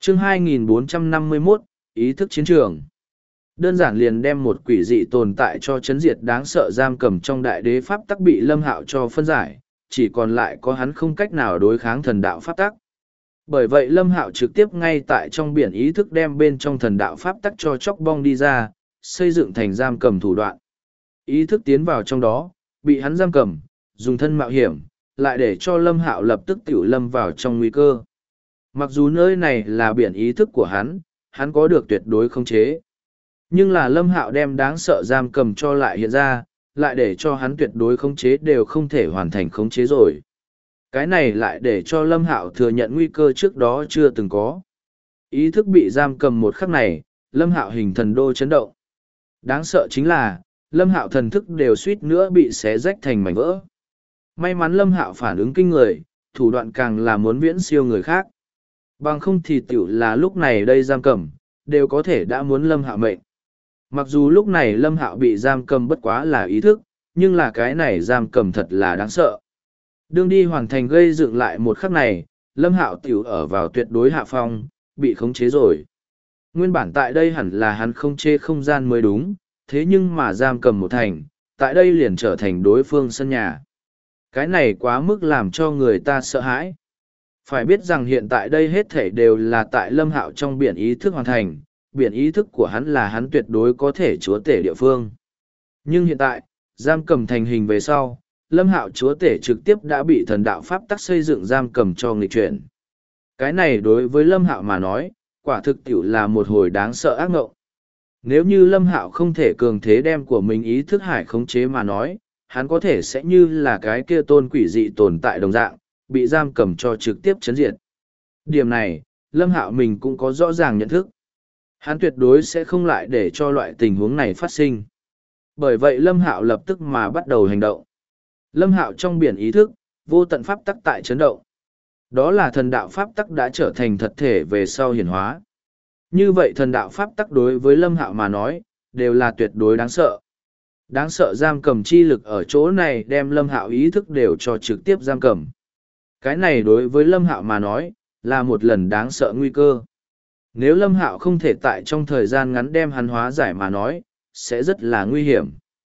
Chương 2451, Ý thức chiến trường. Đơn giản liền đem một quỷ dị tồn tại cho chấn diệt đáng sợ giam cầm trong đại đế pháp tắc bị Lâm Hạo cho phân giải, chỉ còn lại có hắn không cách nào đối kháng thần đạo pháp tắc. Bởi vậy Lâm Hạo trực tiếp ngay tại trong biển ý thức đem bên trong thần đạo pháp tắc cho chóc bong đi ra, xây dựng thành giam cầm thủ đoạn. Ý thức tiến vào trong đó, bị hắn giam cầm, dùng thân mạo hiểm, lại để cho Lâm Hạo lập tức tiểu lâm vào trong nguy cơ. Mặc dù nơi này là biển ý thức của hắn có được tuyệt đối khống chế. Nhưng là Lâm Hạo đem đáng sợ giam cầm cho lại hiện ra, lại để cho hắn tuyệt đối khống chế đều không thể hoàn thành khống chế rồi. Cái này lại để cho Lâm Hạo thừa nhận nguy cơ trước đó chưa từng có. Ý thức bị giam cầm một khắc này, Lâm Hạo hình thần đô chấn động. Đáng sợ chính là, Lâm Hạo thần thức đều suýt nữa bị xé rách thành mảnh vỡ. May mắn Lâm Hạo phản ứng kinh người, thủ đoạn càng là muốn viễn siêu người khác. Bằng không thì tiểu là lúc này đây giam cầm, đều có thể đã muốn Lâm Hạo mệnh. Mặc dù lúc này Lâm Hạo bị giam cầm bất quá là ý thức, nhưng là cái này giam cầm thật là đáng sợ. Đương đi hoàn thành gây dựng lại một khắc này, Lâm Hạo tiểu ở vào tuyệt đối hạ phong, bị khống chế rồi. Nguyên bản tại đây hẳn là hắn không chế không gian mới đúng, thế nhưng mà giam cầm một thành, tại đây liền trở thành đối phương sân nhà. Cái này quá mức làm cho người ta sợ hãi. Phải biết rằng hiện tại đây hết thể đều là tại Lâm Hạo trong biển ý thức hoàn thành, biển ý thức của hắn là hắn tuyệt đối có thể chúa tể địa phương. Nhưng hiện tại, giam cầm thành hình về sau, Lâm Hạo chúa tể trực tiếp đã bị thần đạo pháp tắc xây dựng giam cầm cho nghịch chuyển. Cái này đối với Lâm Hạo mà nói, quả thực tiểu là một hồi đáng sợ ác ngộng. Nếu như Lâm Hạo không thể cường thế đem của mình ý thức hải khống chế mà nói, hắn có thể sẽ như là cái kia tôn quỷ dị tồn tại đồng dạng, bị giam cầm cho trực tiếp chấn diệt. Điểm này, Lâm Hạo mình cũng có rõ ràng nhận thức. Hắn tuyệt đối sẽ không lại để cho loại tình huống này phát sinh. Bởi vậy Lâm Hạo lập tức mà bắt đầu hành động. Lâm Hạo trong biển ý thức, vô tận pháp tắc tại chấn động. Đó là thần đạo pháp tắc đã trở thành thật thể về sau hiển hóa. Như vậy thần đạo pháp tắc đối với Lâm Hạo mà nói, đều là tuyệt đối đáng sợ. Đáng sợ giam cầm chi lực ở chỗ này đem Lâm Hạo ý thức đều cho trực tiếp giam cầm. Cái này đối với Lâm Hạo mà nói, là một lần đáng sợ nguy cơ. Nếu Lâm Hạo không thể tại trong thời gian ngắn đem hắn hóa giải mà nói, sẽ rất là nguy hiểm.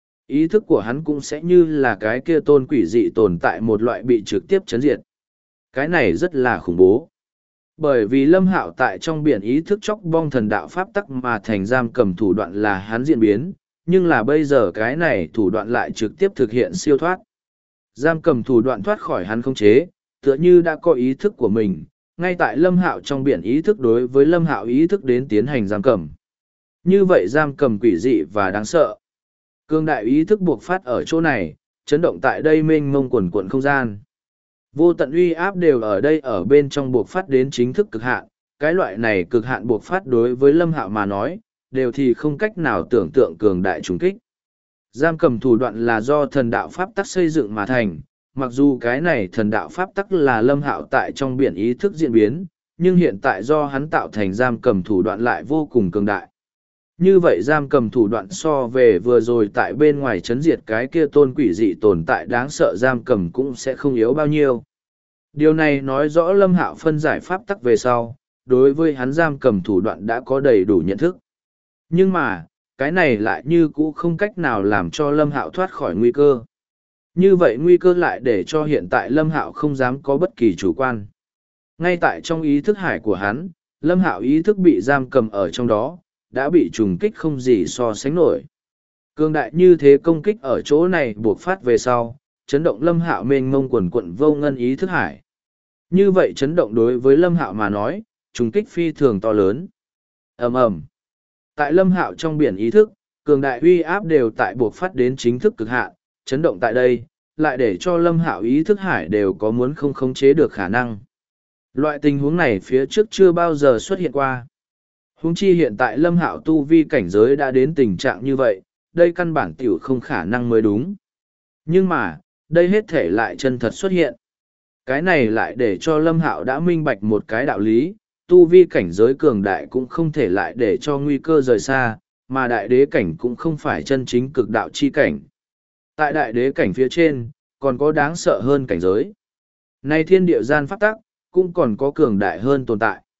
Ý thức của hắn cũng sẽ như là cái kia tôn quỷ dị tồn tại một loại bị trực tiếp chấn diệt. Cái này rất là khủng bố. Bởi vì Lâm Hạo tại trong biển ý thức chóc bong thần đạo pháp tắc mà thành giam cầm thủ đoạn là hắn diễn biến, nhưng là bây giờ cái này thủ đoạn lại trực tiếp thực hiện siêu thoát. Giam cầm thủ đoạn thoát khỏi hắn khống chế, tựa như đã có ý thức của mình, ngay tại Lâm Hạo trong biển ý thức đối với Lâm Hạo ý thức đến tiến hành giam cầm. Như vậy giam cầm quỷ dị và đáng sợ. Cương đại ý thức buộc phát ở chỗ này, chấn động tại đây mênh mông quần quận không gian. Vô tận uy áp đều ở đây ở bên trong buộc phát đến chính thức cực hạn, cái loại này cực hạn buộc phát đối với Lâm Hạo mà nói, đều thì không cách nào tưởng tượng cường đại trùng kích. Giam cầm thủ đoạn là do thần đạo pháp tắc xây dựng mà thành, mặc dù cái này thần đạo pháp tắc là Lâm Hạo tại trong biển ý thức diễn biến, nhưng hiện tại do hắn tạo thành giam cầm thủ đoạn lại vô cùng cường đại. Như vậy giam cầm thủ đoạn so về vừa rồi tại bên ngoài chấn diệt cái kia tôn quỷ dị tồn tại đáng sợ giam cầm cũng sẽ không yếu bao nhiêu. Điều này nói rõ Lâm Hạo phân giải pháp tắc về sau, đối với hắn giam cầm thủ đoạn đã có đầy đủ nhận thức. Nhưng mà, cái này lại như cũ không cách nào làm cho Lâm Hạo thoát khỏi nguy cơ. Như vậy nguy cơ lại để cho hiện tại Lâm Hạo không dám có bất kỳ chủ quan. Ngay tại trong ý thức hải của hắn, Lâm Hạo ý thức bị giam cầm ở trong đó, đã bị trùng kích không gì so sánh nổi. Cương đại như thế công kích ở chỗ này buộc phát về sau, chấn động Lâm Hạo mênh mông quần quận vô ngân ý thức hải. Như vậy chấn động đối với Lâm Hạo mà nói, trùng kích phi thường to lớn. Ầm ầm. Tại Lâm Hạo trong biển ý thức, cường đại uy áp đều tại buộc phát đến chính thức cực hạn, chấn động tại đây, lại để cho Lâm Hạo ý thức hải đều có muốn không khống chế được khả năng. Loại tình huống này phía trước chưa bao giờ xuất hiện qua. Huống chi hiện tại Lâm Hạo tu vi cảnh giới đã đến tình trạng như vậy, đây căn bản tiểu không khả năng mới đúng. Nhưng mà, đây hết thể lại chân thật xuất hiện. Cái này lại để cho Lâm Hạo đã minh bạch một cái đạo lý, tu vi cảnh giới cường đại cũng không thể lại để cho nguy cơ rời xa, mà đại đế cảnh cũng không phải chân chính cực đạo chi cảnh. Tại đại đế cảnh phía trên, còn có đáng sợ hơn cảnh giới. Nay thiên địa gian pháp tắc, cũng còn có cường đại hơn tồn tại.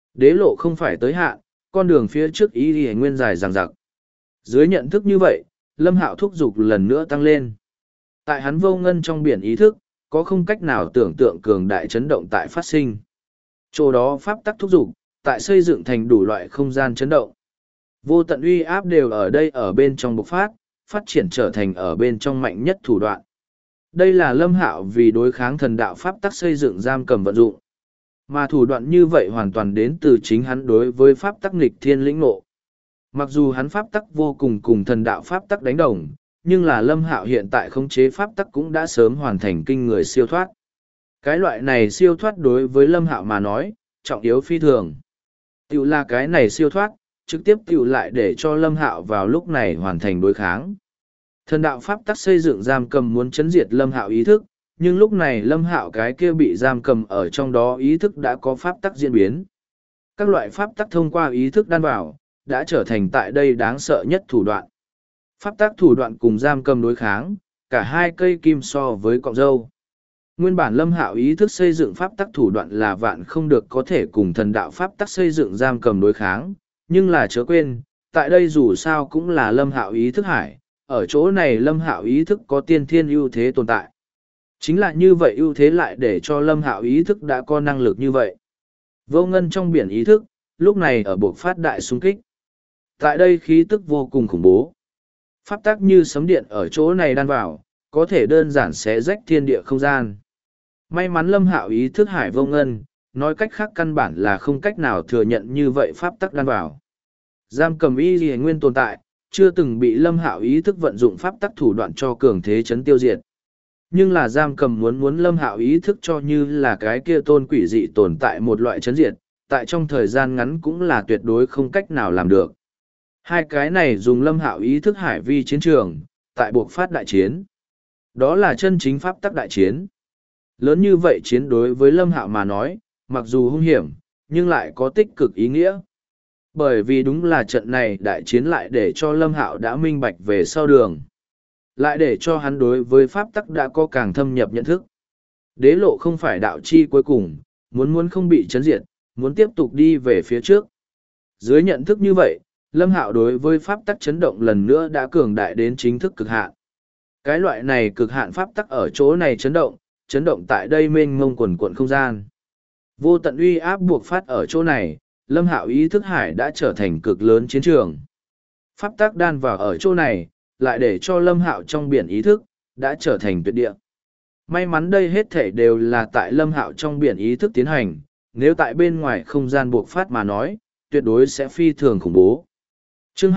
Đế lộ không phải tới hạn, con đường phía trước ý thì nguyên dài dằng dặc. Dưới nhận thức như vậy, Lâm Hạo thúc giục lần nữa tăng lên. Tại hắn vô ngân trong biển ý thức, có không cách nào tưởng tượng cường đại chấn động tại phát sinh. Chỗ đó pháp tắc thúc giục, tại xây dựng thành đủ loại không gian chấn động. Vô tận uy áp đều ở đây ở bên trong bộc phát triển trở thành ở bên trong mạnh nhất thủ đoạn. Đây là Lâm Hạo vì đối kháng thần đạo pháp tắc xây dựng giam cầm vận dụng. Mà thủ đoạn như vậy hoàn toàn đến từ chính hắn đối với pháp tắc nghịch thiên lĩnh ngộ. Mặc dù hắn pháp tắc vô cùng cùng thần đạo pháp tắc đánh đồng, nhưng là Lâm Hạo hiện tại khống chế pháp tắc cũng đã sớm hoàn thành kinh người siêu thoát. Cái loại này siêu thoát đối với Lâm Hạo mà nói, trọng yếu phi thường. Tiểu là cái này siêu thoát, trực tiếp tiểu lại để cho Lâm Hạo vào lúc này hoàn thành đối kháng. Thần đạo pháp tắc xây dựng giam cầm muốn chấn diệt Lâm Hạo ý thức, nhưng lúc này Lâm Hạo cái kia bị giam cầm ở trong đó ý thức đã có pháp tắc diễn biến. Các loại pháp tắc thông qua ý thức đan vào, đã trở thành tại đây đáng sợ nhất thủ đoạn. Pháp tắc thủ đoạn cùng giam cầm đối kháng, cả hai cây kim so với cọng râu. Nguyên bản Lâm Hạo ý thức xây dựng pháp tắc thủ đoạn là vạn không được có thể cùng thần đạo pháp tắc xây dựng giam cầm đối kháng, nhưng là chớ quên, tại đây dù sao cũng là Lâm Hạo ý thức hải, ở chỗ này Lâm Hạo ý thức có tiên thiên ưu thế tồn tại. Chính là như vậy ưu thế lại để cho Lâm Hạo ý thức đã có năng lực như vậy. Vô ngân trong biển ý thức, lúc này ở buộc phát đại xung kích. Tại đây khí tức vô cùng khủng bố. Pháp tắc như sấm điện ở chỗ này đan vào, có thể đơn giản xé rách thiên địa không gian. May mắn Lâm Hạo ý thức hải vô ngân, nói cách khác căn bản là không cách nào thừa nhận như vậy pháp tắc đan vào. Giam cầm y gì nguyên tồn tại, chưa từng bị Lâm Hạo ý thức vận dụng pháp tắc thủ đoạn cho cường thế chấn tiêu diệt. Nhưng là giam cầm muốn Lâm Hạo ý thức cho như là cái kia tôn quỷ dị tồn tại một loại chấn diệt, tại trong thời gian ngắn cũng là tuyệt đối không cách nào làm được. Hai cái này dùng Lâm Hạo ý thức hải vi chiến trường, tại buộc phát đại chiến. Đó là chân chính pháp tắc đại chiến. Lớn như vậy chiến đối với Lâm Hạo mà nói, mặc dù hung hiểm, nhưng lại có tích cực ý nghĩa. Bởi vì đúng là trận này đại chiến lại để cho Lâm Hạo đã minh bạch về sau đường. Lại để cho hắn đối với pháp tắc đã có càng thâm nhập nhận thức. Đế lộ không phải đạo chi cuối cùng, muốn không bị chấn diệt, muốn tiếp tục đi về phía trước. Dưới nhận thức như vậy, Lâm Hạo đối với pháp tắc chấn động lần nữa đã cường đại đến chính thức cực hạn. Cái loại này cực hạn pháp tắc ở chỗ này chấn động tại đây mênh mông quần quận không gian. Vô tận uy áp buộc phát ở chỗ này, Lâm Hạo ý thức hải đã trở thành cực lớn chiến trường. Pháp tắc đan vào ở chỗ này, lại để cho Lâm Hạo trong biển ý thức, đã trở thành tuyệt địa. May mắn đây hết thể đều là tại Lâm Hạo trong biển ý thức tiến hành, nếu tại bên ngoài không gian buộc phát mà nói, tuyệt đối sẽ phi thường khủng bố. Chương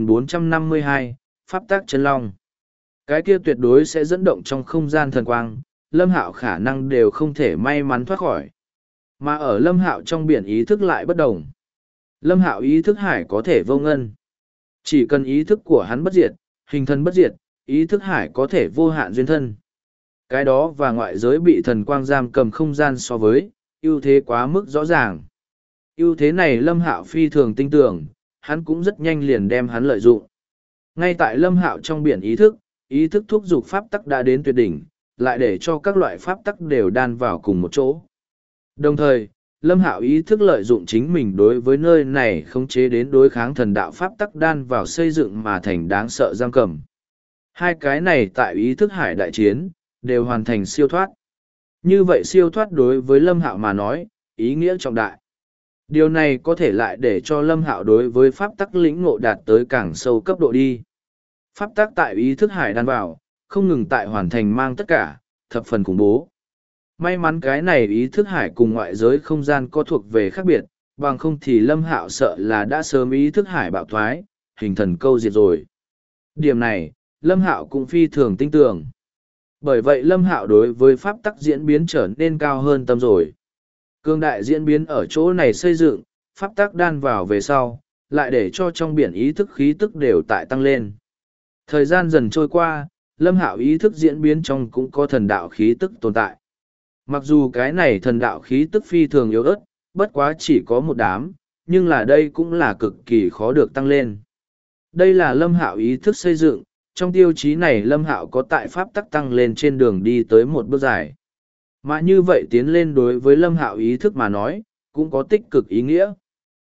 2452, Pháp tắc chân long. Cái kia tuyệt đối sẽ dẫn động trong không gian thần quang, Lâm Hạo khả năng đều không thể may mắn thoát khỏi. Mà ở Lâm Hạo trong biển ý thức lại bất đồng. Lâm Hạo ý thức hải có thể vô ngân. Chỉ cần ý thức của hắn bất diệt, hình thân bất diệt, ý thức hải có thể vô hạn duyên thân. Cái đó và ngoại giới bị thần quang giam cầm không gian so với, ưu thế quá mức rõ ràng. Ưu thế này Lâm Hạo phi thường tinh tưởng, hắn cũng rất nhanh liền đem hắn lợi dụng. Ngay tại Lâm Hạo trong biển ý thức thúc giục pháp tắc đã đến tuyệt đỉnh, lại để cho các loại pháp tắc đều đan vào cùng một chỗ. Đồng thời, Lâm Hạo ý thức lợi dụng chính mình đối với nơi này khống chế đến đối kháng thần đạo pháp tắc đan vào xây dựng mà thành đáng sợ giam cầm. Hai cái này tại ý thức hải đại chiến, đều hoàn thành siêu thoát. Như vậy siêu thoát đối với Lâm Hạo mà nói, ý nghĩa trọng đại. Điều này có thể lại để cho Lâm Hạo đối với pháp tắc lĩnh ngộ đạt tới càng sâu cấp độ đi. Pháp tắc tại ý thức hải đan vào, không ngừng tại hoàn thành mang tất cả, thập phần khủng bố. May mắn cái này ý thức hải cùng ngoại giới không gian có thuộc về khác biệt, bằng không thì Lâm Hạo sợ là đã sớm ý thức hải bạo thoái, hình thần câu diệt rồi. Điểm này, Lâm Hạo cũng phi thường tin tưởng. Bởi vậy Lâm Hạo đối với pháp tắc diễn biến trở nên cao hơn tâm rồi. Cương đại diễn biến ở chỗ này xây dựng, pháp tắc đan vào về sau, lại để cho trong biển ý thức khí tức đều tại tăng lên. Thời gian dần trôi qua, Lâm Hạo ý thức diễn biến trong cũng có thần đạo khí tức tồn tại. Mặc dù cái này thần đạo khí tức phi thường yếu ớt, bất quá chỉ có một đám, nhưng là đây cũng là cực kỳ khó được tăng lên. Đây là Lâm Hạo ý thức xây dựng, trong tiêu chí này Lâm Hạo có tại pháp tắc tăng lên trên đường đi tới một bước dài. Mà như vậy tiến lên đối với Lâm Hạo ý thức mà nói, cũng có tích cực ý nghĩa.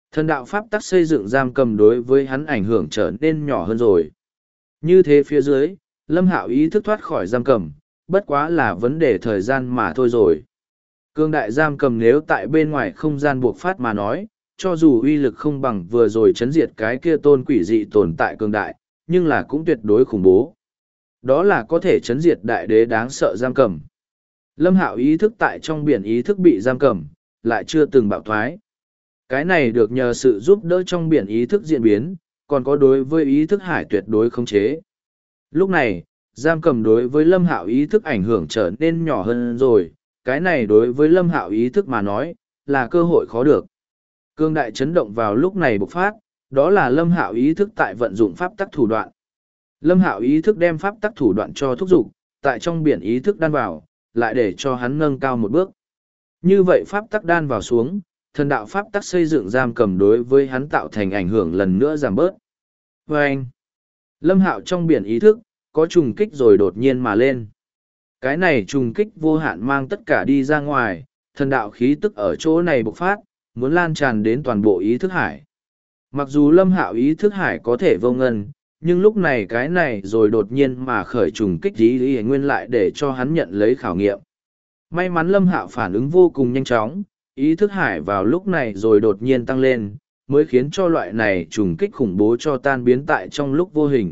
Thần đạo pháp tắc xây dựng giam cầm đối với hắn ảnh hưởng trở nên nhỏ hơn rồi. Như thế phía dưới, Lâm Hạo ý thức thoát khỏi giam cầm, bất quá là vấn đề thời gian mà thôi rồi. Cương đại giam cầm nếu tại bên ngoài không gian buộc phát mà nói, cho dù uy lực không bằng vừa rồi chấn diệt cái kia tôn quỷ dị tồn tại cường đại, nhưng là cũng tuyệt đối khủng bố. Đó là có thể chấn diệt đại đế đáng sợ giam cầm. Lâm Hạo ý thức tại trong biển ý thức bị giam cầm, lại chưa từng bạo thoái. Cái này được nhờ sự giúp đỡ trong biển ý thức diễn biến, còn có đối với ý thức hải tuyệt đối khống chế. Lúc này, giam cầm đối với Lâm Hạo ý thức ảnh hưởng trở nên nhỏ hơn rồi, cái này đối với Lâm Hạo ý thức mà nói, là cơ hội khó được. Cương đại chấn động vào lúc này bộc phát, đó là Lâm Hạo ý thức tại vận dụng pháp tắc thủ đoạn. Lâm Hạo ý thức đem pháp tắc thủ đoạn cho thúc giục, tại trong biển ý thức đan vào, lại để cho hắn nâng cao một bước. Như vậy pháp tắc đan vào xuống, thần đạo pháp tắc xây dựng giam cầm đối với hắn tạo thành ảnh hưởng lần nữa giảm bớt. Và anh, Lâm Hạo trong biển ý thức, có trùng kích rồi đột nhiên mà lên. Cái này trùng kích vô hạn mang tất cả đi ra ngoài, thần đạo khí tức ở chỗ này bộc phát, muốn lan tràn đến toàn bộ ý thức hải. Mặc dù Lâm Hạo ý thức hải có thể vô ngân, nhưng lúc này cái này rồi đột nhiên mà khởi trùng kích ý nguyên lại để cho hắn nhận lấy khảo nghiệm. May mắn Lâm Hạo phản ứng vô cùng nhanh chóng, ý thức hải vào lúc này rồi đột nhiên tăng lên, mới khiến cho loại này trùng kích khủng bố cho tan biến tại trong lúc vô hình.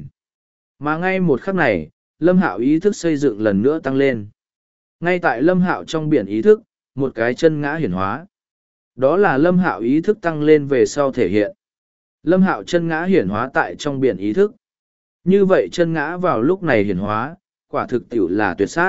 Mà ngay một khắc này, Lâm Hạo ý thức xây dựng lần nữa tăng lên. Ngay tại Lâm Hạo trong biển ý thức, một cái chân ngã hiển hóa. Đó là Lâm Hạo ý thức tăng lên về sau thể hiện. Lâm Hạo chân ngã hiển hóa tại trong biển ý thức. Như vậy chân ngã vào lúc này hiển hóa, quả thực tiểu là tuyệt sát.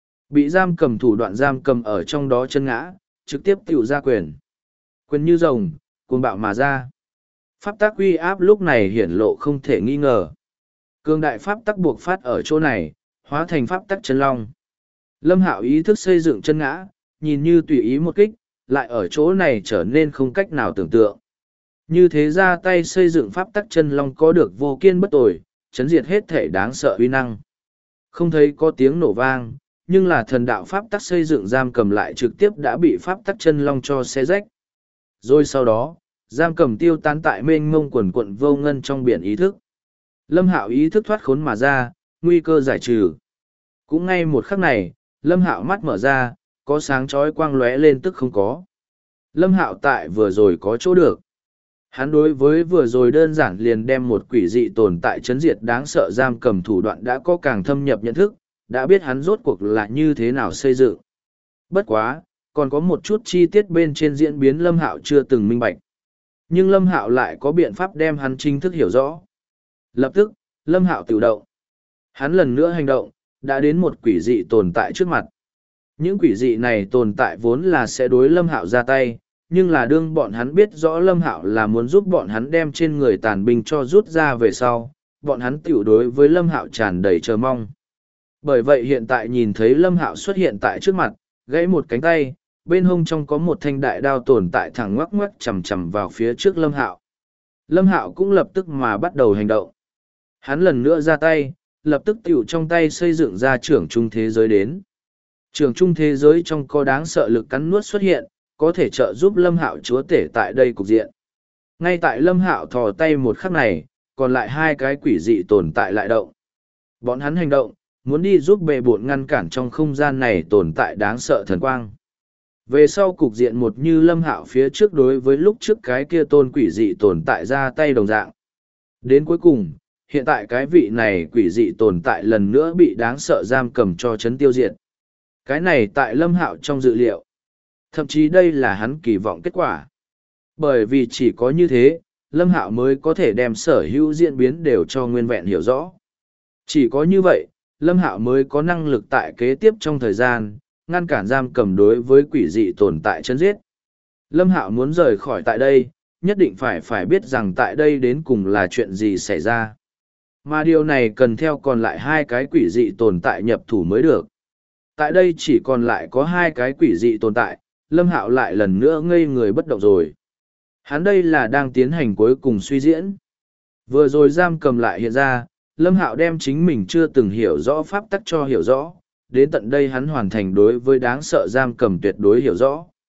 Bị giam cầm thủ đoạn giam cầm ở trong đó chân ngã, trực tiếp tiểu ra quyền. Quyền như rồng, cuồng bạo mà ra. Pháp tắc uy áp lúc này hiển lộ không thể nghi ngờ. Cương đại pháp tắc buộc phát ở chỗ này, hóa thành pháp tắc chân long. Lâm Hạo ý thức xây dựng chân ngã, nhìn như tùy ý một kích, lại ở chỗ này trở nên không cách nào tưởng tượng. Như thế ra tay xây dựng pháp tắc chân long có được vô kiên bất tồi, chấn diệt hết thể đáng sợ uy năng. Không thấy có tiếng nổ vang, nhưng là thần đạo pháp tắc xây dựng giam cầm lại trực tiếp đã bị pháp tắc chân long cho xé rách. Rồi sau đó, giam cầm tiêu tán tại mênh mông quần quận vô ngân trong biển ý thức. Lâm Hạo ý thức thoát khốn mà ra, nguy cơ giải trừ. Cũng ngay một khắc này, Lâm Hạo mắt mở ra, có sáng chói quang lóe lên tức không có. Lâm Hạo tại vừa rồi có chỗ được. Hắn đối với vừa rồi đơn giản liền đem một quỷ dị tồn tại chấn diệt đáng sợ giam cầm thủ đoạn đã có càng thâm nhập nhận thức, đã biết hắn rốt cuộc là như thế nào xây dựng. Bất quá, còn có một chút chi tiết bên trên diễn biến Lâm Hạo chưa từng minh bạch. Nhưng Lâm Hạo lại có biện pháp đem hắn chính thức hiểu rõ. Lập tức, Lâm Hạo tự động. Hắn lần nữa hành động, đã đến một quỷ dị tồn tại trước mặt. Những quỷ dị này tồn tại vốn là sẽ đối Lâm Hạo ra tay, nhưng là đương bọn hắn biết rõ Lâm Hạo là muốn giúp bọn hắn đem trên người tàn binh cho rút ra về sau, bọn hắn tiểu đối với Lâm Hạo tràn đầy chờ mong. Bởi vậy hiện tại nhìn thấy Lâm Hạo xuất hiện tại trước mặt, gãy một cánh tay, bên hông trong có một thanh đại đao tồn tại thẳng ngoắc ngoắc chầm chầm vào phía trước Lâm Hạo. Lâm Hạo cũng lập tức mà bắt đầu hành động. Hắn lần nữa ra tay, lập tức tiểu trong tay xây dựng ra trưởng trung thế giới đến. Trưởng trung thế giới trong có đáng sợ lực cắn nuốt xuất hiện, có thể trợ giúp Lâm Hạo chúa tể tại đây cục diện. Ngay tại Lâm Hạo thò tay một khắc này, còn lại hai cái quỷ dị tồn tại lại động. Bọn hắn hành động, muốn đi giúp bệ bộn ngăn cản trong không gian này tồn tại đáng sợ thần quang. Về sau cục diện một như Lâm Hạo phía trước đối với lúc trước cái kia tôn quỷ dị tồn tại ra tay đồng dạng. Đến cuối cùng, hiện tại cái vị này quỷ dị tồn tại lần nữa bị đáng sợ giam cầm cho chấn tiêu diệt. Cái này tại Lâm Hạo trong dự liệu. Thậm chí đây là hắn kỳ vọng kết quả. Bởi vì chỉ có như thế, Lâm Hạo mới có thể đem sở hữu diễn biến đều cho nguyên vẹn hiểu rõ. Chỉ có như vậy, Lâm Hạo mới có năng lực tại kế tiếp trong thời gian, ngăn cản giam cầm đối với quỷ dị tồn tại chấn giết. Lâm Hạo muốn rời khỏi tại đây, nhất định phải biết rằng tại đây đến cùng là chuyện gì xảy ra. Mà điều này cần theo còn lại hai cái quỷ dị tồn tại nhập thủ mới được. Tại đây chỉ còn lại có hai cái quỷ dị tồn tại, Lâm Hạo lại lần nữa ngây người bất động rồi. Hắn đây là đang tiến hành cuối cùng suy diễn. Vừa rồi giam cầm lại hiện ra, Lâm Hạo đem chính mình chưa từng hiểu rõ pháp tắc cho hiểu rõ, đến tận đây hắn hoàn thành đối với đáng sợ giam cầm tuyệt đối hiểu rõ.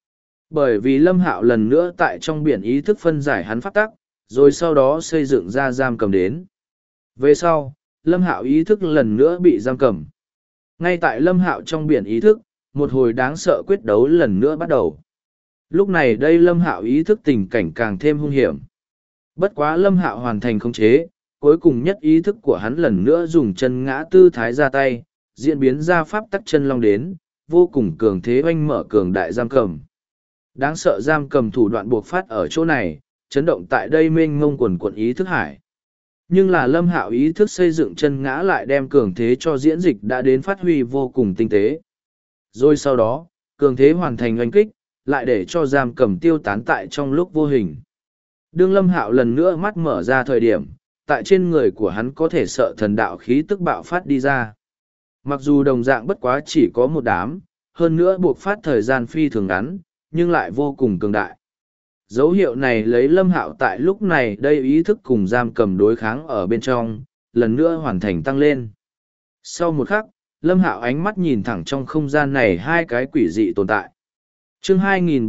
Bởi vì Lâm Hạo lần nữa tại trong biển ý thức phân giải hắn pháp tắc, rồi sau đó xây dựng ra giam cầm đến. Về sau, Lâm Hạo ý thức lần nữa bị giam cầm. Ngay tại Lâm Hạo trong biển ý thức, một hồi đáng sợ quyết đấu lần nữa bắt đầu. Lúc này đây Lâm Hạo ý thức tình cảnh càng thêm hung hiểm. Bất quá Lâm Hạo hoàn thành khống chế, cuối cùng nhất ý thức của hắn lần nữa dùng chân ngã tư thái ra tay, diễn biến ra pháp tắc chân long đến, vô cùng cường thế oanh mở cường đại giam cầm. Đáng sợ giam cầm thủ đoạn buộc phát ở chỗ này, chấn động tại đây mênh mông quần quận ý thức hải. Nhưng là Lâm Hạo ý thức xây dựng chân ngã lại đem cường thế cho diễn dịch đã đến phát huy vô cùng tinh tế. Rồi sau đó, cường thế hoàn thành oanh kích, lại để cho giam cầm tiêu tán tại trong lúc vô hình. Đương Lâm Hạo lần nữa mắt mở ra thời điểm, tại trên người của hắn có thể sợ thần đạo khí tức bạo phát đi ra. Mặc dù đồng dạng bất quá chỉ có một đám, hơn nữa buộc phát thời gian phi thường ngắn, nhưng lại vô cùng cường đại. Dấu hiệu này lấy Lâm Hạo tại lúc này đây ý thức cùng giam cầm đối kháng ở bên trong, lần nữa hoàn thành tăng lên. Sau một khắc, Lâm Hạo ánh mắt nhìn thẳng trong không gian này hai cái quỷ dị tồn tại. Chương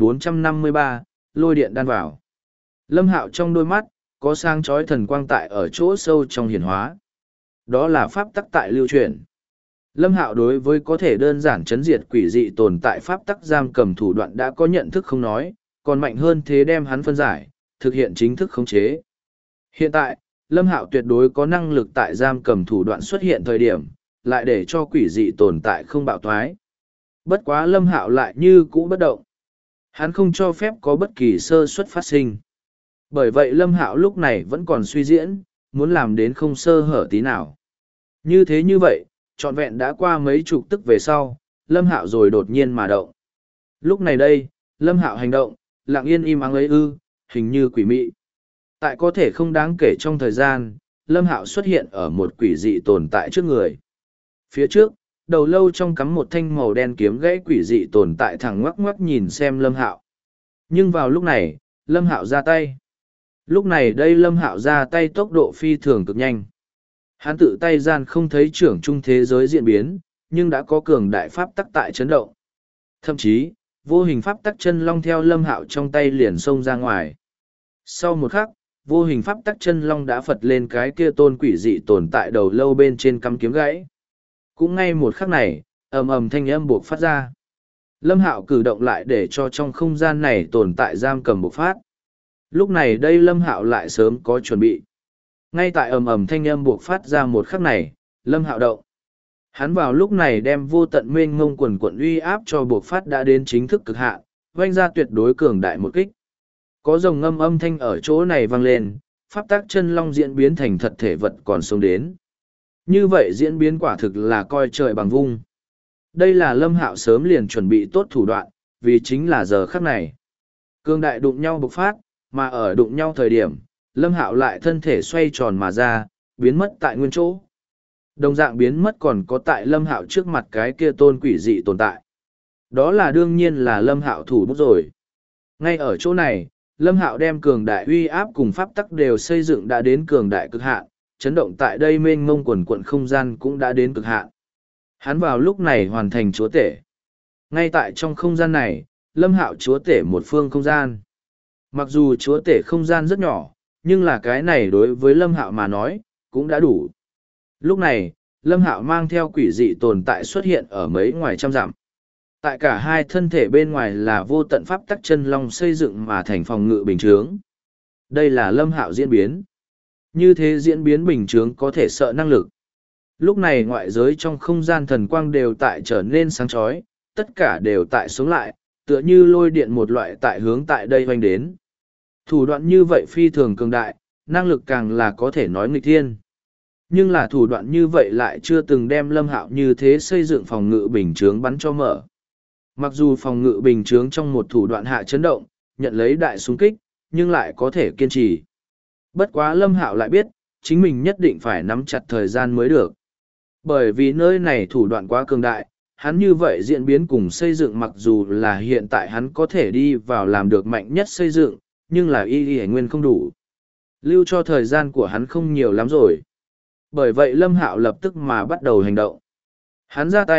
2453, lôi điện đan vào. Lâm Hạo trong đôi mắt, có sáng chói thần quang tại ở chỗ sâu trong hiển hóa. Đó là pháp tắc tại lưu truyền. Lâm Hạo đối với có thể đơn giản chấn diệt quỷ dị tồn tại pháp tắc giam cầm thủ đoạn đã có nhận thức không nói, còn mạnh hơn thế đem hắn phân giải, thực hiện chính thức khống chế. Hiện tại, Lâm Hạo tuyệt đối có năng lực tại giam cầm thủ đoạn xuất hiện thời điểm, lại để cho quỷ dị tồn tại không bạo thoái. Bất quá Lâm Hạo lại như cũ bất động. Hắn không cho phép có bất kỳ sơ suất phát sinh. Bởi vậy Lâm Hạo lúc này vẫn còn suy diễn, muốn làm đến không sơ hở tí nào. Như thế như vậy, trọn vẹn đã qua mấy chục tức về sau, Lâm Hạo rồi đột nhiên mà động. Lúc này đây, Lâm Hạo hành động, lặng yên im ắng ấy hình như quỷ mị. Tại có thể không đáng kể trong thời gian, Lâm Hạo xuất hiện ở một quỷ dị tồn tại trước người. Phía trước, đầu lâu trong cắm một thanh màu đen kiếm gãy quỷ dị tồn tại thẳng ngoắc ngoắc nhìn xem Lâm Hạo. Nhưng vào lúc này, Lâm Hạo ra tay. Lúc này đây Lâm Hạo ra tay tốc độ phi thường cực nhanh. Hắn tự tay gian không thấy trưởng trung thế giới diễn biến, nhưng đã có cường đại pháp tắc tại chấn động. Thậm chí, vô hình pháp tắc chân long theo Lâm Hạo trong tay liền xông ra ngoài. Sau một khắc, vô hình pháp tắc chân long đã phật lên cái kia tôn quỷ dị tồn tại đầu lâu bên trên cắm kiếm gãy. Cũng ngay một khắc này, ầm ầm thanh âm buộc phát ra. Lâm Hạo cử động lại để cho trong không gian này tồn tại giam cầm bộc phát. Lúc này đây Lâm Hạo lại sớm có chuẩn bị. Ngay tại ầm ầm thanh âm buộc phát ra một khắc này, Lâm Hạo động. Hắn vào lúc này đem vô tận mênh ngông quần quận uy áp cho buộc phát đã đến chính thức cực hạn, vanh ra tuyệt đối cường đại một kích. Có rồng ngâm âm thanh ở chỗ này vang lên, pháp tác chân long diễn biến thành thật thể vật còn sống đến. Như vậy diễn biến quả thực là coi trời bằng vung. Đây là Lâm Hạo sớm liền chuẩn bị tốt thủ đoạn, vì chính là giờ khắc này. Cường đại đụng nhau bộc phát, mà ở đụng nhau thời điểm, Lâm Hạo lại thân thể xoay tròn mà ra, biến mất tại nguyên chỗ. Đồng dạng biến mất còn có tại Lâm Hạo trước mặt cái kia tôn quỷ dị tồn tại. Đó là đương nhiên là Lâm Hạo thủ bút rồi. Ngay ở chỗ này, Lâm Hạo đem cường đại uy áp cùng pháp tắc đều xây dựng đã đến cường đại cực hạn, chấn động tại đây mênh mông quần quận không gian cũng đã đến cực hạn. Hắn vào lúc này hoàn thành chúa tể. Ngay tại trong không gian này, Lâm Hạo chúa tể một phương không gian. Mặc dù chúa tể không gian rất nhỏ, nhưng là cái này đối với Lâm Hạo mà nói, cũng đã đủ. Lúc này, Lâm Hạo mang theo quỷ dị tồn tại xuất hiện ở mấy ngoài trăm dặm. Tại cả hai thân thể bên ngoài là vô tận pháp tắc chân long xây dựng mà thành phòng ngự bình chướng. Đây là Lâm Hạo diễn biến. Như thế diễn biến bình chướng có thể sợ năng lực. Lúc này ngoại giới trong không gian thần quang đều tại trở nên sáng chói, tất cả đều tại sống lại, tựa như lôi điện một loại tại hướng tại đây hoành đến. Thủ đoạn như vậy phi thường cường đại, năng lực càng là có thể nói nghịch thiên. Nhưng là thủ đoạn như vậy lại chưa từng đem Lâm Hạo như thế xây dựng phòng ngự bình chướng bắn cho mở. Mặc dù phòng ngự bình chướng trong một thủ đoạn hạ chấn động, nhận lấy đại xung kích, nhưng lại có thể kiên trì. Bất quá Lâm Hạo lại biết, chính mình nhất định phải nắm chặt thời gian mới được. Bởi vì nơi này thủ đoạn quá cường đại, hắn như vậy diễn biến cùng xây dựng mặc dù là hiện tại hắn có thể đi vào làm được mạnh nhất xây dựng, nhưng là y nguyên không đủ. Lưu cho thời gian của hắn không nhiều lắm rồi. Bởi vậy Lâm Hạo lập tức mà bắt đầu hành động. Hắn ra tay,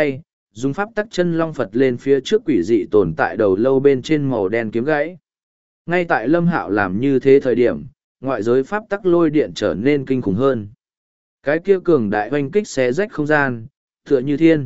dùng pháp tắc chân long Phật lên phía trước quỷ dị tồn tại đầu lâu bên trên màu đen kiếm gãy. Ngay tại Lâm Hạo làm như thế thời điểm, ngoại giới pháp tắc lôi điện trở nên kinh khủng hơn. Cái kia cường đại oanh kích xé rách không gian, tựa như thiên.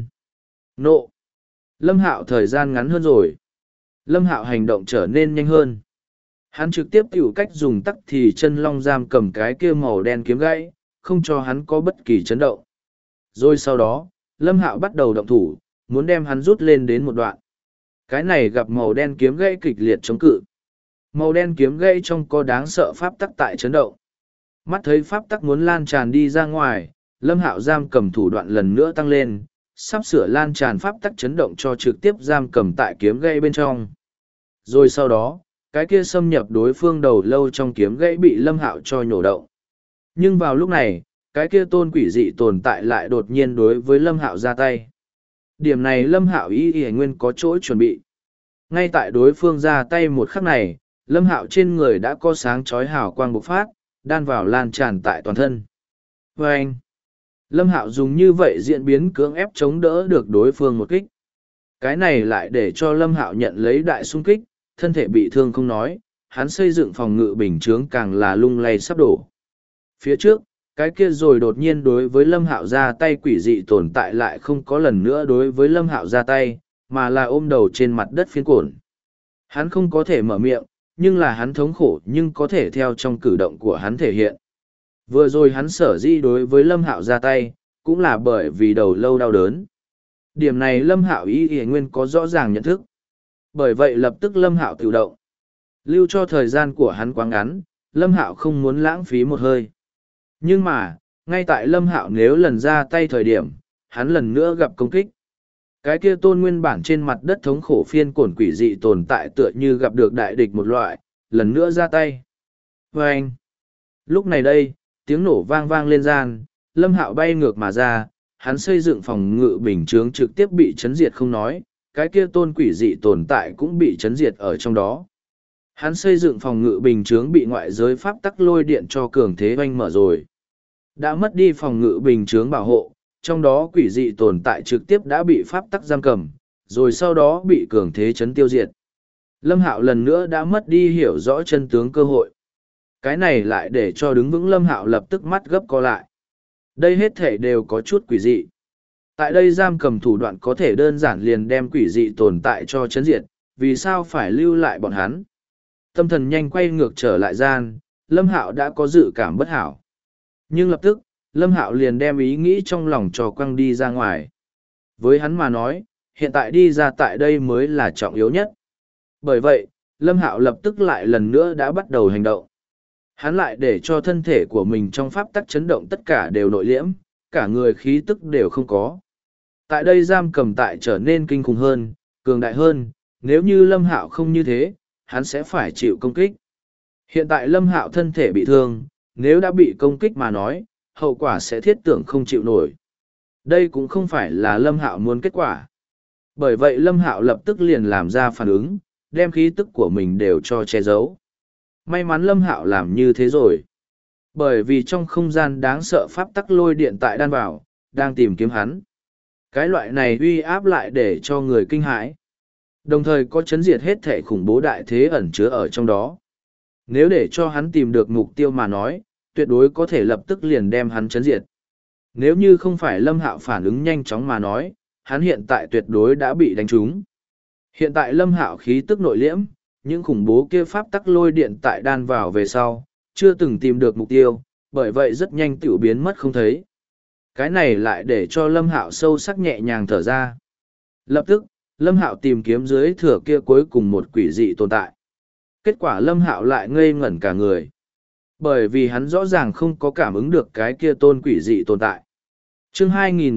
Nộ. Lâm Hạo thời gian ngắn hơn rồi. Lâm Hạo hành động trở nên nhanh hơn. Hắn trực tiếp tiểu cách dùng tắc thì chân long giam cầm cái kia màu đen kiếm gãy, không cho hắn có bất kỳ chấn động. Rồi sau đó, Lâm Hạo bắt đầu động thủ, muốn đem hắn rút lên đến một đoạn. Cái này gặp màu đen kiếm gãy kịch liệt chống cự. Màu đen kiếm gãy trong có đáng sợ pháp tắc tại chấn động. Mắt thấy pháp tắc muốn lan tràn đi ra ngoài, Lâm Hạo giam cầm thủ đoạn lần nữa tăng lên, sắp sửa lan tràn pháp tắc chấn động cho trực tiếp giam cầm tại kiếm gãy bên trong. Rồi sau đó, cái kia xâm nhập đối phương đầu lâu trong kiếm gãy bị Lâm Hạo cho nhổ động. Nhưng vào lúc này, cái kia tôn quỷ dị tồn tại lại đột nhiên đối với Lâm Hạo ra tay. Điểm này Lâm Hạo y nguyên có chỗ chuẩn bị. Ngay tại đối phương ra tay một khắc này, Lâm Hạo trên người đã có sáng chói hào quang bộc phát, đan vào lan tràn tại toàn thân. Và anh, Lâm Hạo dùng như vậy diễn biến cưỡng ép chống đỡ được đối phương một kích. Cái này lại để cho Lâm Hạo nhận lấy đại xung kích, thân thể bị thương không nói, hắn xây dựng phòng ngự bình chướng càng là lung lay sắp đổ. Phía trước, cái kia rồi đột nhiên đối với Lâm Hạo ra tay quỷ dị tồn tại lại không có lần nữa đối với Lâm Hạo ra tay, mà là ôm đầu trên mặt đất phiến cổn. Hắn không có thể mở miệng, nhưng là hắn thống khổ nhưng có thể theo trong cử động của hắn thể hiện. Vừa rồi hắn sở dĩ đối với Lâm Hạo ra tay, cũng là bởi vì đầu lâu đau đớn. Điểm này Lâm Hạo y nguyên có rõ ràng nhận thức. Bởi vậy lập tức Lâm Hạo tự động. Lưu cho thời gian của hắn quá ngắn, Lâm Hạo không muốn lãng phí một hơi. Nhưng mà, ngay tại Lâm Hạo nếu lần ra tay thời điểm, hắn lần nữa gặp công kích. Cái kia tôn nguyên bản trên mặt đất thống khổ phiên cổn quỷ dị tồn tại tựa như gặp được đại địch một loại, lần nữa ra tay. Và anh, lúc này đây, tiếng nổ vang vang lên gian, Lâm Hạo bay ngược mà ra, hắn xây dựng phòng ngự bình chướng trực tiếp bị chấn diệt không nói, cái kia tôn quỷ dị tồn tại cũng bị chấn diệt ở trong đó. Hắn xây dựng phòng ngự bình chướng bị ngoại giới pháp tắc lôi điện cho cường thế oanh mở rồi. Đã mất đi phòng ngự bình chướng bảo hộ, trong đó quỷ dị tồn tại trực tiếp đã bị pháp tắc giam cầm, rồi sau đó bị cường thế chấn tiêu diệt. Lâm Hạo lần nữa đã mất đi hiểu rõ chân tướng cơ hội. Cái này lại để cho đứng vững Lâm Hạo lập tức mắt gấp co lại. Đây hết thể đều có chút quỷ dị. Tại đây giam cầm thủ đoạn có thể đơn giản liền đem quỷ dị tồn tại cho chấn diệt, vì sao phải lưu lại bọn hắn? Tâm thần nhanh quay ngược trở lại gian, Lâm Hạo đã có dự cảm bất hảo. Nhưng lập tức, Lâm Hạo liền đem ý nghĩ trong lòng cho quăng đi ra ngoài. Với hắn mà nói, hiện tại đi ra tại đây mới là trọng yếu nhất. Bởi vậy, Lâm Hạo lập tức lại lần nữa đã bắt đầu hành động. Hắn lại để cho thân thể của mình trong pháp tắc chấn động tất cả đều nội liễm, cả người khí tức đều không có. Tại đây giam cầm tại trở nên kinh khủng hơn, cường đại hơn, nếu như Lâm Hạo không như thế, hắn sẽ phải chịu công kích. Hiện tại Lâm Hạo thân thể bị thương, nếu đã bị công kích mà nói, hậu quả sẽ thiết tưởng không chịu nổi. Đây cũng không phải là Lâm Hạo muốn kết quả. Bởi vậy Lâm Hạo lập tức liền làm ra phản ứng, đem khí tức của mình đều cho che giấu. May mắn Lâm Hạo làm như thế rồi. Bởi vì trong không gian đáng sợ pháp tắc lôi điện tại đan vào, đang tìm kiếm hắn. Cái loại này uy áp lại để cho người kinh hãi. Đồng thời có chấn diệt hết thể khủng bố đại thế ẩn chứa ở trong đó. Nếu để cho hắn tìm được mục tiêu mà nói, tuyệt đối có thể lập tức liền đem hắn chấn diệt. Nếu như không phải Lâm Hạo phản ứng nhanh chóng mà nói, hắn hiện tại tuyệt đối đã bị đánh trúng. Hiện tại Lâm Hạo khí tức nội liễm, những khủng bố kia pháp tắc lôi điện tại đan vào về sau, chưa từng tìm được mục tiêu, bởi vậy rất nhanh tiểu biến mất không thấy. Cái này lại để cho Lâm Hạo sâu sắc nhẹ nhàng thở ra. Lập tức, Lâm Hạo tìm kiếm dưới thừa kia cuối cùng một quỷ dị tồn tại. Kết quả Lâm Hạo lại ngây ngẩn cả người. Bởi vì hắn rõ ràng không có cảm ứng được cái kia tôn quỷ dị tồn tại. Chương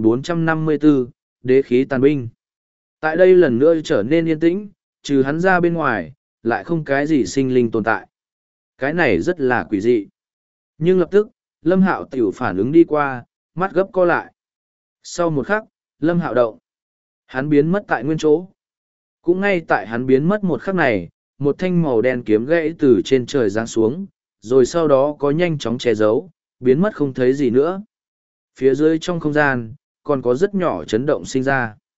2454, Đế khí tàn binh. Tại đây lần nữa trở nên yên tĩnh, trừ hắn ra bên ngoài, lại không cái gì sinh linh tồn tại. Cái này rất là quỷ dị. Nhưng lập tức, Lâm Hạo tiểu phản ứng đi qua, mắt gấp co lại. Sau một khắc, Lâm Hạo động. Hắn biến mất tại nguyên chỗ. Cũng ngay tại hắn biến mất một khắc này, một thanh màu đen kiếm gãy từ trên trời giáng xuống, rồi sau đó có nhanh chóng che giấu, biến mất không thấy gì nữa. Phía dưới trong không gian, còn có rất nhỏ chấn động sinh ra.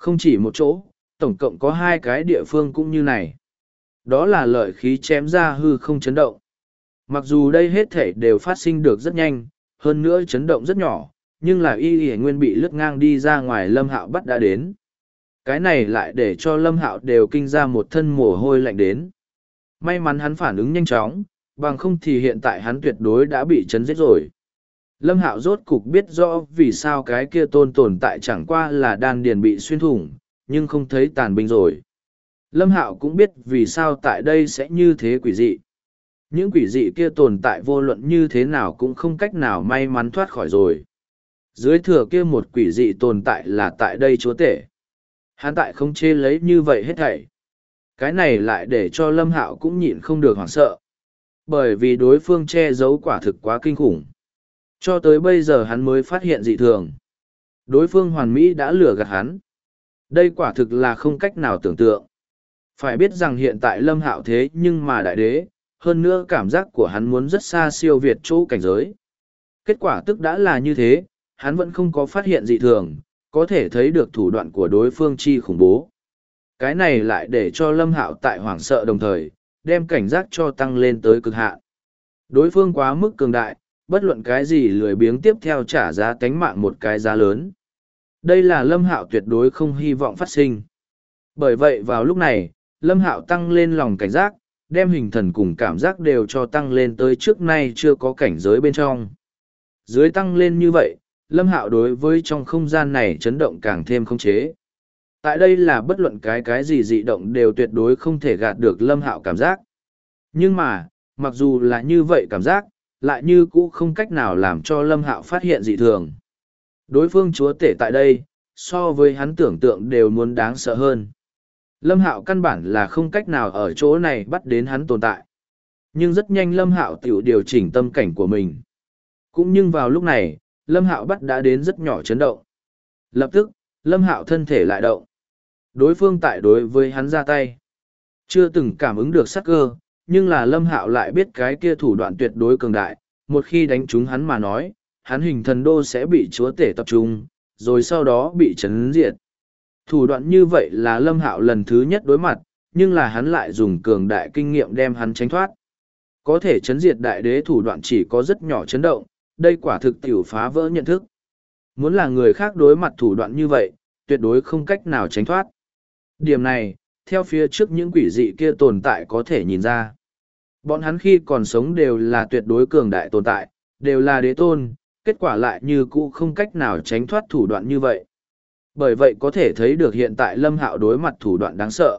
Không chỉ một chỗ, tổng cộng có hai cái địa phương cũng như này. Đó là lợi khí chém ra hư không chấn động. Mặc dù đây hết thể đều phát sinh được rất nhanh, hơn nữa chấn động rất nhỏ, nhưng là y nguyên bị lướt ngang đi ra ngoài Lâm Hạo bắt đã đến. Cái này lại để cho Lâm Hạo đều kinh ra một thân mồ hôi lạnh đến. May mắn hắn phản ứng nhanh chóng, bằng không thì hiện tại hắn tuyệt đối đã bị chấn giết rồi. Lâm Hạo rốt cục biết rõ vì sao cái kia tồn tại chẳng qua là đan điền bị xuyên thủng, nhưng không thấy tàn binh rồi. Lâm Hạo cũng biết vì sao tại đây sẽ như thế quỷ dị. Những quỷ dị kia tồn tại vô luận như thế nào cũng không cách nào may mắn thoát khỏi rồi. Dưới thừa kia một quỷ dị tồn tại là tại đây chúa tể. Hắn tại không chê lấy như vậy hết thảy. Cái này lại để cho Lâm Hạo cũng nhịn không được hoảng sợ. Bởi vì đối phương che giấu quả thực quá kinh khủng. Cho tới bây giờ hắn mới phát hiện dị thường. Đối phương hoàn mỹ đã lừa gạt hắn. Đây quả thực là không cách nào tưởng tượng. Phải biết rằng hiện tại Lâm Hạo thế nhưng mà đại đế, hơn nữa cảm giác của hắn muốn rất xa siêu việt chỗ cảnh giới. Kết quả tức đã là như thế, hắn vẫn không có phát hiện dị thường, có thể thấy được thủ đoạn của đối phương chi khủng bố. Cái này lại để cho Lâm Hạo tại hoảng sợ đồng thời, đem cảnh giác cho tăng lên tới cực hạn. Đối phương quá mức cường đại, bất luận cái gì lười biếng tiếp theo trả giá tánh mạng một cái giá lớn. Đây là Lâm Hạo tuyệt đối không hy vọng phát sinh. Bởi vậy vào lúc này, Lâm Hạo tăng lên lòng cảnh giác, đem hình thần cùng cảm giác đều cho tăng lên tới trước nay chưa có cảnh giới bên trong. Dưới tăng lên như vậy, Lâm Hạo đối với trong không gian này chấn động càng thêm khống chế. Tại đây là bất luận cái gì dị động đều tuyệt đối không thể gạt được Lâm Hạo cảm giác. Nhưng mà, mặc dù là như vậy cảm giác, lại như cũ không cách nào làm cho Lâm Hạo phát hiện dị thường. Đối phương chúa tể tại đây, so với hắn tưởng tượng đều muốn đáng sợ hơn. Lâm Hạo căn bản là không cách nào ở chỗ này bắt đến hắn tồn tại. Nhưng rất nhanh Lâm Hạo tiểu điều chỉnh tâm cảnh của mình. Cũng nhưng vào lúc này, Lâm Hạo bắt đã đến rất nhỏ chấn động. Lập tức, Lâm Hạo thân thể lại động. Đối phương tại đối với hắn ra tay. Chưa từng cảm ứng được sát cơ, nhưng là Lâm Hạo lại biết cái kia thủ đoạn tuyệt đối cường đại. Một khi đánh trúng hắn mà nói, hắn hình thần đô sẽ bị chúa tể tập trung, rồi sau đó bị chấn diệt. Thủ đoạn như vậy là Lâm Hạo lần thứ nhất đối mặt, nhưng là hắn lại dùng cường đại kinh nghiệm đem hắn tránh thoát. Có thể chấn diệt đại đế thủ đoạn chỉ có rất nhỏ chấn động, đây quả thực tiểu phá vỡ nhận thức. Muốn là người khác đối mặt thủ đoạn như vậy, tuyệt đối không cách nào tránh thoát. Điểm này, theo phía trước những quỷ dị kia tồn tại có thể nhìn ra. Bọn hắn khi còn sống đều là tuyệt đối cường đại tồn tại, đều là đế tôn, kết quả lại như cũ không cách nào tránh thoát thủ đoạn như vậy. Bởi vậy có thể thấy được hiện tại Lâm Hạo đối mặt thủ đoạn đáng sợ.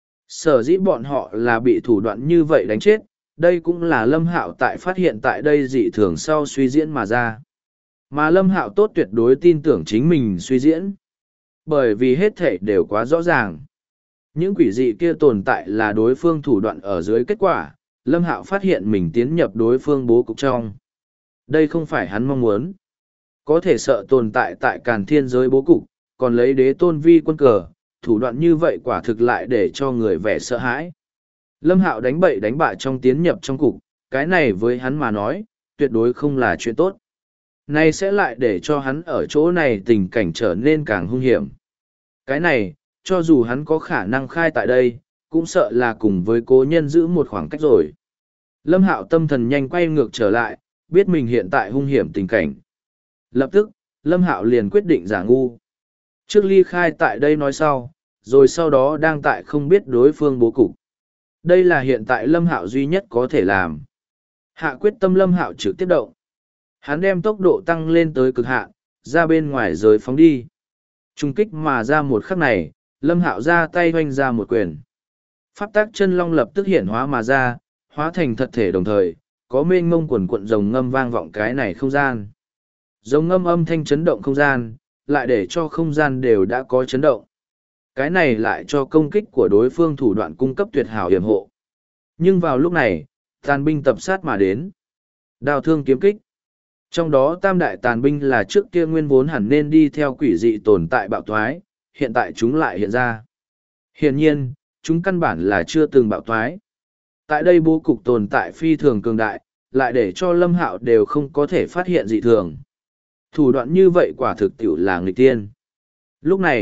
Sở dĩ bọn họ là bị thủ đoạn như vậy đánh chết, đây cũng là Lâm Hạo tại phát hiện tại đây dị thường sau suy diễn mà ra. Mà Lâm Hạo tốt tuyệt đối tin tưởng chính mình suy diễn. Bởi vì hết thể đều quá rõ ràng. Những quỷ dị kia tồn tại là đối phương thủ đoạn ở dưới kết quả, Lâm Hạo phát hiện mình tiến nhập đối phương bố cục trong. Đây không phải hắn mong muốn. Có thể sợ tồn tại tại Càn Thiên giới bố cục, còn lấy đế tôn vi quân cờ, thủ đoạn như vậy quả thực lại để cho người vẻ sợ hãi. Lâm Hạo đánh bậy đánh bạ trong tiến nhập trong cục, cái này với hắn mà nói, tuyệt đối không là chuyện tốt. Này sẽ lại để cho hắn ở chỗ này tình cảnh trở nên càng hung hiểm. Cái này, cho dù hắn có khả năng khai tại đây, cũng sợ là cùng với cố nhân giữ một khoảng cách rồi. Lâm Hạo tâm thần nhanh quay ngược trở lại, biết mình hiện tại hung hiểm tình cảnh. Lập tức, Lâm Hạo liền quyết định giả ngu. Trước ly khai tại đây nói sau, rồi sau đó đang tại không biết đối phương bố cục. Đây là hiện tại Lâm Hạo duy nhất có thể làm. Hạ quyết tâm Lâm Hạo trực tiếp động. Hắn đem tốc độ tăng lên tới cực hạn, ra bên ngoài rồi phóng đi. Trung kích mà ra một khắc này, Lâm Hạo ra tay hoanh ra một quyền. Pháp tác chân long lập tức hiển hóa mà ra, hóa thành thật thể đồng thời, có mênh mông quần cuộn rồng ngâm vang vọng cái này không gian. Rồng ngâm âm thanh chấn động không gian, lại để cho không gian đều đã có chấn động. Cái này lại cho công kích của đối phương thủ đoạn cung cấp tuyệt hảo hiểm hộ. Nhưng vào lúc này, tàn binh tập sát mà đến. Đao thương kiếm kích. Trong đó tam đại tàn binh là trước kia nguyên vốn hẳn nên đi theo quỷ dị tồn tại bạo thoái, hiện tại chúng lại hiện ra. Hiển nhiên, chúng căn bản là chưa từng bạo thoái. Tại đây bố cục tồn tại phi thường cường đại, lại để cho Lâm Hạo đều không có thể phát hiện dị thường. Thủ đoạn như vậy quả thực tiểu là nghịch tiên. Lúc này,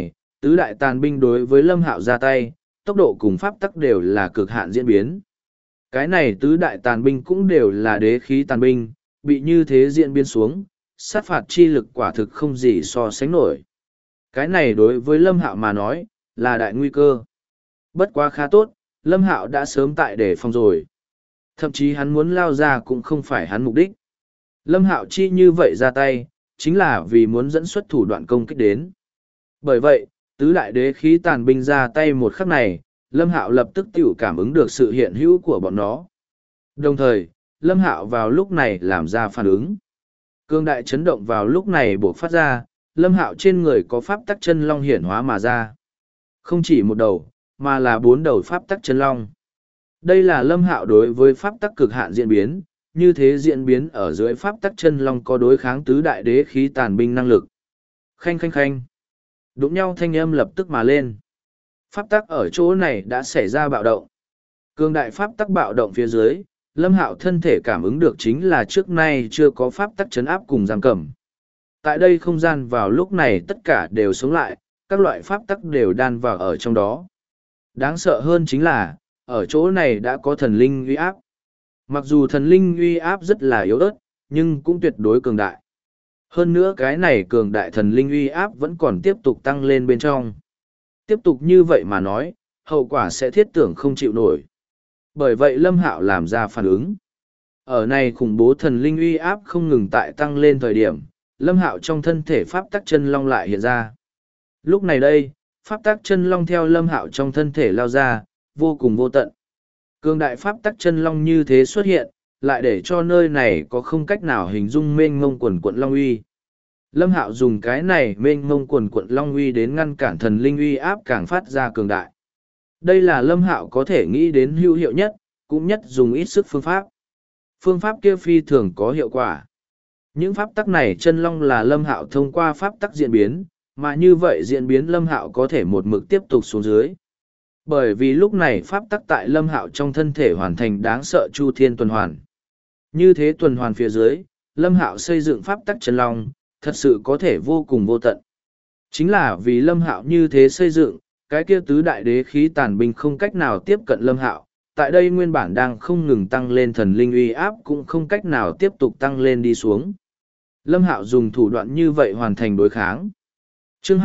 Tứ đại tàn binh đối với Lâm Hạo ra tay, tốc độ cùng pháp tắc đều là cực hạn diễn biến. Cái này tứ đại tàn binh cũng đều là đế khí tàn binh, bị như thế diễn biến xuống, sát phạt chi lực quả thực không gì so sánh nổi. Cái này đối với Lâm Hạo mà nói, là đại nguy cơ. Bất quá khá tốt, Lâm Hạo đã sớm tại để phòng rồi. Thậm chí hắn muốn lao ra cũng không phải hắn mục đích. Lâm Hạo chi như vậy ra tay, chính là vì muốn dẫn xuất thủ đoạn công kích đến. Bởi vậy, tứ đại đế khí tàn binh ra tay một khắc này, Lâm Hạo lập tức tiểu cảm ứng được sự hiện hữu của bọn nó. Đồng thời, Lâm Hạo vào lúc này làm ra phản ứng. Cương đại chấn động vào lúc này buộc phát ra, Lâm Hạo trên người có pháp tắc chân long hiển hóa mà ra. Không chỉ một đầu, mà là 4 đầu pháp tắc chân long. Đây là Lâm Hạo đối với pháp tắc cực hạn diễn biến, như thế diễn biến ở dưới pháp tắc chân long có đối kháng tứ đại đế khí tàn binh năng lực. Khanh khanh khanh. Đụng nhau thanh âm lập tức mà lên. Pháp tắc ở chỗ này đã xảy ra bạo động. Cương đại pháp tắc bạo động phía dưới, Lâm Hạo thân thể cảm ứng được chính là trước nay chưa có pháp tắc chấn áp cùng giam cầm. Tại đây không gian vào lúc này tất cả đều sống lại, các loại pháp tắc đều đan vào ở trong đó. Đáng sợ hơn chính là, ở chỗ này đã có thần linh uy áp. Mặc dù thần linh uy áp rất là yếu ớt, nhưng cũng tuyệt đối cường đại. Hơn nữa cái này cường đại thần linh uy áp vẫn còn tiếp tục tăng lên bên trong. Tiếp tục như vậy mà nói, hậu quả sẽ thiết tưởng không chịu nổi. Bởi vậy Lâm Hạo làm ra phản ứng. Ở này khủng bố thần linh uy áp không ngừng tại tăng lên thời điểm, Lâm Hạo trong thân thể pháp tắc chân long lại hiện ra. Lúc này đây, pháp tắc chân long theo Lâm Hạo trong thân thể lao ra, vô cùng vô tận. Cường đại pháp tắc chân long như thế xuất hiện, lại để cho nơi này có không cách nào hình dung mênh mông quần quận long uy. Lâm Hạo dùng cái này mênh mông quần quận long uy đến ngăn cản thần linh uy áp càng phát ra cường đại. Đây là Lâm Hạo có thể nghĩ đến hữu hiệu nhất, cũng nhất dùng ít sức phương pháp. Phương pháp kia phi thường có hiệu quả. Những pháp tắc này chân long là Lâm Hạo thông qua pháp tắc diễn biến, mà như vậy diễn biến Lâm Hạo có thể một mực tiếp tục xuống dưới. Bởi vì lúc này pháp tắc tại Lâm Hạo trong thân thể hoàn thành đáng sợ chu thiên tuần hoàn. Như thế tuần hoàn phía dưới, Lâm Hạo xây dựng pháp tắc chân long, thật sự có thể vô cùng vô tận. Chính là vì Lâm Hạo như thế xây dựng, cái kia tứ đại đế khí tàn binh không cách nào tiếp cận Lâm Hạo, tại đây nguyên bản đang không ngừng tăng lên thần linh uy áp cũng không cách nào tiếp tục tăng lên đi xuống. Lâm Hạo dùng thủ đoạn như vậy hoàn thành đối kháng. Chương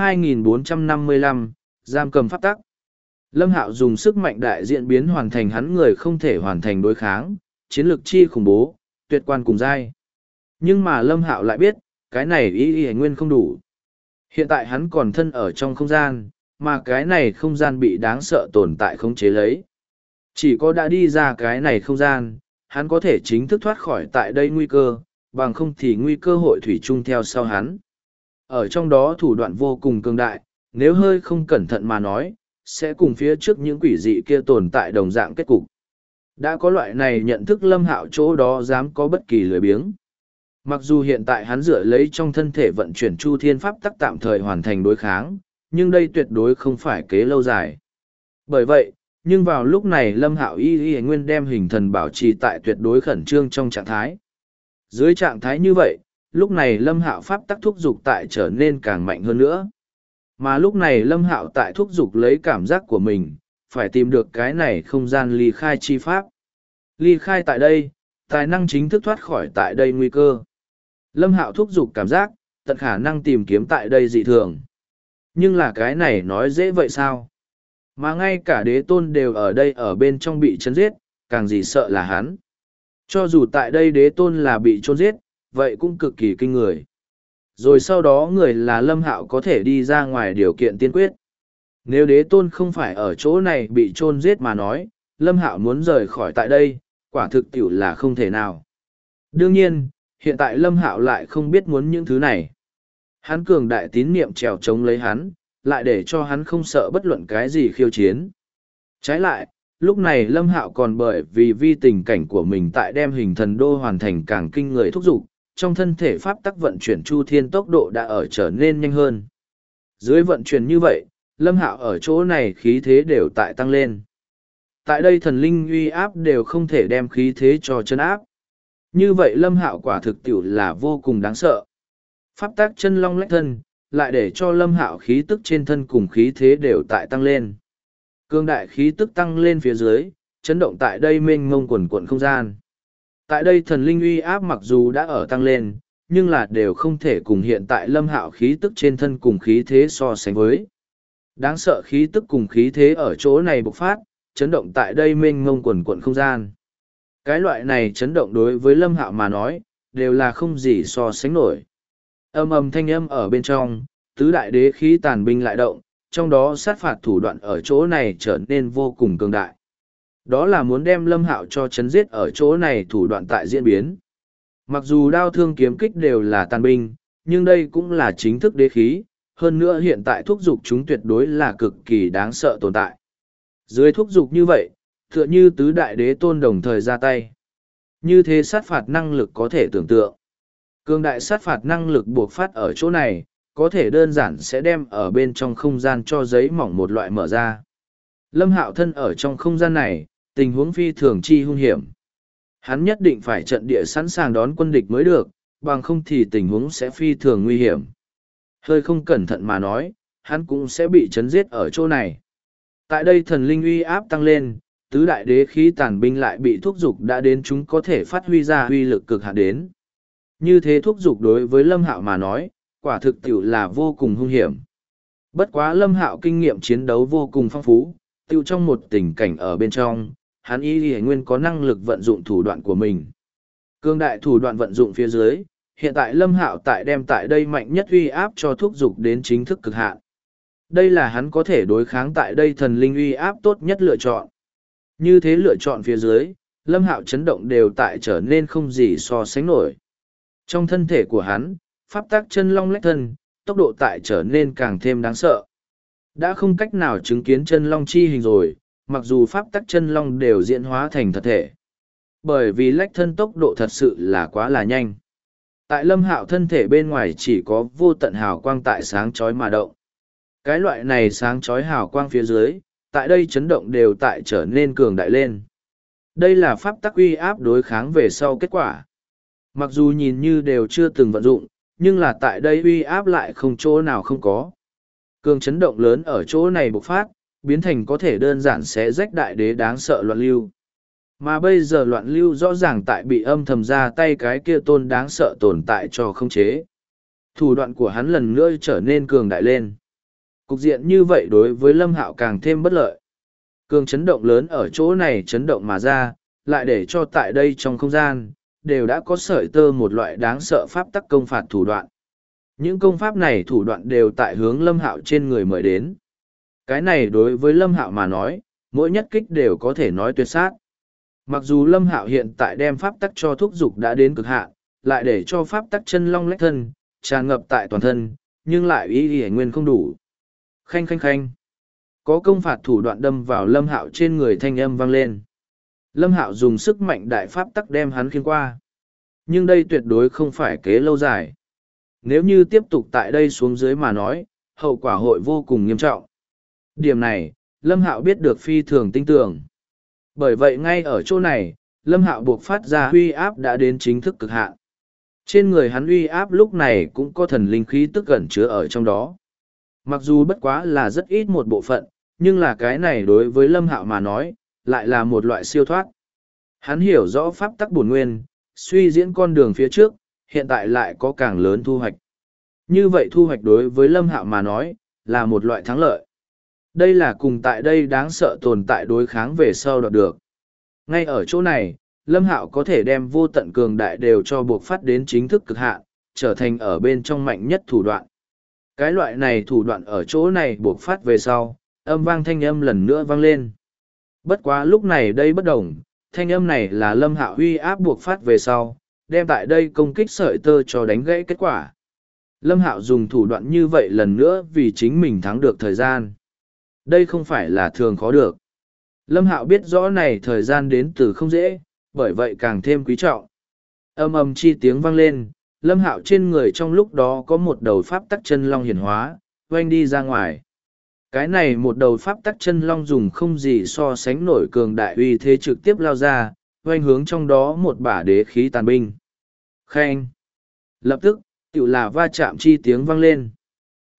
2455, giam cầm pháp tắc. Lâm Hạo dùng sức mạnh đại diện biến hoàn thành hắn người không thể hoàn thành đối kháng, chiến lược chi khủng bố, tuyệt quan cùng giai. Nhưng mà Lâm Hạo lại biết, cái này ý nguyên không đủ. Hiện tại hắn còn thân ở trong không gian, mà cái này không gian bị đáng sợ tồn tại khống chế lấy. Chỉ có đã đi ra cái này không gian, hắn có thể chính thức thoát khỏi tại đây nguy cơ, bằng không thì nguy cơ hội thủy chung theo sau hắn. Ở trong đó thủ đoạn vô cùng cường đại, nếu hơi không cẩn thận mà nói, sẽ cùng phía trước những quỷ dị kia tồn tại đồng dạng kết cục. Đã có loại này nhận thức Lâm Hạo chỗ đó dám có bất kỳ lười biếng. Mặc dù hiện tại hắn dựa lấy trong thân thể vận chuyển chu thiên pháp tắc tạm thời hoàn thành đối kháng, nhưng đây tuyệt đối không phải kế lâu dài. Bởi vậy, nhưng vào lúc này Lâm Hạo y nguyên đem hình thần bảo trì tại tuyệt đối khẩn trương trong trạng thái. Dưới trạng thái như vậy, lúc này Lâm Hạo pháp tắc thúc dục tại trở nên càng mạnh hơn nữa. Mà lúc này Lâm Hạo tại thúc dục lấy cảm giác của mình, phải tìm được cái này không gian ly khai chi pháp. Ly khai tại đây, tài năng chính thức thoát khỏi tại đây nguy cơ. Lâm Hạo thúc dục cảm giác, tận khả năng tìm kiếm tại đây dị thường. Nhưng là cái này nói dễ vậy sao? Mà ngay cả đế tôn đều ở đây ở bên trong bị chấn giết, càng gì sợ là hắn. Cho dù tại đây đế tôn là bị chôn giết, vậy cũng cực kỳ kinh người. Rồi sau đó người là Lâm Hạo có thể đi ra ngoài điều kiện tiên quyết. Nếu đế tôn không phải ở chỗ này bị chôn giết mà nói, Lâm Hạo muốn rời khỏi tại đây, quả thực tiểu là không thể nào. Đương nhiên, hiện tại Lâm Hạo lại không biết muốn những thứ này. Hắn cường đại tín niệm trèo chống lấy hắn, lại để cho hắn không sợ bất luận cái gì khiêu chiến. Trái lại, lúc này Lâm Hạo còn bởi vì tình cảnh của mình tại đem hình thần đô hoàn thành càng kinh người thúc giục, trong thân thể pháp tắc vận chuyển chu thiên tốc độ đã ở trở nên nhanh hơn. Dưới vận chuyển như vậy, Lâm Hạo ở chỗ này khí thế đều tại tăng lên. Tại đây thần linh uy áp đều không thể đem khí thế cho chân áp. Như vậy Lâm Hạo quả thực tiểu là vô cùng đáng sợ. Pháp tắc chân long lách thân, lại để cho Lâm Hạo khí tức trên thân cùng khí thế đều tại tăng lên. Cương đại khí tức tăng lên phía dưới, chấn động tại đây mênh mông quần quận không gian. Tại đây thần linh uy áp mặc dù đã ở tăng lên, nhưng là đều không thể cùng hiện tại Lâm Hạo khí tức trên thân cùng khí thế so sánh với. Đáng sợ khí tức cùng khí thế ở chỗ này bộc phát, chấn động tại đây mênh mông quần quận không gian. Cái loại này chấn động đối với Lâm Hạo mà nói, đều là không gì so sánh nổi. Âm ầm thanh âm ở bên trong, tứ đại đế khí tàn binh lại động, trong đó sát phạt thủ đoạn ở chỗ này trở nên vô cùng cường đại. Đó là muốn đem Lâm Hạo cho chấn giết ở chỗ này thủ đoạn tại diễn biến. Mặc dù đao thương kiếm kích đều là tàn binh, nhưng đây cũng là chính thức đế khí, hơn nữa hiện tại thúc dục chúng tuyệt đối là cực kỳ đáng sợ tồn tại. Dưới thúc dục như vậy, tựa như tứ đại đế tôn đồng thời ra tay. Như thế sát phạt năng lực có thể tưởng tượng. Cường đại sát phạt năng lực buộc phát ở chỗ này, có thể đơn giản sẽ đem ở bên trong không gian cho giấy mỏng một loại mở ra. Lâm Hạo thân ở trong không gian này, tình huống phi thường chi hung hiểm. Hắn nhất định phải trận địa sẵn sàng đón quân địch mới được, bằng không thì tình huống sẽ phi thường nguy hiểm. Hơi không cẩn thận mà nói, hắn cũng sẽ bị chấn giết ở chỗ này. Tại đây thần linh uy áp tăng lên, tứ đại đế khí tàn binh lại bị thúc dục đã đến chúng có thể phát huy ra uy lực cực hạn đến. Như thế thúc dục đối với Lâm Hạo mà nói, quả thực tiểu là vô cùng hung hiểm. Bất quá Lâm Hạo kinh nghiệm chiến đấu vô cùng phong phú, tiểu trong một tình cảnh ở bên trong, hắn y nguyên có năng lực vận dụng thủ đoạn của mình. Cương đại thủ đoạn vận dụng phía dưới, hiện tại Lâm Hạo tại đem tại đây mạnh nhất uy áp cho thúc dục đến chính thức cực hạn. Đây là hắn có thể đối kháng tại đây thần linh uy áp tốt nhất lựa chọn. Như thế lựa chọn phía dưới, Lâm Hạo chấn động đều tại trở nên không gì so sánh nổi. Trong thân thể của hắn, pháp tắc chân long lách thân, tốc độ tại trở nên càng thêm đáng sợ. Đã không cách nào chứng kiến chân long chi hình rồi, mặc dù pháp tắc chân long đều diễn hóa thành thật thể. Bởi vì lách thân tốc độ thật sự là quá là nhanh. Tại Lâm Hạo thân thể bên ngoài chỉ có vô tận hào quang tại sáng chói mà động. Cái loại này sáng chói hào quang phía dưới, tại đây chấn động đều tại trở nên cường đại lên. Đây là pháp tắc uy áp đối kháng về sau kết quả. Mặc dù nhìn như đều chưa từng vận dụng, nhưng là tại đây uy áp lại không chỗ nào không có. Cường chấn động lớn ở chỗ này bộc phát, biến thành có thể đơn giản sẽ rách đại đế đáng sợ loạn lưu. Mà bây giờ loạn lưu rõ ràng tại bị âm thầm ra tay cái kia tôn đáng sợ tồn tại cho không chế. Thủ đoạn của hắn lần nữa trở nên cường đại lên. Cục diện như vậy đối với Lâm Hạo càng thêm bất lợi. Cường chấn động lớn ở chỗ này chấn động mà ra, lại để cho tại đây trong không gian, đều đã có sợi tơ một loại đáng sợ pháp tắc công phạt thủ đoạn. Những công pháp này thủ đoạn đều tại hướng Lâm Hạo trên người mời đến. Cái này đối với Lâm Hạo mà nói, mỗi nhất kích đều có thể nói tuyệt sát. Mặc dù Lâm Hạo hiện tại đem pháp tắc cho thúc dục đã đến cực hạn, lại để cho pháp tắc chân long lách thân, tràn ngập tại toàn thân, nhưng lại ý nguyên không đủ. Khanh khanh khanh. Có công phạt thủ đoạn đâm vào Lâm Hạo trên người thanh âm vang lên. Lâm Hạo dùng sức mạnh đại pháp tắc đem hắn khiêng qua. Nhưng đây tuyệt đối không phải kế lâu dài. Nếu như tiếp tục tại đây xuống dưới mà nói, hậu quả hội vô cùng nghiêm trọng. Điểm này, Lâm Hạo biết được phi thường tinh tường. Bởi vậy ngay ở chỗ này, Lâm Hạo buộc phát ra uy áp đã đến chính thức cực hạn. Trên người hắn uy áp lúc này cũng có thần linh khí tức ẩn chứa ở trong đó. Mặc dù bất quá là rất ít một bộ phận, nhưng là cái này đối với Lâm Hạo mà nói, lại là một loại siêu thoát. Hắn hiểu rõ pháp tắc bổn nguyên, suy diễn con đường phía trước, hiện tại lại có càng lớn thu hoạch. Như vậy thu hoạch đối với Lâm Hạo mà nói, là một loại thắng lợi. Đây là cùng tại đây đáng sợ tồn tại đối kháng về sau đoạt được. Ngay ở chỗ này, Lâm Hạo có thể đem vô tận cường đại đều cho buộc phát đến chính thức cực hạn, trở thành ở bên trong mạnh nhất thủ đoạn. Cái loại này thủ đoạn ở chỗ này buộc phát về sau, âm vang thanh âm lần nữa vang lên. Bất quá lúc này đây bất đồng, thanh âm này là Lâm Hạo uy áp buộc phát về sau, đem tại đây công kích sợi tơ cho đánh gãy kết quả. Lâm Hạo dùng thủ đoạn như vậy lần nữa vì chính mình thắng được thời gian. Đây không phải là thường khó được. Lâm Hạo biết rõ này thời gian đến từ không dễ, bởi vậy càng thêm quý trọng. Âm ầm chi tiếng vang lên, Lâm Hạo trên người trong lúc đó có một đầu pháp tắc chân long hiển hóa, oanh đi ra ngoài. Cái này một đầu pháp tắc chân long dùng không gì so sánh nổi cường đại uy thế trực tiếp lao ra, oanh hướng trong đó một bả đế khí tàn binh. Khen! Lập tức, tựu là va chạm chi tiếng vang lên.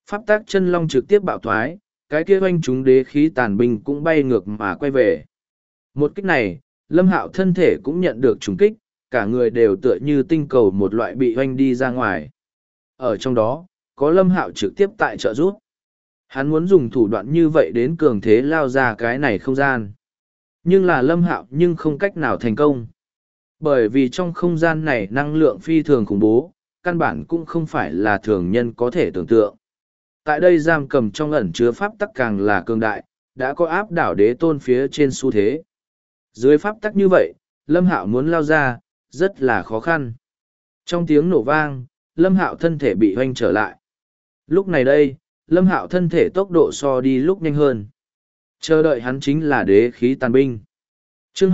Pháp tắc chân long trực tiếp bạo thoái, cái kia oanh chúng đế khí tàn binh cũng bay ngược mà quay về. Một kích này, Lâm Hạo thân thể cũng nhận được trùng kích, cả người đều tựa như tinh cầu một loại bị oanh đi ra ngoài. Ở trong đó, có Lâm Hạo trực tiếp tại trợ giúp. Hắn muốn dùng thủ đoạn như vậy đến cường thế lao ra cái này không gian. Nhưng là Lâm Hạo nhưng không cách nào thành công. Bởi vì trong không gian này năng lượng phi thường khủng bố, căn bản cũng không phải là thường nhân có thể tưởng tượng. Tại đây giam cầm trong ẩn chứa pháp tắc càng là cường đại, đã có áp đảo đế tôn phía trên xu thế. Dưới pháp tắc như vậy, Lâm Hạo muốn lao ra, rất là khó khăn. Trong tiếng nổ vang, Lâm Hạo thân thể bị hoanh trở lại. Lúc này đây, Lâm Hạo thân thể tốc độ so đi lúc nhanh hơn. Chờ đợi hắn chính là đế khí tàn binh. Chương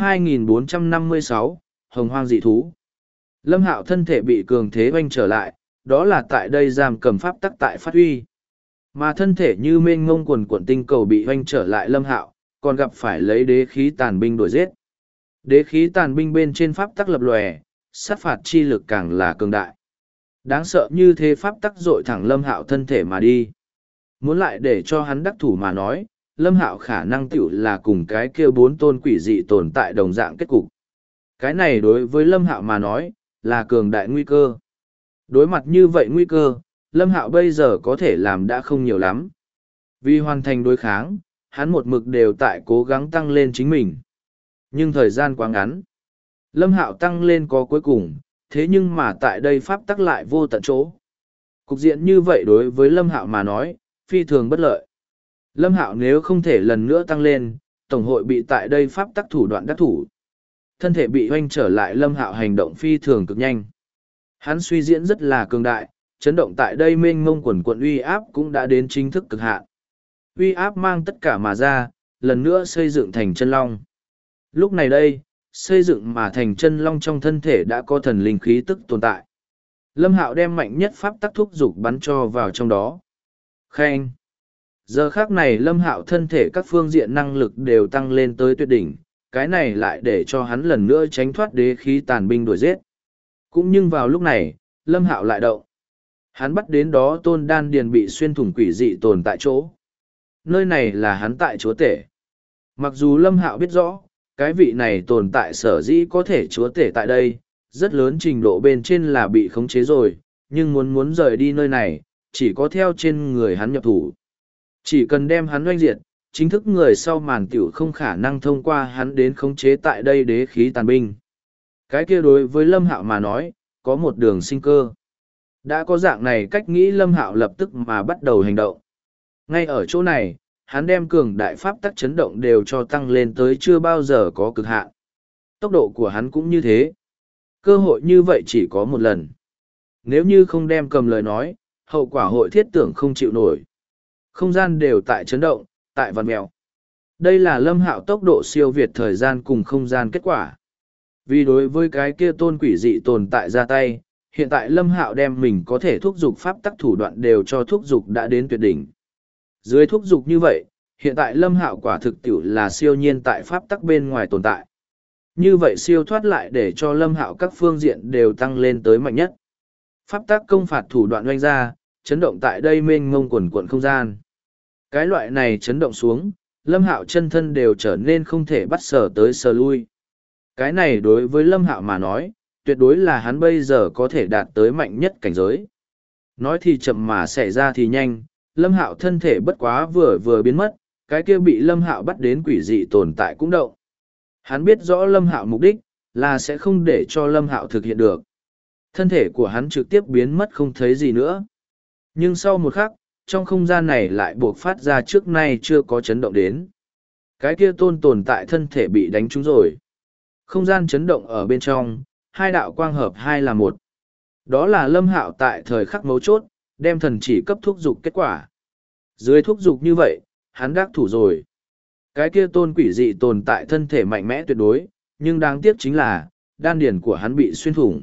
2456, Hồng Hoang dị thú. Lâm Hạo thân thể bị cường thế hoanh trở lại, đó là tại đây giam cầm pháp tắc tại phát huy. Mà thân thể như mênh ngông quần quần tinh cầu bị hoanh trở lại Lâm Hạo, còn gặp phải lấy đế khí tàn binh đuổi giết. Đế khí tàn binh bên trên pháp tắc lập lòe, sát phạt chi lực càng là cường đại. Đáng sợ như thế pháp tắc dội thẳng Lâm Hạo thân thể mà đi. Muốn lại để cho hắn đắc thủ mà nói, Lâm Hạo khả năng tiểu là cùng cái kia bốn tôn quỷ dị tồn tại đồng dạng kết cục. Cái này đối với Lâm Hạo mà nói, là cường đại nguy cơ. Đối mặt như vậy nguy cơ, Lâm Hạo bây giờ có thể làm đã không nhiều lắm. Vì hoàn thành đối kháng, hắn một mực đều tại cố gắng tăng lên chính mình. Nhưng thời gian quá ngắn. Lâm Hạo tăng lên có cuối cùng, thế nhưng mà tại đây pháp tắc lại vô tận chỗ. Cục diện như vậy đối với Lâm Hạo mà nói, phi thường bất lợi. Lâm Hạo nếu không thể lần nữa tăng lên, Tổng hội bị tại đây pháp tắc thủ đoạn đắc thủ. Thân thể bị hoanh trở lại Lâm Hạo hành động phi thường cực nhanh. Hắn suy diễn rất là cường đại, chấn động tại đây mênh mông quần quận uy áp cũng đã đến chính thức cực hạn. Uy áp mang tất cả mà ra, lần nữa xây dựng thành chân long. Lúc này đây, xây dựng mà thành chân long trong thân thể đã có thần linh khí tức tồn tại. Lâm Hạo đem mạnh nhất pháp tắc thúc dục bắn cho vào trong đó. Khen! Giờ khác này Lâm Hạo thân thể các phương diện năng lực đều tăng lên tới tuyệt đỉnh, cái này lại để cho hắn lần nữa tránh thoát đế khí tàn binh đuổi giết. Cũng nhưng vào lúc này, Lâm Hạo lại động. Hắn bắt đến đó tôn đan điền bị xuyên thủng quỷ dị tồn tại chỗ. Nơi này là hắn tại chúa tể. Mặc dù Lâm Hạo biết rõ, cái vị này tồn tại sở dĩ có thể chúa tể tại đây, rất lớn trình độ bên trên là bị khống chế rồi, nhưng muốn rời đi nơi này, chỉ có theo trên người hắn nhập thủ. Chỉ cần đem hắn oanh diệt, chính thức người sau màn tiểu không khả năng thông qua hắn đến khống chế tại đây đế khí tàn binh. Cái kia đối với Lâm Hạo mà nói, có một đường sinh cơ. Đã có dạng này cách nghĩ Lâm Hạo lập tức mà bắt đầu hành động. Ngay ở chỗ này, hắn đem cường đại pháp tắc chấn động đều cho tăng lên tới chưa bao giờ có cực hạn. Tốc độ của hắn cũng như thế. Cơ hội như vậy chỉ có một lần. Nếu như không đem cầm lời nói, hậu quả hội thiết tưởng không chịu nổi. Không gian đều tại chấn động, tại vằn mèo. Đây là Lâm Hạo tốc độ siêu việt thời gian cùng không gian kết quả. Vì đối với cái kia tôn quỷ dị tồn tại ra tay, hiện tại Lâm Hạo đem mình có thể thúc giục pháp tắc thủ đoạn đều cho thúc giục đã đến tuyệt đỉnh. Dưới thúc giục như vậy, hiện tại Lâm Hạo quả thực tiểu là siêu nhiên tại pháp tắc bên ngoài tồn tại. Như vậy siêu thoát lại để cho Lâm Hạo các phương diện đều tăng lên tới mạnh nhất. Pháp tắc công phạt thủ đoạn oanh ra, chấn động tại đây mênh mông quần quận không gian. Cái loại này chấn động xuống, Lâm Hạo chân thân đều trở nên không thể bắt sờ tới sờ lui. Cái này đối với Lâm Hạo mà nói, tuyệt đối là hắn bây giờ có thể đạt tới mạnh nhất cảnh giới. Nói thì chậm mà xảy ra thì nhanh, Lâm Hạo thân thể bất quá vừa biến mất, cái kia bị Lâm Hạo bắt đến quỷ dị tồn tại cũng động. Hắn biết rõ Lâm Hạo mục đích, là sẽ không để cho Lâm Hạo thực hiện được. Thân thể của hắn trực tiếp biến mất không thấy gì nữa. Nhưng sau một khắc, trong không gian này lại buộc phát ra trước nay chưa có chấn động đến. Cái kia tồn tại thân thể bị đánh trúng rồi. Không gian chấn động ở bên trong, hai đạo quang hợp hai là một. Đó là Lâm Hạo tại thời khắc mấu chốt, đem thần chỉ cấp thúc dục kết quả. Dưới thúc dục như vậy, hắn đắc thủ rồi. Cái kia tôn quỷ dị tồn tại thân thể mạnh mẽ tuyệt đối, nhưng đáng tiếc chính là, đan điển của hắn bị xuyên thủng.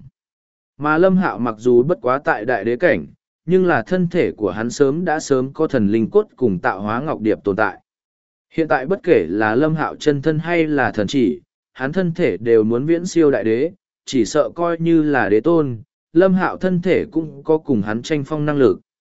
Mà Lâm Hạo mặc dù bất quá tại đại đế cảnh, nhưng là thân thể của hắn đã sớm có thần linh cốt cùng tạo hóa ngọc điệp tồn tại. Hiện tại bất kể là Lâm Hạo chân thân hay là thần chỉ, hắn thân thể đều muốn viễn siêu đại đế, chỉ sợ coi như là đế tôn, Lâm Hạo thân thể cũng có cùng hắn tranh phong năng lực.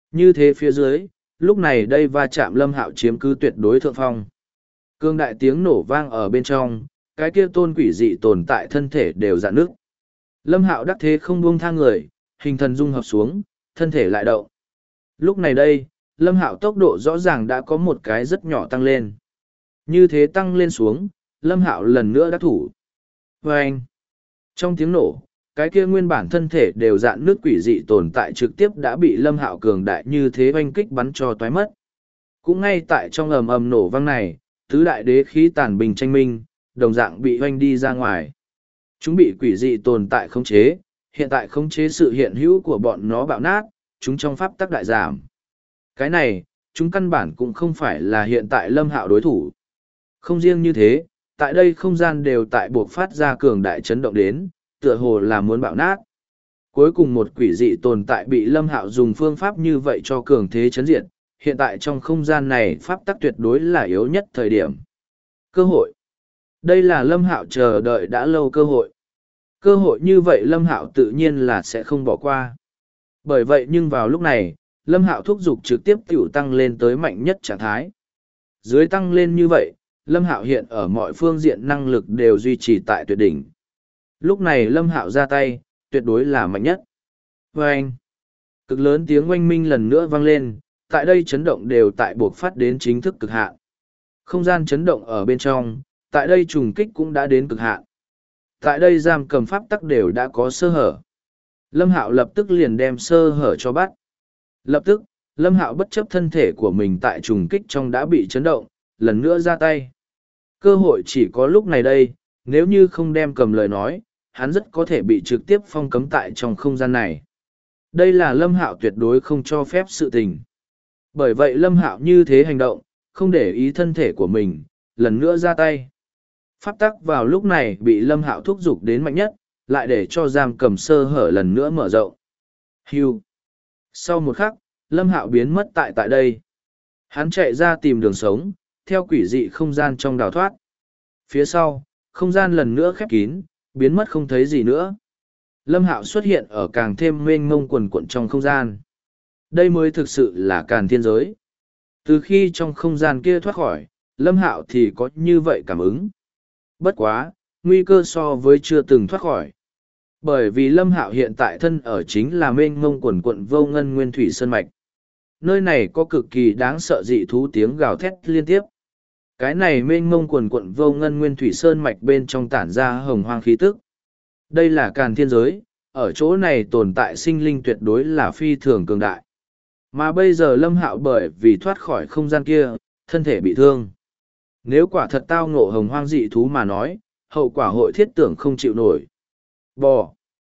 Như thế phía dưới, lúc này đây va chạm Lâm Hạo chiếm cứ tuyệt đối thượng phong. Cương đại tiếng nổ vang ở bên trong, cái kia tôn quỷ dị tồn tại thân thể đều dạn nước. Lâm Hạo đắc thế không buông tha người, hình thần dung hợp xuống, thân thể lại động. Lúc này đây, Lâm Hạo tốc độ rõ ràng đã có một cái rất nhỏ tăng lên. Như thế tăng lên xuống, Lâm Hạo lần nữa đắc thủ. Vâng! Trong tiếng nổ, cái kia nguyên bản thân thể đều dạn nước quỷ dị tồn tại trực tiếp đã bị Lâm Hạo cường đại như thế oanh kích bắn cho toái mất. Cũng ngay tại trong ầm ầm nổ vang này, tứ đại đế khí tàn bình tranh minh, đồng dạng bị oanh đi ra ngoài. Chúng bị quỷ dị tồn tại khống chế, hiện tại khống chế sự hiện hữu của bọn nó bạo nát, chúng trong pháp tắc đại giảm. Cái này, chúng căn bản cũng không phải là hiện tại Lâm Hạo đối thủ. Không riêng như thế, tại đây không gian đều tại buộc phát ra cường đại chấn động đến, tựa hồ là muốn bạo nát. Cuối cùng một quỷ dị tồn tại bị Lâm Hạo dùng phương pháp như vậy cho cường thế chấn diệt, hiện tại trong không gian này pháp tắc tuyệt đối là yếu nhất thời điểm. Cơ hội. Đây là Lâm Hạo chờ đợi đã lâu cơ hội. Cơ hội như vậy Lâm Hạo tự nhiên là sẽ không bỏ qua. Bởi vậy nhưng vào lúc này, Lâm Hạo thúc giục trực tiếp tiểu tăng lên tới mạnh nhất trạng thái. Dưới tăng lên như vậy, Lâm Hạo hiện ở mọi phương diện năng lực đều duy trì tại tuyệt đỉnh. Lúc này Lâm Hạo ra tay, tuyệt đối là mạnh nhất. Vâng! Cực lớn tiếng oanh minh lần nữa vang lên, tại đây chấn động đều tại buộc phát đến chính thức cực hạn. Không gian chấn động ở bên trong, tại đây trùng kích cũng đã đến cực hạn. Tại đây giam cầm pháp tắc đều đã có sơ hở. Lâm Hạo lập tức liền đem sơ hở cho bắt. Lập tức, Lâm Hạo bất chấp thân thể của mình tại trùng kích trong đã bị chấn động, lần nữa ra tay. Cơ hội chỉ có lúc này đây, nếu như không đem cầm lời nói, hắn rất có thể bị trực tiếp phong cấm tại trong không gian này. Đây là Lâm Hạo tuyệt đối không cho phép sự tình. Bởi vậy Lâm Hạo như thế hành động, không để ý thân thể của mình, lần nữa ra tay. Pháp tắc vào lúc này bị Lâm Hạo thúc giục đến mạnh nhất, lại để cho giam cầm sơ hở lần nữa mở rộng. Hưu. Sau một khắc, Lâm Hạo biến mất tại đây. Hắn chạy ra tìm đường sống, theo quỷ dị không gian trong đào thoát. Phía sau, không gian lần nữa khép kín, biến mất không thấy gì nữa. Lâm Hạo xuất hiện ở càng thêm mênh mông quần quận trong không gian. Đây mới thực sự là Càn Thiên giới. Từ khi trong không gian kia thoát khỏi, Lâm Hạo thì có như vậy cảm ứng. Bất quá, nguy cơ so với chưa từng thoát khỏi. Bởi vì Lâm Hạo hiện tại thân ở chính là mênh mông quần quận vô ngân nguyên thủy sơn mạch. Nơi này có cực kỳ đáng sợ dị thú tiếng gào thét liên tiếp. Cái này mênh mông quần quận vô ngân nguyên thủy sơn mạch bên trong tản ra hồng hoang khí tức. Đây là Càn Thiên giới, ở chỗ này tồn tại sinh linh tuyệt đối là phi thường cường đại. Mà bây giờ Lâm Hạo bởi vì thoát khỏi không gian kia, thân thể bị thương. Nếu quả thật tao ngộ hồng hoang dị thú mà nói, hậu quả hội thiết tưởng không chịu nổi. Bò.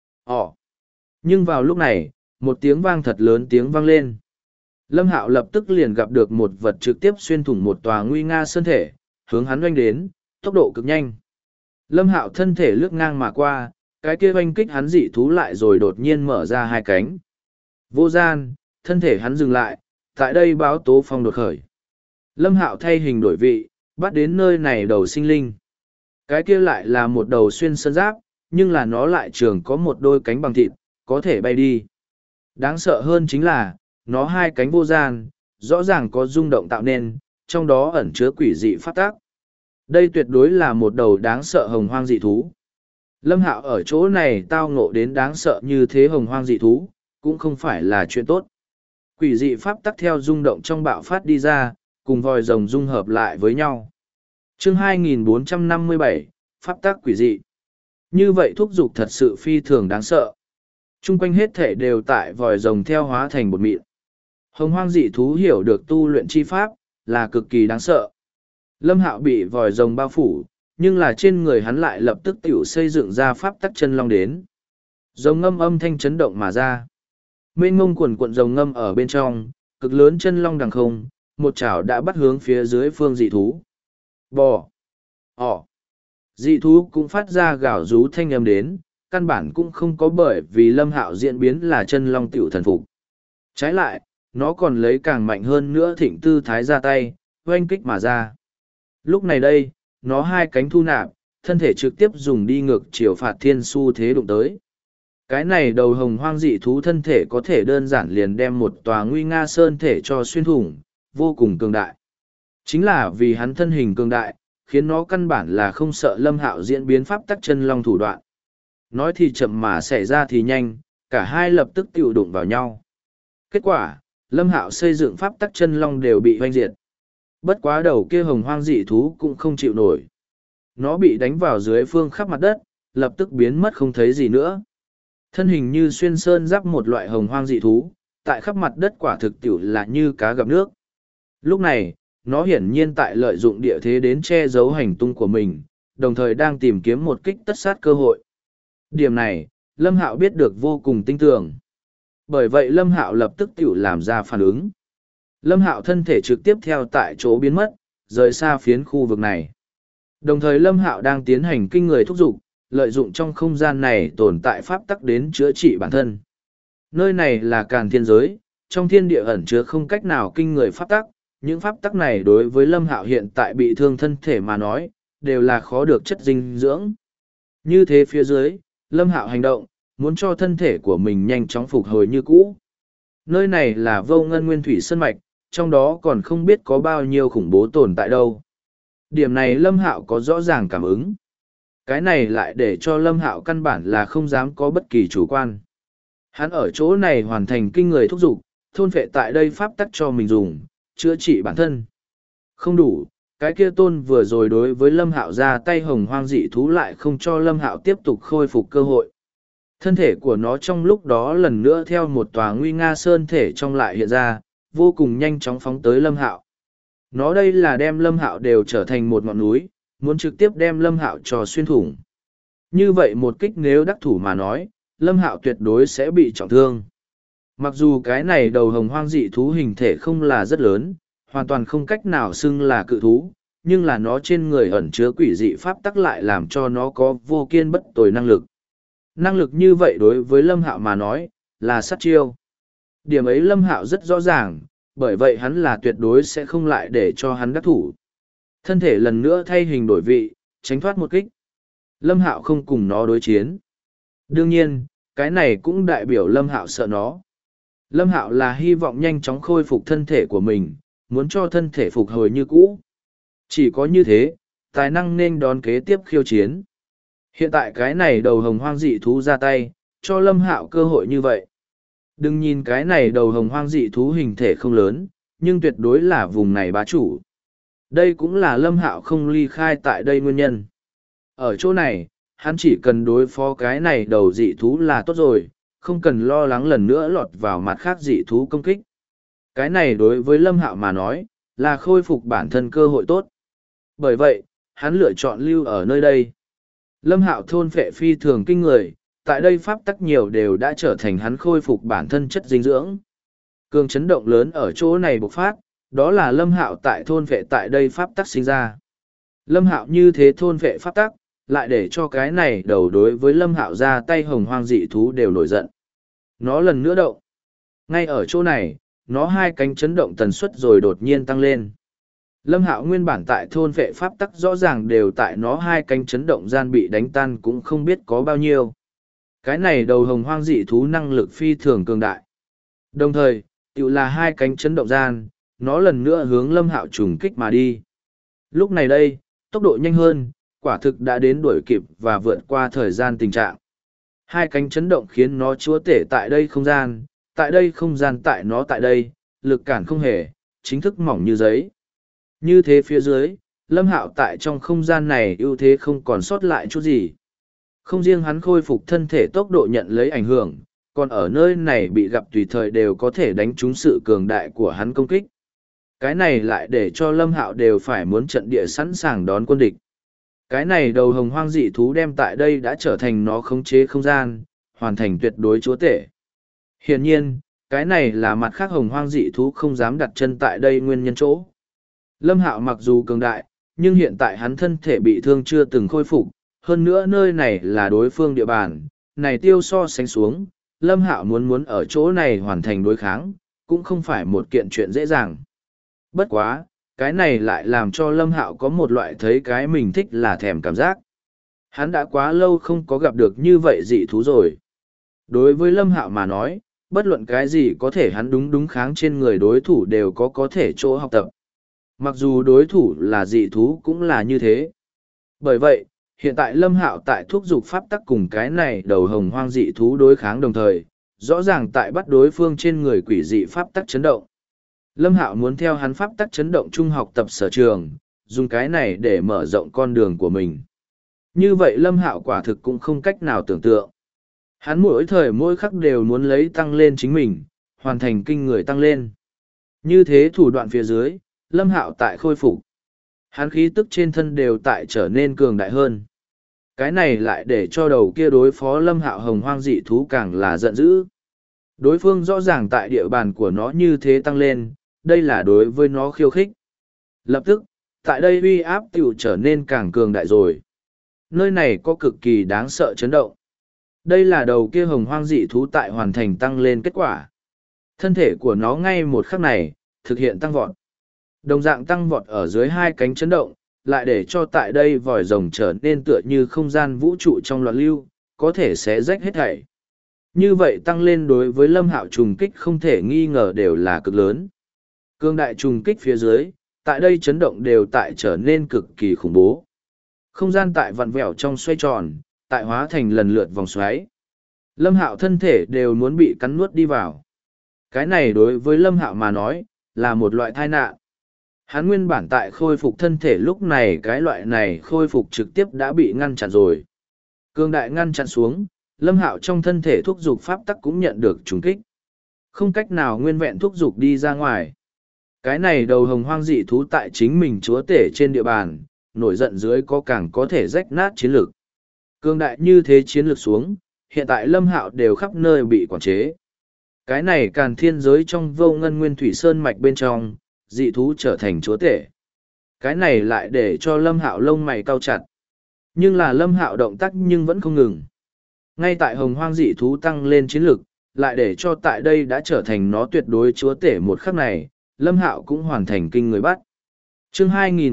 Ỏ. Nhưng vào lúc này, một tiếng vang thật lớn tiếng vang lên. Lâm Hạo lập tức liền gặp được một vật trực tiếp xuyên thủng một tòa nguy nga sơn thể, hướng hắn oanh đến, tốc độ cực nhanh. Lâm Hạo thân thể lướt ngang mà qua, cái kia oanh kích hắn dị thú lại rồi đột nhiên mở ra hai cánh. Vô gian, thân thể hắn dừng lại, tại đây báo tố phong đột khởi. Lâm Hạo thay hình đổi vị, bắt đến nơi này đầu sinh linh. Cái kia lại là một đầu xuyên sơn giáp, nhưng là nó lại trường có một đôi cánh bằng thịt, có thể bay đi. Đáng sợ hơn chính là, nó hai cánh vô gian, rõ ràng có rung động tạo nên, trong đó ẩn chứa quỷ dị phát tác. Đây tuyệt đối là một đầu đáng sợ hồng hoang dị thú. Lâm Hạo ở chỗ này tao ngộ đến đáng sợ như thế hồng hoang dị thú, cũng không phải là chuyện tốt. Quỷ dị pháp tắc theo rung động trong bạo phát đi ra, cùng vòi rồng dung hợp lại với nhau. Chương 2457, Pháp tắc quỷ dị. Như vậy thúc dục thật sự phi thường đáng sợ. Trung quanh hết thể đều tại vòi rồng theo hóa thành bột mịn. Hồng hoang dị thú hiểu được tu luyện chi pháp, là cực kỳ đáng sợ. Lâm Hạo bị vòi rồng bao phủ, nhưng là trên người hắn lại lập tức tiểu xây dựng ra pháp tắc chân long đến. Rồng ngâm âm thanh chấn động mà ra. Mênh mông quần cuộn rồng ngâm ở bên trong, cực lớn chân long đằng không, một chảo đã bắt hướng phía dưới phương dị thú. Bò. Ỏ. Dị thú cũng phát ra gào rú thanh âm đến, căn bản cũng không có bởi vì Lâm Hạo diễn biến là chân long tiểu thần phục. Trái lại, nó còn lấy càng mạnh hơn nữa thịnh tư thái ra tay, oanh kích mà ra. Lúc này đây, nó hai cánh thu nạp, thân thể trực tiếp dùng đi ngược chiều phạt thiên su thế đụng tới. Cái này đầu hồng hoang dị thú thân thể có thể đơn giản liền đem một tòa nguy nga sơn thể cho xuyên thủng, vô cùng cường đại. Chính là vì hắn thân hình cường đại, khiến nó căn bản là không sợ Lâm Hạo diễn biến pháp tắc chân long thủ đoạn. Nói thì chậm mà xảy ra thì nhanh, cả hai lập tức tiêu đụng vào nhau. Kết quả, Lâm Hạo xây dựng pháp tắc chân long đều bị hoanh diệt. Bất quá đầu kia hồng hoang dị thú cũng không chịu nổi. Nó bị đánh vào dưới phương khắp mặt đất, lập tức biến mất không thấy gì nữa. Thân hình như xuyên sơn giáp một loại hồng hoang dị thú, tại khắp mặt đất quả thực tiểu là như cá gặp nước. Lúc này, nó hiển nhiên tại lợi dụng địa thế đến che giấu hành tung của mình, đồng thời đang tìm kiếm một kích tất sát cơ hội. Điểm này, Lâm Hạo biết được vô cùng tinh tường. Bởi vậy Lâm Hạo lập tức tiểu làm ra phản ứng. Lâm Hạo thân thể trực tiếp theo tại chỗ biến mất, rời xa phiến khu vực này. Đồng thời Lâm Hạo đang tiến hành kinh người thúc giục, lợi dụng trong không gian này tồn tại pháp tắc đến chữa trị bản thân. Nơi này là Càn Thiên giới, trong thiên địa ẩn chứa không cách nào kinh người pháp tắc, những pháp tắc này đối với Lâm Hạo hiện tại bị thương thân thể mà nói, đều là khó được chất dinh dưỡng. Như thế phía dưới, Lâm Hạo hành động, muốn cho thân thể của mình nhanh chóng phục hồi như cũ. Nơi này là Vô Ngân Nguyên Thủy Sơn Mạch, trong đó còn không biết có bao nhiêu khủng bố tồn tại đâu. Điểm này Lâm Hạo có rõ ràng cảm ứng. Cái này lại để cho Lâm Hạo căn bản là không dám có bất kỳ chủ quan. Hắn ở chỗ này hoàn thành kinh người thúc giục, thôn phệ tại đây pháp tắc cho mình dùng, chữa trị bản thân. Không đủ, cái kia tôn vừa rồi đối với Lâm Hạo ra tay hồng hoang dị thú lại không cho Lâm Hạo tiếp tục khôi phục cơ hội. Thân thể của nó trong lúc đó lần nữa theo một tòa nguy nga sơn thể trong lại hiện ra, vô cùng nhanh chóng phóng tới Lâm Hạo. Nó đây là đem Lâm Hạo đều trở thành một ngọn núi, muốn trực tiếp đem Lâm Hạo cho xuyên thủng. Như vậy một kích nếu đắc thủ mà nói, Lâm Hạo tuyệt đối sẽ bị trọng thương. Mặc dù cái này đầu hồng hoang dị thú hình thể không là rất lớn, hoàn toàn không cách nào xưng là cự thú, nhưng là nó trên người ẩn chứa quỷ dị pháp tắc lại làm cho nó có vô kiên bất tồi năng lực. Năng lực như vậy đối với Lâm Hạo mà nói, là sát chiêu. Điểm ấy Lâm Hạo rất rõ ràng, bởi vậy hắn là tuyệt đối sẽ không lại để cho hắn đắc thủ. Thân thể lần nữa thay hình đổi vị, tránh thoát một kích. Lâm Hạo không cùng nó đối chiến. Đương nhiên, cái này cũng đại biểu Lâm Hạo sợ nó. Lâm Hạo là hy vọng nhanh chóng khôi phục thân thể của mình, muốn cho thân thể phục hồi như cũ. Chỉ có như thế, tài năng nên đón kế tiếp khiêu chiến. Hiện tại cái này đầu hồng hoang dị thú ra tay, cho Lâm Hạo cơ hội như vậy. Đừng nhìn cái này đầu hồng hoang dị thú hình thể không lớn, nhưng tuyệt đối là vùng này bá chủ. Đây cũng là Lâm Hạo không ly khai tại đây nguyên nhân. Ở chỗ này, hắn chỉ cần đối phó cái này đầu dị thú là tốt rồi, không cần lo lắng lần nữa lọt vào mặt khác dị thú công kích. Cái này đối với Lâm Hạo mà nói, là khôi phục bản thân cơ hội tốt. Bởi vậy, hắn lựa chọn lưu ở nơi đây. Lâm Hạo thôn phệ phi thường kinh người, tại đây pháp tắc nhiều đều đã trở thành hắn khôi phục bản thân chất dinh dưỡng. Cường chấn động lớn ở chỗ này bộc phát, đó là Lâm Hạo tại thôn phệ tại đây pháp tắc sinh ra. Lâm Hạo như thế thôn phệ pháp tắc, lại để cho cái này đầu đối với Lâm Hạo ra tay hồng hoang dị thú đều nổi giận. Nó lần nữa động. Ngay ở chỗ này, nó hai cánh chấn động tần suất rồi đột nhiên tăng lên. Lâm Hạo nguyên bản tại thôn vệ pháp tắc rõ ràng đều tại nó hai cánh chấn động gian bị đánh tan cũng không biết có bao nhiêu. Cái này đầu hồng hoang dị thú năng lực phi thường cường đại. Đồng thời, tự là hai cánh chấn động gian, nó lần nữa hướng Lâm Hạo trùng kích mà đi. Lúc này đây, tốc độ nhanh hơn, quả thực đã đến đuổi kịp và vượt qua thời gian tình trạng. Hai cánh chấn động khiến nó chúa tể tại đây không gian tại nó tại đây, lực cản không hề, chính thức mỏng như giấy. Như thế phía dưới, Lâm Hạo tại trong không gian này ưu thế không còn sót lại chút gì. Không riêng hắn khôi phục thân thể tốc độ nhận lấy ảnh hưởng, còn ở nơi này bị gặp tùy thời đều có thể đánh trúng sự cường đại của hắn công kích. Cái này lại để cho Lâm Hạo đều phải muốn trận địa sẵn sàng đón quân địch. Cái này đầu hồng hoang dị thú đem tại đây đã trở thành nó khống chế không gian, hoàn thành tuyệt đối chúa tể. Hiển nhiên, cái này là mặt khác hồng hoang dị thú không dám đặt chân tại đây nguyên nhân chỗ. Lâm Hạo mặc dù cường đại, nhưng hiện tại hắn thân thể bị thương chưa từng khôi phục, hơn nữa nơi này là đối phương địa bàn, này tiêu so sánh xuống, Lâm Hạo muốn ở chỗ này hoàn thành đối kháng, cũng không phải một kiện chuyện dễ dàng. Bất quá, cái này lại làm cho Lâm Hạo có một loại thấy cái mình thích là thèm cảm giác. Hắn đã quá lâu không có gặp được như vậy dị thú rồi. Đối với Lâm Hạo mà nói, bất luận cái gì có thể hắn đúng đúng kháng trên người đối thủ đều có thể chỗ học tập. Mặc dù đối thủ là dị thú cũng là như thế. Bởi vậy, hiện tại Lâm Hạo tại thúc giục pháp tắc cùng cái này đầu hồng hoang dị thú đối kháng đồng thời, rõ ràng tại bắt đối phương trên người quỷ dị pháp tắc chấn động. Lâm Hạo muốn theo hắn pháp tắc chấn động trung học tập sở trường, dùng cái này để mở rộng con đường của mình. Như vậy Lâm Hạo quả thực cũng không cách nào tưởng tượng. Hắn mỗi thời mỗi khắc đều muốn lấy tăng lên chính mình, hoàn thành kinh người tăng lên. Như thế thủ đoạn phía dưới, Lâm Hạo tại khôi phục. Hắn khí tức trên thân đều tại trở nên cường đại hơn. Cái này lại để cho đầu kia đối phó Lâm Hạo hồng hoang dị thú càng là giận dữ. Đối phương rõ ràng tại địa bàn của nó như thế tăng lên, đây là đối với nó khiêu khích. Lập tức, tại đây uy áp tiểu trở nên càng cường đại rồi. Nơi này có cực kỳ đáng sợ chấn động. Đây là đầu kia hồng hoang dị thú tại hoàn thành tăng lên kết quả. Thân thể của nó ngay một khắc này, thực hiện tăng vọt. Đồng dạng tăng vọt ở dưới hai cánh chấn động, lại để cho tại đây vòi rồng trở nên tựa như không gian vũ trụ trong loạn lưu, có thể xé rách hết thảy. Như vậy tăng lên đối với Lâm Hạo trùng kích không thể nghi ngờ đều là cực lớn. Cương đại trùng kích phía dưới, tại đây chấn động đều tại trở nên cực kỳ khủng bố. Không gian tại vặn vẹo trong xoay tròn, tại hóa thành lần lượt vòng xoáy. Lâm Hạo thân thể đều muốn bị cắn nuốt đi vào. Cái này đối với Lâm Hạo mà nói, là một loại tai nạn. Hắn nguyên bản tại khôi phục thân thể lúc này cái loại này khôi phục trực tiếp đã bị ngăn chặn rồi. Cương đại ngăn chặn xuống, Lâm Hạo trong thân thể thúc dục pháp tắc cũng nhận được trùng kích. Không cách nào nguyên vẹn thúc dục đi ra ngoài. Cái này đầu hồng hoang dị thú tại chính mình chúa tể trên địa bàn, nổi giận dưới có càng có thể rách nát chiến lược. Cương đại như thế chiến lược xuống, hiện tại Lâm Hạo đều khắp nơi bị quản chế. Cái này càn thiên giới trong vô ngân nguyên thủy sơn mạch bên trong, dị thú trở thành chúa tể. Cái này lại để cho Lâm Hạo lông mày cau chặt. Nhưng là Lâm Hạo động tác nhưng vẫn không ngừng. Ngay tại hồng hoang dị thú tăng lên chiến lực, lại để cho tại đây đã trở thành nó tuyệt đối chúa tể một khắc này, Lâm Hạo cũng hoàn thành kinh người bắt. Chương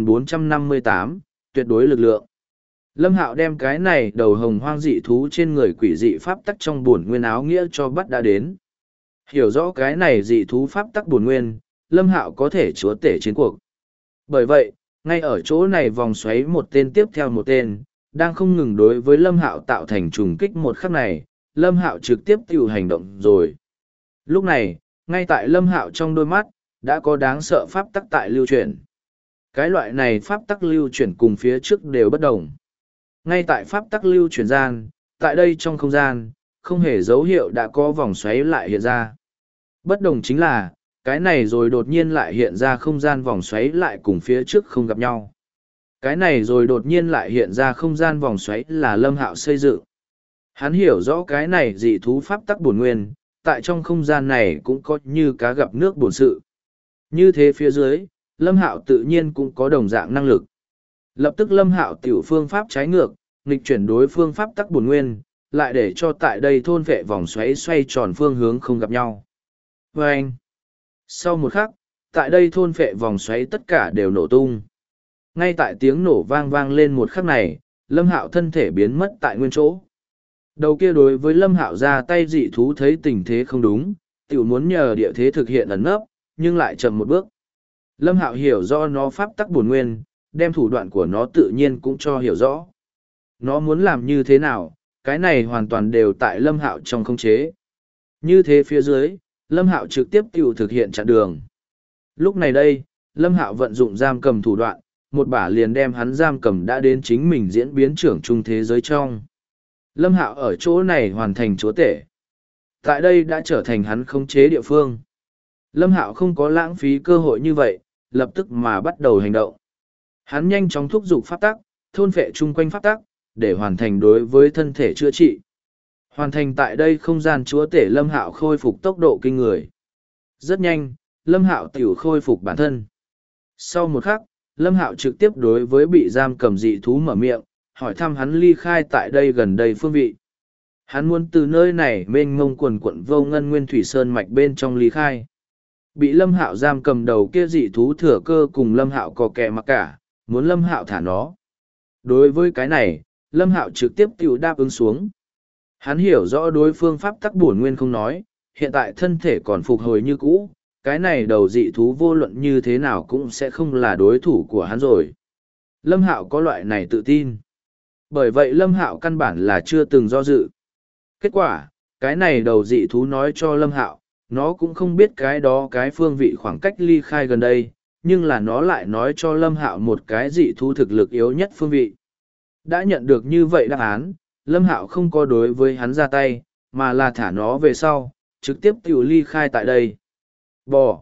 2458, tuyệt đối lực lượng. Lâm Hạo đem cái này đầu hồng hoang dị thú trên người quỷ dị pháp tắc trong bổn nguyên áo nghĩa cho bắt đã đến. Hiểu rõ cái này dị thú pháp tắc bổn nguyên, Lâm Hạo có thể chúa tể chiến cuộc. Bởi vậy, ngay ở chỗ này vòng xoáy một tên tiếp theo một tên, đang không ngừng đối với Lâm Hạo tạo thành trùng kích một khắc này, Lâm Hạo trực tiếp tự hành động rồi. Lúc này, ngay tại Lâm Hạo trong đôi mắt, đã có đáng sợ pháp tắc tại lưu chuyển. Cái loại này pháp tắc lưu chuyển cùng phía trước đều bất đồng. Ngay tại pháp tắc lưu chuyển gian, tại đây trong không gian, không hề dấu hiệu đã có vòng xoáy lại hiện ra. Bất đồng chính là, cái này rồi đột nhiên lại hiện ra không gian vòng xoáy lại cùng phía trước không gặp nhau. Cái này rồi đột nhiên lại hiện ra không gian vòng xoáy là Lâm Hạo xây dựng. Hắn hiểu rõ cái này dị thú pháp tắc bổn nguyên, tại trong không gian này cũng có như cá gặp nước bổn sự. Như thế phía dưới, Lâm Hạo tự nhiên cũng có đồng dạng năng lực. Lập tức Lâm Hạo tiểu phương pháp trái ngược, nghịch chuyển đối phương pháp tắc bổn nguyên, lại để cho tại đây thôn vệ vòng xoáy xoay tròn phương hướng không gặp nhau. Và anh, sau một khắc, tại đây thôn vệ vòng xoáy tất cả đều nổ tung. Ngay tại tiếng nổ vang vang lên một khắc này, Lâm Hạo thân thể biến mất tại nguyên chỗ. Đầu kia đối với Lâm Hạo ra tay dị thú thấy tình thế không đúng, tiểu muốn nhờ địa thế thực hiện ẩn nấp, nhưng lại chậm một bước. Lâm Hạo hiểu do nó pháp tắc bổn nguyên, đem thủ đoạn của nó tự nhiên cũng cho hiểu rõ. Nó muốn làm như thế nào, cái này hoàn toàn đều tại Lâm Hạo trong khống chế. Như thế phía dưới, Lâm Hạo trực tiếp tiểu thực hiện chặn đường. Lúc này đây, Lâm Hạo vận dụng giam cầm thủ đoạn, một bả liền đem hắn giam cầm đã đến chính mình diễn biến trưởng trung thế giới trong. Lâm Hạo ở chỗ này hoàn thành chúa tể. Tại đây đã trở thành hắn khống chế địa phương. Lâm Hạo không có lãng phí cơ hội như vậy, lập tức mà bắt đầu hành động. Hắn nhanh chóng thúc giục pháp tắc, thôn phệ chung quanh pháp tắc, để hoàn thành đối với thân thể chữa trị. Hoàn thành tại đây không gian chúa tể Lâm Hạo khôi phục tốc độ kinh người. Rất nhanh, Lâm Hạo tiểu khôi phục bản thân. Sau một khắc, Lâm Hạo trực tiếp đối với bị giam cầm dị thú mở miệng, hỏi thăm hắn ly khai tại đây gần đây phương vị. Hắn muốn từ nơi này mênh mông quần quận vô ngân nguyên thủy sơn mạch bên trong ly khai. Bị Lâm Hạo giam cầm đầu kia dị thú thừa cơ cùng Lâm Hạo có kẻ mặc cả, muốn Lâm Hạo thả nó. Đối với cái này, Lâm Hạo trực tiếp tiểu đáp ứng xuống. Hắn hiểu rõ đối phương pháp tắc bổn nguyên không nói, hiện tại thân thể còn phục hồi như cũ, cái này đầu dị thú vô luận như thế nào cũng sẽ không là đối thủ của hắn rồi. Lâm Hạo có loại này tự tin. Bởi vậy Lâm Hạo căn bản là chưa từng do dự. Kết quả, cái này đầu dị thú nói cho Lâm Hạo, nó cũng không biết cái đó cái phương vị khoảng cách ly khai gần đây, nhưng là nó lại nói cho Lâm Hạo một cái dị thú thực lực yếu nhất phương vị. Đã nhận được như vậy đáp án, Lâm Hạo không có đối với hắn ra tay, mà là thả nó về sau, trực tiếp tiểu ly khai tại đây. Bò.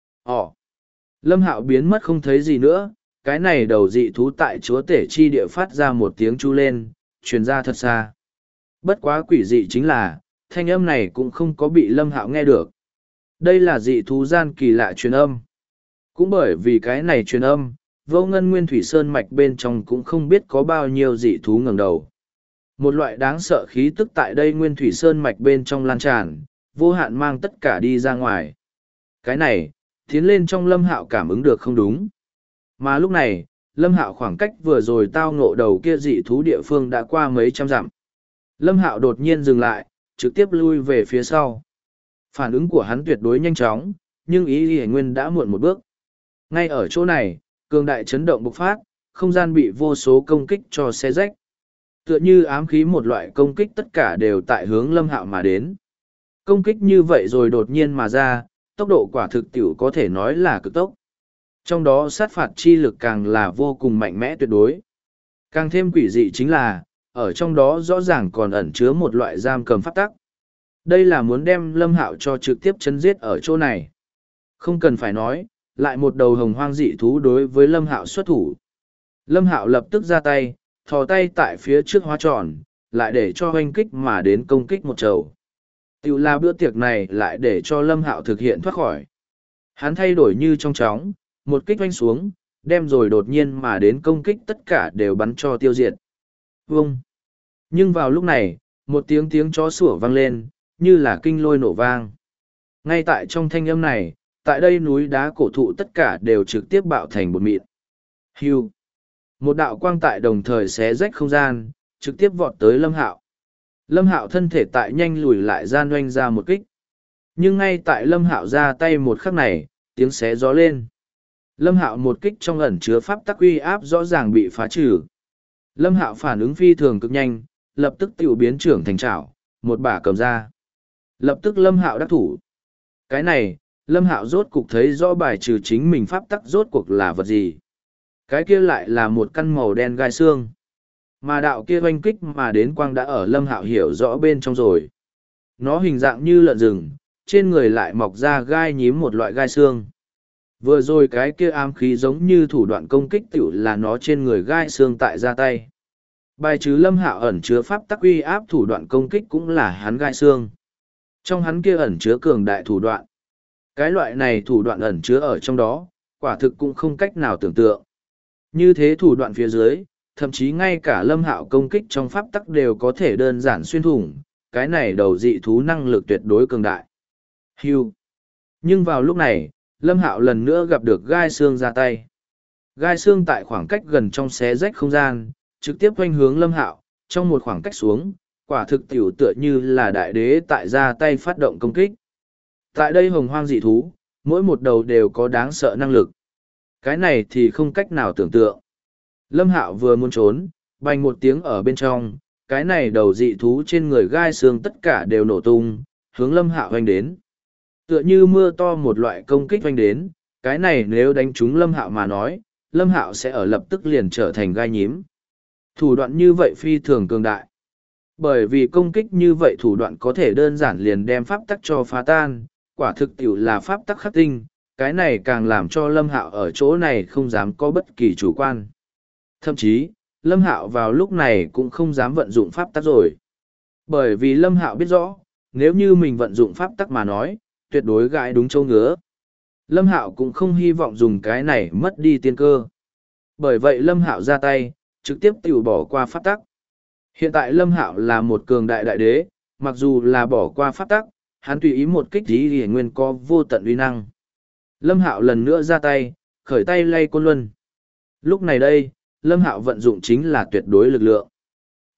Ỏ. Lâm Hạo biến mất không thấy gì nữa, cái này đầu dị thú tại chúa tể chi địa phát ra một tiếng chu lên, truyền ra thật xa. Bất quá quỷ dị chính là, thanh âm này cũng không có bị Lâm Hạo nghe được. Đây là dị thú gian kỳ lạ truyền âm. Cũng bởi vì cái này truyền âm, vô ngân nguyên thủy sơn mạch bên trong cũng không biết có bao nhiêu dị thú ngẩng đầu. Một loại đáng sợ khí tức tại đây nguyên thủy sơn mạch bên trong lan tràn, vô hạn mang tất cả đi ra ngoài. Cái này, tiến lên trong Lâm Hạo cảm ứng được không đúng. Mà lúc này, Lâm Hạo khoảng cách vừa rồi tao ngộ đầu kia dị thú địa phương đã qua mấy trăm dặm. Lâm Hạo đột nhiên dừng lại, trực tiếp lui về phía sau. Phản ứng của hắn tuyệt đối nhanh chóng, nhưng ý Lý Nguyên đã muộn một bước. Ngay ở chỗ này, cường đại chấn động bộc phát, không gian bị vô số công kích cho xé rách. Tựa như ám khí một loại công kích tất cả đều tại hướng Lâm Hạo mà đến. Công kích như vậy rồi đột nhiên mà ra, tốc độ quả thực tiểu có thể nói là cực tốc. Trong đó sát phạt chi lực càng là vô cùng mạnh mẽ tuyệt đối. Càng thêm quỷ dị chính là, ở trong đó rõ ràng còn ẩn chứa một loại giam cầm pháp tắc. Đây là muốn đem Lâm Hạo cho trực tiếp chấn giết ở chỗ này. Không cần phải nói, lại một đầu hồng hoang dị thú đối với Lâm Hạo xuất thủ. Lâm Hạo lập tức ra tay, thò tay tại phía trước hóa tròn, lại để cho hoanh kích mà đến công kích một trầu. Tiểu là bữa tiệc này lại để cho Lâm Hạo thực hiện thoát khỏi. Hắn thay đổi như trong chóng, một kích oanh xuống, đem rồi đột nhiên mà đến công kích tất cả đều bắn cho tiêu diệt. Vâng! Nhưng vào lúc này, một tiếng tiếng chó sủa vang lên, như là kinh lôi nổ vang. Ngay tại trong thanh âm này, tại đây núi đá cổ thụ tất cả đều trực tiếp bạo thành bột mịn. Hưu! Một đạo quang tại đồng thời xé rách không gian, trực tiếp vọt tới Lâm Hạo. Lâm Hạo thân thể tại nhanh lùi lại gian oanh ra một kích. Nhưng ngay tại Lâm Hạo ra tay một khắc này, tiếng xé gió lên. Lâm Hạo một kích trong ẩn chứa pháp tắc uy áp rõ ràng bị phá trừ. Lâm Hạo phản ứng phi thường cực nhanh, lập tức tiểu biến trưởng thành trảo, một bả cầm ra. Lập tức Lâm Hạo đắc thủ. Cái này, Lâm Hạo rốt cục thấy rõ bài trừ chính mình pháp tắc rốt cuộc là vật gì. Cái kia lại là một căn màu đen gai xương. Mà đạo kia oanh kích mà đến quang đã ở Lâm Hạo hiểu rõ bên trong rồi. Nó hình dạng như lợn rừng, trên người lại mọc ra gai nhím một loại gai xương. Vừa rồi cái kia ám khí giống như thủ đoạn công kích tiểu là nó trên người gai xương tại ra tay. Bài trừ Lâm Hạo ẩn chứa pháp tắc uy áp thủ đoạn công kích cũng là hắn gai xương. Trong hắn kia ẩn chứa cường đại thủ đoạn. Cái loại này thủ đoạn ẩn chứa ở trong đó, quả thực cũng không cách nào tưởng tượng. Như thế thủ đoạn phía dưới, thậm chí ngay cả Lâm Hạo công kích trong pháp tắc đều có thể đơn giản xuyên thủng, cái này đầu dị thú năng lực tuyệt đối cường đại. Hưu. Nhưng vào lúc này, Lâm Hạo lần nữa gặp được gai xương ra tay. Gai xương tại khoảng cách gần trong xé rách không gian, trực tiếp quanh hướng Lâm Hạo, trong một khoảng cách xuống, quả thực tiểu tựa như là đại đế tại ra tay phát động công kích. Tại đây hồng hoang dị thú, mỗi một đầu đều có đáng sợ năng lực. Cái này thì không cách nào tưởng tượng. Lâm Hạo vừa muốn trốn, bành một tiếng ở bên trong, cái này đầu dị thú trên người gai xương tất cả đều nổ tung, hướng Lâm Hạo hoành đến. Tựa như mưa to một loại công kích hoành đến, cái này nếu đánh trúng Lâm Hạo mà nói, Lâm Hạo sẽ ở lập tức liền trở thành gai nhím. Thủ đoạn như vậy phi thường cường đại. Bởi vì công kích như vậy thủ đoạn có thể đơn giản liền đem pháp tắc cho phá tan, quả thực tiểu là pháp tắc khắc tinh, cái này càng làm cho Lâm Hạo ở chỗ này không dám có bất kỳ chủ quan. Thậm chí, Lâm Hạo vào lúc này cũng không dám vận dụng pháp tắc rồi. Bởi vì Lâm Hạo biết rõ, nếu như mình vận dụng pháp tắc mà nói, tuyệt đối gãi đúng châu ngứa. Lâm Hạo cũng không hy vọng dùng cái này mất đi tiên cơ. Bởi vậy Lâm Hạo ra tay, trực tiếp tiểu bỏ qua pháp tắc. Hiện tại Lâm Hạo là một cường đại đại đế, mặc dù là bỏ qua pháp tắc, hắn tùy ý một kích ý thì nguyên có vô tận uy năng. Lâm Hạo lần nữa ra tay, khởi tay lay côn luân. Lúc này đây, Lâm Hạo vận dụng chính là tuyệt đối lực lượng.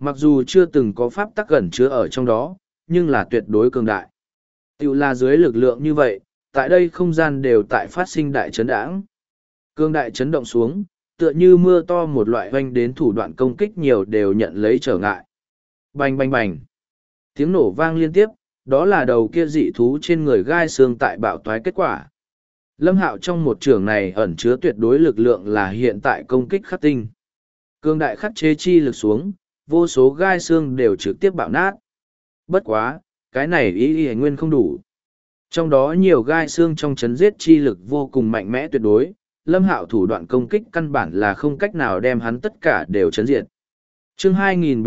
Mặc dù chưa từng có pháp tắc ẩn chứa ở trong đó, nhưng là tuyệt đối cường đại. Tiểu là dưới lực lượng như vậy, tại đây không gian đều tại phát sinh đại chấn đãng. Cương đại chấn động xuống, tựa như mưa to một loại hoanh đến thủ đoạn công kích nhiều đều nhận lấy trở ngại. Bành bành bành. Tiếng nổ vang liên tiếp, đó là đầu kia dị thú trên người gai xương tại bạo toái kết quả. Lâm Hạo trong một trường này ẩn chứa tuyệt đối lực lượng là hiện tại công kích khắc tinh. Cương đại khắc chế chi lực xuống, vô số gai xương đều trực tiếp bạo nát. Bất quá, cái này ý nguyên không đủ. Trong đó nhiều gai xương trong chấn giết chi lực vô cùng mạnh mẽ tuyệt đối, Lâm Hạo thủ đoạn công kích căn bản là không cách nào đem hắn tất cả đều chấn diệt. Chương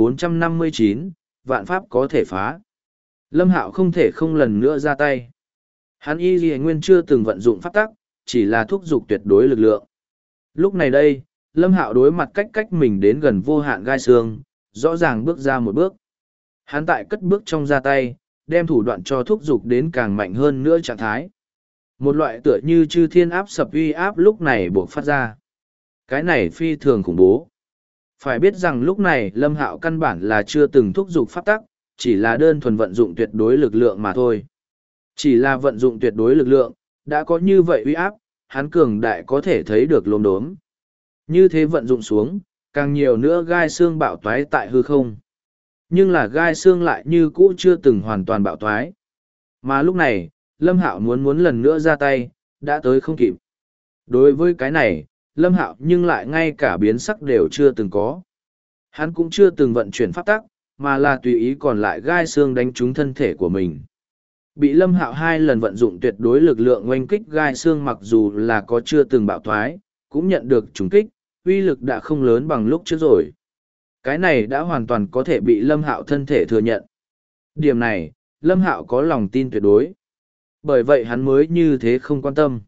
2459, vạn pháp có thể phá. Lâm Hạo không thể không lần nữa ra tay. Hắn nguyên chưa từng vận dụng pháp tắc, chỉ là thúc giục tuyệt đối lực lượng. Lúc này đây, Lâm Hạo đối mặt cách mình đến gần vô hạn gai xương, rõ ràng bước ra một bước. Hắn tại cất bước trong ra tay, đem thủ đoạn cho thúc giục đến càng mạnh hơn nữa trạng thái. Một loại tựa như chư thiên áp sập uy áp lúc này buộc phát ra. Cái này phi thường khủng bố. Phải biết rằng lúc này Lâm Hạo căn bản là chưa từng thúc giục pháp tắc, chỉ là đơn thuần vận dụng tuyệt đối lực lượng mà thôi. Chỉ là vận dụng tuyệt đối lực lượng, đã có như vậy uy áp, hắn cường đại có thể thấy được lốm đốm. Như thế vận dụng xuống, càng nhiều nữa gai xương bạo toái tại hư không. Nhưng là gai xương lại như cũ chưa từng hoàn toàn bạo toái. Mà lúc này, Lâm Hạo muốn lần nữa ra tay, đã tới không kịp. Đối với cái này, Lâm Hạo nhưng lại ngay cả biến sắc đều chưa từng có. Hắn cũng chưa từng vận chuyển pháp tắc, mà là tùy ý còn lại gai xương đánh trúng thân thể của mình. Bị Lâm Hạo 2 lần vận dụng tuyệt đối lực lượng oanh kích gai xương mặc dù là có chưa từng bạo thoái, cũng nhận được trúng kích, uy lực đã không lớn bằng lúc trước rồi. Cái này đã hoàn toàn có thể bị Lâm Hạo thân thể thừa nhận. Điểm này, Lâm Hạo có lòng tin tuyệt đối. Bởi vậy hắn mới như thế không quan tâm.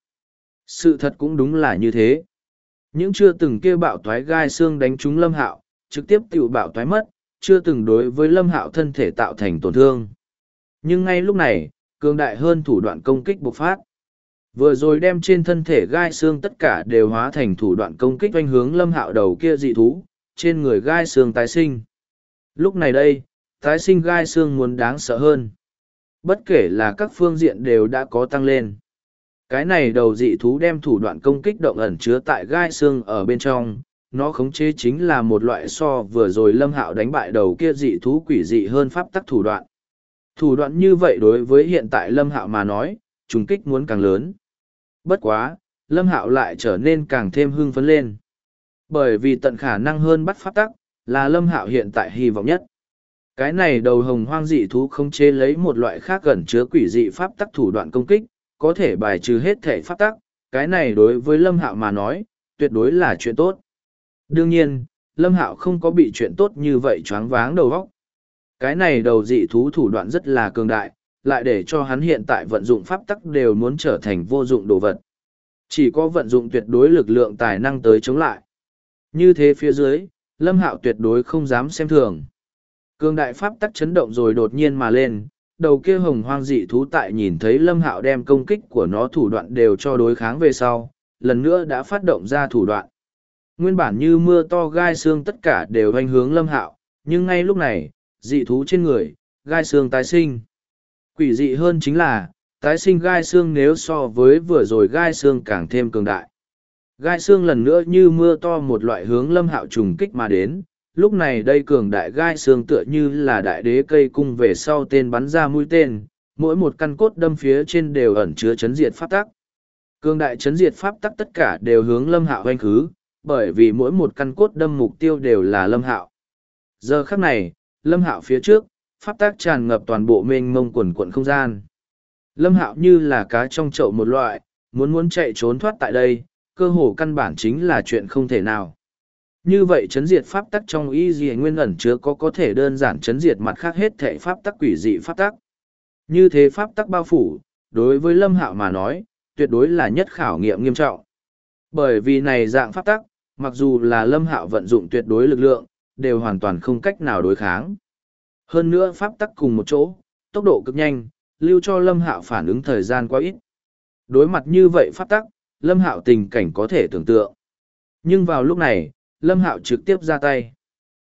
Sự thật cũng đúng là như thế. Những chưa từng kêu bạo toái gai xương đánh trúng Lâm Hạo, trực tiếp tự bạo toái mất, chưa từng đối với Lâm Hạo thân thể tạo thành tổn thương. Nhưng ngay lúc này, cường đại hơn thủ đoạn công kích bộc phát. Vừa rồi đem trên thân thể gai xương tất cả đều hóa thành thủ đoạn công kích oanh hướng Lâm Hạo đầu kia dị thú, trên người gai xương tái sinh. Lúc này đây, tái sinh gai xương muốn đáng sợ hơn. Bất kể là các phương diện đều đã có tăng lên. Cái này đầu dị thú đem thủ đoạn công kích động ẩn chứa tại gai xương ở bên trong, nó khống chế chính là một loại so vừa rồi Lâm Hạo đánh bại đầu kia dị thú quỷ dị hơn pháp tắc thủ đoạn. Thủ đoạn như vậy đối với hiện tại Lâm Hạo mà nói, trùng kích muốn càng lớn. Bất quá, Lâm Hạo lại trở nên càng thêm hưng phấn lên. Bởi vì tận khả năng hơn bắt pháp tắc, là Lâm Hạo hiện tại hy vọng nhất. Cái này đầu hồng hoang dị thú khống chế lấy một loại khác gần chứa quỷ dị pháp tắc thủ đoạn công kích, có thể bài trừ hết thể pháp tắc, cái này đối với Lâm Hạo mà nói, tuyệt đối là chuyện tốt. Đương nhiên, Lâm Hạo không có bị chuyện tốt như vậy choáng váng đầu óc. Cái này đầu dị thú thủ đoạn rất là cường đại, lại để cho hắn hiện tại vận dụng pháp tắc đều muốn trở thành vô dụng đồ vật. Chỉ có vận dụng tuyệt đối lực lượng tài năng tới chống lại. Như thế phía dưới, Lâm Hạo tuyệt đối không dám xem thường. Cường đại pháp tắc chấn động rồi đột nhiên mà lên, đầu kia hồng hoang dị thú tại nhìn thấy Lâm Hạo đem công kích của nó thủ đoạn đều cho đối kháng về sau, lần nữa đã phát động ra thủ đoạn. Nguyên bản như mưa to gai xương tất cả đều hoành hướng Lâm Hạo, nhưng ngay lúc này, dị thú trên người, gai xương tái sinh. Quỷ dị hơn chính là, tái sinh gai xương nếu so với vừa rồi gai xương càng thêm cường đại. Gai xương lần nữa như mưa to một loại hướng Lâm Hạo trùng kích mà đến, lúc này đây cường đại gai xương tựa như là đại đế cây cung về sau tên bắn ra mũi tên, mỗi một căn cốt đâm phía trên đều ẩn chứa chấn diệt pháp tắc. Cường đại chấn diệt pháp tắc tất cả đều hướng Lâm Hạo hoành khứ, bởi vì mỗi một căn cốt đâm mục tiêu đều là Lâm Hạo. Giờ khắc này, Lâm Hạo phía trước, pháp tắc tràn ngập toàn bộ mênh mông quần quận không gian. Lâm Hạo như là cá trong chậu một loại, muốn chạy trốn thoát tại đây, cơ hồ căn bản chính là chuyện không thể nào. Như vậy chấn diệt pháp tắc trong y dị nguyên ẩn chứa có thể đơn giản chấn diệt mặt khác hết thể pháp tắc quỷ dị pháp tắc. Như thế pháp tắc bao phủ, đối với Lâm Hạo mà nói, tuyệt đối là nhất khảo nghiệm nghiêm trọng. Bởi vì này dạng pháp tắc, mặc dù là Lâm Hạo vận dụng tuyệt đối lực lượng, đều hoàn toàn không cách nào đối kháng. Hơn nữa pháp tắc cùng một chỗ, tốc độ cực nhanh, lưu cho Lâm Hạo phản ứng thời gian quá ít. Đối mặt như vậy pháp tắc, Lâm Hạo tình cảnh có thể tưởng tượng. Nhưng vào lúc này, Lâm Hạo trực tiếp ra tay.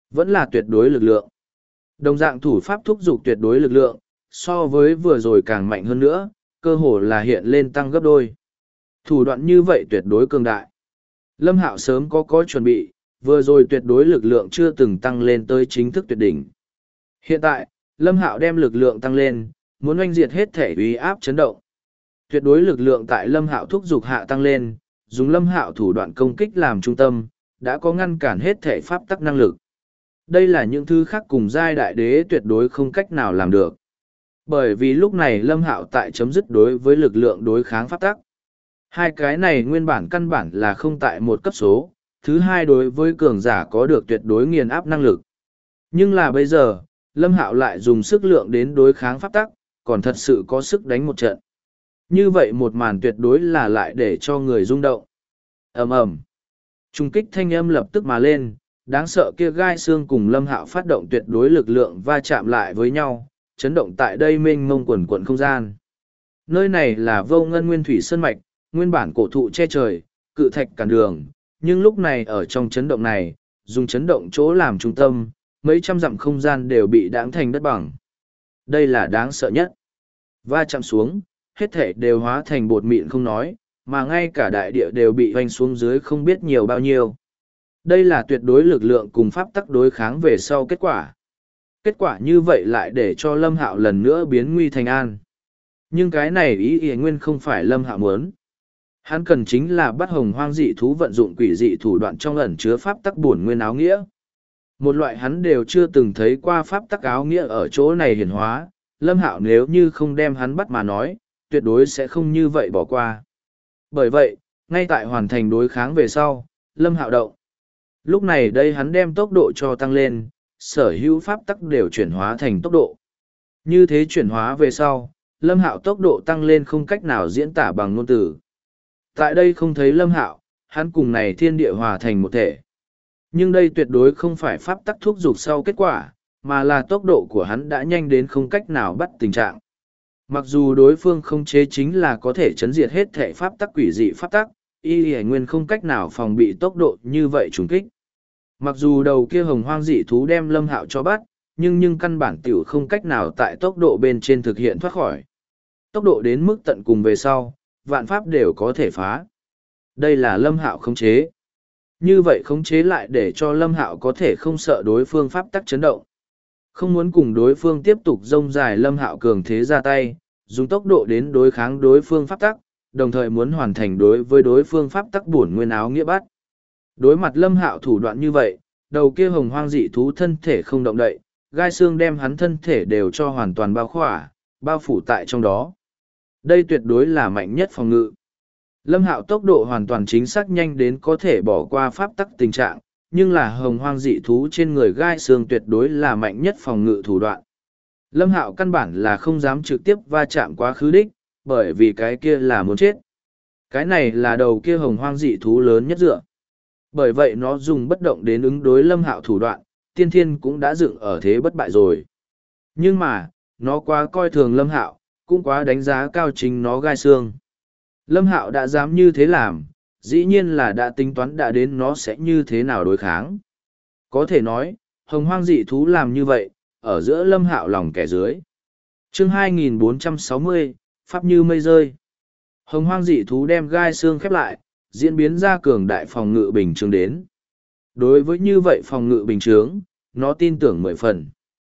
Vẫn là tuyệt đối lực lượng. Đồng dạng thủ pháp thúc giục tuyệt đối lực lượng, so với vừa rồi càng mạnh hơn nữa, cơ hồ là hiện lên tăng gấp đôi. Thủ đoạn như vậy tuyệt đối cường đại. Lâm Hạo sớm có chuẩn bị, vừa rồi tuyệt đối lực lượng chưa từng tăng lên tới chính thức tuyệt đỉnh. Hiện tại, Lâm Hạo đem lực lượng tăng lên, muốn oanh diệt hết thể uy áp chấn động. Tuyệt đối lực lượng tại Lâm Hạo thúc giục hạ tăng lên, dùng Lâm Hạo thủ đoạn công kích làm trung tâm, đã có ngăn cản hết thể pháp tắc năng lực. Đây là những thứ khác cùng giai đại đế tuyệt đối không cách nào làm được. Bởi vì lúc này Lâm Hạo tại chấm dứt đối với lực lượng đối kháng pháp tắc. Hai cái này nguyên bản căn bản là không tại một cấp số, thứ hai đối với cường giả có được tuyệt đối nghiền áp năng lực. Nhưng là bây giờ, Lâm Hạo lại dùng sức lượng đến đối kháng pháp tắc, còn thật sự có sức đánh một trận. Như vậy một màn tuyệt đối là lại để cho người rung động. Ầm ầm. Trung kích thanh âm lập tức mà lên, đáng sợ kia gai xương cùng Lâm Hạo phát động tuyệt đối lực lượng va chạm lại với nhau, chấn động tại đây mênh mông quần quần không gian. Nơi này là Vô Ngân Nguyên Thủy Sơn Mạch, nguyên bản cổ thụ che trời, cự thạch cản đường, nhưng lúc này ở trong chấn động này, dùng chấn động chỗ làm trung tâm, mấy trăm dặm không gian đều bị đãng thành đất bằng. Đây là đáng sợ nhất. Va chạm xuống, hết thể đều hóa thành bột mịn không nói, mà ngay cả đại địa đều bị hoành xuống dưới không biết nhiều bao nhiêu. Đây là tuyệt đối lực lượng cùng pháp tắc đối kháng về sau kết quả. Kết quả như vậy lại để cho Lâm Hạo lần nữa biến nguy thành an. Nhưng cái này ý nguyên không phải Lâm Hạo muốn. Hắn cần chính là bắt hồng hoang dị thú vận dụng quỷ dị thủ đoạn trong ẩn chứa pháp tắc bổn nguyên áo nghĩa. Một loại hắn đều chưa từng thấy qua pháp tắc áo nghĩa ở chỗ này hiển hóa, Lâm Hạo nếu như không đem hắn bắt mà nói, tuyệt đối sẽ không như vậy bỏ qua. Bởi vậy, ngay tại hoàn thành đối kháng về sau, Lâm Hạo động. Lúc này đây hắn đem tốc độ cho tăng lên, sở hữu pháp tắc đều chuyển hóa thành tốc độ. Như thế chuyển hóa về sau, Lâm Hạo tốc độ tăng lên không cách nào diễn tả bằng ngôn từ. Tại đây không thấy Lâm Hạo, hắn cùng này thiên địa hòa thành một thể. Nhưng đây tuyệt đối không phải pháp tắc thúc giục sau kết quả, mà là tốc độ của hắn đã nhanh đến không cách nào bắt tình trạng. Mặc dù đối phương không chế chính là có thể chấn diệt hết thể pháp tắc quỷ dị pháp tắc, y nguyên không cách nào phòng bị tốc độ như vậy trùng kích. Mặc dù đầu kia hồng hoang dị thú đem Lâm Hạo cho bắt, nhưng căn bản tiểu không cách nào tại tốc độ bên trên thực hiện thoát khỏi. Tốc độ đến mức tận cùng về sau, vạn pháp đều có thể phá. Đây là Lâm Hạo khống chế. Như vậy khống chế lại để cho Lâm Hạo có thể không sợ đối phương pháp tắc chấn động. Không muốn cùng đối phương tiếp tục rông dài, Lâm Hạo cường thế ra tay, dùng tốc độ đến đối kháng đối phương pháp tắc, đồng thời muốn hoàn thành đối với đối phương pháp tắc bổn nguyên áo nghĩa bắt. Đối mặt Lâm Hạo thủ đoạn như vậy, đầu kia hồng hoang dị thú thân thể không động đậy, gai xương đem hắn thân thể đều cho hoàn toàn bao khỏa, bao phủ tại trong đó. Đây tuyệt đối là mạnh nhất phòng ngự. Lâm Hạo tốc độ hoàn toàn chính xác nhanh đến có thể bỏ qua pháp tắc tình trạng, nhưng là hồng hoang dị thú trên người gai xương tuyệt đối là mạnh nhất phòng ngự thủ đoạn. Lâm Hạo căn bản là không dám trực tiếp va chạm quá khứ đích, bởi vì cái kia là muốn chết. Cái này là đầu kia hồng hoang dị thú lớn nhất dựa. Bởi vậy nó dùng bất động đến ứng đối Lâm Hạo thủ đoạn, tiên thiên cũng đã dựng ở thế bất bại rồi. Nhưng mà, nó quá coi thường Lâm Hạo, cũng quá đánh giá cao chính nó gai xương. Lâm Hạo đã dám như thế làm, dĩ nhiên là đã tính toán đã đến nó sẽ như thế nào đối kháng. Có thể nói, hồng hoang dị thú làm như vậy, ở giữa Lâm Hạo lòng kẻ dưới. Chương 2460, Pháp như mây rơi. Hồng hoang dị thú đem gai xương khép lại, diễn biến ra cường đại phòng ngự bình chướng đến. Đối với như vậy phòng ngự bình chướng, nó tin tưởng 10 phần.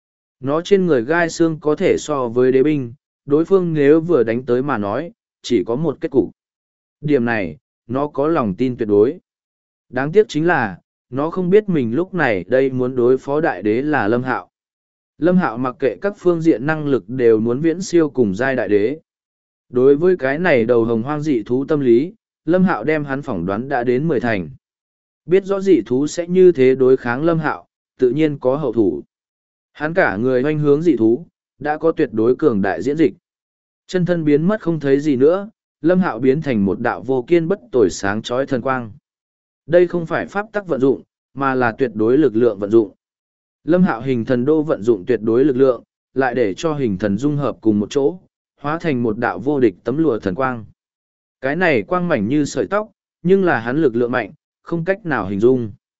Nó trên người gai xương có thể so với đế binh, đối phương nếu vừa đánh tới mà nói, chỉ có một kết cục. Điểm này, nó có lòng tin tuyệt đối. Đáng tiếc chính là, nó không biết mình lúc này đây muốn đối phó đại đế là Lâm Hạo. Lâm Hạo mặc kệ các phương diện năng lực đều muốn viễn siêu cùng giai đại đế. Đối với cái này đầu hồng hoang dị thú tâm lý, Lâm Hạo đem hắn phỏng đoán đã đến 10 thành. Biết rõ dị thú sẽ như thế đối kháng Lâm Hạo, tự nhiên có hậu thủ. Hắn cả người hoanh hướng dị thú, đã có tuyệt đối cường đại diễn dịch. Chân thân biến mất không thấy gì nữa, Lâm Hạo biến thành một đạo vô kiên bất tồi sáng chói thần quang. Đây không phải pháp tắc vận dụng, mà là tuyệt đối lực lượng vận dụng. Lâm Hạo hình thần đô vận dụng tuyệt đối lực lượng, lại để cho hình thần dung hợp cùng một chỗ, hóa thành một đạo vô địch tấm lụa thần quang. Cái này quang mảnh như sợi tóc, nhưng là hắn lực lượng mạnh, không cách nào hình dung.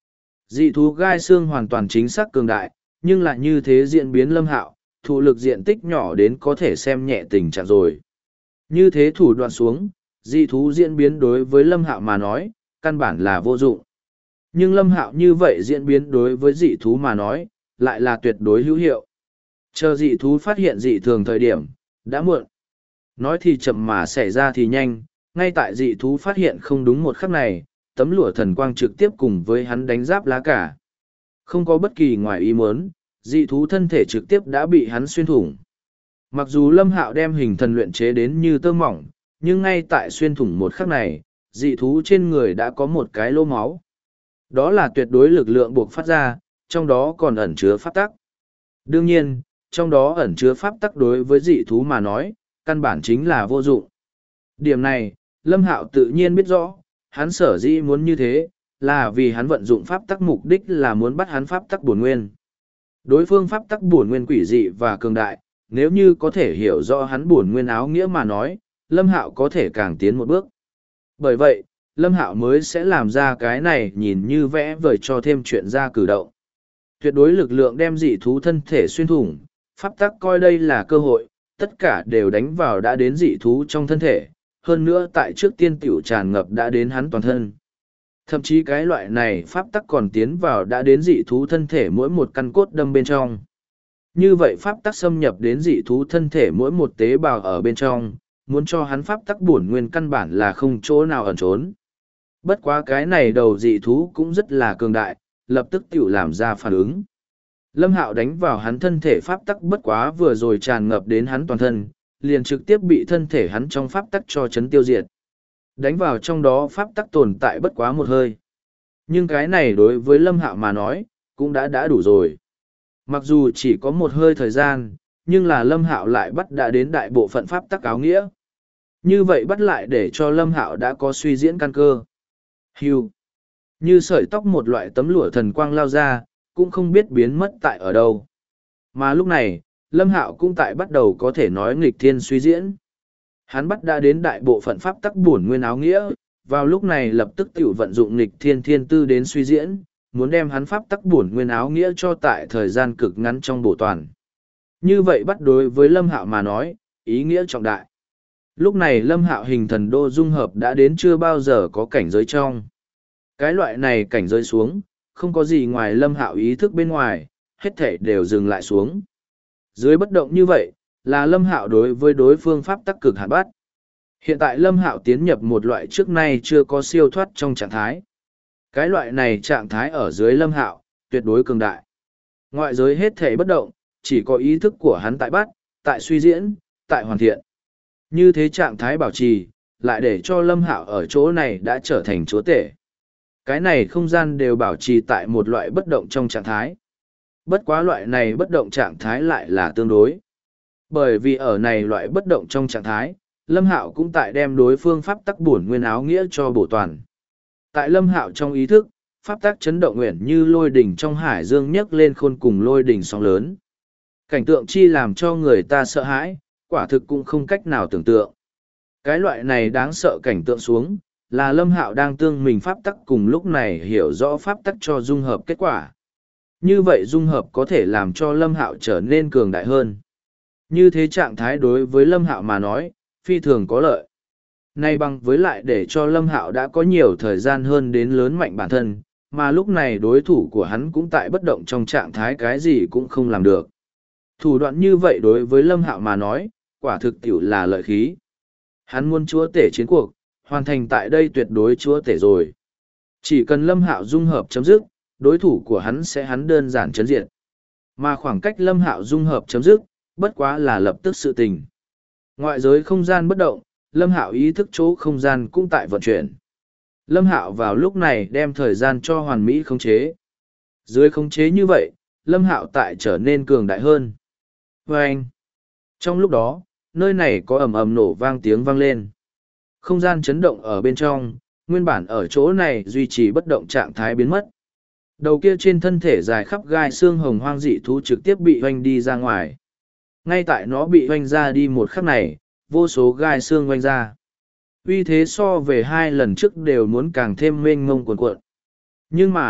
Dị thú gai xương hoàn toàn chính xác cường đại, nhưng lại như thế diễn biến Lâm Hạo, thụ lực diện tích nhỏ đến có thể xem nhẹ tình trạng rồi. Như thế thủ đoạn xuống, dị thú diễn biến đối với Lâm Hạo mà nói, căn bản là vô dụng. Nhưng Lâm Hạo như vậy diễn biến đối với dị thú mà nói, lại là tuyệt đối hữu hiệu. Chờ dị thú phát hiện dị thường thời điểm, đã muộn. Nói thì chậm mà xảy ra thì nhanh, ngay tại dị thú phát hiện không đúng một khắc này, tấm lụa thần quang trực tiếp cùng với hắn đánh giáp lá cả. Không có bất kỳ ngoài ý muốn, dị thú thân thể trực tiếp đã bị hắn xuyên thủng. Mặc dù Lâm Hạo đem hình thần luyện chế đến như tơ mỏng, nhưng ngay tại xuyên thủng một khắc này, dị thú trên người đã có một cái lỗ máu. Đó là tuyệt đối lực lượng buộc phát ra, trong đó còn ẩn chứa pháp tắc. Đương nhiên, trong đó ẩn chứa pháp tắc đối với dị thú mà nói, căn bản chính là vô dụng. Điểm này, Lâm Hạo tự nhiên biết rõ, hắn sở dĩ muốn như thế, là vì hắn vận dụng pháp tắc mục đích là muốn bắt hắn pháp tắc bổn nguyên. Đối phương pháp tắc bổn nguyên quỷ dị và cường đại, nếu như có thể hiểu rõ hắn bổn nguyên áo nghĩa mà nói, Lâm Hạo có thể càng tiến một bước. Bởi vậy, Lâm Hạo mới sẽ làm ra cái này nhìn như vẽ vời cho thêm chuyện ra cử động. Tuyệt đối lực lượng đem dị thú thân thể xuyên thủng, pháp tắc coi đây là cơ hội, tất cả đều đánh vào đã đến dị thú trong thân thể, hơn nữa tại trước tiên tiểu tràn ngập đã đến hắn toàn thân. Thậm chí cái loại này pháp tắc còn tiến vào đã đến dị thú thân thể mỗi một căn cốt đâm bên trong. Như vậy pháp tắc xâm nhập đến dị thú thân thể mỗi một tế bào ở bên trong, muốn cho hắn pháp tắc bổn nguyên căn bản là không chỗ nào ẩn trốn. Bất quá cái này đầu dị thú cũng rất là cường đại, lập tức tiểu làm ra phản ứng. Lâm Hạo đánh vào hắn thân thể pháp tắc bất quá vừa rồi tràn ngập đến hắn toàn thân, liền trực tiếp bị thân thể hắn trong pháp tắc cho chấn tiêu diệt. Đánh vào trong đó pháp tắc tồn tại bất quá một hơi. Nhưng cái này đối với Lâm Hạo mà nói, cũng đã đủ rồi. Mặc dù chỉ có một hơi thời gian, nhưng là Lâm Hạo lại bắt đã đến đại bộ phận pháp tắc áo nghĩa. Như vậy bắt lại để cho Lâm Hạo đã có suy diễn căn cơ. Hưu. Như sợi tóc một loại tấm lụa thần quang lao ra, cũng không biết biến mất tại ở đâu. Mà lúc này, Lâm Hạo cũng tại bắt đầu có thể nói nghịch thiên suy diễn. Hắn bắt đã đến đại bộ phận pháp tắc bổn nguyên áo nghĩa, vào lúc này lập tức tiểu vận dụng nghịch thiên thiên tư đến suy diễn, muốn đem hắn pháp tắc bổn nguyên áo nghĩa cho tại thời gian cực ngắn trong bổ toàn. Như vậy bắt đối với Lâm Hạo mà nói, ý nghĩa trọng đại. Lúc này Lâm Hạo hình thần đô dung hợp đã đến chưa bao giờ có cảnh giới trong. Cái loại này cảnh giới xuống, không có gì ngoài Lâm Hạo ý thức bên ngoài, hết thể đều dừng lại xuống. Dưới bất động như vậy, là Lâm Hạo đối với đối phương pháp tắc cực hạn bắt. Hiện tại Lâm Hạo tiến nhập một loại trước nay chưa có siêu thoát trong trạng thái. Cái loại này trạng thái ở dưới Lâm Hạo, tuyệt đối cường đại. Ngoại giới hết thể bất động, chỉ có ý thức của hắn tại bắt, tại suy diễn, tại hoàn thiện. Như thế trạng thái bảo trì, lại để cho Lâm Hạo ở chỗ này đã trở thành chúa tể. Cái này không gian đều bảo trì tại một loại bất động trong trạng thái. Bất quá loại này bất động trạng thái lại là tương đối. Bởi vì ở này loại bất động trong trạng thái, Lâm Hạo cũng tại đem đối phương pháp tắc bổn nguyên áo nghĩa cho bổ toàn. Tại Lâm Hạo trong ý thức, pháp tắc chấn động nguyện như lôi đỉnh trong hải dương nhấc lên khôn cùng lôi đỉnh sóng lớn. Cảnh tượng chi làm cho người ta sợ hãi, quả thực cũng không cách nào tưởng tượng. Cái loại này đáng sợ cảnh tượng xuống, là Lâm Hạo đang tương mình pháp tắc cùng lúc này hiểu rõ pháp tắc cho dung hợp kết quả. Như vậy dung hợp có thể làm cho Lâm Hạo trở nên cường đại hơn. Như thế trạng thái đối với Lâm Hạo mà nói, phi thường có lợi. Nay bằng với lại để cho Lâm Hạo đã có nhiều thời gian hơn đến lớn mạnh bản thân, mà lúc này đối thủ của hắn cũng tại bất động trong trạng thái cái gì cũng không làm được. Thủ đoạn như vậy đối với Lâm Hạo mà nói, quả thực tiểu là lợi khí. Hắn muốn chúa tể chiến cuộc, hoàn thành tại đây tuyệt đối chúa tể rồi. Chỉ cần Lâm Hạo dung hợp chấm dứt, đối thủ của hắn sẽ hắn đơn giản chấn diệt. Mà khoảng cách Lâm Hạo dung hợp chấm dứt, bất quá là lập tức sự tình. Ngoại giới không gian bất động, Lâm Hạo ý thức chỗ không gian cũng tại vận chuyển. Lâm Hạo vào lúc này đem thời gian cho hoàn mỹ khống chế. Dưới khống chế như vậy, Lâm Hạo tại trở nên cường đại hơn. Và anh, trong lúc đó, nơi này có ầm ầm nổ vang tiếng vang lên. Không gian chấn động ở bên trong, nguyên bản ở chỗ này duy trì bất động trạng thái biến mất. Đầu kia trên thân thể dài khắp gai xương hồng hoang dị thú trực tiếp bị hoanh đi ra ngoài. Ngay tại nó bị hoanh ra đi một khắc này, vô số gai xương hoanh ra. Uy thế so về 2 lần trước đều muốn càng thêm mênh mông cuồn cuộn. Nhưng mà,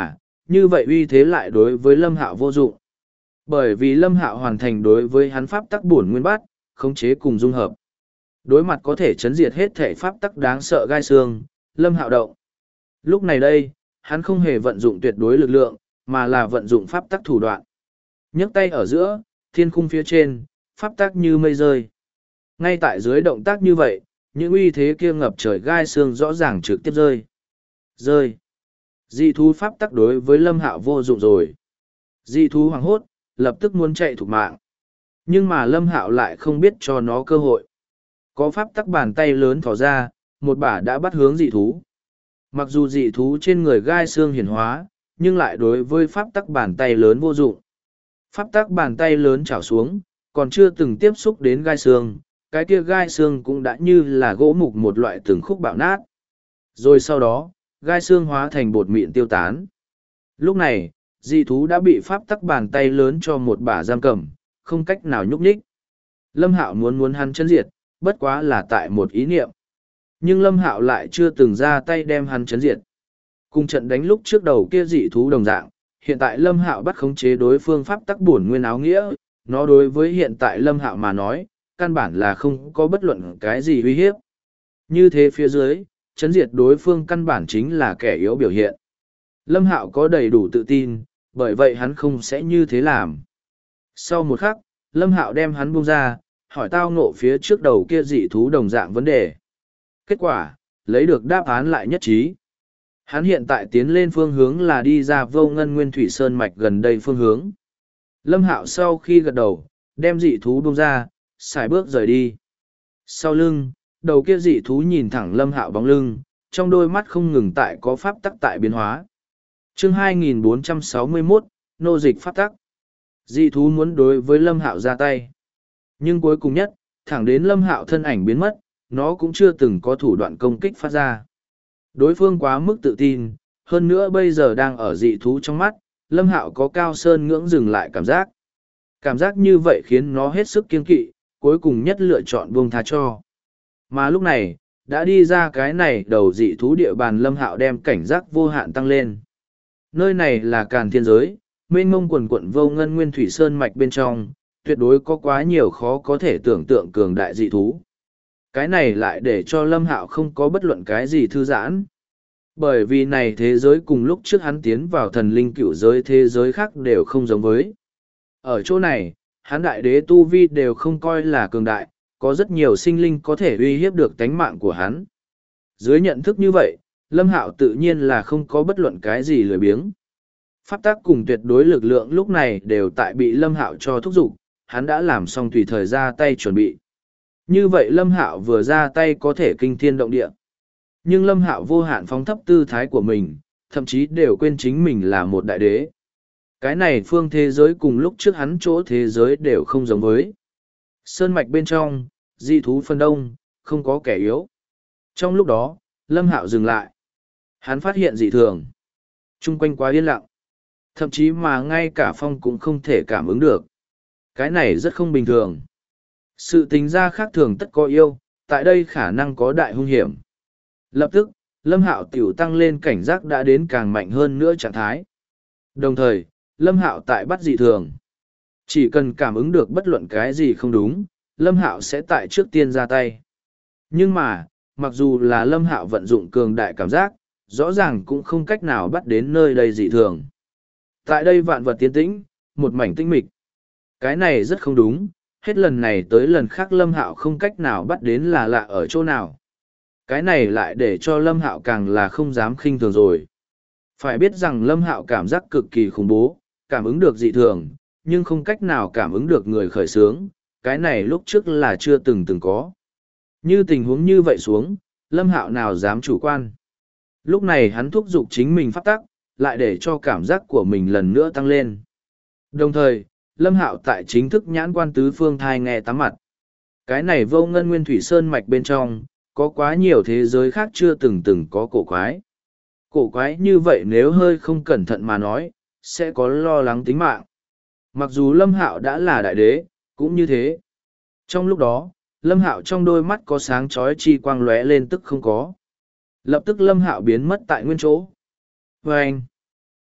như vậy uy thế lại đối với Lâm Hạo vô dụng. Bởi vì Lâm Hạo hoàn thành đối với hắn pháp tắc bổn nguyên bát, khống chế cùng dung hợp. Đối mặt có thể chấn diệt hết thể pháp tắc đáng sợ gai xương, Lâm Hạo động. Lúc này đây, hắn không hề vận dụng tuyệt đối lực lượng, mà là vận dụng pháp tắc thủ đoạn. Nhấc tay ở giữa, thiên khung phía trên, pháp tắc như mây rơi. Ngay tại dưới động tác như vậy, những uy thế kia ngập trời gai xương rõ ràng trực tiếp rơi. Rơi. Dị thú pháp tắc đối với Lâm Hạo vô dụng rồi. Dị thú hoảng hốt, lập tức muốn chạy thục mạng. Nhưng mà Lâm Hạo lại không biết cho nó cơ hội. Có pháp tắc bàn tay lớn thò ra, một bả đã bắt hướng dị thú. Mặc dù dị thú trên người gai xương hiển hóa, nhưng lại đối với pháp tắc bàn tay lớn vô dụng. Pháp tắc bàn tay lớn chảo xuống, còn chưa từng tiếp xúc đến gai xương, cái kia gai xương cũng đã như là gỗ mục một loại từng khúc bạo nát. Rồi sau đó, gai xương hóa thành bột mịn tiêu tán. Lúc này, dị thú đã bị pháp tắc bàn tay lớn cho một bả giam cầm, không cách nào nhúc nhích. Lâm Hạo muốn hắn chấn diệt, bất quá là tại một ý niệm. Nhưng Lâm Hạo lại chưa từng ra tay đem hắn chấn diệt. Cùng trận đánh lúc trước đầu kia dị thú đồng dạng, hiện tại Lâm Hạo bắt khống chế đối phương pháp tắc bổn nguyên áo nghĩa, nó đối với hiện tại Lâm Hạo mà nói, căn bản là không có bất luận cái gì uy hiếp. Như thế phía dưới, chấn diệt đối phương căn bản chính là kẻ yếu biểu hiện. Lâm Hạo có đầy đủ tự tin, bởi vậy hắn không sẽ như thế làm. Sau một khắc, Lâm Hạo đem hắn buông ra, hỏi tao ngộ phía trước đầu kia dị thú đồng dạng vấn đề. Kết quả, lấy được đáp án lại nhất trí. Hắn hiện tại tiến lên phương hướng là đi ra Vô Ngân Nguyên Thủy Sơn mạch gần đây phương hướng. Lâm Hạo sau khi gật đầu, đem dị thú buông ra, xài bước rời đi. Sau lưng, đầu kia dị thú nhìn thẳng Lâm Hạo bóng lưng, trong đôi mắt không ngừng tại có pháp tắc tại biến hóa. Chương 2461, nô dịch pháp tắc. Dị thú muốn đối với Lâm Hạo ra tay. Nhưng cuối cùng nhất, thẳng đến Lâm Hạo thân ảnh biến mất, nó cũng chưa từng có thủ đoạn công kích phát ra. Đối phương quá mức tự tin, hơn nữa bây giờ đang ở dị thú trong mắt, Lâm Hạo có cao sơn ngưỡng dừng lại cảm giác. Cảm giác như vậy khiến nó hết sức kiên kỵ, cuối cùng nhất lựa chọn buông tha cho. Mà lúc này, đã đi ra cái này đầu dị thú địa bàn, Lâm Hạo đem cảnh giác vô hạn tăng lên. Nơi này là Càn Thiên giới, mênh mông quần quận Vô Ngân Nguyên Thủy Sơn mạch bên trong, tuyệt đối có quá nhiều khó có thể tưởng tượng cường đại dị thú. Cái này lại để cho Lâm Hạo không có bất luận cái gì thư giãn. Bởi vì này thế giới cùng lúc trước hắn tiến vào thần linh cựu giới thế giới khác đều không giống với. Ở chỗ này, hắn đại đế tu vi đều không coi là cường đại, có rất nhiều sinh linh có thể uy hiếp được tánh mạng của hắn. Dưới nhận thức như vậy, Lâm Hạo tự nhiên là không có bất luận cái gì lười biếng. Pháp tắc cùng tuyệt đối lực lượng lúc này đều tại bị Lâm Hạo cho thúc giục, hắn đã làm xong tùy thời ra tay chuẩn bị. Như vậy Lâm Hạo vừa ra tay có thể kinh thiên động địa. Nhưng Lâm Hạo vô hạn phóng thấp tư thái của mình, thậm chí đều quên chính mình là một đại đế. Cái này phương thế giới cùng lúc trước hắn chỗ thế giới đều không giống với. Sơn mạch bên trong, dị thú phân đông, không có kẻ yếu. Trong lúc đó, Lâm Hạo dừng lại. Hắn phát hiện dị thường. Trung quanh quá yên lặng. Thậm chí mà ngay cả phong cũng không thể cảm ứng được. Cái này rất không bình thường. Sự tính ra khác thường tất có yêu, tại đây khả năng có đại hung hiểm. Lập tức, Lâm Hạo tiểu tăng lên cảnh giác đã đến càng mạnh hơn nữa trạng thái. Đồng thời, Lâm Hạo tại bắt dị thường. Chỉ cần cảm ứng được bất luận cái gì không đúng, Lâm Hạo sẽ tại trước tiên ra tay. Nhưng mà, mặc dù là Lâm Hạo vận dụng cường đại cảm giác, rõ ràng cũng không cách nào bắt đến nơi đây dị thường. Tại đây vạn vật tiến tĩnh, một mảnh tinh mịch. Cái này rất không đúng, hết lần này tới lần khác Lâm Hạo không cách nào bắt đến là lạ ở chỗ nào. Cái này lại để cho Lâm Hạo càng là không dám khinh thường rồi. Phải biết rằng Lâm Hạo cảm giác cực kỳ khủng bố, cảm ứng được dị thường, nhưng không cách nào cảm ứng được người khởi xướng, cái này lúc trước là chưa từng có. Như tình huống như vậy xuống, Lâm Hạo nào dám chủ quan. Lúc này hắn thúc giục chính mình phát tắc, lại để cho cảm giác của mình lần nữa tăng lên. Đồng thời, Lâm Hạo tại chính thức nhãn quan tứ phương thai nghe tám mặt. Cái này Vô Ngân Nguyên Thủy Sơn mạch bên trong, có quá nhiều thế giới khác chưa từng có cổ quái. Cổ quái như vậy nếu hơi không cẩn thận mà nói, sẽ có lo lắng tính mạng. Mặc dù Lâm Hạo đã là đại đế, cũng như thế. Trong lúc đó, Lâm Hạo trong đôi mắt có sáng chói chi quang lóe lên tức không có. Lập tức Lâm Hạo biến mất tại nguyên chỗ. Vâng!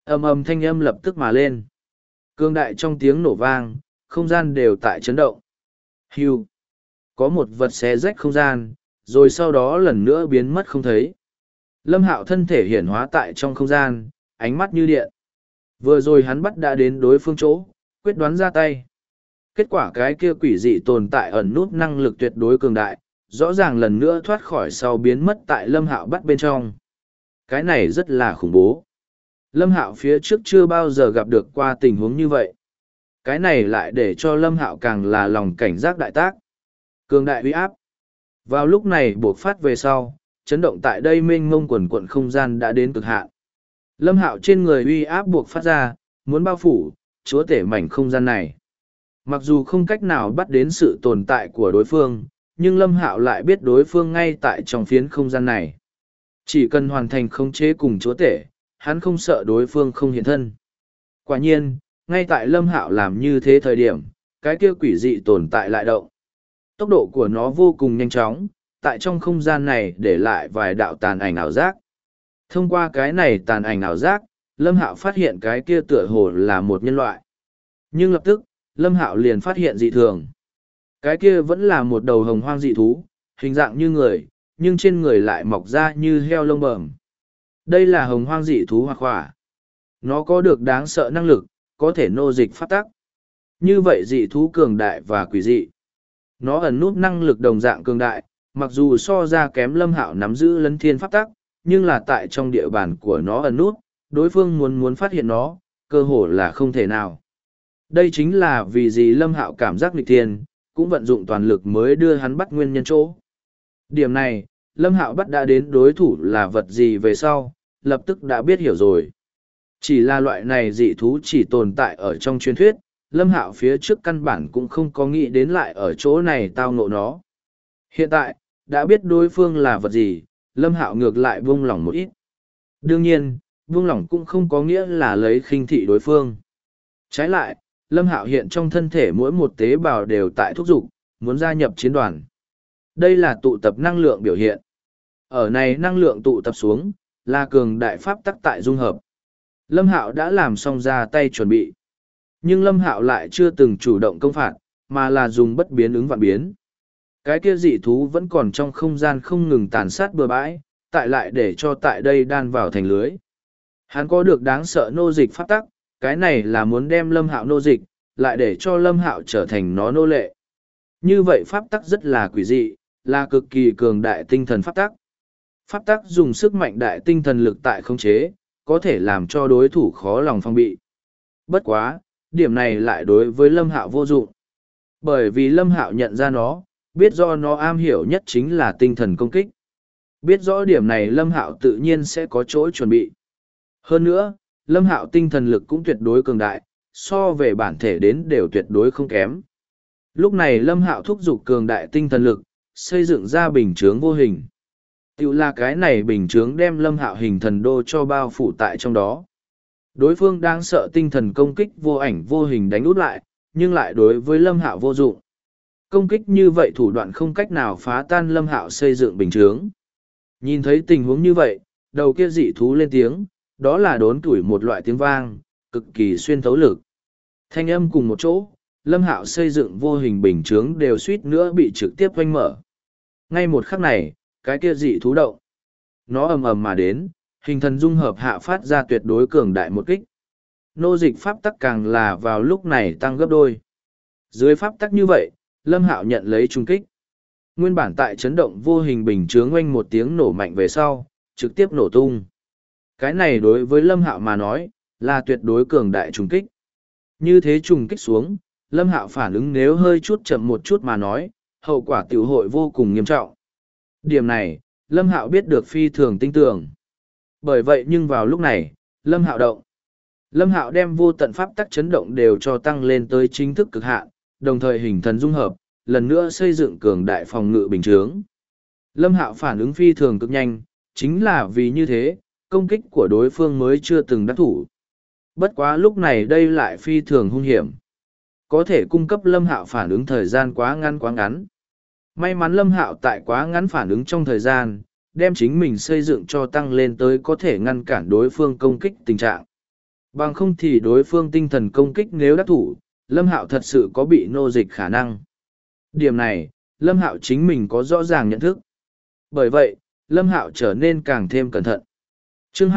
Ầm ầm thanh âm lập tức mà lên. Cương đại trong tiếng nổ vang, không gian đều tại chấn động. Hưu. Có một vật xé rách không gian, rồi sau đó lần nữa biến mất không thấy. Lâm Hạo thân thể hiển hóa tại trong không gian, ánh mắt như điện. Vừa rồi hắn bắt đã đến đối phương chỗ, quyết đoán ra tay. Kết quả cái kia quỷ dị tồn tại ẩn nút năng lực tuyệt đối cường đại, rõ ràng lần nữa thoát khỏi sau biến mất tại Lâm Hạo bắt bên trong. Cái này rất là khủng bố. Lâm Hạo phía trước chưa bao giờ gặp được qua tình huống như vậy. Cái này lại để cho Lâm Hạo càng là lòng cảnh giác đại tác. Cường đại uy áp. Vào lúc này buộc phát về sau, chấn động tại đây mênh mông quần quận không gian đã đến cực hạn. Lâm Hạo trên người uy áp buộc phát ra, muốn bao phủ, chúa tể mảnh không gian này. Mặc dù không cách nào bắt đến sự tồn tại của đối phương, nhưng Lâm Hạo lại biết đối phương ngay tại trong phiến không gian này. Chỉ cần hoàn thành khống chế cùng chúa tể, hắn không sợ đối phương không hiện thân. Quả nhiên, ngay tại Lâm Hạo làm như thế thời điểm, cái kia quỷ dị tồn tại lại động. Tốc độ của nó vô cùng nhanh chóng, tại trong không gian này để lại vài đạo tàn ảnh ảo giác. Thông qua cái này tàn ảnh ảo giác, Lâm Hạo phát hiện cái kia tựa hồ là một nhân loại. Nhưng lập tức, Lâm Hạo liền phát hiện dị thường. Cái kia vẫn là một đầu hồng hoang dị thú, hình dạng như người, nhưng trên người lại mọc ra như heo lông bẩm. Đây là hồng hoang dị thú hoặc hỏa. Nó có được đáng sợ năng lực, có thể nô dịch pháp tắc. Như vậy dị thú cường đại và quỷ dị. Nó ẩn nút năng lực đồng dạng cường đại, mặc dù so ra kém Lâm Hạo nắm giữ lấn thiên pháp tắc, nhưng là tại trong địa bàn của nó ẩn nút, đối phương muốn phát hiện nó, cơ hồ là không thể nào. Đây chính là vì gì Lâm Hạo cảm giác nghịch thiên, cũng vận dụng toàn lực mới đưa hắn bắt nguyên nhân chỗ. Điểm này, Lâm Hạo bắt đã đến đối thủ là vật gì về sau, lập tức đã biết hiểu rồi. Chỉ là loại này dị thú chỉ tồn tại ở trong truyền thuyết, Lâm Hạo phía trước căn bản cũng không có nghĩ đến lại ở chỗ này tao ngộ nó. Hiện tại, đã biết đối phương là vật gì, Lâm Hạo ngược lại buông lỏng một ít. Đương nhiên, buông lỏng cũng không có nghĩa là lấy khinh thị đối phương. Trái lại, Lâm Hạo hiện trong thân thể mỗi một tế bào đều tại thúc giục, muốn gia nhập chiến đoàn. Đây là tụ tập năng lượng biểu hiện. Ở này năng lượng tụ tập xuống, là cường đại pháp tắc tại dung hợp. Lâm Hạo đã làm xong ra tay chuẩn bị. Nhưng Lâm Hạo lại chưa từng chủ động công phạt, mà là dùng bất biến ứng vạn biến. Cái kia dị thú vẫn còn trong không gian không ngừng tàn sát bừa bãi, tại lại để cho tại đây đan vào thành lưới. Hắn có được đáng sợ nô dịch pháp tắc, cái này là muốn đem Lâm Hạo nô dịch, lại để cho Lâm Hạo trở thành nó nô lệ. Như vậy pháp tắc rất là quỷ dị, là cực kỳ cường đại tinh thần pháp tắc. Pháp tắc dùng sức mạnh đại tinh thần lực tại khống chế, có thể làm cho đối thủ khó lòng phòng bị. Bất quá, điểm này lại đối với Lâm Hạo vô dụng. Bởi vì Lâm Hạo nhận ra nó, biết do nó am hiểu nhất chính là tinh thần công kích. Biết rõ điểm này Lâm Hạo tự nhiên sẽ có chỗ chuẩn bị. Hơn nữa, Lâm Hạo tinh thần lực cũng tuyệt đối cường đại, so về bản thể đến đều tuyệt đối không kém. Lúc này Lâm Hạo thúc giục cường đại tinh thần lực, xây dựng ra bình chướng vô hình. Tiểu là cái này bình chướng đem Lâm Hạo hình thần đô cho bao phủ tại trong đó. Đối phương đang sợ tinh thần công kích vô ảnh vô hình đánh út lại, nhưng lại đối với Lâm Hạo vô dụng. Công kích như vậy thủ đoạn không cách nào phá tan Lâm Hạo xây dựng bình chướng. Nhìn thấy tình huống như vậy, đầu kia dị thú lên tiếng, đó là đốn tuổi một loại tiếng vang, cực kỳ xuyên thấu lực. Thanh âm cùng một chỗ, Lâm Hạo xây dựng vô hình bình chướng đều suýt nữa bị trực tiếp oanh mở. Ngay một khắc này, cái kia dị thú động. Nó ầm ầm mà đến, hình thần dung hợp hạ phát ra tuyệt đối cường đại một kích. Nô dịch pháp tắc càng là vào lúc này tăng gấp đôi. Dưới pháp tắc như vậy, Lâm Hạo nhận lấy trung kích. Nguyên bản tại chấn động vô hình bình chướng oanh một tiếng nổ mạnh về sau, trực tiếp nổ tung. Cái này đối với Lâm Hạo mà nói, là tuyệt đối cường đại trùng kích. Như thế trùng kích xuống, Lâm Hạo phản ứng nếu hơi chút chậm một chút mà nói, hậu quả tiểu hội vô cùng nghiêm trọng. Điểm này, Lâm Hạo biết được phi thường tinh tường. Bởi vậy nhưng vào lúc này, Lâm Hạo động. Lâm Hạo đem vô tận pháp tắc chấn động đều cho tăng lên tới chính thức cực hạn, đồng thời hình thần dung hợp, lần nữa xây dựng cường đại phòng ngự bình chướng. Lâm Hạo phản ứng phi thường cực nhanh, chính là vì như thế, công kích của đối phương mới chưa từng đắc thủ. Bất quá lúc này đây lại phi thường hung hiểm. Có thể cung cấp Lâm Hạo phản ứng thời gian quá ngắn. May mắn Lâm Hạo tại quá ngắn phản ứng trong thời gian, đem chính mình xây dựng cho tăng lên tới có thể ngăn cản đối phương công kích tình trạng. Bằng không thì đối phương tinh thần công kích nếu đắc thủ, Lâm Hạo thật sự có bị nô dịch khả năng. Điểm này, Lâm Hạo chính mình có rõ ràng nhận thức. Bởi vậy, Lâm Hạo trở nên càng thêm cẩn thận. Chương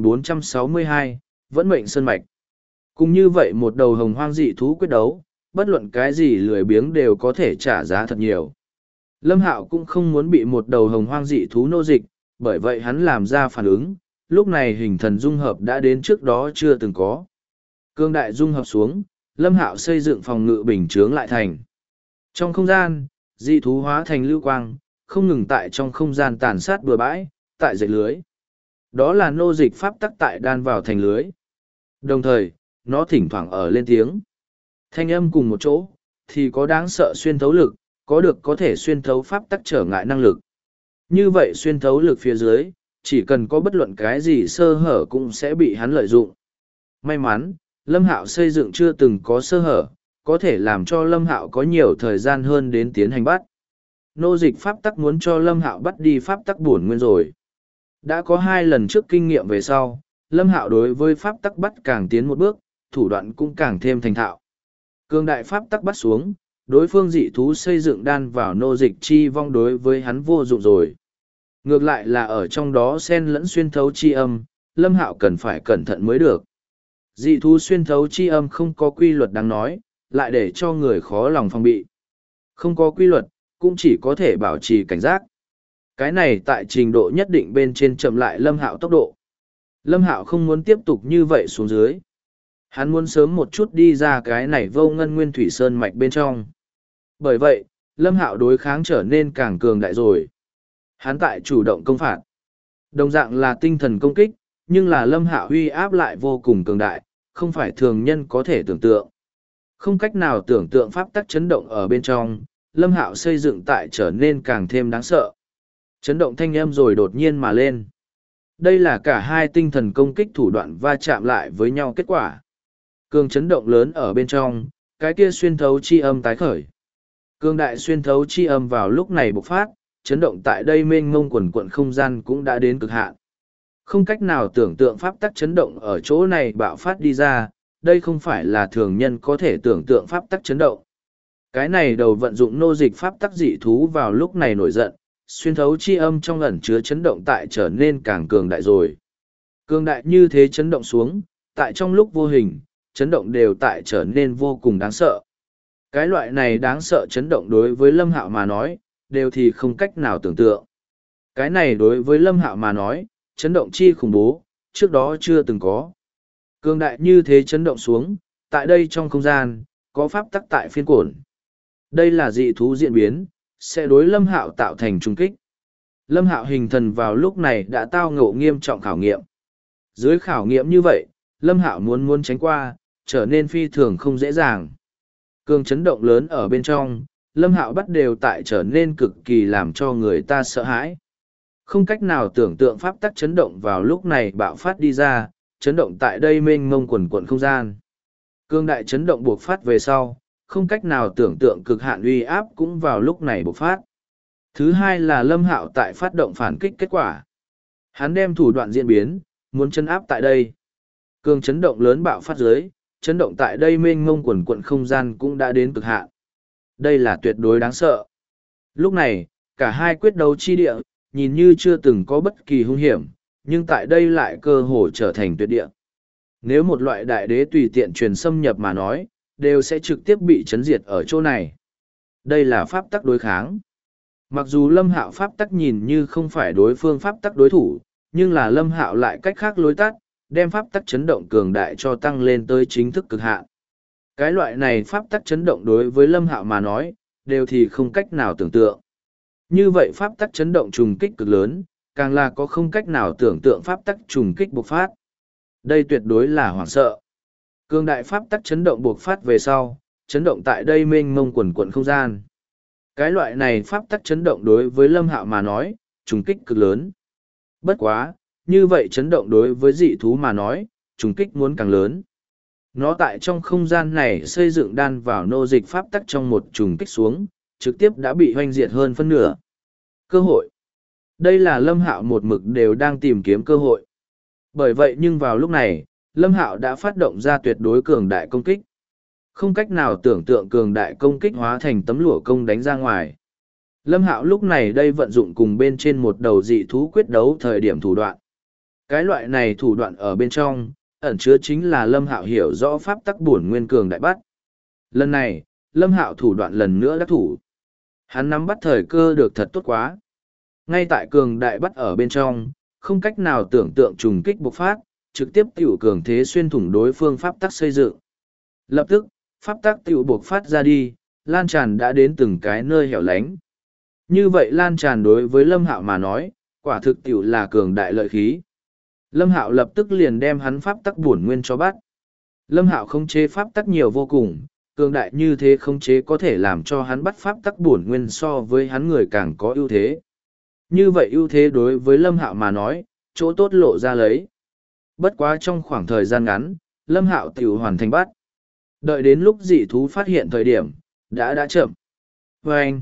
2462, Vẫn mệnh sơn mạch. Cũng như vậy một đầu hồng hoang dị thú quyết đấu, bất luận cái gì lười biếng đều có thể trả giá thật nhiều. Lâm Hạo cũng không muốn bị một đầu hồng hoang dị thú nô dịch, bởi vậy hắn làm ra phản ứng, lúc này hình thần dung hợp đã đến trước đó chưa từng có. Cương đại dung hợp xuống, Lâm Hạo xây dựng phòng ngự bình chướng lại thành. Trong không gian, dị thú hóa thành lưu quang, không ngừng tại trong không gian tàn sát bừa bãi, tại dãy lưới. Đó là nô dịch pháp tắc tại đan vào thành lưới. Đồng thời, nó thỉnh thoảng ở lên tiếng. Thanh âm cùng một chỗ, thì có đáng sợ xuyên thấu lực, có được có thể xuyên thấu pháp tắc trở ngại năng lực. Như vậy xuyên thấu lực phía dưới, chỉ cần có bất luận cái gì sơ hở cũng sẽ bị hắn lợi dụng. May mắn, Lâm Hạo xây dựng chưa từng có sơ hở, có thể làm cho Lâm Hạo có nhiều thời gian hơn đến tiến hành bắt. Nô dịch pháp tắc muốn cho Lâm Hạo bắt đi pháp tắc bổn nguyên rồi. Đã có 2 lần trước kinh nghiệm về sau, Lâm Hạo đối với pháp tắc bắt càng tiến một bước, thủ đoạn cũng càng thêm thành thạo. Cường đại pháp tắc bắt xuống, đối phương dị thú xây dựng đan vào nô dịch chi vong đối với hắn vô dụng rồi. Ngược lại là ở trong đó xen lẫn xuyên thấu chi âm, Lâm Hạo cần phải cẩn thận mới được. Dị thú xuyên thấu chi âm không có quy luật đáng nói, lại để cho người khó lòng phòng bị. Không có quy luật, cũng chỉ có thể bảo trì cảnh giác. Cái này tại trình độ nhất định bên trên chậm lại Lâm Hạo tốc độ. Lâm Hạo không muốn tiếp tục như vậy xuống dưới. Hắn muốn sớm một chút đi ra cái này vô ngân nguyên thủy sơn mạch bên trong. Bởi vậy, Lâm Hạo đối kháng trở nên càng cường đại rồi. Hắn tại chủ động công phạt. Đồng dạng là tinh thần công kích, nhưng là Lâm Hạo uy áp lại vô cùng cường đại, không phải thường nhân có thể tưởng tượng. Không cách nào tưởng tượng pháp tắc chấn động ở bên trong, Lâm Hạo xây dựng tại trở nên càng thêm đáng sợ. Chấn động thanh âm rồi đột nhiên mà lên. Đây là cả hai tinh thần công kích thủ đoạn va chạm lại với nhau kết quả. Cường chấn động lớn ở bên trong, cái kia xuyên thấu chi âm tái khởi. Cường đại xuyên thấu chi âm vào lúc này bộc phát, chấn động tại đây mênh mông quần quận không gian cũng đã đến cực hạn. Không cách nào tưởng tượng pháp tắc chấn động ở chỗ này bạo phát đi ra, đây không phải là thường nhân có thể tưởng tượng pháp tắc chấn động. Cái này đầu vận dụng nô dịch pháp tắc dị thú vào lúc này nổi giận, xuyên thấu chi âm trong ẩn chứa chấn động tại trở nên càng cường đại rồi. Cường đại như thế chấn động xuống, tại trong lúc vô hình, chấn động đều tại trở nên vô cùng đáng sợ. Cái loại này đáng sợ chấn động đối với Lâm Hạo mà nói, đều thì không cách nào tưởng tượng. Cái này đối với Lâm Hạo mà nói, chấn động chi khủng bố, trước đó chưa từng có. Cường đại như thế chấn động xuống, tại đây trong không gian, có pháp tắc tại phiên cổn. Đây là dị thú diễn biến, sẽ đối Lâm Hạo tạo thành trung kích. Lâm Hạo hình thần vào lúc này đã tao ngộ nghiêm trọng khảo nghiệm. Dưới khảo nghiệm như vậy, Lâm Hạo muốn tránh qua, trở nên phi thường không dễ dàng. Cường chấn động lớn ở bên trong, Lâm Hạo bắt đều tại trở nên cực kỳ làm cho người ta sợ hãi. Không cách nào tưởng tượng pháp tắc chấn động vào lúc này bạo phát đi ra, chấn động tại đây mênh mông quần quận không gian. Cương đại chấn động buộc phát về sau, không cách nào tưởng tượng cực hạn uy áp cũng vào lúc này bộc phát. Thứ hai là Lâm Hạo tại phát động phản kích kết quả. Hắn đem thủ đoạn diễn biến, muốn chấn áp tại đây. Cường chấn động lớn bạo phát dưới, chấn động tại đây mênh mông quần quận không gian cũng đã đến cực hạn. Đây là tuyệt đối đáng sợ. Lúc này, cả hai quyết đấu chi địa, nhìn như chưa từng có bất kỳ hung hiểm, nhưng tại đây lại cơ hồ trở thành tuyệt địa. Nếu một loại đại đế tùy tiện truyền xâm nhập mà nói, đều sẽ trực tiếp bị chấn diệt ở chỗ này. Đây là pháp tắc đối kháng. Mặc dù Lâm Hạo pháp tắc nhìn như không phải đối phương pháp tắc đối thủ, nhưng là Lâm Hạo lại cách khác lối tắt, đem pháp tắc chấn động cường đại cho tăng lên tới chính thức cực hạn. Cái loại này pháp tắc chấn động đối với Lâm Hạo mà nói, đều thì không cách nào tưởng tượng. Như vậy pháp tắc chấn động trùng kích cực lớn, càng là có không cách nào tưởng tượng pháp tắc trùng kích bộc phát. Đây tuyệt đối là hoảng sợ. Cường đại pháp tắc chấn động buộc phát về sau, chấn động tại đây mênh mông quần quận không gian. Cái loại này pháp tắc chấn động đối với Lâm Hạo mà nói, trùng kích cực lớn. Bất quá, như vậy chấn động đối với dị thú mà nói, trùng kích muốn càng lớn. Nó tại trong không gian này xây dựng đan vào nô dịch pháp tắc trong một trùng kích xuống, trực tiếp đã bị hoanh diệt hơn phân nửa. Cơ hội. Đây là Lâm Hạo một mực đều đang tìm kiếm cơ hội. Bởi vậy nhưng vào lúc này, Lâm Hạo đã phát động ra tuyệt đối cường đại công kích. Không cách nào tưởng tượng cường đại công kích hóa thành tấm lụa công đánh ra ngoài. Lâm Hạo lúc này đây vận dụng cùng bên trên một đầu dị thú quyết đấu thời điểm thủ đoạn. Cái loại này thủ đoạn ở bên trong, ẩn chứa chính là Lâm Hạo hiểu rõ pháp tắc bổn nguyên cường đại bắt. Lần này, Lâm Hạo thủ đoạn lần nữa đắc thủ. Hắn nắm bắt thời cơ được thật tốt quá. Ngay tại cường đại bắt ở bên trong, không cách nào tưởng tượng trùng kích bộc phát, trực tiếp tiểu cường thế xuyên thủng đối phương pháp tắc xây dựng. Lập tức, pháp tắc tiểu bộc phát ra đi, lan tràn đã đến từng cái nơi hẻo lánh. Như vậy lan tràn đối với Lâm Hạo mà nói, quả thực tiểu là cường đại lợi khí. Lâm Hạo lập tức liền đem hắn pháp tắc bổn nguyên cho bắt. Lâm Hạo khống chế pháp tắc nhiều vô cùng, cường đại như thế khống chế có thể làm cho hắn bắt pháp tắc bổn nguyên so với hắn người càng có ưu thế. Như vậy ưu thế đối với Lâm Hạo mà nói, chỗ tốt lộ ra lấy. Bất quá trong khoảng thời gian ngắn, Lâm Hạo tiểu hoàn thành bắt. Đợi đến lúc dị thú phát hiện thời điểm, đã chậm. Và anh,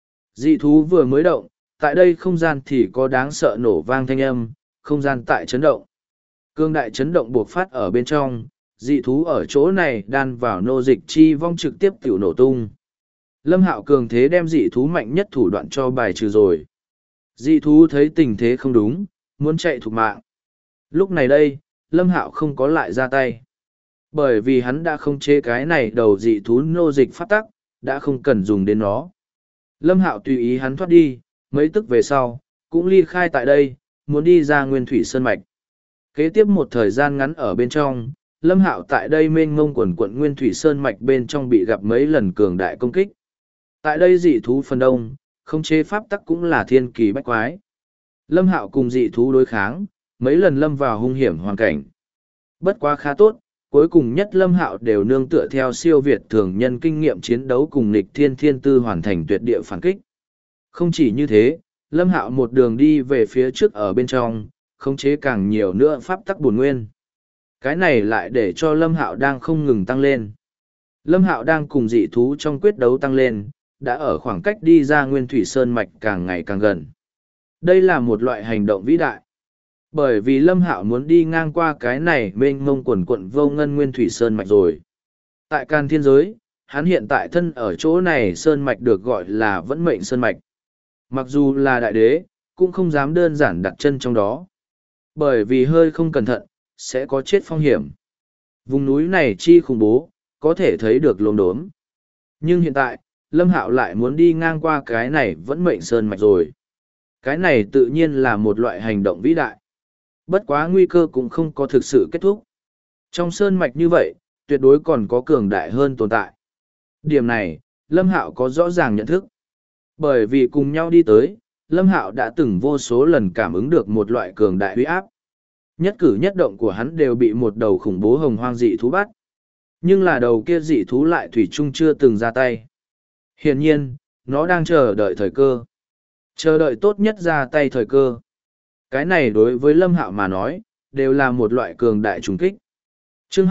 dị thú vừa mới động, tại đây không gian thì có đáng sợ nổ vang thanh âm, không gian tại chấn động. Cương đại chấn động buộc phát ở bên trong, dị thú ở chỗ này đan vào nô dịch chi vong trực tiếp tiểu nổ tung. Lâm Hạo cường thế đem dị thú mạnh nhất thủ đoạn cho bài trừ rồi. Dị thú thấy tình thế không đúng, muốn chạy thục mạng. Lúc này đây, Lâm Hạo không có lại ra tay. Bởi vì hắn đã không chế cái này đầu dị thú nô dịch phát tắc, đã không cần dùng đến nó. Lâm Hạo tùy ý hắn thoát đi, mấy tức về sau, cũng ly khai tại đây, muốn đi ra Nguyên Thủy Sơn Mạch. Kế tiếp một thời gian ngắn ở bên trong, Lâm Hạo tại đây mênh mông quần quận Nguyên Thủy Sơn Mạch bên trong bị gặp mấy lần cường đại công kích. Tại đây dị thú phần đông, không chế pháp tắc cũng là thiên kỳ bách quái. Lâm Hạo cùng dị thú đối kháng, mấy lần lâm vào hung hiểm hoàn cảnh. Bất quá khá tốt, cuối cùng nhất Lâm Hạo đều nương tựa theo siêu việt thường nhân kinh nghiệm chiến đấu cùng nghịch thiên thiên tư hoàn thành tuyệt địa phản kích. Không chỉ như thế, Lâm Hạo một đường đi về phía trước ở bên trong, khống chế càng nhiều nữa pháp tắc bổn nguyên. Cái này lại để cho Lâm Hạo đang không ngừng tăng lên. Lâm Hạo đang cùng dị thú trong quyết đấu tăng lên, đã ở khoảng cách đi ra Nguyên Thủy Sơn Mạch càng ngày càng gần. Đây là một loại hành động vĩ đại. Bởi vì Lâm Hạo muốn đi ngang qua cái này mênh mông quần quận vô ngân Nguyên Thủy Sơn Mạch rồi. Tại Càn Thiên Giới, hắn hiện tại thân ở chỗ này Sơn Mạch được gọi là Vẫn Mệnh Sơn Mạch. Mặc dù là đại đế, cũng không dám đơn giản đặt chân trong đó. Bởi vì hơi không cẩn thận, sẽ có chết phong hiểm. Vùng núi này chi khủng bố, có thể thấy được lồn đốm. Nhưng hiện tại, Lâm Hạo lại muốn đi ngang qua cái này Vẫn Mệnh Sơn Mạch rồi. Cái này tự nhiên là một loại hành động vĩ đại. Bất quá nguy cơ cũng không có thực sự kết thúc. Trong sơn mạch như vậy, tuyệt đối còn có cường đại hơn tồn tại. Điểm này, Lâm Hạo có rõ ràng nhận thức. Bởi vì cùng nhau đi tới, Lâm Hạo đã từng vô số lần cảm ứng được một loại cường đại uy áp. Nhất cử nhất động của hắn đều bị một đầu khủng bố hồng hoang dị thú bắt. Nhưng là đầu kia dị thú lại thủy chung chưa từng ra tay. Hiển nhiên, nó đang chờ đợi thời cơ. Chờ đợi tốt nhất ra tay thời cơ. Cái này đối với Lâm Hạo mà nói, đều là một loại cường đại trùng kích. Chương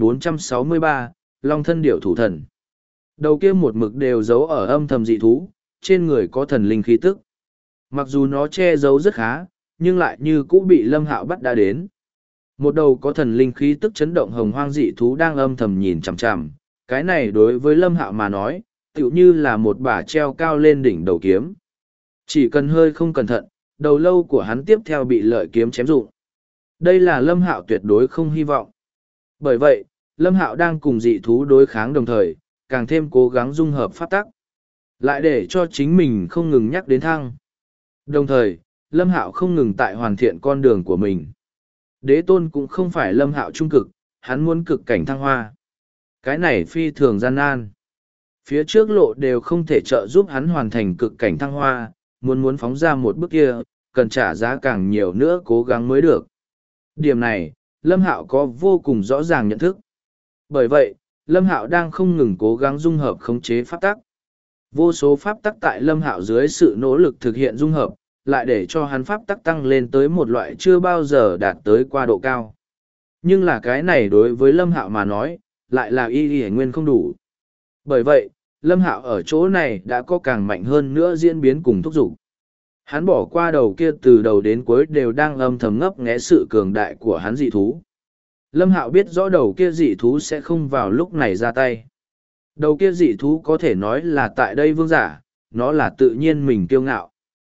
2463, Long thân điểu thủ thần. Đầu kia một mực đều giấu ở âm thầm dị thú, trên người có thần linh khí tức. Mặc dù nó che giấu rất khá, nhưng lại như cũ bị Lâm Hạo bắt đã đến. Một đầu có thần linh khí tức chấn động hồng hoang dị thú đang âm thầm nhìn chằm chằm. Cái này đối với Lâm Hạo mà nói, tựu như là một bả treo cao lên đỉnh đầu kiếm. Chỉ cần hơi không cẩn thận, đầu lâu của hắn tiếp theo bị lợi kiếm chém rụng. Đây là Lâm Hạo tuyệt đối không hy vọng. Bởi vậy, Lâm Hạo đang cùng dị thú đối kháng đồng thời, càng thêm cố gắng dung hợp pháp tắc. Lại để cho chính mình không ngừng nhắc đến thăng. Đồng thời, Lâm Hạo không ngừng tại hoàn thiện con đường của mình. Đế tôn cũng không phải Lâm Hạo trung cực, hắn muốn cực cảnh thăng hoa. Cái này phi thường gian nan. Phía trước lộ đều không thể trợ giúp hắn hoàn thành cực cảnh thăng hoa, muốn phóng ra một bước kia, cần trả giá càng nhiều nữa cố gắng mới được. Điểm này, Lâm Hạo có vô cùng rõ ràng nhận thức. Bởi vậy, Lâm Hạo đang không ngừng cố gắng dung hợp khống chế pháp tắc. Vô số pháp tắc tại Lâm Hạo dưới sự nỗ lực thực hiện dung hợp, lại để cho hắn pháp tắc tăng lên tới một loại chưa bao giờ đạt tới qua độ cao. Nhưng là cái này đối với Lâm Hạo mà nói, lại là y nguyên không đủ. Bởi vậy, Lâm Hạo ở chỗ này đã có càng mạnh hơn nữa diễn biến cùng thúc giục. Hắn bỏ qua đầu kia từ đầu đến cuối đều đang âm thầm ngấp nghé sự cường đại của hắn dị thú. Lâm Hạo biết rõ đầu kia dị thú sẽ không vào lúc này ra tay. Đầu kia dị thú có thể nói là tại đây vương giả, nó là tự nhiên mình kiêu ngạo.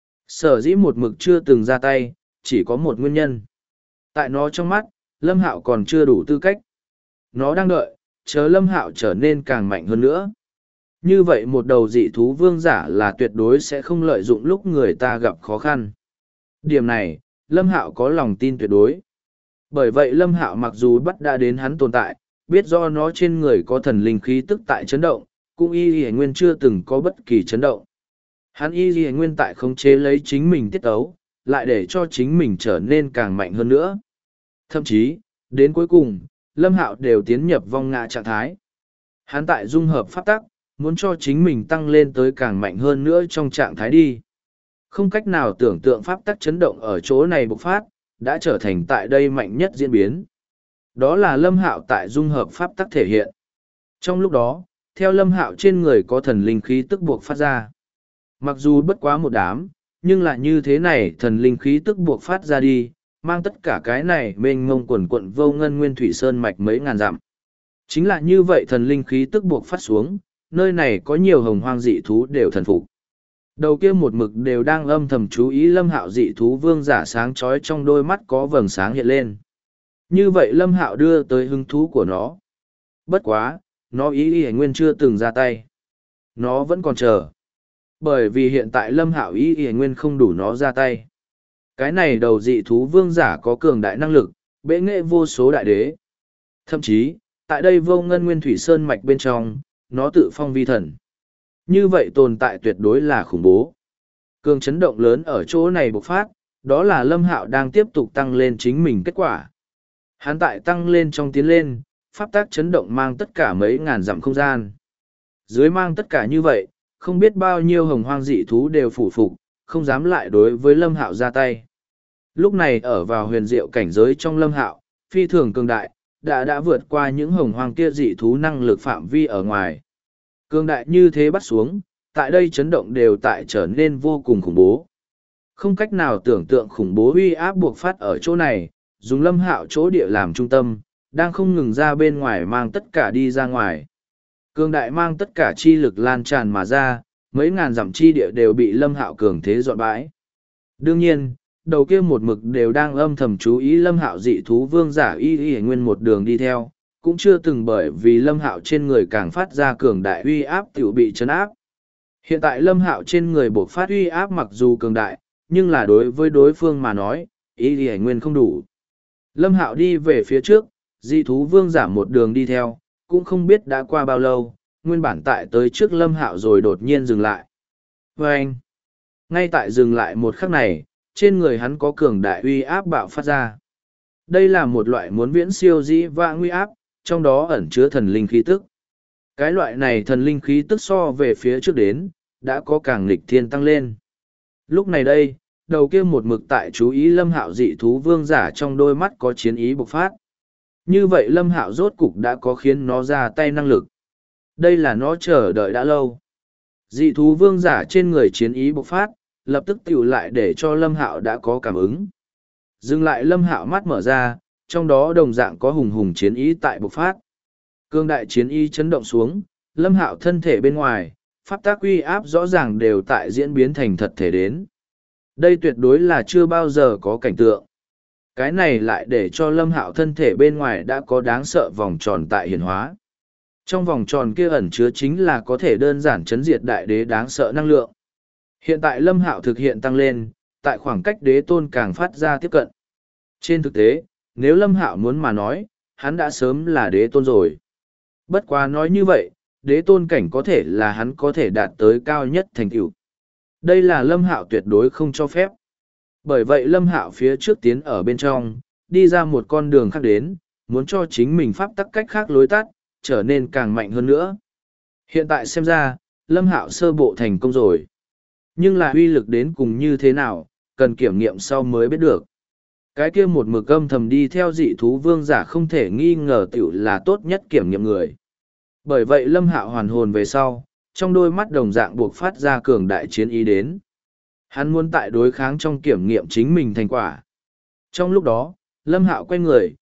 Sở dĩ một mực chưa từng ra tay, chỉ có một nguyên nhân. Tại nó trong mắt, Lâm Hạo còn chưa đủ tư cách. Nó đang đợi, chờ Lâm Hạo trở nên càng mạnh hơn nữa. Như vậy một đầu dị thú vương giả là tuyệt đối sẽ không lợi dụng lúc người ta gặp khó khăn. Điểm này, Lâm Hạo có lòng tin tuyệt đối. Bởi vậy Lâm Hạo mặc dù bắt đã đến hắn tồn tại, biết do nó trên người có thần linh khí tức tại chấn động, cũng y nguyên chưa từng có bất kỳ chấn động. Hắn y nguyên tại khống chế lấy chính mình tiết ấu, lại để cho chính mình trở nên càng mạnh hơn nữa. Thậm chí, đến cuối cùng, Lâm Hạo đều tiến nhập vong ngã trạng thái. Hắn tại dung hợp pháp tắc, muốn cho chính mình tăng lên tới càng mạnh hơn nữa trong trạng thái đi. Không cách nào tưởng tượng pháp tắc chấn động ở chỗ này bộc phát, đã trở thành tại đây mạnh nhất diễn biến. Đó là Lâm Hạo tại dung hợp pháp tắc thể hiện. Trong lúc đó, theo Lâm Hạo trên người có thần linh khí tức buộc phát ra. Mặc dù bất quá một đám, nhưng là như thế này thần linh khí tức buộc phát ra đi, mang tất cả cái này mênh mông quần quận vô ngân nguyên thủy sơn mạch mấy ngàn dặm. Chính là như vậy thần linh khí tức buộc phát xuống, nơi này có nhiều hồng hoang dị thú đều thần phục. Đầu kia một mực đều đang âm thầm chú ý Lâm Hạo dị thú vương giả sáng chói trong đôi mắt có vầng sáng hiện lên. Như vậy Lâm Hạo đưa tới hứng thú của nó. Bất quá, nó ý nguyên chưa từng ra tay. Nó vẫn còn chờ. Bởi vì hiện tại Lâm Hạo ý nguyên không đủ nó ra tay. Cái này đầu dị thú vương giả có cường đại năng lực, bệ nghệ vô số đại đế. Thậm chí, tại đây vô ngân nguyên thủy sơn mạch bên trong, nó tự phong vi thần. Như vậy tồn tại tuyệt đối là khủng bố. Cường chấn động lớn ở chỗ này bộc phát, đó là Lâm Hạo đang tiếp tục tăng lên chính mình kết quả. Hắn tại tăng lên trong tiến lên, pháp tác chấn động mang tất cả mấy ngàn dặm không gian. Dưới mang tất cả như vậy, không biết bao nhiêu hồng hoang dị thú đều phủ phục, không dám lại đối với Lâm Hạo ra tay. Lúc này ở vào huyền diệu cảnh giới trong Lâm Hạo, phi thường cường đại, đã vượt qua những hồng hoang kia dị thú năng lực phạm vi ở ngoài. Cường đại như thế bắt xuống, tại đây chấn động đều tại trở nên vô cùng khủng bố. Không cách nào tưởng tượng khủng bố uy áp buộc phát ở chỗ này, dùng Lâm Hạo chỗ địa làm trung tâm, đang không ngừng ra bên ngoài mang tất cả đi ra ngoài. Cường đại mang tất cả chi lực lan tràn mà ra, mấy ngàn dặm chi địa đều bị Lâm Hạo cường thế dọn bãi. Đương nhiên, đầu kia một mực đều đang âm thầm chú ý Lâm Hạo dị thú vương giả y nguyên một đường đi theo, cũng chưa từng bởi vì Lâm Hạo trên người càng phát ra cường đại uy áp tiểu bị chấn áp. Hiện tại Lâm Hạo trên người bộc phát uy áp mặc dù cường đại, nhưng là đối với đối phương mà nói, y nguyên không đủ. Lâm Hạo đi về phía trước, dị thú vương giả một đường đi theo, cũng không biết đã qua bao lâu, nguyên bản tại tới trước Lâm Hạo rồi đột nhiên dừng lại. Và anh, ngay tại dừng lại một khắc này, trên người hắn có cường đại uy áp bạo phát ra. Đây là một loại muốn viễn siêu dĩ vãng uy áp, trong đó ẩn chứa thần linh khí tức. Cái loại này thần linh khí tức so về phía trước đến, đã có càng nghịch thiên tăng lên. Lúc này đây, đầu kia một mực tại chú ý Lâm Hạo dị thú vương giả trong đôi mắt có chiến ý bộc phát. Như vậy Lâm Hạo rốt cục đã có khiến nó ra tay năng lực. Đây là nó chờ đợi đã lâu. Dị thú vương giả trên người chiến ý bộc phát, lập tức tiểu lại để cho Lâm Hạo đã có cảm ứng. Dừng lại Lâm Hạo mắt mở ra, trong đó đồng dạng có hùng hùng chiến ý tại bộc phát. Cương đại chiến ý chấn động xuống, Lâm Hạo thân thể bên ngoài, pháp tác uy áp rõ ràng đều tại diễn biến thành thật thể đến. Đây tuyệt đối là chưa bao giờ có cảnh tượng. Cái này lại để cho Lâm Hạo thân thể bên ngoài đã có đáng sợ vòng tròn tại hiển hóa. Trong vòng tròn kia ẩn chứa chính là có thể đơn giản chấn diệt đại đế đáng sợ năng lượng. Hiện tại Lâm Hạo thực hiện tăng lên, tại khoảng cách đế tôn càng phát ra tiếp cận. Trên thực tế, nếu Lâm Hạo muốn mà nói, hắn đã sớm là đế tôn rồi. Bất quá nói như vậy, đế tôn cảnh có thể là hắn có thể đạt tới cao nhất thành tựu. Đây là Lâm Hạo tuyệt đối không cho phép. Bởi vậy Lâm Hạo phía trước tiến ở bên trong, đi ra một con đường khác đến, muốn cho chính mình pháp tắc cách khác lối tắt, trở nên càng mạnh hơn nữa. Hiện tại xem ra, Lâm Hạo sơ bộ thành công rồi. Nhưng là uy lực đến cùng như thế nào, cần kiểm nghiệm sau mới biết được. Cái kia một mực âm thầm đi theo dị thú vương giả không thể nghi ngờ tiểu là tốt nhất kiểm nghiệm người. Bởi vậy Lâm Hạo hoàn hồn về sau, trong đôi mắt đồng dạng buộc phát ra cường đại chiến ý đến. Hắn muốn tại đối kháng trong kiểm nghiệm chính mình thành quả. Trong lúc đó, Lâm Hạo quay người,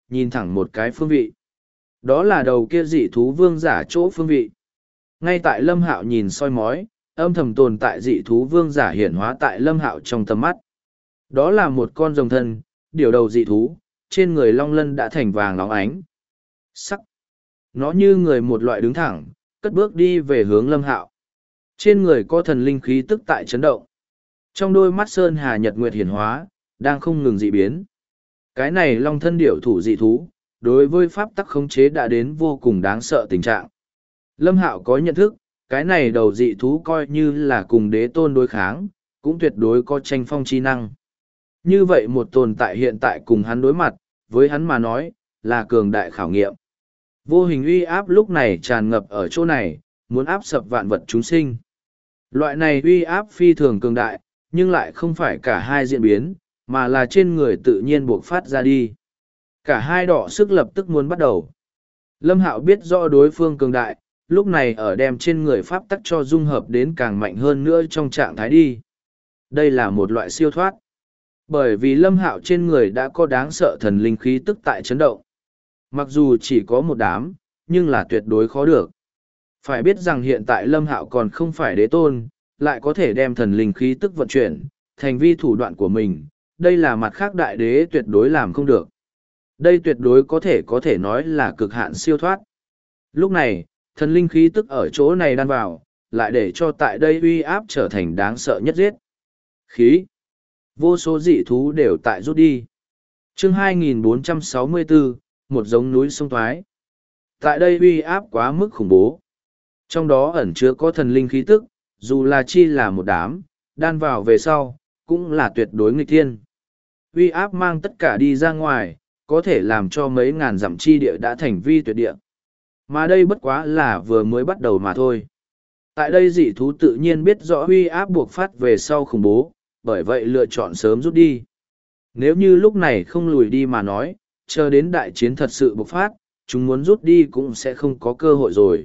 nhìn thẳng một cái phương vị. Đó là đầu kia dị thú vương giả chỗ phương vị. Ngay tại Lâm Hạo nhìn soi mói, âm thầm tồn tại dị thú vương giả hiển hóa tại Lâm Hạo trong tầm mắt. Đó là một con rồng thân, điều đầu dị thú, trên người long lân đã thành vàng óng ánh. Sắc. Nó như người một loại đứng thẳng, cất bước đi về hướng Lâm Hạo. Trên người có thần linh khí tức tại chấn động. Trong đôi mắt sơn hà nhật nguyệt hiển hóa, đang không ngừng dị biến. Cái này long thân điểu thủ dị thú, đối với pháp tắc khống chế đã đến vô cùng đáng sợ tình trạng. Lâm Hạo có nhận thức, cái này đầu dị thú coi như là cùng đế tôn đối kháng, cũng tuyệt đối có tranh phong chi năng. Như vậy một tồn tại hiện tại cùng hắn đối mặt, với hắn mà nói, là cường đại khảo nghiệm. Vô hình uy áp lúc này tràn ngập ở chỗ này, muốn áp sập vạn vật chúng sinh. Loại này uy áp phi thường cường đại, nhưng lại không phải cả hai diễn biến, mà là trên người tự nhiên buộc phát ra đi. Cả hai đỏ sức lập tức muốn bắt đầu. Lâm Hạo biết rõ đối phương cường đại, lúc này ở đem trên người pháp tắc cho dung hợp đến càng mạnh hơn nữa trong trạng thái đi. Đây là một loại siêu thoát. Bởi vì Lâm Hạo trên người đã có đáng sợ thần linh khí tức tại chấn động. Mặc dù chỉ có một đám, nhưng là tuyệt đối khó được. Phải biết rằng hiện tại Lâm Hạo còn không phải đế tôn, lại có thể đem thần linh khí tức vận chuyển, thành vi thủ đoạn của mình. Đây là mặt khác đại đế tuyệt đối làm không được. Đây tuyệt đối có thể nói là cực hạn siêu thoát. Lúc này, thần linh khí tức ở chỗ này đan vào, lại để cho tại đây uy áp trở thành đáng sợ nhất giết. Khí. Vô số dị thú đều tại rút đi. Chương 2464, một giống núi sông thoái. Tại đây uy áp quá mức khủng bố. Trong đó ẩn chứa có thần linh khí tức, dù là chi là một đám, đan vào về sau, cũng là tuyệt đối nghịch thiên. Uy áp mang tất cả đi ra ngoài, có thể làm cho mấy ngàn dặm chi địa đã thành vi tuyệt địa. Mà đây bất quá là vừa mới bắt đầu mà thôi. Tại đây dị thú tự nhiên biết rõ uy áp buộc phát về sau khủng bố, bởi vậy lựa chọn sớm rút đi. Nếu như lúc này không lùi đi mà nói, chờ đến đại chiến thật sự bộc phát, chúng muốn rút đi cũng sẽ không có cơ hội rồi.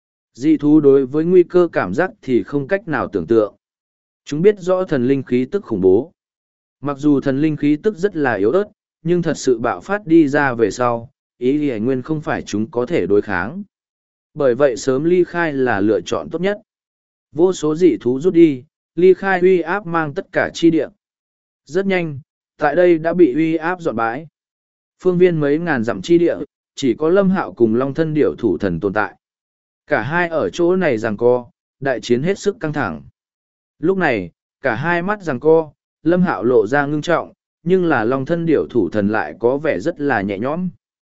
Dị thú đối với nguy cơ cảm giác thì không cách nào tưởng tượng. Chúng biết rõ thần linh khí tức khủng bố. Mặc dù thần linh khí tức rất là yếu ớt, nhưng thật sự bạo phát đi ra về sau, ý thì nguyên không phải chúng có thể đối kháng. Bởi vậy sớm ly khai là lựa chọn tốt nhất. Vô số dị thú rút đi, ly khai uy áp mang tất cả chi địa. Rất nhanh, tại đây đã bị uy áp dọn bãi. Phương viên mấy ngàn dặm chi địa, chỉ có Lâm Hạo cùng Long Thân Điểu thủ thần tồn tại. Cả hai ở chỗ này giằng co, đại chiến hết sức căng thẳng. Lúc này, cả hai mắt giằng co, Lâm Hạo lộ ra ngưng trọng, nhưng là Long Thân Điểu thủ thần lại có vẻ rất là nhẹ nhõm.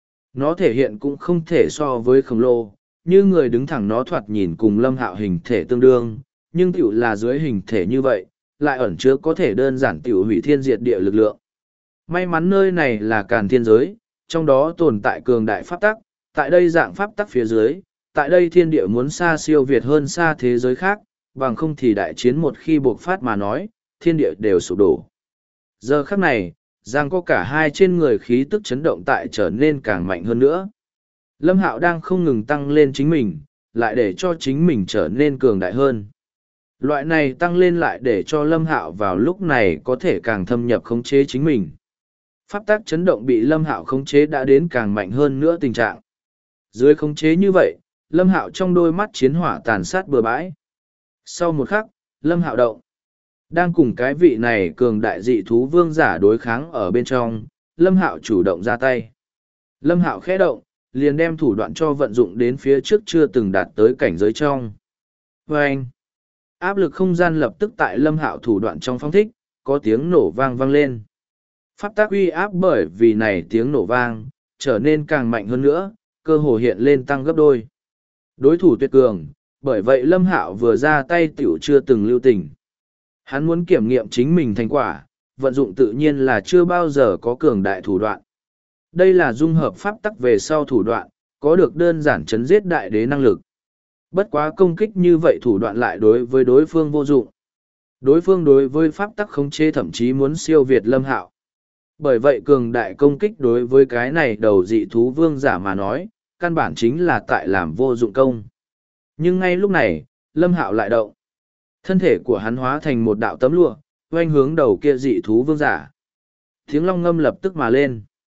Nó thể hiện cũng không thể so với khổng lồ, như người đứng thẳng nó thoạt nhìn cùng Lâm Hạo hình thể tương đương, nhưng tiểu là dưới hình thể như vậy, lại ẩn chứa có thể đơn giản tiểu hủy thiên diệt địa lực lượng. May mắn nơi này là Càn Thiên giới, trong đó tồn tại cường đại pháp tắc, tại đây dạng pháp tắc phía dưới, tại đây thiên địa muốn xa siêu việt hơn xa thế giới khác, bằng không thì đại chiến một khi buộc phát mà nói, thiên địa đều sụp đổ. Giờ khắc này, giang có cả hai trên người khí tức chấn động tại trở nên càng mạnh hơn nữa. Lâm Hạo đang không ngừng tăng lên chính mình, lại để cho chính mình trở nên cường đại hơn. Loại này tăng lên lại để cho Lâm Hạo vào lúc này có thể càng thâm nhập khống chế chính mình. Pháp tắc chấn động bị Lâm Hạo khống chế đã đến càng mạnh hơn nữa tình trạng. Dưới khống chế như vậy, Lâm Hạo trong đôi mắt chiến hỏa tàn sát bừa bãi. Sau một khắc, Lâm Hạo động. Đang cùng cái vị này cường đại dị thú vương giả đối kháng ở bên trong, Lâm Hạo chủ động ra tay. Lâm Hạo khẽ động, liền đem thủ đoạn cho vận dụng đến phía trước chưa từng đạt tới cảnh giới trong. Và anh, áp lực không gian lập tức tại Lâm Hạo thủ đoạn trong phong thích, có tiếng nổ vang vang lên. Pháp tác uy áp bởi vì này tiếng nổ vang, trở nên càng mạnh hơn nữa, cơ hồ hiện lên tăng gấp đôi. Đối thủ tuyệt cường, bởi vậy Lâm Hạo vừa ra tay tiểu chưa từng lưu tình. Hắn muốn kiểm nghiệm chính mình thành quả, vận dụng tự nhiên là chưa bao giờ có cường đại thủ đoạn. Đây là dung hợp pháp tắc về sau thủ đoạn, có được đơn giản chấn giết đại đế năng lực. Bất quá công kích như vậy thủ đoạn lại đối với đối phương vô dụng. Đối phương đối với pháp tắc khống chế thậm chí muốn siêu việt Lâm Hạo. Bởi vậy cường đại công kích đối với cái này đầu dị thú vương giả mà nói, căn bản chính là tại làm vô dụng công. Nhưng ngay lúc này, Lâm Hạo lại động. Thân thể của hắn hóa thành một đạo tấm lụa, oanh hướng đầu kia dị thú vương giả. Tiếng long ngâm lập tức mà lên.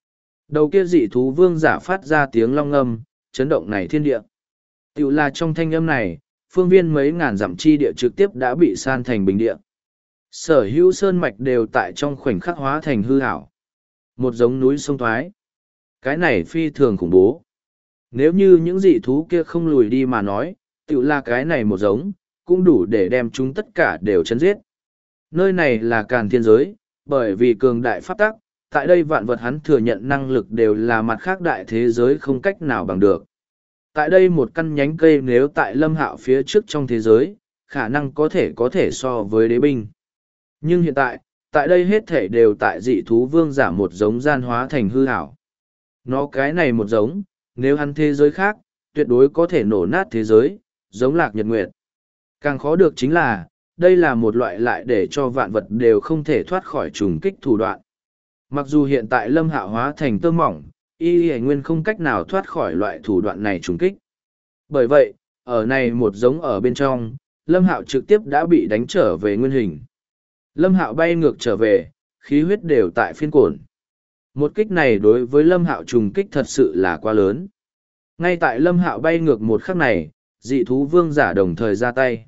Đầu kia dị thú vương giả phát ra tiếng long ngâm, chấn động này thiên địa. Tiểu là trong thanh âm này, phương viên mấy ngàn dặm chi địa trực tiếp đã bị san thành bình địa. Sở hữu sơn mạch đều tại trong khoảnh khắc hóa thành hư ảo. Một giống núi sông thoái. Cái này phi thường khủng bố. Nếu như những dị thú kia không lùi đi mà nói, tiểu là cái này một giống, cũng đủ để đem chúng tất cả đều chấn giết. Nơi này là Càn Thiên giới, bởi vì cường đại pháp tắc, tại đây vạn vật hắn thừa nhận năng lực đều là mặt khác đại thế giới không cách nào bằng được. Tại đây một căn nhánh cây nếu tại Lâm Hạo phía trước trong thế giới, khả năng có thể so với đế binh. Nhưng hiện tại đây hết thể đều tại dị thú vương giả một giống gian hóa thành hư ảo. Nó cái này một giống, nếu hắn thế giới khác, tuyệt đối có thể nổ nát thế giới, giống Lạc Nhật Nguyệt. Càng khó được chính là, đây là một loại lại để cho vạn vật đều không thể thoát khỏi trùng kích thủ đoạn. Mặc dù hiện tại Lâm Hạo hóa thành tơ mỏng, y nguyên không cách nào thoát khỏi loại thủ đoạn này trùng kích. Bởi vậy, ở này một giống ở bên trong, Lâm Hạo trực tiếp đã bị đánh trở về nguyên hình. Lâm Hạo bay ngược trở về, khí huyết đều tại phiên cổn. Một kích này đối với Lâm Hạo trùng kích thật sự là quá lớn. Ngay tại Lâm Hạo bay ngược một khắc này, dị thú vương giả đồng thời ra tay.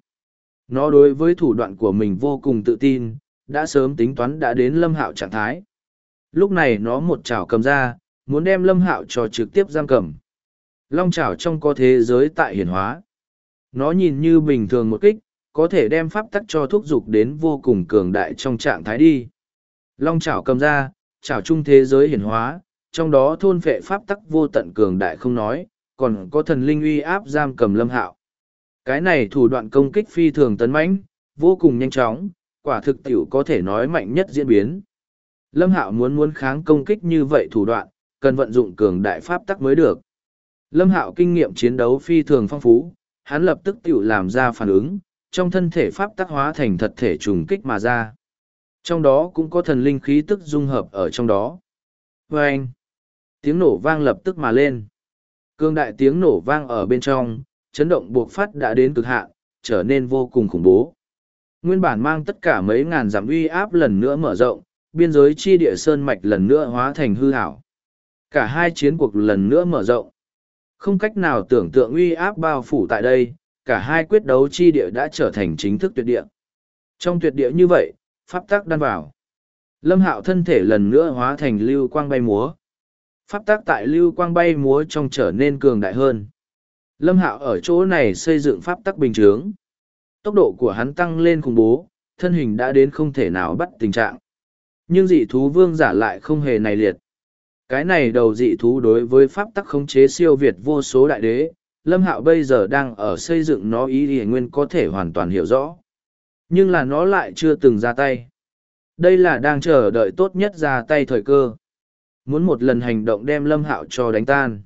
Nó đối với thủ đoạn của mình vô cùng tự tin, đã sớm tính toán đã đến Lâm Hạo trạng thái. Lúc này nó một chảo cầm ra, muốn đem Lâm Hạo cho trực tiếp giam cầm. Long chảo trong có thế giới tại hiển hóa. Nó nhìn như bình thường một kích, có thể đem pháp tắc cho thúc dục đến vô cùng cường đại trong trạng thái đi. Long chảo cầm ra, chảo chung thế giới hiển hóa, trong đó thôn phệ pháp tắc vô tận cường đại không nói, còn có thần linh uy áp giam cầm Lâm Hạo. Cái này thủ đoạn công kích phi thường tấn mãnh, vô cùng nhanh chóng, quả thực tiểu có thể nói mạnh nhất diễn biến. Lâm Hạo muốn kháng công kích như vậy thủ đoạn, cần vận dụng cường đại pháp tắc mới được. Lâm Hạo kinh nghiệm chiến đấu phi thường phong phú, hắn lập tức tiểu làm ra phản ứng, trong thân thể pháp tắc hóa thành thật thể trùng kích mà ra. Trong đó cũng có thần linh khí tức dung hợp ở trong đó. Vâng! Tiếng nổ vang lập tức mà lên. Cường đại tiếng nổ vang ở bên trong, chấn động buộc phát đã đến cực hạn, trở nên vô cùng khủng bố. Nguyên bản mang tất cả mấy ngàn dặm uy áp lần nữa mở rộng, biên giới chi địa sơn mạch lần nữa hóa thành hư ảo. Cả hai chiến cuộc lần nữa mở rộng. Không cách nào tưởng tượng uy áp bao phủ tại đây, cả hai quyết đấu chi địa đã trở thành chính thức tuyệt địa. Trong tuyệt địa như vậy, pháp tắc đan vào. Lâm Hạo thân thể lần nữa hóa thành lưu quang bay múa. Pháp tắc tại lưu quang bay múa trong trở nên cường đại hơn. Lâm Hạo ở chỗ này xây dựng pháp tắc bình chướng. Tốc độ của hắn tăng lên khủng bố, thân hình đã đến không thể nào bắt tình trạng. Nhưng dị thú vương giả lại không hề này liệt. Cái này đầu dị thú đối với pháp tắc khống chế siêu việt vô số đại đế, Lâm Hạo bây giờ đang ở xây dựng nó ý ý nguyên có thể hoàn toàn hiểu rõ. Nhưng là nó lại chưa từng ra tay. Đây là đang chờ đợi tốt nhất ra tay thời cơ. Muốn một lần hành động đem Lâm Hạo cho đánh tan.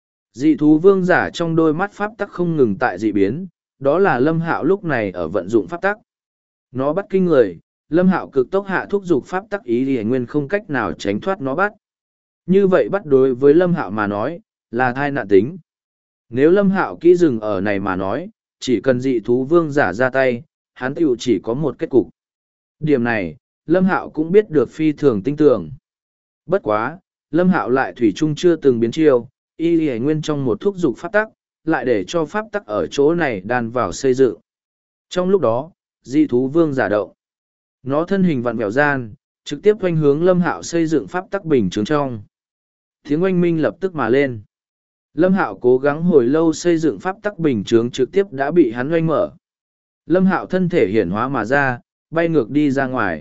Dị thú vương giả trong đôi mắt pháp tắc không ngừng tại dị biến, đó là Lâm Hạo lúc này ở vận dụng pháp tắc. Nó bắt kinh người, Lâm Hạo cực tốc hạ thúc dục pháp tắc ý ý nguyên không cách nào tránh thoát nó bắt. Như vậy bắt đối với Lâm Hạo mà nói, là thai nạn tính. Nếu Lâm Hạo kỹ dừng ở này mà nói, chỉ cần dị thú vương giả ra tay, hắn tiểu chỉ có một kết cục. Điểm này, Lâm Hạo cũng biết được phi thường tinh tường. Bất quá, Lâm Hạo lại thủy chung chưa từng biến chiêu, y y nguyên trong một thúc dục pháp tắc, lại để cho pháp tắc ở chỗ này đan vào xây dựng. Trong lúc đó, dị thú vương giả động. Nó thân hình vặn vẹo gian, trực tiếp oanh hướng Lâm Hạo xây dựng pháp tắc bình chướng trong. Tiếng oanh minh lập tức mà lên. Lâm Hạo cố gắng hồi lâu xây dựng pháp tắc bình chướng trực tiếp đã bị hắn oanh mở. Lâm Hạo thân thể hiển hóa mà ra, bay ngược đi ra ngoài.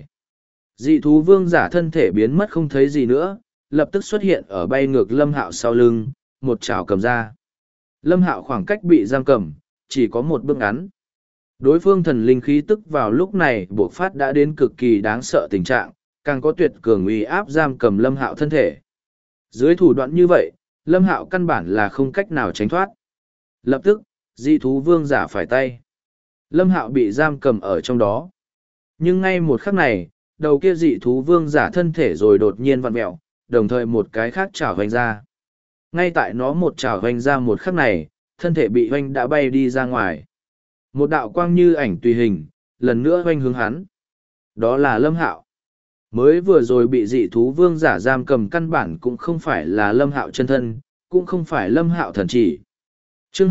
Dị thú vương giả thân thể biến mất không thấy gì nữa, lập tức xuất hiện ở bay ngược Lâm Hạo sau lưng, một chảo cầm ra. Lâm Hạo khoảng cách bị giam cầm, chỉ có một bước ngắn. Đối phương thần linh khí tức vào lúc này buộc phát đã đến cực kỳ đáng sợ tình trạng, càng có tuyệt cường uy áp giam cầm Lâm Hạo thân thể. Dưới thủ đoạn như vậy, Lâm Hạo căn bản là không cách nào tránh thoát. Lập tức, dị thú vương giả phải tay. Lâm Hạo bị giam cầm ở trong đó. Nhưng ngay một khắc này, đầu kia dị thú vương giả thân thể rồi đột nhiên vặn mẹo, đồng thời một cái khác chảo hoành ra. Ngay tại nó một chảo hoành ra một khắc này, thân thể bị hoành đã bay đi ra ngoài. Một đạo quang như ảnh tùy hình, lần nữa hoành hướng hắn. Đó là Lâm Hạo. Mới vừa rồi bị dị thú vương giả giam cầm căn bản cũng không phải là Lâm Hạo chân thân, cũng không phải Lâm Hạo thần chỉ. Chương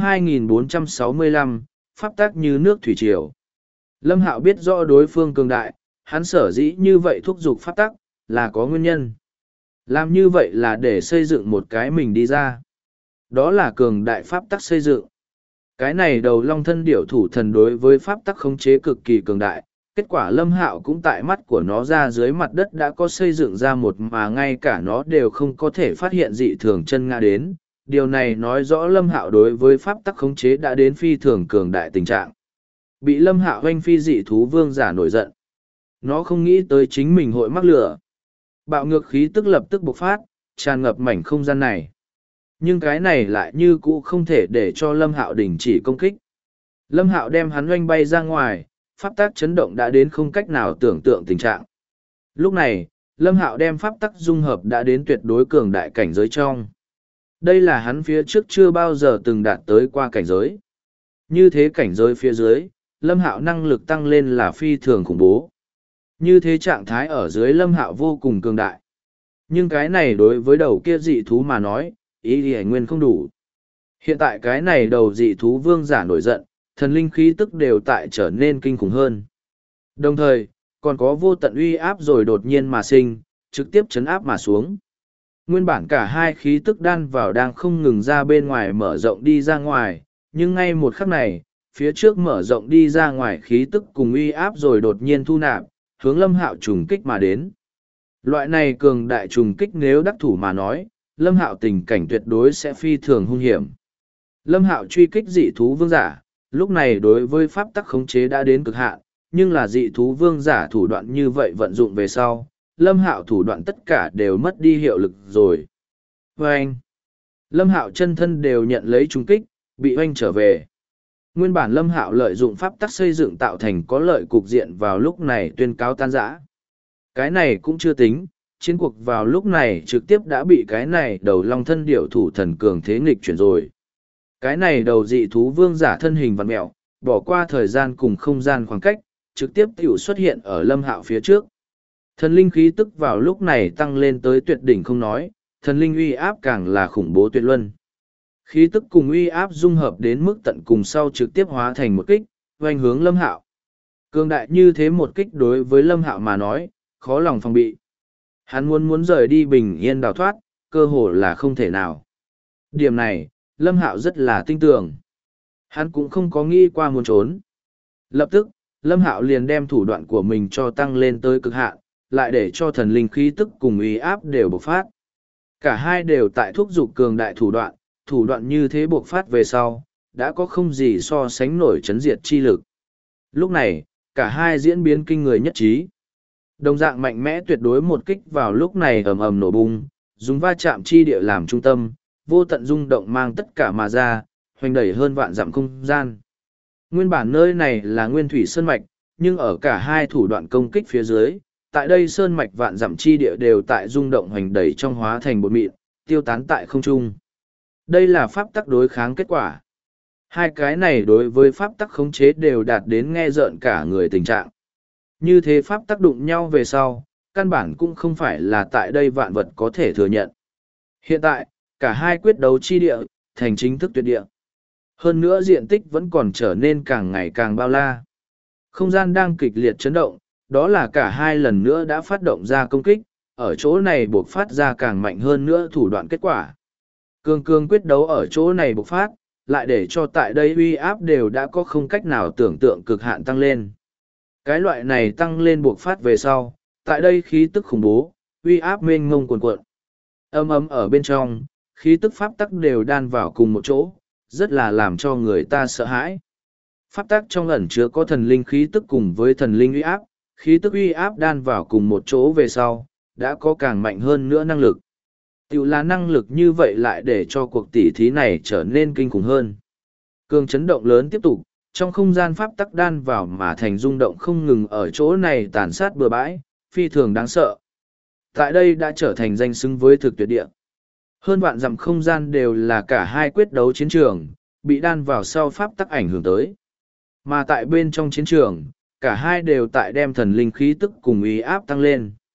2465, pháp tắc như nước thủy triều. Lâm Hạo biết rõ đối phương cường đại, hắn sở dĩ như vậy thúc giục pháp tắc, là có nguyên nhân. Làm như vậy là để xây dựng một cái mình đi ra. Đó là cường đại pháp tắc xây dựng. Cái này đầu long thân điểu thủ thần đối với pháp tắc khống chế cực kỳ cường đại. Kết quả Lâm Hạo cũng tại mắt của nó ra dưới mặt đất đã có xây dựng ra một mà ngay cả nó đều không có thể phát hiện dị thường chân ngã đến. Điều này nói rõ Lâm Hạo đối với pháp tắc khống chế đã đến phi thường cường đại tình trạng. Bị Lâm Hạo hoanh phi dị thú vương giả nổi giận. Nó không nghĩ tới chính mình hội mắc lửa. Bạo ngược khí tức lập tức bộc phát, tràn ngập mảnh không gian này. Nhưng cái này lại như cũ không thể để cho Lâm Hạo đình chỉ công kích. Lâm Hạo đem hắn oanh bay ra ngoài, pháp tắc chấn động đã đến không cách nào tưởng tượng tình trạng. Lúc này, Lâm Hạo đem pháp tắc dung hợp đã đến tuyệt đối cường đại cảnh giới trong. Đây là hắn phía trước chưa bao giờ từng đạt tới qua cảnh giới. Như thế cảnh giới phía dưới, Lâm Hạo năng lực tăng lên là phi thường khủng bố. Như thế trạng thái ở dưới Lâm Hạo vô cùng cường đại. Nhưng cái này đối với đầu kia dị thú mà nói, ý thì nguyên không đủ. Hiện tại cái này đầu dị thú vương giả nổi giận, thần linh khí tức đều tại trở nên kinh khủng hơn. Đồng thời, còn có vô tận uy áp rồi đột nhiên mà sinh, trực tiếp chấn áp mà xuống. Nguyên bản cả hai khí tức đan vào đang không ngừng ra bên ngoài mở rộng đi ra ngoài, nhưng ngay một khắc này, phía trước mở rộng đi ra ngoài khí tức cùng uy áp rồi đột nhiên thu nạp, hướng Lâm Hạo trùng kích mà đến. Loại này cường đại trùng kích nếu đắc thủ mà nói, Lâm Hạo tình cảnh tuyệt đối sẽ phi thường hung hiểm. Lâm Hạo truy kích dị thú vương giả, lúc này đối với pháp tắc khống chế đã đến cực hạn, nhưng là dị thú vương giả thủ đoạn như vậy vận dụng về sau, Lâm Hạo thủ đoạn tất cả đều mất đi hiệu lực rồi. Oanh! Lâm Hạo chân thân đều nhận lấy trùng kích, bị oanh trở về. Nguyên bản Lâm Hạo lợi dụng pháp tắc xây dựng tạo thành có lợi cục diện vào lúc này tuyên cáo tan rã. Cái này cũng chưa tính, chiến cuộc vào lúc này trực tiếp đã bị cái này đầu long thân điểu thủ thần cường thế nghịch chuyển rồi. Cái này đầu dị thú vương giả thân hình vặn mẹo, bỏ qua thời gian cùng không gian khoảng cách, trực tiếp tiểu xuất hiện ở Lâm Hạo phía trước. Thần linh khí tức vào lúc này tăng lên tới tuyệt đỉnh không nói, thần linh uy áp càng là khủng bố tuyệt luân. Khí tức cùng uy áp dung hợp đến mức tận cùng sau trực tiếp hóa thành một kích, hoành hướng Lâm Hạo. Cường đại như thế một kích đối với Lâm Hạo mà nói, khó lòng phòng bị. Hắn muốn rời đi bình yên đào thoát, cơ hồ là không thể nào. Điểm này, Lâm Hạo rất là tin tưởng. Hắn cũng không có nghĩ qua muốn trốn. Lập tức, Lâm Hạo liền đem thủ đoạn của mình cho tăng lên tới cực hạn, lại để cho thần linh khí tức cùng uy áp đều bộc phát. Cả hai đều tại thúc giục cường đại thủ đoạn như thế bộc phát về sau, đã có không gì so sánh nổi chấn diệt chi lực. Lúc này, cả hai diễn biến kinh người nhất trí. Đồng dạng mạnh mẽ tuyệt đối một kích vào lúc này ầm ầm nổ bung, dùng va chạm chi địa làm trung tâm, vô tận rung động mang tất cả mà ra, hoành đẩy hơn vạn dặm không gian. Nguyên bản nơi này là nguyên thủy sơn mạch, nhưng ở cả hai thủ đoạn công kích phía dưới, tại đây sơn mạch vạn dặm chi địa đều tại rung động hoành đẩy trong hóa thành bột mịn, tiêu tán tại không trung. Đây là pháp tắc đối kháng kết quả. Hai cái này đối với pháp tắc khống chế đều đạt đến nghe rợn cả người tình trạng. Như thế pháp tác đụng nhau về sau, căn bản cũng không phải là tại đây vạn vật có thể thừa nhận. Hiện tại, cả hai quyết đấu chi địa, thành chính thức tuyệt địa. Hơn nữa diện tích vẫn còn trở nên càng ngày càng bao la. Không gian đang kịch liệt chấn động, đó là cả hai lần nữa đã phát động ra công kích, ở chỗ này buộc phát ra càng mạnh hơn nữa thủ đoạn kết quả. Cương quyết đấu ở chỗ này bộc phát, lại để cho tại đây uy áp đều đã có không cách nào tưởng tượng cực hạn tăng lên. Cái loại này tăng lên buộc phát về sau, tại đây khí tức khủng bố, uy áp mênh mông cuồn cuộn. Âm ấm ở bên trong, khí tức pháp tắc đều đan vào cùng một chỗ, rất là làm cho người ta sợ hãi. Pháp tắc trong ẩn chứa có thần linh khí tức cùng với thần linh uy áp, khí tức uy áp đan vào cùng một chỗ về sau, đã có càng mạnh hơn nữa năng lực. Tiểu là năng lực như vậy lại để cho cuộc tỉ thí này trở nên kinh khủng hơn. Cường chấn động lớn tiếp tục, trong không gian pháp tắc đan vào mà thành rung động không ngừng ở chỗ này tàn sát bừa bãi, phi thường đáng sợ. Tại đây đã trở thành danh xứng với thực tuyệt địa. Hơn vạn dặm không gian đều là cả hai quyết đấu chiến trường, bị đan vào sau pháp tắc ảnh hưởng tới. Mà tại bên trong chiến trường, cả hai đều tại đem thần linh khí tức cùng uy áp tăng lên.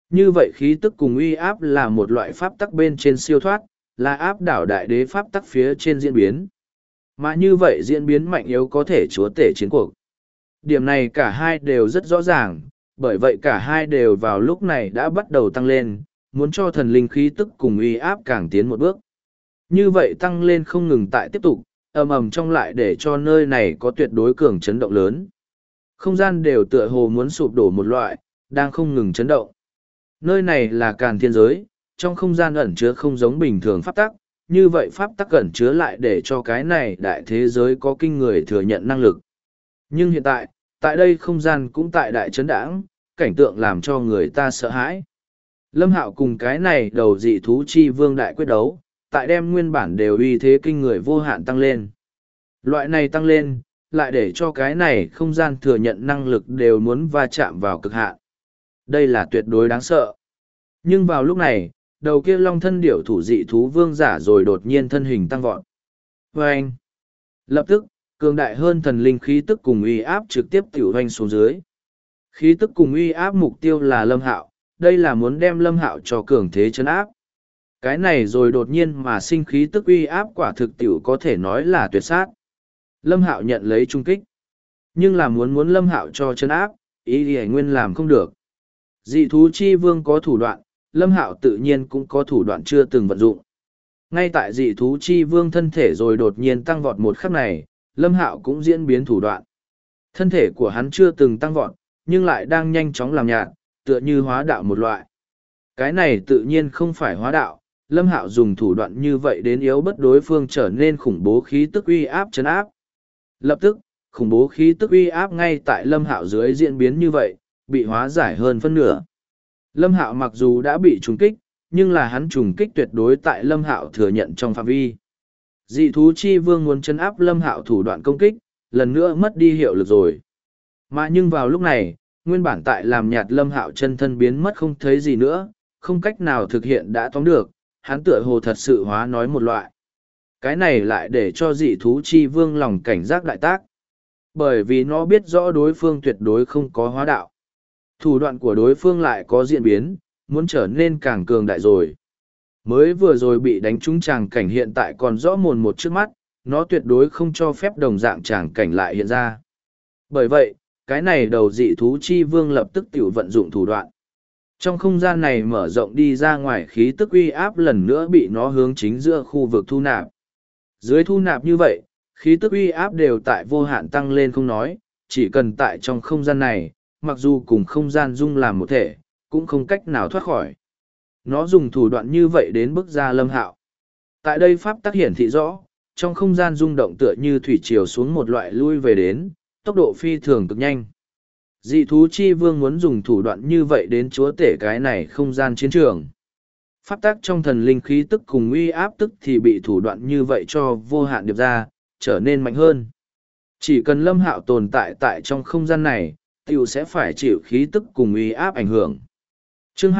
Như vậy khí tức cùng uy áp là một loại pháp tắc bên trên siêu thoát, là áp đảo đại đế pháp tắc phía trên diễn biến. Mà như vậy diễn biến mạnh yếu có thể chúa tể chiến cuộc. Điểm này cả hai đều rất rõ ràng, bởi vậy cả hai đều vào lúc này đã bắt đầu tăng lên, muốn cho thần linh khí tức cùng uy áp càng tiến một bước. Như vậy tăng lên không ngừng tại tiếp tục, ầm ầm trong lại để cho nơi này có tuyệt đối cường chấn động lớn. Không gian đều tựa hồ muốn sụp đổ một loại, đang không ngừng chấn động. Nơi này là Càn Thiên giới, trong không gian ẩn chứa không giống bình thường pháp tắc, như vậy pháp tắc ẩn chứa lại để cho cái này đại thế giới có kinh người thừa nhận năng lực. Nhưng hiện tại, tại đây không gian cũng tại đại chấn đãng, cảnh tượng làm cho người ta sợ hãi. Lâm Hạo cùng cái này đầu dị thú chi vương đại quyết đấu, tại đem nguyên bản đều uy thế kinh người vô hạn tăng lên. Loại này tăng lên, lại để cho cái này không gian thừa nhận năng lực đều muốn va chạm vào cực hạn. Đây là tuyệt đối đáng sợ. Nhưng vào lúc này, đầu kia long thân điểu thủ dị thú vương giả rồi đột nhiên thân hình tăng vọt. Và anh, lập tức, cường đại hơn thần linh khí tức cùng uy áp trực tiếp tiểu hoành xuống dưới. Khí tức cùng uy áp mục tiêu là Lâm Hạo, đây là muốn đem Lâm Hạo cho cường thế chấn áp. Cái này rồi đột nhiên mà sinh khí tức uy áp quả thực tiểu có thể nói là tuyệt sát. Lâm Hạo nhận lấy trung kích. Nhưng là muốn Lâm Hạo cho chấn áp, ý thì nguyên làm không được. Dị thú chi vương có thủ đoạn, Lâm Hạo tự nhiên cũng có thủ đoạn chưa từng vận dụng. Ngay tại dị thú chi vương thân thể rồi đột nhiên tăng vọt một khắc này, Lâm Hạo cũng diễn biến thủ đoạn. Thân thể của hắn chưa từng tăng vọt, nhưng lại đang nhanh chóng làm nhạt, tựa như hóa đạo một loại. Cái này tự nhiên không phải hóa đạo, Lâm Hạo dùng thủ đoạn như vậy đến yếu bất đối phương trở nên khủng bố khí tức uy áp chấn áp. Lập tức, khủng bố khí tức uy áp ngay tại Lâm Hạo dưới diễn biến như vậy, bị hóa giải hơn phân nửa. Lâm Hạo mặc dù đã bị trùng kích, nhưng là hắn trùng kích tuyệt đối tại Lâm Hạo thừa nhận trong phạm vi. Dị thú chi vương muốn chấn áp Lâm Hạo thủ đoạn công kích, lần nữa mất đi hiệu lực rồi. Mà nhưng vào lúc này, nguyên bản tại làm nhạt Lâm Hạo chân thân biến mất không thấy gì nữa, không cách nào thực hiện đã tóm được, hắn tựa hồ thật sự hóa nói một loại. Cái này lại để cho dị thú chi vương lòng cảnh giác đại tác. Bởi vì nó biết rõ đối phương tuyệt đối không có hóa đạo. Thủ đoạn của đối phương lại có diễn biến, muốn trở nên càng cường đại rồi. Mới vừa rồi bị đánh trúng tràng cảnh hiện tại còn rõ mồn một trước mắt, nó tuyệt đối không cho phép đồng dạng tràng cảnh lại hiện ra. Bởi vậy, cái này đầu dị thú chi vương lập tức tiểu vận dụng thủ đoạn. Trong không gian này mở rộng đi ra ngoài khí tức uy áp lần nữa bị nó hướng chính giữa khu vực thu nạp. Dưới thu nạp như vậy, khí tức uy áp đều tại vô hạn tăng lên không nói, chỉ cần tại trong không gian này, mặc dù cùng không gian dung làm một thể, cũng không cách nào thoát khỏi. Nó dùng thủ đoạn như vậy đến bức ra Lâm Hạo. Tại đây pháp tắc hiển thị rõ, trong không gian rung động tựa như thủy triều xuống một loại lui về đến, tốc độ phi thường cực nhanh. Dị thú chi vương muốn dùng thủ đoạn như vậy đến chúa tể cái này không gian chiến trường. Pháp tắc trong thần linh khí tức cùng uy áp tức thì bị thủ đoạn như vậy cho vô hạn điệp ra, trở nên mạnh hơn. Chỉ cần Lâm Hạo tồn tại tại trong không gian này, tiểu sẽ phải chịu khí tức cùng uy áp ảnh hưởng. Chương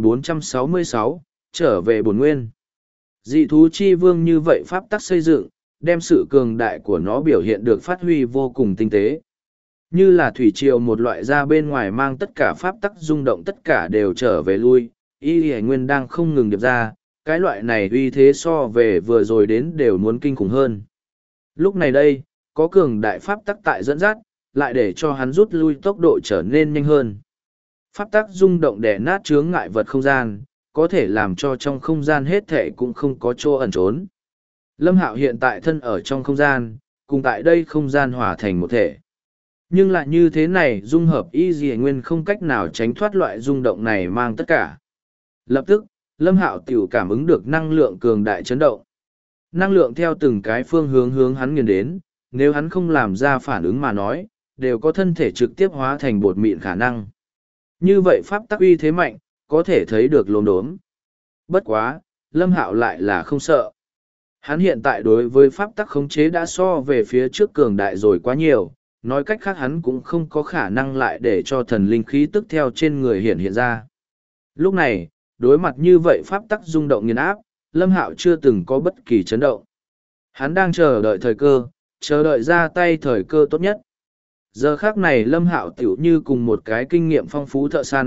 2466, trở về bổn nguyên. Dị thú chi vương như vậy pháp tắc xây dựng, đem sự cường đại của nó biểu hiện được phát huy vô cùng tinh tế. Như là thủy triều một loại ra bên ngoài mang tất cả pháp tắc rung động tất cả đều trở về lui, y hải nguyên đang không ngừng điệp ra, cái loại này uy thế so về vừa rồi đến đều muốn kinh khủng hơn. Lúc này đây, có cường đại pháp tắc tại dẫn dắt, lại để cho hắn rút lui tốc độ trở nên nhanh hơn. Pháp tắc rung động đè nát chướng ngại vật không gian, có thể làm cho trong không gian hết thể cũng không có chỗ ẩn trốn. Lâm Hạo hiện tại thân ở trong không gian, cùng tại đây không gian hòa thành một thể. Nhưng lại như thế này dung hợp y dì nguyên không cách nào tránh thoát loại rung động này mang tất cả. Lập tức, Lâm Hạo tiểu cảm ứng được năng lượng cường đại chấn động. Năng lượng theo từng cái phương hướng hắn nghiền đến, nếu hắn không làm ra phản ứng mà nói, đều có thân thể trực tiếp hóa thành bột mịn khả năng. Như vậy pháp tắc uy thế mạnh, có thể thấy được lồn đốm. Bất quá, Lâm Hạo lại là không sợ. Hắn hiện tại đối với pháp tắc khống chế đã so về phía trước cường đại rồi quá nhiều, nói cách khác hắn cũng không có khả năng lại để cho thần linh khí tức theo trên người hiện ra. Lúc này, đối mặt như vậy pháp tắc rung động nghiền áp, Lâm Hạo chưa từng có bất kỳ chấn động. Hắn đang chờ đợi thời cơ, chờ đợi ra tay thời cơ tốt nhất. Giờ khác này Lâm Hạo tiểu như cùng một cái kinh nghiệm phong phú thợ săn,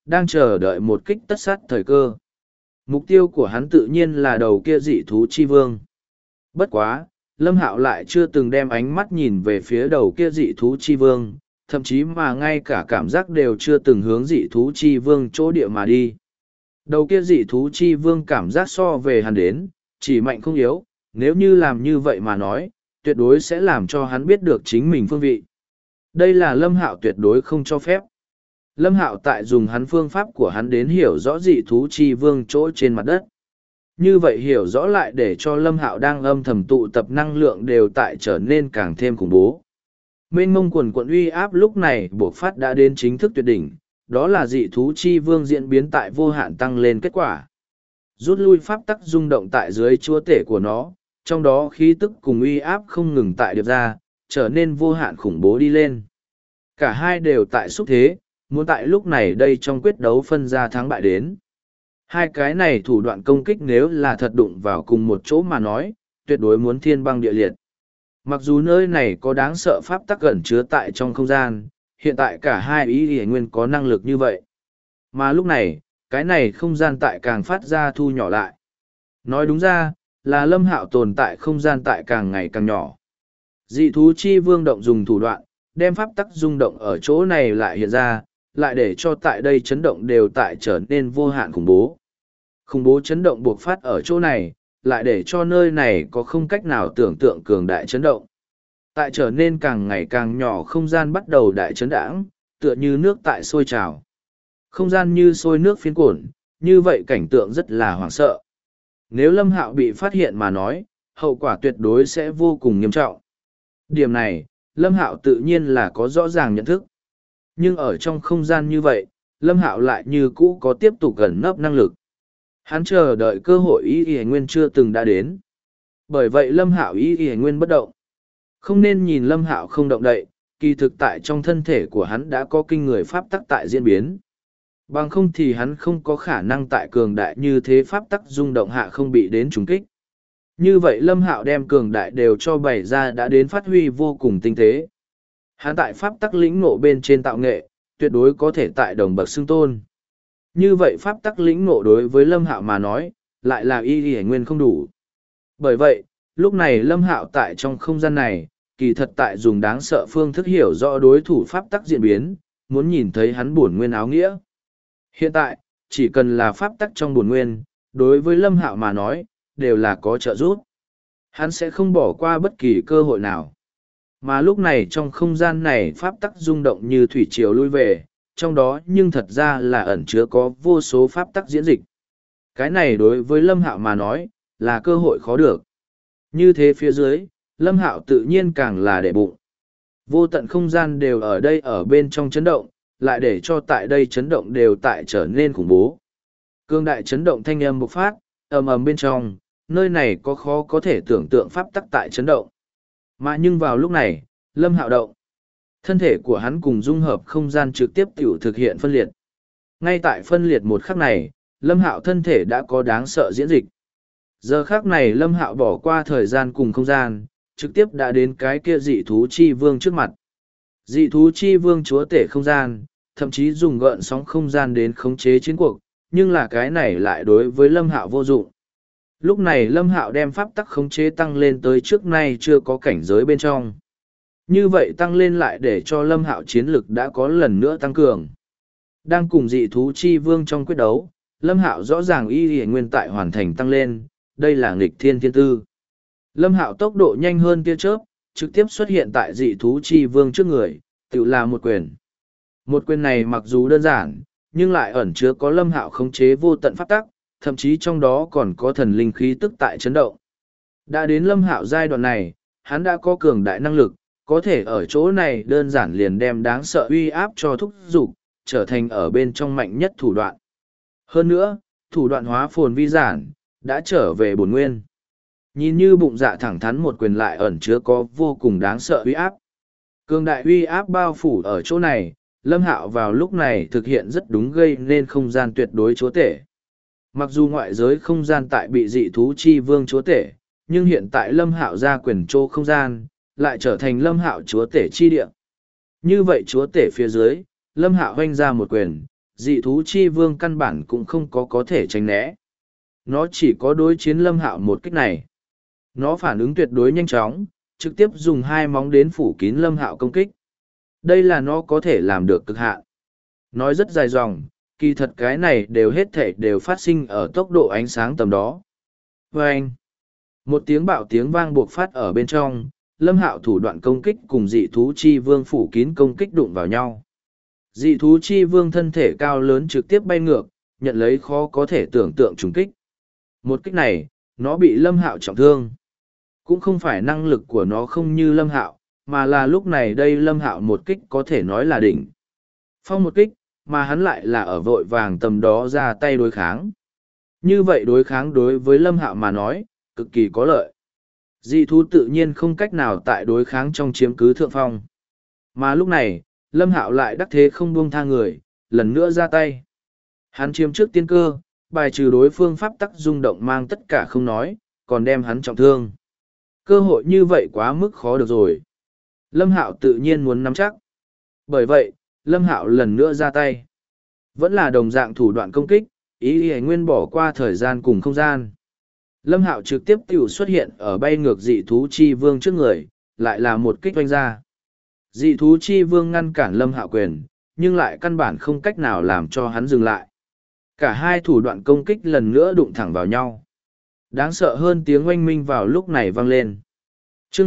đang chờ đợi một kích tất sát thời cơ. Mục tiêu của hắn tự nhiên là đầu kia dị thú chi vương. Bất quá, Lâm Hạo lại chưa từng đem ánh mắt nhìn về phía đầu kia dị thú chi vương, thậm chí mà ngay cả cảm giác đều chưa từng hướng dị thú chi vương chỗ địa mà đi. Đầu kia dị thú chi vương cảm giác so về hắn đến, chỉ mạnh không yếu, nếu như làm như vậy mà nói, tuyệt đối sẽ làm cho hắn biết được chính mình phương vị. Đây là Lâm Hạo tuyệt đối không cho phép. Lâm Hạo tại dùng hắn phương pháp của hắn đến hiểu rõ dị thú chi vương chỗ trên mặt đất. Như vậy hiểu rõ lại để cho Lâm Hạo đang âm thầm tụ tập năng lượng đều tại trở nên càng thêm khủng bố. Mênh mông quần quận uy áp lúc này bộc phát đã đến chính thức tuyệt đỉnh, đó là dị thú chi vương diễn biến tại vô hạn tăng lên kết quả. Rút lui pháp tắc rung động tại dưới chúa tể của nó, trong đó khí tức cùng uy áp không ngừng tại điệp ra, trở nên vô hạn khủng bố đi lên. Cả hai đều tại xúc thế, muốn tại lúc này đây trong quyết đấu phân ra thắng bại đến. Hai cái này thủ đoạn công kích nếu là thật đụng vào cùng một chỗ mà nói, tuyệt đối muốn thiên băng địa liệt. Mặc dù nơi này có đáng sợ pháp tắc gần chứa tại trong không gian, hiện tại cả hai ý hề nguyên có năng lực như vậy. Mà lúc này, cái này không gian tại càng phát ra thu nhỏ lại. Nói đúng ra, là Lâm Hạo tồn tại không gian tại càng ngày càng nhỏ. Dị thú chi vương động dùng thủ đoạn, đem pháp tắc rung động ở chỗ này lại hiện ra, lại để cho tại đây chấn động đều tại trở nên vô hạn khủng bố. Khủng bố chấn động buộc phát ở chỗ này, lại để cho nơi này có không cách nào tưởng tượng cường đại chấn động. Tại trở nên càng ngày càng nhỏ không gian bắt đầu đại chấn đãng, tựa như nước tại sôi trào. Không gian như sôi nước phiến cuộn, như vậy cảnh tượng rất là hoảng sợ. Nếu Lâm Hạo bị phát hiện mà nói, hậu quả tuyệt đối sẽ vô cùng nghiêm trọng. Điểm này, Lâm Hạo tự nhiên là có rõ ràng nhận thức. Nhưng ở trong không gian như vậy, Lâm Hạo lại như cũ có tiếp tục gần nấp năng lực. Hắn chờ đợi cơ hội ý y nguyên chưa từng đã đến. Bởi vậy Lâm Hạo ý y nguyên bất động. Không nên nhìn Lâm Hạo không động đậy, kỳ thực tại trong thân thể của hắn đã có kinh người pháp tắc tại diễn biến. Bằng không thì hắn không có khả năng tại cường đại như thế pháp tắc rung động hạ không bị đến trùng kích. Như vậy Lâm Hạo đem cường đại đều cho bày ra đã đến phát huy vô cùng tinh tế. Hắn tại pháp tắc lĩnh ngộ bên trên tạo nghệ, tuyệt đối có thể tại đồng bậc xưng tôn. Như vậy pháp tắc lĩnh ngộ đối với Lâm Hạo mà nói, lại là y y nguyên không đủ. Bởi vậy, lúc này Lâm Hạo tại trong không gian này, kỳ thật tại dùng đáng sợ phương thức hiểu rõ đối thủ pháp tắc diễn biến, muốn nhìn thấy hắn bổn nguyên áo nghĩa. Hiện tại, chỉ cần là pháp tắc trong bổn nguyên, đối với Lâm Hạo mà nói, đều là có trợ giúp. Hắn sẽ không bỏ qua bất kỳ cơ hội nào. Mà lúc này trong không gian này pháp tắc rung động như thủy triều lui về, trong đó nhưng thật ra là ẩn chứa có vô số pháp tắc diễn dịch. Cái này đối với Lâm Hạo mà nói, là cơ hội khó được. Như thế phía dưới, Lâm Hạo tự nhiên càng là để bụng. Vô tận không gian đều ở đây ở bên trong chấn động, lại để cho tại đây chấn động đều tại trở nên khủng bố. Cương đại chấn động thanh âm bộc phát, ầm ầm bên trong, nơi này có khó có thể tưởng tượng pháp tắc tại chấn động. Mà nhưng vào lúc này, Lâm Hạo động. Thân thể của hắn cùng dung hợp không gian trực tiếp tiểu thực hiện phân liệt. Ngay tại phân liệt một khắc này, Lâm Hạo thân thể đã có đáng sợ diễn dịch. Giờ khắc này Lâm Hạo bỏ qua thời gian cùng không gian, trực tiếp đã đến cái kia dị thú chi vương trước mặt. Dị thú chi vương chúa tể không gian, thậm chí dùng gợn sóng không gian đến khống chế chiến cuộc, nhưng là cái này lại đối với Lâm Hạo vô dụng. Lúc này Lâm Hạo đem pháp tắc khống chế tăng lên tới trước nay chưa có cảnh giới bên trong. Như vậy tăng lên lại để cho Lâm Hạo chiến lực đã có lần nữa tăng cường. Đang cùng dị thú chi vương trong quyết đấu, Lâm Hạo rõ ràng y y nguyên tại hoàn thành tăng lên, đây là nghịch thiên thiên tư. Lâm Hạo tốc độ nhanh hơn tia chớp, trực tiếp xuất hiện tại dị thú chi vương trước người, tự là một quyền. Một quyền này mặc dù đơn giản, nhưng lại ẩn chứa có Lâm Hạo khống chế vô tận pháp tắc, thậm chí trong đó còn có thần linh khí tức tại chấn động. Đã đến Lâm Hạo giai đoạn này, hắn đã có cường đại năng lực, có thể ở chỗ này đơn giản liền đem đáng sợ uy áp cho thúc dục, trở thành ở bên trong mạnh nhất thủ đoạn. Hơn nữa, thủ đoạn hóa phồn vi giản, đã trở về bổn nguyên. Nhìn như bụng dạ thẳng thắn một quyền lại ẩn chứa có vô cùng đáng sợ uy áp. Cường đại uy áp bao phủ ở chỗ này, Lâm Hạo vào lúc này thực hiện rất đúng gây nên không gian tuyệt đối chúa tể. Mặc dù ngoại giới không gian tại bị dị thú chi vương chúa tể, nhưng hiện tại Lâm Hạo ra quyền chỗ không gian, lại trở thành Lâm Hạo chúa tể chi địa. Như vậy chúa tể phía dưới, Lâm Hạo hoanh ra một quyền, dị thú chi vương căn bản cũng không có thể tránh né. Nó chỉ có đối chiến Lâm Hạo một kích này. Nó phản ứng tuyệt đối nhanh chóng, trực tiếp dùng hai móng đến phủ kín Lâm Hạo công kích. Đây là nó có thể làm được cực hạn. Nói rất dài dòng, kỳ thật cái này đều hết thể đều phát sinh ở tốc độ ánh sáng tầm đó. Vâng! Một tiếng bạo tiếng vang buộc phát ở bên trong, Lâm Hạo thủ đoạn công kích cùng dị thú chi vương phủ kín công kích đụng vào nhau. Dị thú chi vương thân thể cao lớn trực tiếp bay ngược, nhận lấy khó có thể tưởng tượng trùng kích. Một kích này, nó bị Lâm Hạo trọng thương. Cũng không phải năng lực của nó không như Lâm Hạo, mà là lúc này đây Lâm Hạo một kích có thể nói là đỉnh. Phong một kích, mà hắn lại là ở vội vàng tầm đó ra tay đối kháng. Như vậy đối kháng đối với Lâm Hạo mà nói, cực kỳ có lợi. Dị thú tự nhiên không cách nào tại đối kháng trong chiếm cứ thượng phong. Mà lúc này, Lâm Hạo lại đắc thế không buông tha người, lần nữa ra tay. Hắn chiếm trước tiên cơ, bài trừ đối phương pháp tắc rung động mang tất cả không nói, còn đem hắn trọng thương. Cơ hội như vậy quá mức khó được rồi. Lâm Hạo tự nhiên muốn nắm chắc. Bởi vậy, Lâm Hạo lần nữa ra tay. Vẫn là đồng dạng thủ đoạn công kích, ý nguyên bỏ qua thời gian cùng không gian. Lâm Hạo trực tiếp tiểu xuất hiện ở bay ngược dị thú chi vương trước người, lại là một kích oanh ra. Dị thú chi vương ngăn cản Lâm Hạo quyền, nhưng lại căn bản không cách nào làm cho hắn dừng lại. Cả hai thủ đoạn công kích lần nữa đụng thẳng vào nhau. Đáng sợ hơn tiếng oanh minh vào lúc này vang lên. Chương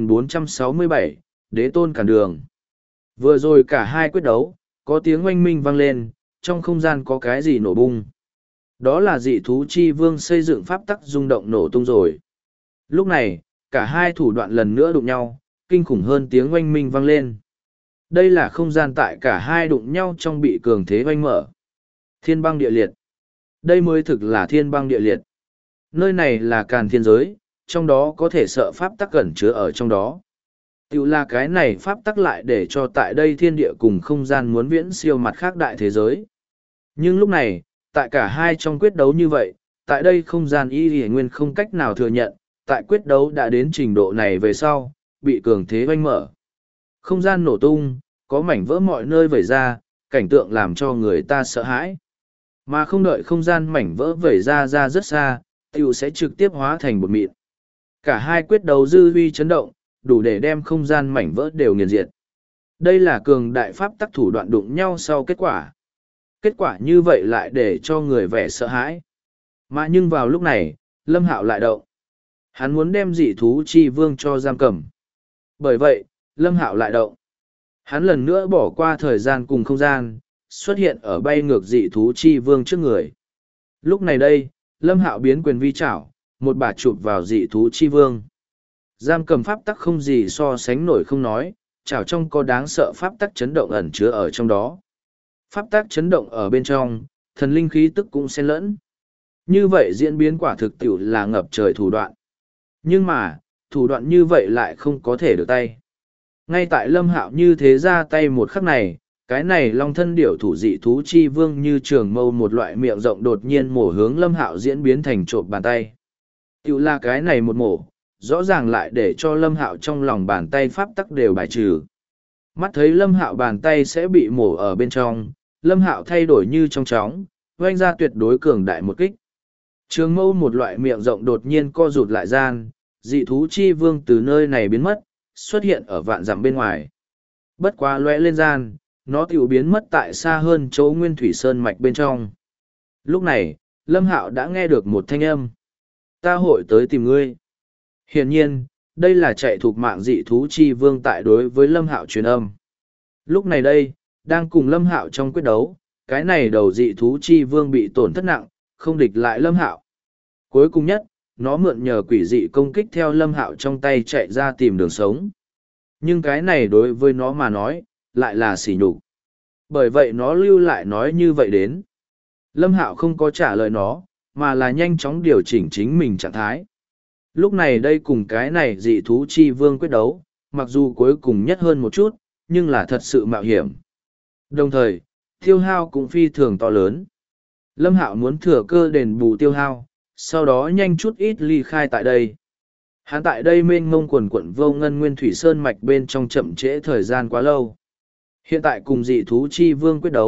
2467, Đế tôn cản đường. Vừa rồi cả hai quyết đấu, có tiếng oanh minh vang lên, trong không gian có cái gì nổ bung. Đó là dị thú chi vương xây dựng pháp tắc rung động nổ tung rồi. Lúc này, cả hai thủ đoạn lần nữa đụng nhau, kinh khủng hơn tiếng oanh minh vang lên. Đây là không gian tại cả hai đụng nhau trong bị cường thế oanh mở. Thiên băng địa liệt. Đây mới thực là thiên băng địa liệt. Nơi này là càn thiên giới, trong đó có thể sợ pháp tắc ẩn chứa ở trong đó. Tiểu là cái này pháp tắc lại để cho tại đây thiên địa cùng không gian muốn viễn siêu mặt khác đại thế giới. Nhưng lúc này, tại cả hai trong quyết đấu như vậy, tại đây không gian y nguyên không cách nào thừa nhận, tại quyết đấu đã đến trình độ này về sau, bị cường thế oanh mở. Không gian nổ tung, có mảnh vỡ mọi nơi vẩy ra, cảnh tượng làm cho người ta sợ hãi. Mà không đợi không gian mảnh vỡ vẩy ra rất xa, tiểu sẽ trực tiếp hóa thành bột mịn. Cả hai quyết đấu dư huy chấn động, đủ để đem không gian mảnh vỡ đều nghiền diệt. Đây là cường đại pháp tắc thủ đoạn đụng nhau sau kết quả. Kết quả như vậy lại để cho người vẻ sợ hãi. Mà nhưng vào lúc này, Lâm Hạo lại động. Hắn muốn đem dị thú chi vương cho giam cầm. Bởi vậy, Lâm Hạo lại động. Hắn lần nữa bỏ qua thời gian cùng không gian, xuất hiện ở bay ngược dị thú chi vương trước người. Lúc này đây, Lâm Hạo biến quyền vi chảo, một bà chụp vào dị thú chi vương. Giam cầm pháp tắc không gì so sánh nổi không nói, chảo trong có đáng sợ pháp tắc chấn động ẩn chứa ở trong đó. Pháp tắc chấn động ở bên trong, thần linh khí tức cũng xen lẫn. Như vậy diễn biến quả thực tiểu là ngập trời thủ đoạn. Nhưng mà, thủ đoạn như vậy lại không có thể được tay. Ngay tại Lâm Hạo như thế ra tay một khắc này, cái này long thân điểu thủ dị thú chi vương như trường mâu một loại miệng rộng đột nhiên mổ hướng Lâm Hạo diễn biến thành trộm bàn tay. Tiểu là cái này một mổ, rõ ràng lại để cho Lâm Hạo trong lòng bàn tay pháp tắc đều bài trừ. Mắt thấy Lâm Hạo bàn tay sẽ bị mổ ở bên trong, Lâm Hạo thay đổi như trong chóng, oanh ra tuyệt đối cường đại một kích. Trường mâu một loại miệng rộng đột nhiên co rụt lại gian, dị thú chi vương từ nơi này biến mất, xuất hiện ở vạn dặm bên ngoài. Bất quá lóe lên gian, nó tiểu biến mất tại xa hơn chỗ Nguyên Thủy Sơn mạch bên trong. Lúc này, Lâm Hạo đã nghe được một thanh âm. Ta hội tới tìm ngươi. Hiển nhiên, đây là chạy thuộc mạng dị thú chi vương tại đối với Lâm Hạo truyền âm. Lúc này đây, đang cùng Lâm Hạo trong quyết đấu, cái này đầu dị thú chi vương bị tổn thất nặng, không địch lại Lâm Hạo. Cuối cùng nhất, nó mượn nhờ quỷ dị công kích theo Lâm Hạo trong tay chạy ra tìm đường sống. Nhưng cái này đối với nó mà nói, lại là sỉ nhục. Bởi vậy nó lưu lại nói như vậy đến. Lâm Hạo không có trả lời nó, mà là nhanh chóng điều chỉnh chính mình trạng thái. Lúc này đây cùng cái này dị thú chi vương quyết đấu, mặc dù cuối cùng nhất hơn một chút, nhưng là thật sự mạo hiểm. Đồng thời, tiêu hao cũng phi thường to lớn. Lâm Hạo muốn thừa cơ đền bù tiêu hao, sau đó nhanh chút ít ly khai tại đây. Hắn tại đây mênh mông quần quận vô ngân nguyên thủy sơn mạch bên trong chậm trễ thời gian quá lâu. Hiện tại cùng dị thú chi vương quyết đấu,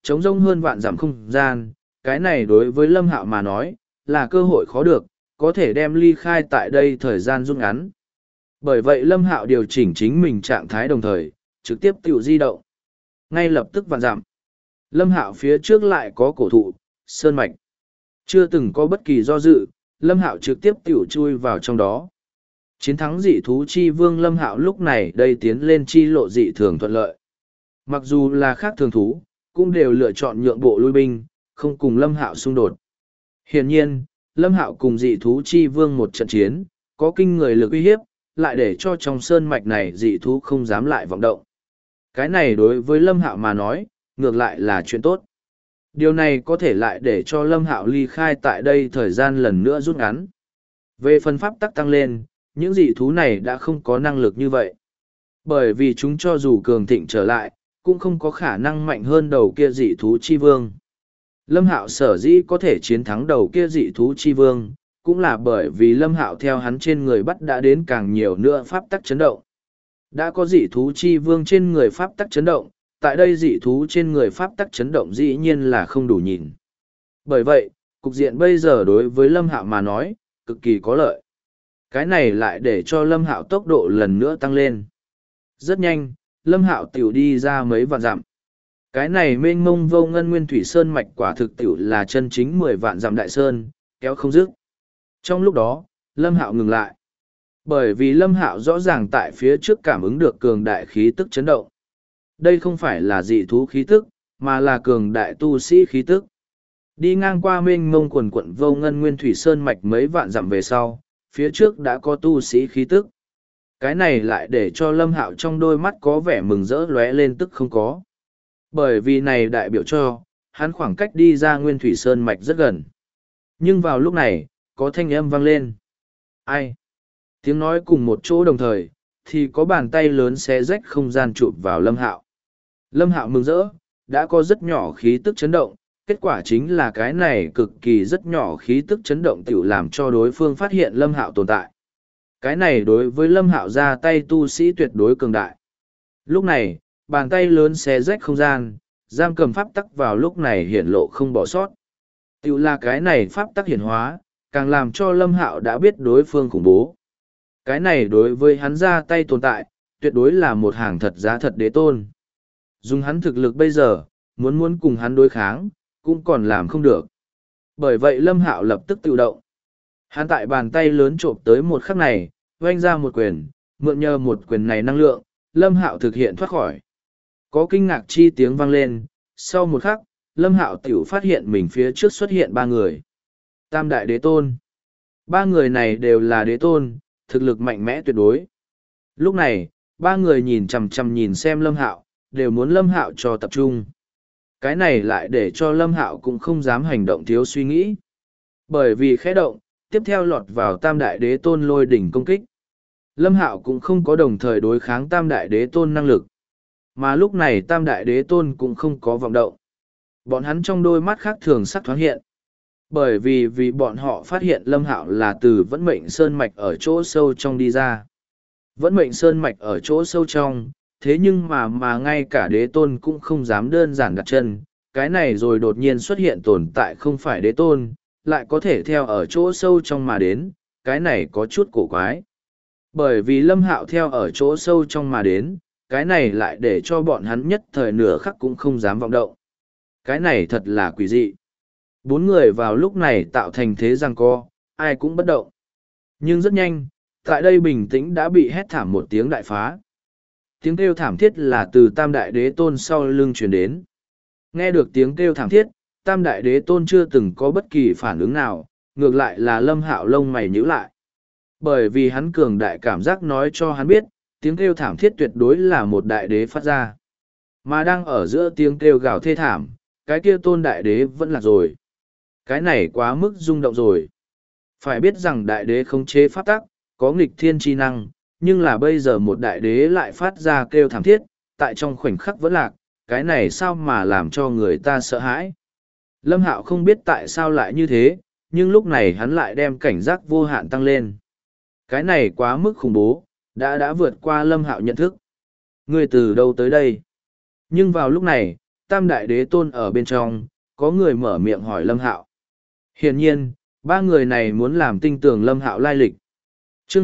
trống rông hơn vạn dặm không gian, cái này đối với Lâm Hạo mà nói, là cơ hội khó được, có thể đem ly khai tại đây thời gian rút ngắn. Bởi vậy Lâm Hạo điều chỉnh chính mình trạng thái đồng thời, trực tiếp tự di động. Ngay lập tức vạn dặm. Lâm Hạo phía trước lại có cổ thụ, sơn mạch. Chưa từng có bất kỳ do dự, Lâm Hạo trực tiếp tiểu chui vào trong đó. Chiến thắng dị thú chi vương Lâm Hạo lúc này đây tiến lên chi lộ dị thường thuận lợi. Mặc dù là khác thường thú, cũng đều lựa chọn nhượng bộ lui binh, không cùng Lâm Hạo xung đột. Hiển nhiên, Lâm Hạo cùng dị thú chi vương một trận chiến, có kinh người lực uy hiếp, lại để cho trong sơn mạch này dị thú không dám lại vọng động. Cái này đối với Lâm Hạo mà nói, ngược lại là chuyện tốt. Điều này có thể lại để cho Lâm Hạo ly khai tại đây thời gian lần nữa rút ngắn. Về phần pháp tắc tăng lên, những dị thú này đã không có năng lực như vậy. Bởi vì chúng cho dù cường thịnh trở lại, cũng không có khả năng mạnh hơn đầu kia dị thú chi vương. Lâm Hạo sở dĩ có thể chiến thắng đầu kia dị thú chi vương, cũng là bởi vì Lâm Hạo theo hắn trên người bắt đã đến càng nhiều nữa pháp tắc chấn động. Đã có dị thú chi vương trên người pháp tắc chấn động, tại đây dị thú trên người pháp tắc chấn động dĩ nhiên là không đủ nhìn. Bởi vậy, cục diện bây giờ đối với Lâm Hạo mà nói, cực kỳ có lợi. Cái này lại để cho Lâm Hạo tốc độ lần nữa tăng lên. Rất nhanh, Lâm Hạo tiểu đi ra mấy vạn dặm. Cái này mênh mông vô ngân nguyên thủy sơn mạch quả thực tiểu là chân chính 10 vạn dặm đại sơn, kéo không dứt. Trong lúc đó, Lâm Hạo ngừng lại. Bởi vì Lâm Hạo rõ ràng tại phía trước cảm ứng được cường đại khí tức chấn động. Đây không phải là dị thú khí tức, mà là cường đại tu sĩ khí tức. Đi ngang qua mênh mông quần quận vô ngân nguyên thủy sơn mạch mấy vạn dặm về sau, phía trước đã có tu sĩ khí tức. Cái này lại để cho Lâm Hạo trong đôi mắt có vẻ mừng rỡ lóe lên tức không có. Bởi vì này đại biểu cho, hắn khoảng cách đi ra nguyên thủy sơn mạch rất gần. Nhưng vào lúc này, có thanh âm vang lên. Ai? Tiếng nói cùng một chỗ đồng thời, thì có bàn tay lớn xé rách không gian chụp vào Lâm Hạo. Lâm Hạo mừng rỡ, đã có rất nhỏ khí tức chấn động, kết quả chính là cái này cực kỳ rất nhỏ khí tức chấn động tiểu làm cho đối phương phát hiện Lâm Hạo tồn tại. Cái này đối với Lâm Hạo ra tay tu sĩ tuyệt đối cường đại. Lúc này, bàn tay lớn xé rách không gian, giam cầm pháp tắc vào lúc này hiển lộ không bỏ sót. Tiểu là cái này pháp tắc hiển hóa, càng làm cho Lâm Hạo đã biết đối phương khủng bố. Cái này đối với hắn ra tay tồn tại, tuyệt đối là một hàng thật giá thật đế tôn. Dùng hắn thực lực bây giờ, muốn cùng hắn đối kháng, cũng còn làm không được. Bởi vậy Lâm Hạo lập tức tự động. Hắn tại bàn tay lớn trộm tới một khắc này, oanh ra một quyền, mượn nhờ một quyền này năng lượng, Lâm Hạo thực hiện thoát khỏi. Có kinh ngạc chi tiếng vang lên, sau một khắc, Lâm Hạo tiểu phát hiện mình phía trước xuất hiện ba người. Tam đại đế tôn. Ba người này đều là đế tôn, thực lực mạnh mẽ tuyệt đối. Lúc này, ba người nhìn chằm chằm nhìn xem Lâm Hạo, đều muốn Lâm Hạo cho tập trung. Cái này lại để cho Lâm Hạo cũng không dám hành động thiếu suy nghĩ. Bởi vì khẽ động, tiếp theo lọt vào tam đại đế tôn lôi đỉnh công kích. Lâm Hạo cũng không có đồng thời đối kháng tam đại đế tôn năng lực. Mà lúc này tam đại đế tôn cũng không có vọng động. Bọn hắn trong đôi mắt khác thường sắc thoáng hiện. Bởi vì bọn họ phát hiện Lâm Hạo là từ Vẫn Mệnh Sơn Mạch ở chỗ sâu trong đi ra. Vẫn Mệnh Sơn Mạch ở chỗ sâu trong, thế nhưng mà ngay cả đế tôn cũng không dám đơn giản đặt chân. Cái này rồi đột nhiên xuất hiện tồn tại không phải đế tôn, lại có thể theo ở chỗ sâu trong mà đến, cái này có chút cổ quái. Bởi vì Lâm Hạo theo ở chỗ sâu trong mà đến, cái này lại để cho bọn hắn nhất thời nửa khắc cũng không dám vọng động. Cái này thật là quỷ dị. Bốn người vào lúc này tạo thành thế giằng co, ai cũng bất động. Nhưng rất nhanh, tại đây bình tĩnh đã bị hét thảm một tiếng đại phá. Tiếng kêu thảm thiết là từ tam đại đế tôn sau lưng truyền đến. Nghe được tiếng kêu thảm thiết, tam đại đế tôn chưa từng có bất kỳ phản ứng nào, ngược lại là Lâm Hạo lông mày nhíu lại. Bởi vì hắn cường đại cảm giác nói cho hắn biết, tiếng kêu thảm thiết tuyệt đối là một đại đế phát ra. Mà đang ở giữa tiếng kêu gào thê thảm, cái kia tôn đại đế vẫn là rồi. Cái này quá mức rung động rồi. Phải biết rằng đại đế khống chế pháp tắc, có nghịch thiên chi năng, nhưng là bây giờ một đại đế lại phát ra kêu thảm thiết, tại trong khoảnh khắc vẫn lạc, cái này sao mà làm cho người ta sợ hãi. Lâm Hạo không biết tại sao lại như thế, nhưng lúc này hắn lại đem cảnh giác vô hạn tăng lên. Cái này quá mức khủng bố, đã vượt qua Lâm Hạo nhận thức. Người từ đâu tới đây? Nhưng vào lúc này, tam đại đế tôn ở bên trong, có người mở miệng hỏi Lâm Hạo. Hiển nhiên, ba người này muốn làm tinh tường Lâm Hạo lai lịch. Chương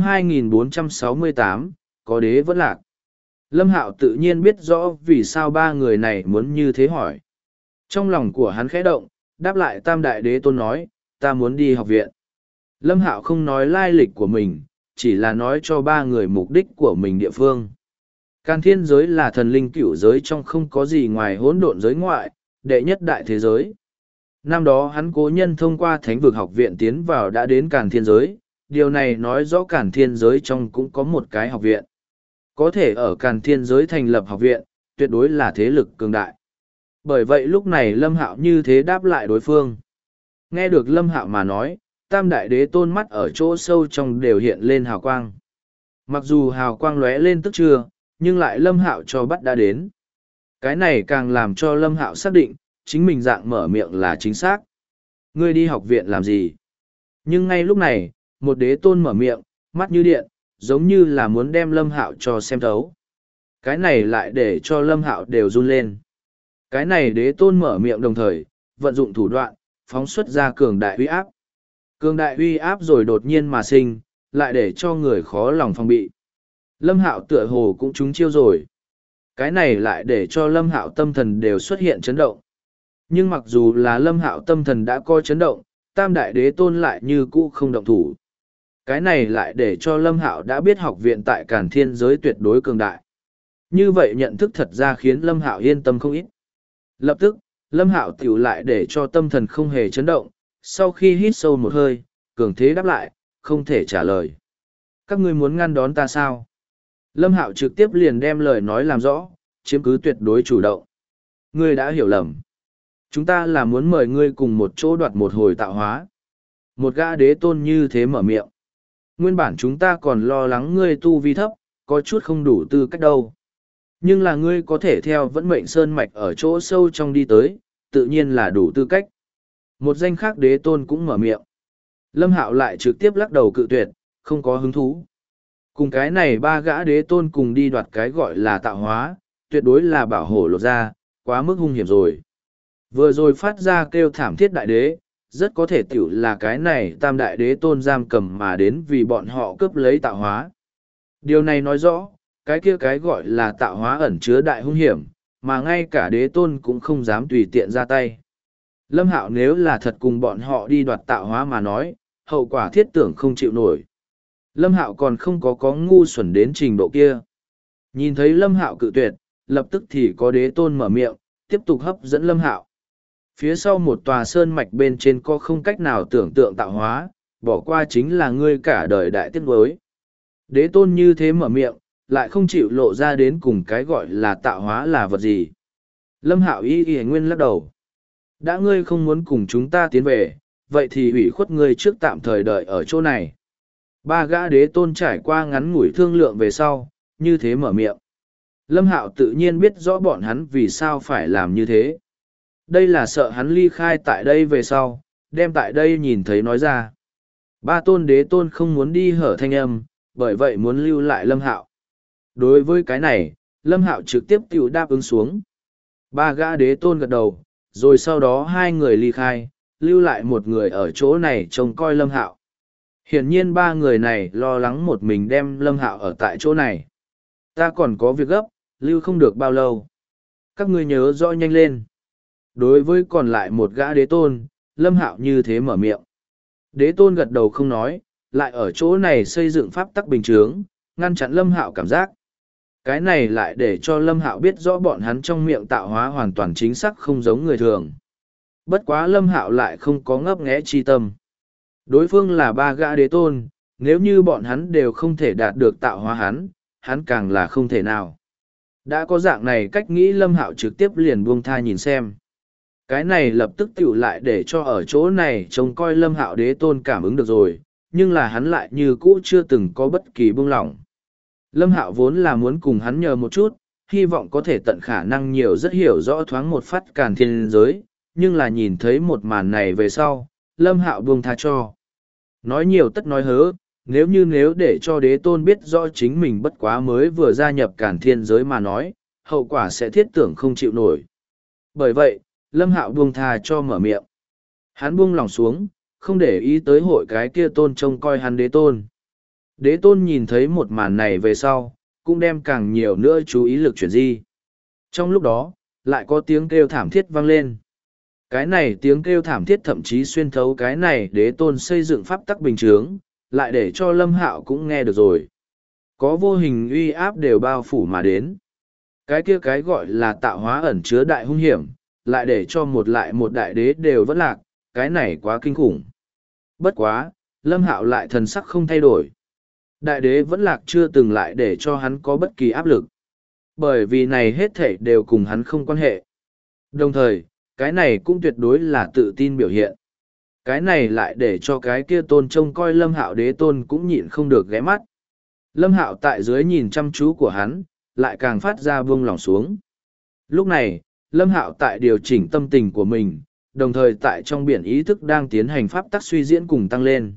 2468, có đế vẫn lạc. Lâm Hạo tự nhiên biết rõ vì sao ba người này muốn như thế hỏi. Trong lòng của hắn khẽ động, đáp lại tam đại đế tôn nói, ta muốn đi học viện. Lâm Hạo không nói lai lịch của mình, chỉ là nói cho ba người mục đích của mình địa phương. Càn thiên giới là thần linh cửu giới trong không có gì ngoài hỗn độn giới ngoại, đệ nhất đại thế giới. Năm đó hắn cố nhân thông qua thánh vực học viện tiến vào đã đến Càn thiên giới, điều này nói rõ Càn thiên giới trong cũng có một cái học viện. Có thể ở Càn thiên giới thành lập học viện, tuyệt đối là thế lực cường đại. Bởi vậy lúc này Lâm Hạo như thế đáp lại đối phương. Nghe được Lâm Hạo mà nói, tam đại đế tôn mắt ở chỗ sâu trong đều hiện lên hào quang. Mặc dù hào quang lóe lên tức chưa, nhưng lại Lâm Hạo cho bắt đã đến. Cái này càng làm cho Lâm Hạo xác định, chính mình dạng mở miệng là chính xác. Ngươi đi học viện làm gì? Nhưng ngay lúc này, một đế tôn mở miệng, mắt như điện, giống như là muốn đem Lâm Hạo cho xem thấu. Cái này lại để cho Lâm Hạo đều run lên. Cái này đế tôn mở miệng đồng thời, vận dụng thủ đoạn, phóng xuất ra cường đại uy áp. Cường đại uy áp rồi đột nhiên mà sinh, lại để cho người khó lòng phòng bị. Lâm Hạo tựa hồ cũng trúng chiêu rồi. Cái này lại để cho Lâm Hạo tâm thần đều xuất hiện chấn động. Nhưng mặc dù là Lâm Hạo tâm thần đã coi chấn động, tam đại đế tôn lại như cũ không động thủ. Cái này lại để cho Lâm Hạo đã biết học viện tại Càn thiên giới tuyệt đối cường đại. Như vậy nhận thức thật ra khiến Lâm Hạo yên tâm không ít. Lập tức, Lâm Hạo tiểu lại để cho tâm thần không hề chấn động, sau khi hít sâu một hơi, cường thế đáp lại, không thể trả lời. Các ngươi muốn ngăn đón ta sao? Lâm Hạo trực tiếp liền đem lời nói làm rõ, chiếm cứ tuyệt đối chủ động. Ngươi đã hiểu lầm. Chúng ta là muốn mời ngươi cùng một chỗ đoạt một hồi tạo hóa. Một gã đế tôn như thế mở miệng. Nguyên bản chúng ta còn lo lắng ngươi tu vi thấp, có chút không đủ tư cách đâu. Nhưng là ngươi có thể theo vẫn mệnh sơn mạch ở chỗ sâu trong đi tới, tự nhiên là đủ tư cách. Một danh khác đế tôn cũng mở miệng. Lâm Hạo lại trực tiếp lắc đầu cự tuyệt, không có hứng thú. Cùng cái này ba gã đế tôn cùng đi đoạt cái gọi là tạo hóa, tuyệt đối là bảo hổ lột ra, quá mức hung hiểm rồi. Vừa rồi phát ra kêu thảm thiết đại đế, rất có thể tiểu là cái này tam đại đế tôn giam cầm mà đến vì bọn họ cướp lấy tạo hóa. Điều này nói rõ, cái kia cái gọi là tạo hóa ẩn chứa đại hung hiểm, mà ngay cả đế tôn cũng không dám tùy tiện ra tay. Lâm Hạo nếu là thật cùng bọn họ đi đoạt tạo hóa mà nói, hậu quả thiết tưởng không chịu nổi. Lâm Hạo còn không có ngu xuẩn đến trình độ kia. Nhìn thấy Lâm Hạo cự tuyệt, lập tức thì có đế tôn mở miệng, tiếp tục hấp dẫn Lâm Hạo. Phía sau một tòa sơn mạch bên trên có không cách nào tưởng tượng tạo hóa, bỏ qua chính là ngươi cả đời đại tiếc nuối. Đế tôn như thế mở miệng, lại không chịu lộ ra đến cùng cái gọi là tạo hóa là vật gì. Lâm Hạo y nguyên lắc đầu. Đã ngươi không muốn cùng chúng ta tiến về, vậy thì ủy khuất ngươi trước tạm thời đợi ở chỗ này. Ba gã đế tôn trải qua ngắn ngủi thương lượng về sau, như thế mở miệng. Lâm Hạo tự nhiên biết rõ bọn hắn vì sao phải làm như thế. Đây là sợ hắn ly khai tại đây về sau, đem tại đây nhìn thấy nói ra. Ba tôn đế tôn không muốn đi hở thanh âm, bởi vậy muốn lưu lại Lâm Hạo. Đối với cái này, Lâm Hạo trực tiếp tự đáp ứng xuống. Ba gã đế tôn gật đầu, rồi sau đó hai người ly khai, lưu lại một người ở chỗ này trông coi Lâm Hạo. Hiển nhiên ba người này lo lắng một mình đem Lâm Hạo ở tại chỗ này. Ta còn có việc gấp, lưu không được bao lâu. Các ngươi nhớ rõ nhanh lên. Đối với còn lại một gã đế tôn, Lâm Hạo như thế mở miệng. Đế tôn gật đầu không nói, lại ở chỗ này xây dựng pháp tắc bình chướng, ngăn chặn Lâm Hạo cảm giác. Cái này lại để cho Lâm Hạo biết rõ bọn hắn trong miệng tạo hóa hoàn toàn chính xác không giống người thường. Bất quá Lâm Hạo lại không có ngấp nghé chi tâm. Đối phương là ba gã đế tôn, nếu như bọn hắn đều không thể đạt được tạo hóa hắn càng là không thể nào. Đã có dạng này cách nghĩ Lâm Hạo trực tiếp liền buông tha nhìn xem. Cái này lập tức tiểu lại để cho ở chỗ này trông coi Lâm Hạo đế tôn cảm ứng được rồi, nhưng là hắn lại như cũ chưa từng có bất kỳ buông lỏng. Lâm Hạo vốn là muốn cùng hắn nhờ một chút, hy vọng có thể tận khả năng nhiều rất hiểu rõ thoáng một phát Càn thiên giới, nhưng là nhìn thấy một màn này về sau, Lâm Hạo buông tha cho. Nói nhiều tất nói hớ, nếu để cho đế tôn biết rõ chính mình bất quá mới vừa gia nhập Càn thiên giới mà nói, hậu quả sẽ thiết tưởng không chịu nổi. Bởi vậy, Lâm Hạo buông thà cho mở miệng. Hắn buông lòng xuống, không để ý tới hội cái kia tôn trông coi hắn đế tôn. Đế tôn nhìn thấy một màn này về sau, cũng đem càng nhiều nữa chú ý lực chuyển di. Trong lúc đó, lại có tiếng kêu thảm thiết vang lên. Cái này tiếng kêu thảm thiết thậm chí xuyên thấu cái này đế tôn xây dựng pháp tắc bình chướng, lại để cho Lâm Hạo cũng nghe được rồi. Có vô hình uy áp đều bao phủ mà đến. Cái kia cái gọi là tạo hóa ẩn chứa đại hung hiểm, lại để cho một lại một đại đế đều vẫn lạc, cái này quá kinh khủng. Bất quá, Lâm Hạo lại thần sắc không thay đổi. Đại đế vẫn lạc chưa từng lại để cho hắn có bất kỳ áp lực. Bởi vì này hết thảy đều cùng hắn không quan hệ. Đồng thời, cái này cũng tuyệt đối là tự tin biểu hiện. Cái này lại để cho cái kia tôn trông coi Lâm Hạo đế tôn cũng nhịn không được ghé mắt. Lâm Hạo tại dưới nhìn chăm chú của hắn, lại càng phát ra buông lòng xuống. Lúc này, Lâm Hạo tại điều chỉnh tâm tình của mình, đồng thời tại trong biển ý thức đang tiến hành pháp tắc suy diễn cùng tăng lên.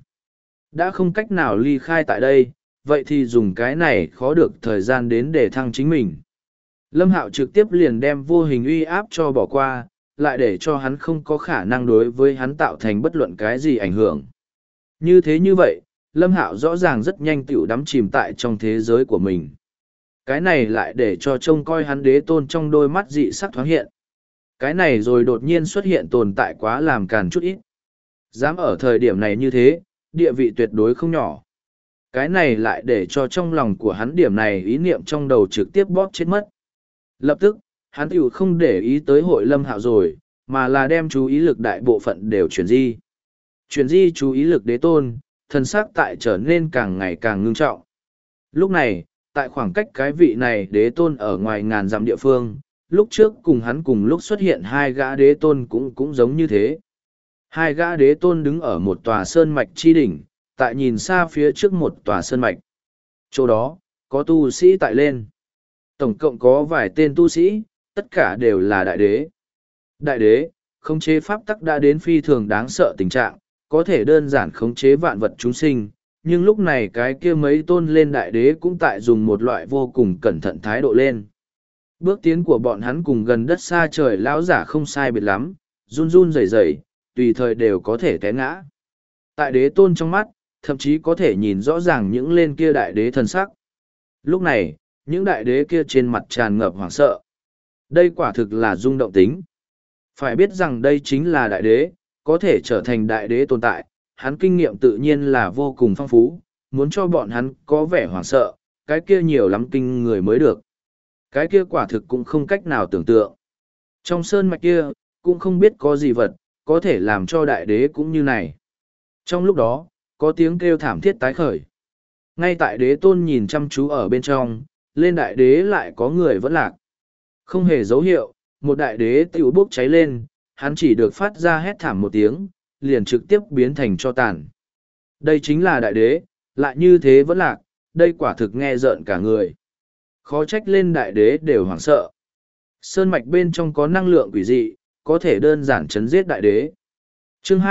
Đã không cách nào ly khai tại đây, vậy thì dùng cái này khó được thời gian đến để thăng chính mình. Lâm Hạo trực tiếp liền đem vô hình uy áp cho bỏ qua, lại để cho hắn không có khả năng đối với hắn tạo thành bất luận cái gì ảnh hưởng. Như thế như vậy, Lâm Hạo rõ ràng rất nhanh tiểu đắm chìm tại trong thế giới của mình. Cái này lại để cho trông coi hắn đế tôn trong đôi mắt dị sắc thoáng hiện. Cái này rồi đột nhiên xuất hiện tồn tại quá làm càn chút ít. Dám ở thời điểm này như thế, địa vị tuyệt đối không nhỏ. Cái này lại để cho trong lòng của hắn điểm này ý niệm trong đầu trực tiếp bóp chết mất. Lập tức, hắn tiểu không để ý tới hội Lâm Hạo rồi, mà là đem chú ý lực đại bộ phận đều chuyển di. Chuyển di chú ý lực đế tôn, thân xác tại trở nên càng ngày càng ngưng trọng. Lúc này, tại khoảng cách cái vị này đế tôn ở ngoài ngàn dặm địa phương, lúc trước cùng hắn cùng lúc xuất hiện hai gã đế tôn cũng giống như thế. Hai gã đế tôn đứng ở một tòa sơn mạch chi đỉnh, tại nhìn xa phía trước một tòa sơn mạch. Chỗ đó, có tu sĩ tại lên. Tổng cộng có vài tên tu sĩ, tất cả đều là đại đế. Đại đế, khống chế pháp tắc đã đến phi thường đáng sợ tình trạng, có thể đơn giản khống chế vạn vật chúng sinh, nhưng lúc này cái kia mấy tôn lên đại đế cũng tại dùng một loại vô cùng cẩn thận thái độ lên. Bước tiến của bọn hắn cùng gần đất xa trời lão giả không sai biệt lắm, run run rẩy rẩy, tùy thời đều có thể té ngã. Tại đế tôn trong mắt, thậm chí có thể nhìn rõ ràng những lên kia đại đế thần sắc. Lúc này, những đại đế kia trên mặt tràn ngập hoảng sợ. Đây quả thực là rung động tính. Phải biết rằng đây chính là đại đế, có thể trở thành đại đế tồn tại, hắn kinh nghiệm tự nhiên là vô cùng phong phú, muốn cho bọn hắn có vẻ hoảng sợ, cái kia nhiều lắm kinh người mới được. Cái kia quả thực cũng không cách nào tưởng tượng. Trong sơn mạch kia, cũng không biết có gì vật, có thể làm cho đại đế cũng như này. Trong lúc đó, có tiếng kêu thảm thiết tái khởi. Ngay tại đế tôn nhìn chăm chú ở bên trong, lên đại đế lại có người vẫn lạc. Không hề dấu hiệu, một đại đế tiểu bốc cháy lên, hắn chỉ được phát ra hét thảm một tiếng, liền trực tiếp biến thành tro tàn. Đây chính là đại đế, lại như thế vẫn lạc, đây quả thực nghe rợn cả người. Khó trách lên đại đế đều hoảng sợ. Sơn mạch bên trong có năng lượng quỷ dị, có thể đơn giản chấn giết đại đế. Chương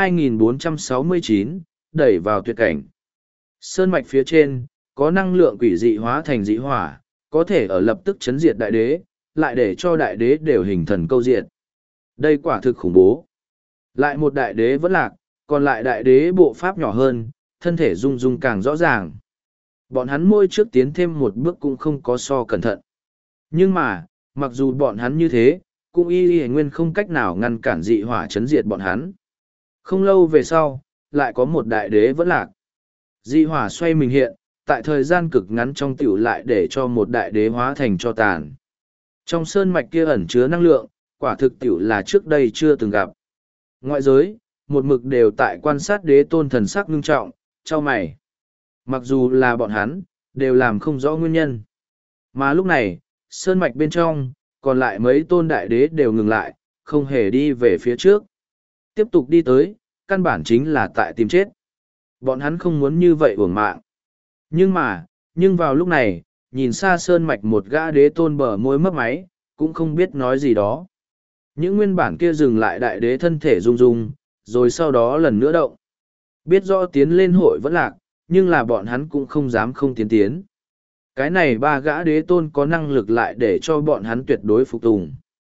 2469, đẩy vào tuyệt cảnh. Sơn mạch phía trên, có năng lượng quỷ dị hóa thành dị hỏa, có thể ở lập tức chấn diệt đại đế, lại để cho đại đế đều hình thần câu diệt. Đây quả thực khủng bố. Lại một đại đế vẫn lạc, còn lại đại đế bộ pháp nhỏ hơn, thân thể rung rung càng rõ ràng. Bọn hắn môi trước tiến thêm một bước cũng không có so cẩn thận. Nhưng mà, mặc dù bọn hắn như thế, cũng y nguyên không cách nào ngăn cản dị hỏa chấn diệt bọn hắn. Không lâu về sau, lại có một đại đế vẫn lạc. Dị hỏa xoay mình hiện, tại thời gian cực ngắn trong tiểu lại để cho một đại đế hóa thành cho tàn. Trong sơn mạch kia ẩn chứa năng lượng, quả thực tiểu là trước đây chưa từng gặp. Ngoại giới, một mực đều tại quan sát đế tôn thần sắc ngưng trọng, trao mày. Mặc dù là bọn hắn, đều làm không rõ nguyên nhân. Mà lúc này, sơn mạch bên trong, còn lại mấy tôn đại đế đều ngừng lại, không hề đi về phía trước. Tiếp tục đi tới, căn bản chính là tại tìm chết. Bọn hắn không muốn như vậy uổng mạng. Nhưng vào lúc này, nhìn xa sơn mạch một gã đế tôn bờ môi mấp máy, cũng không biết nói gì đó. Những nguyên bản kia dừng lại đại đế thân thể rung rung, rồi sau đó lần nữa động. Biết rõ tiến lên hội vẫn lạc, nhưng là bọn hắn cũng không dám không tiến. Cái này ba gã đế tôn có năng lực lại để cho bọn hắn tuyệt đối phục tùng.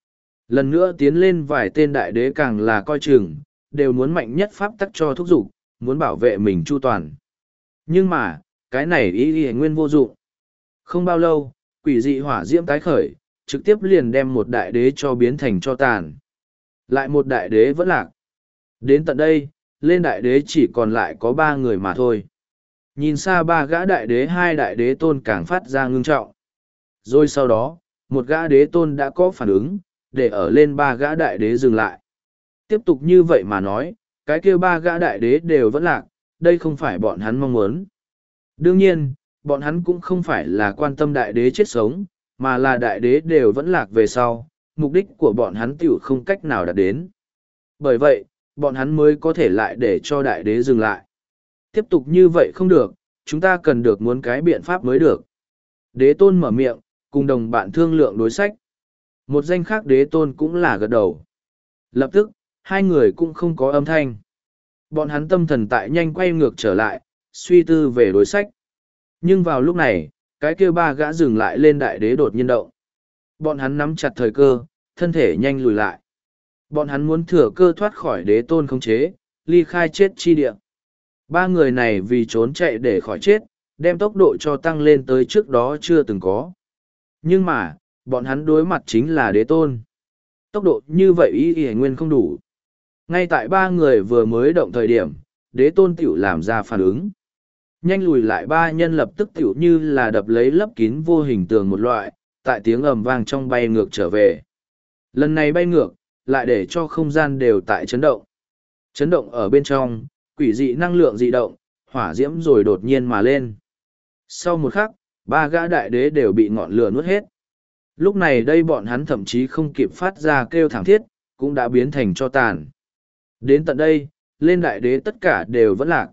Lần nữa tiến lên vài tên đại đế càng là coi chừng, đều muốn mạnh nhất pháp tắc cho thúc giục, muốn bảo vệ mình chu toàn. Nhưng mà, cái này ý nguyên vô dụng. Không bao lâu, quỷ dị hỏa diễm tái khởi, trực tiếp liền đem một đại đế cho biến thành cho tàn. Lại một đại đế vẫn lạc. Đến tận đây, lên đại đế chỉ còn lại có 3 người mà thôi. Nhìn xa 3 gã đại đế, 2 đại đế tôn càng phát ra ngưng trọng. Rồi sau đó, một gã đế tôn đã có phản ứng, để ở lên 3 gã đại đế dừng lại. Tiếp tục như vậy mà nói, cái kia 3 gã đại đế đều vẫn lạc, đây không phải bọn hắn mong muốn. Đương nhiên, bọn hắn cũng không phải là quan tâm đại đế chết sống, mà là đại đế đều vẫn lạc về sau, mục đích của bọn hắn tiểu không cách nào đạt đến. Bởi vậy, bọn hắn mới có thể lại để cho đại đế dừng lại. Tiếp tục như vậy không được, chúng ta cần được muốn cái biện pháp mới được. Đế tôn mở miệng, cùng đồng bạn thương lượng đối sách. Một danh khác đế tôn cũng là gật đầu. Lập tức, hai người cũng không có âm thanh. Bọn hắn tâm thần tại nhanh quay ngược trở lại, suy tư về đối sách. Nhưng vào lúc này, cái kia 3 gã dừng lại lên đại đế đột nhiên động. Bọn hắn nắm chặt thời cơ, thân thể nhanh lùi lại. Bọn hắn muốn thừa cơ thoát khỏi đế tôn khống chế, ly khai chết chi địa. 3 người này vì trốn chạy để khỏi chết, đem tốc độ cho tăng lên tới trước đó chưa từng có. Nhưng mà, bọn hắn đối mặt chính là đế tôn. Tốc độ như vậy ý nguyên không đủ. Ngay tại 3 người vừa mới động thời điểm, đế tôn tiểu làm ra phản ứng. Nhanh lùi lại 3 nhân lập tức tiểu như là đập lấy lấp kín vô hình tường một loại, tại tiếng ầm vang trong bay ngược trở về. Lần này bay ngược, lại để cho không gian đều tại chấn động. Chấn động ở bên trong, quỷ dị năng lượng dị động, hỏa diễm rồi đột nhiên mà lên. Sau một khắc, 3 gã đại đế đều bị ngọn lửa nuốt hết. Lúc này đây bọn hắn thậm chí không kịp phát ra kêu thảm thiết, cũng đã biến thành cho tàn. Đến tận đây, lên đại đế tất cả đều vẫn lạc.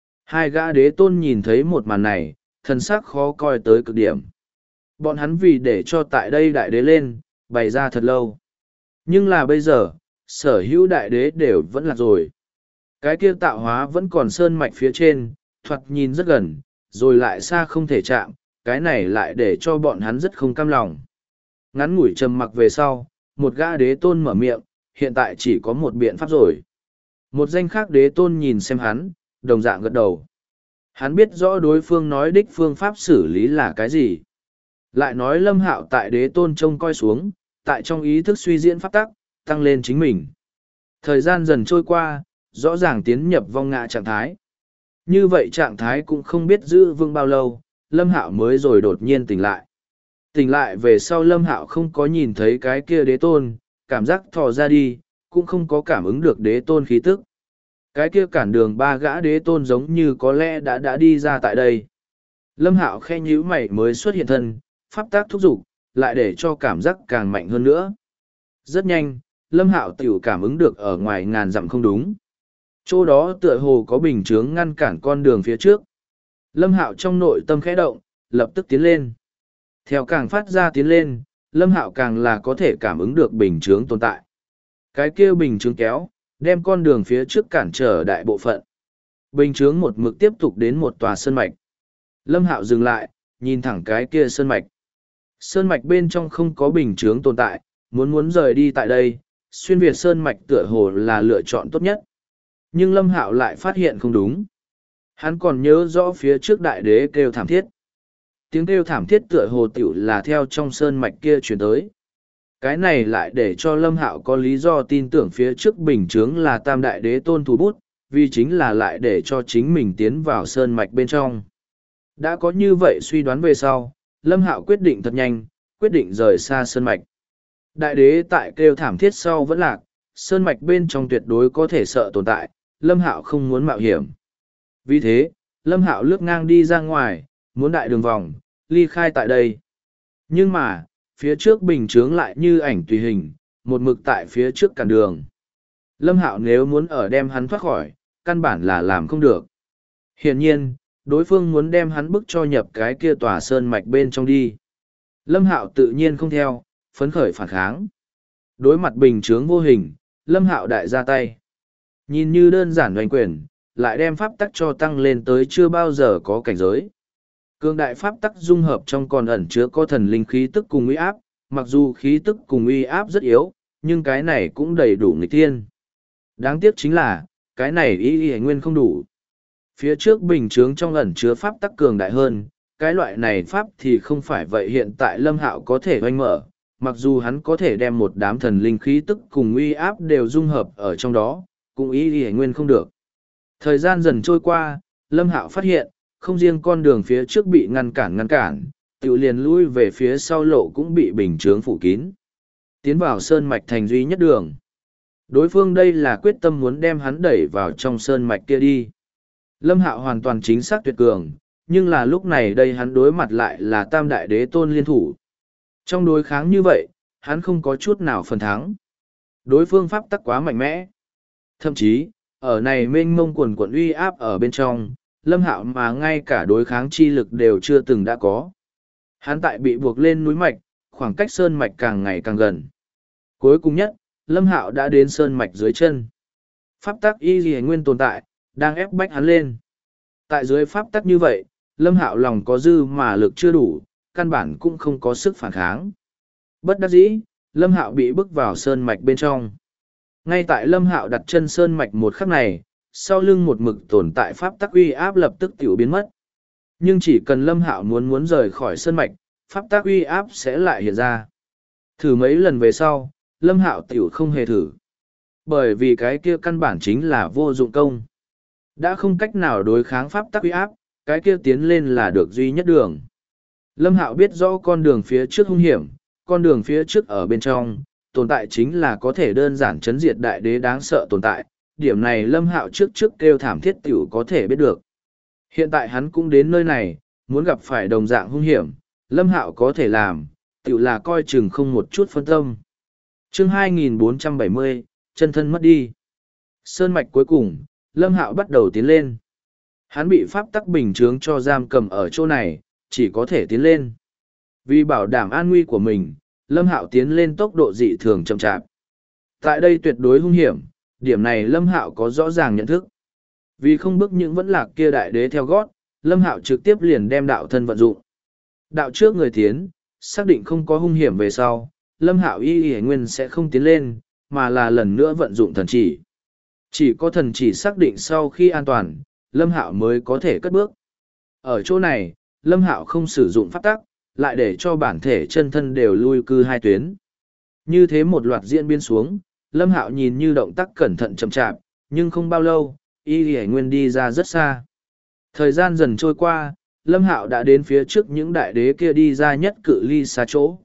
2 gã đế tôn nhìn thấy một màn này, thần sắc khó coi tới cực điểm. Bọn hắn vì để cho tại đây đại đế lên, bày ra thật lâu. Nhưng là bây giờ, sở hữu đại đế đều vẫn lạc rồi. Cái kia tạo hóa vẫn còn sơn mạch phía trên, thoạt nhìn rất gần, rồi lại xa không thể chạm, cái này lại để cho bọn hắn rất không cam lòng. Ngắn ngủi trầm mặc về sau, một gã đế tôn mở miệng, hiện tại chỉ có một biện pháp rồi. Một danh khác đế tôn nhìn xem hắn, đồng dạng gật đầu. Hắn biết rõ đối phương nói đích phương pháp xử lý là cái gì. Lại nói Lâm Hạo tại đế tôn trông coi xuống, tại trong ý thức suy diễn pháp tắc, tăng lên chính mình. Thời gian dần trôi qua, rõ ràng tiến nhập vong ngã trạng thái. Như vậy trạng thái cũng không biết giữ vững bao lâu, Lâm Hạo mới rồi đột nhiên tỉnh lại. Tỉnh lại về sau Lâm Hạo không có nhìn thấy cái kia đế tôn, cảm giác thò ra đi, cũng không có cảm ứng được đế tôn khí tức. Cái kia cản đường 3 gã đế tôn giống như có lẽ đã đi ra tại đây. Lâm Hạo khe nhíu mày mới xuất hiện thân, pháp tác thúc giục, lại để cho cảm giác càng mạnh hơn nữa. Rất nhanh, Lâm Hạo tiểu cảm ứng được ở ngoài ngàn dặm không đúng. Chỗ đó tựa hồ có bình chướng ngăn cản con đường phía trước. Lâm Hạo trong nội tâm khẽ động, lập tức tiến lên. Theo càng phát ra tiến lên, Lâm Hạo càng là có thể cảm ứng được bình chướng tồn tại. Cái kia bình chướng kéo, đem con đường phía trước cản trở đại bộ phận. Bình chướng một mực tiếp tục đến một tòa sơn mạch. Lâm Hạo dừng lại, nhìn thẳng cái kia sơn mạch. Sơn mạch bên trong không có bình chướng tồn tại, muốn rời đi tại đây, xuyên việt sơn mạch tựa hồ là lựa chọn tốt nhất. Nhưng Lâm Hạo lại phát hiện không đúng. Hắn còn nhớ rõ phía trước đại đế kêu thảm thiết. Tiếng kêu thảm thiết tựa hồ tiểu là theo trong sơn mạch kia truyền tới. Cái này lại để cho Lâm Hạo có lý do tin tưởng phía trước bình chướng là tam đại đế tôn thủ bút, vì chính là lại để cho chính mình tiến vào sơn mạch bên trong. Đã có như vậy suy đoán về sau, Lâm Hạo quyết định thật nhanh, quyết định rời xa sơn mạch. Đại đế tại kêu thảm thiết sau vẫn lạc, sơn mạch bên trong tuyệt đối có thể sợ tồn tại, Lâm Hạo không muốn mạo hiểm. Vì thế, Lâm Hạo lướt ngang đi ra ngoài, muốn đại đường vòng, ly khai tại đây. Nhưng mà, phía trước bình chướng lại như ảnh tùy hình, một mực tại phía trước cản đường. Lâm Hạo nếu muốn ở đem hắn thoát khỏi, căn bản là làm không được. Hiển nhiên, đối phương muốn đem hắn bức cho nhập cái kia tòa sơn mạch bên trong đi. Lâm Hạo tự nhiên không theo, phấn khởi phản kháng. Đối mặt bình chướng vô hình, Lâm Hạo đại ra tay. Nhìn như đơn giản doanh quyền, lại đem pháp tắc cho tăng lên tới chưa bao giờ có cảnh giới. Cương đại pháp tắc dung hợp trong còn ẩn chứa có thần linh khí tức cùng uy áp, mặc dù khí tức cùng uy áp rất yếu, nhưng cái này cũng đầy đủ nghịch thiên. Đáng tiếc chính là, cái này y nguyên không đủ. Phía trước bình chướng trong ẩn chứa pháp tắc cường đại hơn, cái loại này pháp thì không phải vậy. Hiện tại Lâm Hạo có thể oanh mở, mặc dù hắn có thể đem một đám thần linh khí tức cùng uy áp đều dung hợp ở trong đó, cũng y nguyên không được. Thời gian dần trôi qua, Lâm Hạo phát hiện, không riêng con đường phía trước bị ngăn cản, tự liền lui về phía sau lộ cũng bị bình chướng phủ kín. Tiến vào sơn mạch thành duy nhất đường. Đối phương đây là quyết tâm muốn đem hắn đẩy vào trong sơn mạch kia đi. Lâm Hạo hoàn toàn chính xác tuyệt cường, nhưng là lúc này đây hắn đối mặt lại là tam đại đế tôn liên thủ. Trong đối kháng như vậy, hắn không có chút nào phần thắng. Đối phương pháp tắc quá mạnh mẽ. Thậm chí, ở này mênh mông quần quận uy áp ở bên trong, Lâm Hạo mà ngay cả đối kháng chi lực đều chưa từng đã có. Hắn tại bị buộc lên núi mạch, khoảng cách sơn mạch càng ngày càng gần. Cuối cùng nhất, Lâm Hạo đã đến sơn mạch dưới chân. Pháp tắc y lìa nguyên tồn tại, đang ép bách hắn lên. Tại dưới pháp tắc như vậy, Lâm Hạo lòng có dư mà lực chưa đủ, căn bản cũng không có sức phản kháng. Bất đắc dĩ, Lâm Hạo bị bức vào sơn mạch bên trong. Ngay tại Lâm Hạo đặt chân sơn mạch một khắc này, sau lưng một mực tồn tại pháp tắc uy áp lập tức tiểu biến mất. Nhưng chỉ cần Lâm Hạo muốn rời khỏi sơn mạch, pháp tắc uy áp sẽ lại hiện ra. Thử mấy lần về sau, Lâm Hạo tiểu không hề thử. Bởi vì cái kia căn bản chính là vô dụng công. Đã không cách nào đối kháng pháp tắc uy áp, cái kia tiến lên là được duy nhất đường. Lâm Hạo biết rõ con đường phía trước hung hiểm, con đường phía trước ở bên trong, tồn tại chính là có thể đơn giản chấn diệt đại đế đáng sợ tồn tại. Điểm này Lâm Hạo trước kêu thảm thiết tiểu có thể biết được. Hiện tại hắn cũng đến nơi này, muốn gặp phải đồng dạng hung hiểm, Lâm Hạo có thể làm, tiểu là coi chừng không một chút phân tâm. Chương 2470, chân thân mất đi. Sơn mạch cuối cùng, Lâm Hạo bắt đầu tiến lên. Hắn bị pháp tắc bình chướng cho giam cầm ở chỗ này, chỉ có thể tiến lên. Vì bảo đảm an nguy của mình, Lâm Hạo tiến lên tốc độ dị thường chậm chạp. Tại đây tuyệt đối hung hiểm, điểm này Lâm Hạo có rõ ràng nhận thức. Vì không bước những vẫn lạc kia đại đế theo gót, Lâm Hạo trực tiếp liền đem đạo thân vận dụng. Đạo trước người tiến, xác định không có hung hiểm về sau, Lâm Hạo y nguyên sẽ không tiến lên, mà là lần nữa vận dụng thần chỉ. Chỉ có thần chỉ xác định sau khi an toàn, Lâm Hạo mới có thể cất bước. Ở chỗ này, Lâm Hạo không sử dụng pháp tắc, lại để cho bản thể chân thân đều lui cư hai tuyến. Như thế một loạt diễn biến xuống, Lâm Hạo nhìn như động tác cẩn thận chậm chạp, nhưng không bao lâu, y hải nguyên đi ra rất xa. Thời gian dần trôi qua, Lâm Hạo đã đến phía trước những đại đế kia đi ra nhất cự ly xa chỗ.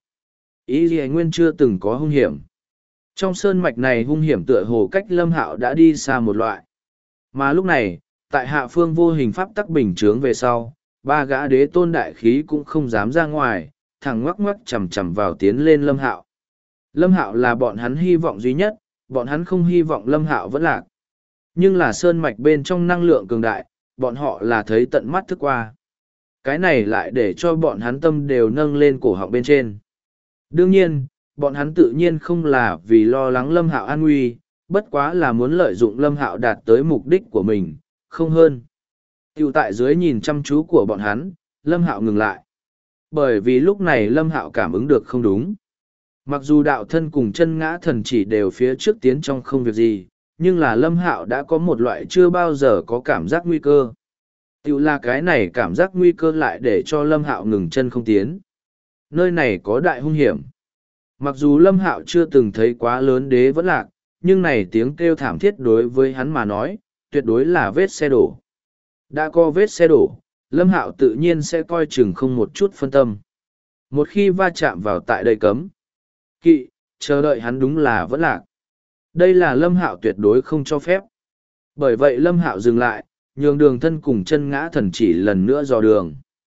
Y hải nguyên chưa từng có hung hiểm. Trong sơn mạch này hung hiểm tựa hồ cách Lâm Hạo đã đi xa một loại. Mà lúc này, tại hạ phương vô hình pháp tắc bình chướng về sau, ba gã đế tôn đại khí cũng không dám ra ngoài, thẳng ngoắc ngoắc chầm chầm vào tiến lên Lâm Hạo. Lâm Hạo là bọn hắn hy vọng duy nhất, bọn hắn không hy vọng Lâm Hạo vẫn lạc. Nhưng là sơn mạch bên trong năng lượng cường đại, bọn họ là thấy tận mắt thức qua. Cái này lại để cho bọn hắn tâm đều nâng lên cổ họng bên trên. Đương nhiên, bọn hắn tự nhiên không là vì lo lắng Lâm Hạo an nguy, bất quá là muốn lợi dụng Lâm Hạo đạt tới mục đích của mình, không hơn. Tiểu tại dưới nhìn chăm chú của bọn hắn, Lâm Hạo ngừng lại. Bởi vì lúc này Lâm Hạo cảm ứng được không đúng. Mặc dù đạo thân cùng chân ngã thần chỉ đều phía trước tiến trong không việc gì, nhưng là Lâm Hạo đã có một loại chưa bao giờ có cảm giác nguy cơ. Tiểu là cái này cảm giác nguy cơ lại để cho Lâm Hạo ngừng chân không tiến. Nơi này có đại hung hiểm. Mặc dù Lâm Hạo chưa từng thấy quá lớn đế vẫn lạc, nhưng này tiếng kêu thảm thiết đối với hắn mà nói, tuyệt đối là vết xe đổ. Đã có vết xe đổ, Lâm Hạo tự nhiên sẽ coi chừng không một chút phân tâm. Một khi va chạm vào tại đây cấm, kỵ, chờ đợi hắn đúng là vẫn lạc. Đây là Lâm Hạo tuyệt đối không cho phép. Bởi vậy Lâm Hạo dừng lại, nhường đường thân cùng chân ngã thần chỉ lần nữa dò đường.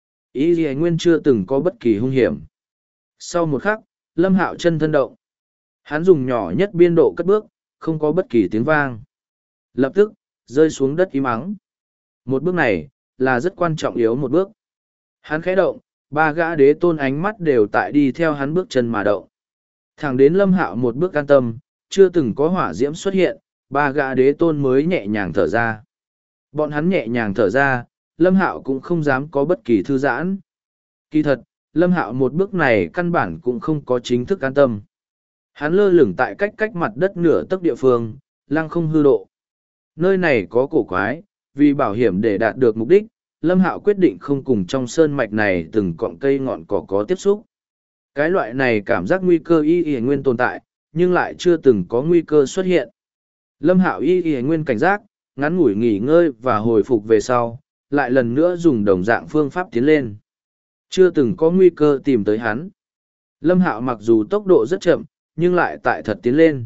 Ý gì nguyên chưa từng có bất kỳ hung hiểm. Sau một khắc, Lâm Hạo chân thân động. Hắn dùng nhỏ nhất biên độ cất bước, không có bất kỳ tiếng vang. Lập tức, rơi xuống đất im ắng. Một bước này, là rất quan trọng yếu một bước. Hắn khẽ động, ba gã đế tôn ánh mắt đều tại đi theo hắn bước chân mà động. Thẳng đến Lâm Hạo một bước an tâm, chưa từng có hỏa diễm xuất hiện, ba gã đế tôn mới nhẹ nhàng thở ra. Bọn hắn nhẹ nhàng thở ra, Lâm Hạo cũng không dám có bất kỳ thư giãn. Kỳ thật, Lâm Hạo một bước này căn bản cũng không có chính thức an tâm. Hắn lơ lửng tại cách mặt đất nửa tấc địa phương, lăng không hư độ. Nơi này có cổ quái, vì bảo hiểm để đạt được mục đích, Lâm Hạo quyết định không cùng trong sơn mạch này từng cọng cây ngọn cỏ có tiếp xúc. Cái loại này cảm giác nguy cơ y nguyên tồn tại, nhưng lại chưa từng có nguy cơ xuất hiện. Lâm Hạo y nguyên cảnh giác, ngắn ngủi nghỉ ngơi và hồi phục về sau, lại lần nữa dùng đồng dạng phương pháp tiến lên. Chưa từng có nguy cơ tìm tới hắn. Lâm Hạo mặc dù tốc độ rất chậm, nhưng lại tại thật tiến lên.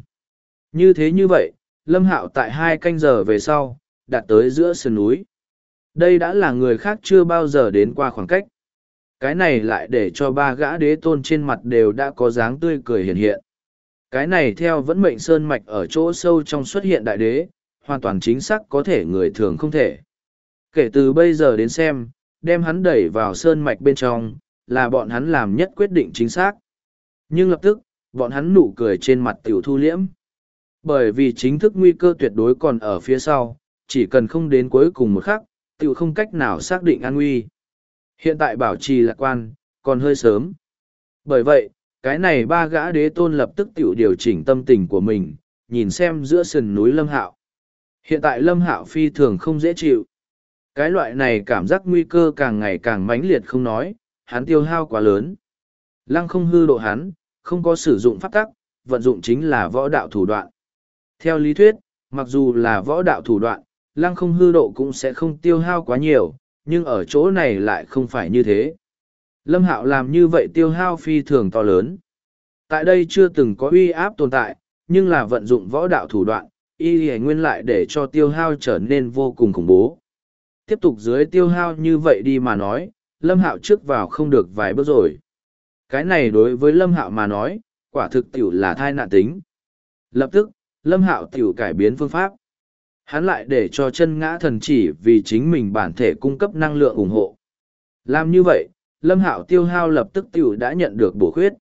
Như vậy, Lâm Hạo tại 2 canh giờ về sau, đạt tới giữa sườn núi. Đây đã là người khác chưa bao giờ đến qua khoảng cách. Cái này lại để cho 3 gã đế tôn trên mặt đều đã có dáng tươi cười hiện hiện. Cái này theo vẫn mệnh sơn mạch ở chỗ sâu trong xuất hiện đại đế, hoàn toàn chính xác có thể người thường không thể. Kể từ bây giờ đến xem, đem hắn đẩy vào sơn mạch bên trong, là bọn hắn làm nhất quyết định chính xác. Nhưng lập tức, bọn hắn nụ cười trên mặt tiểu thu liễm. Bởi vì chính thức nguy cơ tuyệt đối còn ở phía sau, chỉ cần không đến cuối cùng một khắc, tiểu không cách nào xác định an nguy. Hiện tại bảo trì lạc quan, còn hơi sớm. Bởi vậy, cái này 3 gã đế tôn lập tức tiểu điều chỉnh tâm tình của mình, nhìn xem giữa sườn núi Lâm Hạo. Hiện tại Lâm Hạo phi thường không dễ chịu. Cái loại này cảm giác nguy cơ càng ngày càng mãnh liệt không nói, hắn tiêu hao quá lớn. Lăng không hư độ hắn, không có sử dụng pháp tắc, vận dụng chính là võ đạo thủ đoạn. Theo lý thuyết, mặc dù là võ đạo thủ đoạn, lăng không hư độ cũng sẽ không tiêu hao quá nhiều, nhưng ở chỗ này lại không phải như thế. Lâm Hạo làm như vậy tiêu hao phi thường to lớn. Tại đây chưa từng có uy áp tồn tại, nhưng là vận dụng võ đạo thủ đoạn, y nguyên lại để cho tiêu hao trở nên vô cùng khủng bố. Tiếp tục dưới tiêu hao như vậy đi mà nói, Lâm Hạo trước vào không được vài bước rồi. Cái này đối với Lâm Hạo mà nói, quả thực tiểu là thai nạn tính. Lập tức, Lâm Hạo tiểu cải biến phương pháp. Hắn lại để cho chân ngã thần chỉ vì chính mình bản thể cung cấp năng lượng ủng hộ. Làm như vậy, Lâm Hạo tiêu hao lập tức tiểu đã nhận được bổ khuyết.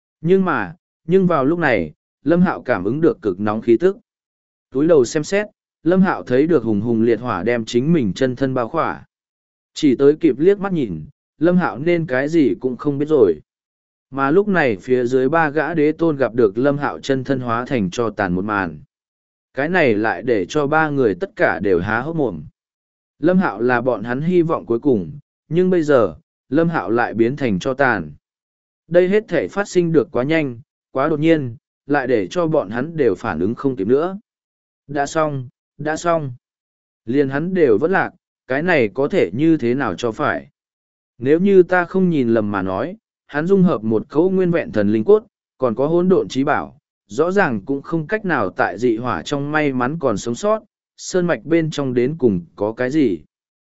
Nhưng vào lúc này, Lâm Hạo cảm ứng được cực nóng khí tức. Túi đầu xem xét, Lâm Hạo thấy được hùng hùng liệt hỏa đem chính mình chân thân bao khỏa. Chỉ tới kịp liếc mắt nhìn, Lâm Hạo nên cái gì cũng không biết rồi. Mà lúc này phía dưới 3 gã đế tôn gặp được Lâm Hạo chân thân hóa thành cho tàn một màn. Cái này lại để cho 3 người tất cả đều há hốc mồm. Lâm Hạo là bọn hắn hy vọng cuối cùng, nhưng bây giờ, Lâm Hạo lại biến thành cho tàn. Đây hết thể phát sinh được quá nhanh, quá đột nhiên, lại để cho bọn hắn đều phản ứng không kịp nữa. Đã xong. Liền hắn đều vẫn lạc, cái này có thể như thế nào cho phải. Nếu như ta không nhìn lầm mà nói, hắn dung hợp một cấu nguyên vẹn thần linh cốt, còn có hỗn độn trí bảo, rõ ràng cũng không cách nào tại dị hỏa trong may mắn còn sống sót, sơn mạch bên trong đến cùng có cái gì.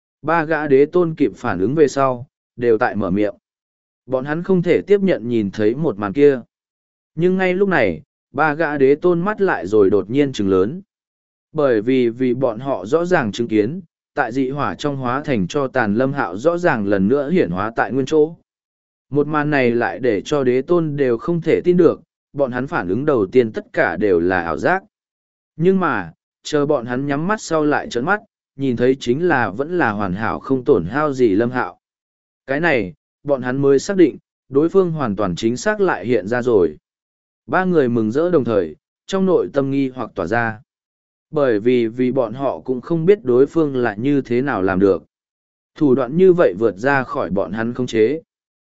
3 gã đế tôn kịp phản ứng về sau, đều tại mở miệng. Bọn hắn không thể tiếp nhận nhìn thấy một màn kia. Nhưng ngay lúc này, 3 gã đế tôn mắt lại rồi đột nhiên trừng lớn. Bởi vì bọn họ rõ ràng chứng kiến, tại dị hỏa trong hóa thành cho tàn Lâm Hạo rõ ràng lần nữa hiển hóa tại nguyên chỗ. Một màn này lại để cho đế tôn đều không thể tin được, bọn hắn phản ứng đầu tiên tất cả đều là ảo giác. Nhưng mà, chờ bọn hắn nhắm mắt sau lại trợn mắt, nhìn thấy chính là vẫn là hoàn hảo không tổn hao gì Lâm Hạo. Cái này, bọn hắn mới xác định, đối phương hoàn toàn chính xác lại hiện ra rồi. 3 người mừng rỡ đồng thời, trong nội tâm nghi hoặc tỏa ra. Bởi vì bọn họ cũng không biết đối phương là như thế nào làm được. Thủ đoạn như vậy vượt ra khỏi bọn hắn khống chế.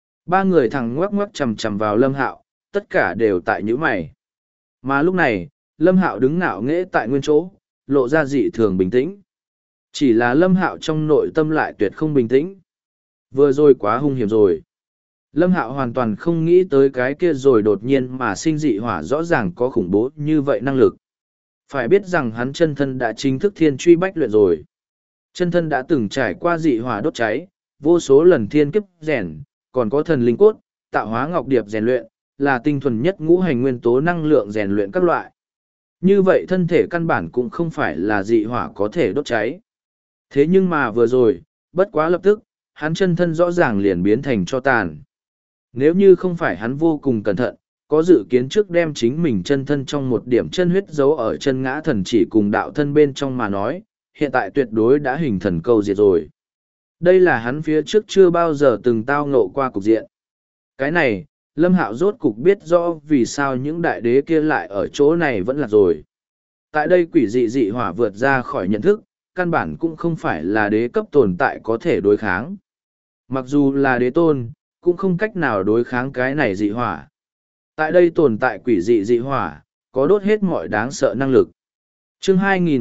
3 người thằng ngoắc ngoắc chầm chầm vào Lâm Hạo, tất cả đều tại nhíu mày. Mà lúc này, Lâm Hạo đứng ngạo nghễ tại nguyên chỗ, lộ ra dị thường bình tĩnh. Chỉ là Lâm Hạo trong nội tâm lại tuyệt không bình tĩnh. Vừa rồi quá hung hiểm rồi. Lâm Hạo hoàn toàn không nghĩ tới cái kia rồi đột nhiên mà sinh dị hỏa rõ ràng có khủng bố như vậy năng lực. Phải biết rằng hắn chân thân đã chính thức thiên truy bách luyện rồi. Chân thân đã từng trải qua dị hỏa đốt cháy, vô số lần thiên kiếp rèn, còn có thần linh cốt, tạo hóa ngọc điệp rèn luyện, là tinh thuần nhất ngũ hành nguyên tố năng lượng rèn luyện các loại. Như vậy thân thể căn bản cũng không phải là dị hỏa có thể đốt cháy. Thế nhưng mà vừa rồi, bất quá lập tức, hắn chân thân rõ ràng liền biến thành cho tàn. Nếu như không phải hắn vô cùng cẩn thận, có dự kiến trước đem chính mình chân thân trong một điểm chân huyết giấu ở chân ngã thần chỉ cùng đạo thân bên trong mà nói, hiện tại tuyệt đối đã hình thần câu diệt rồi. Đây là hắn phía trước chưa bao giờ từng tao ngộ qua cục diện. Cái này, Lâm Hạo rốt cục biết rõ vì sao những đại đế kia lại ở chỗ này vẫn là rồi. Tại đây quỷ dị dị hỏa vượt ra khỏi nhận thức, căn bản cũng không phải là đế cấp tồn tại có thể đối kháng. Mặc dù là đế tôn, cũng không cách nào đối kháng cái này dị hỏa. Tại đây tồn tại quỷ dị dị hỏa, có đốt hết mọi đáng sợ năng lực. Chương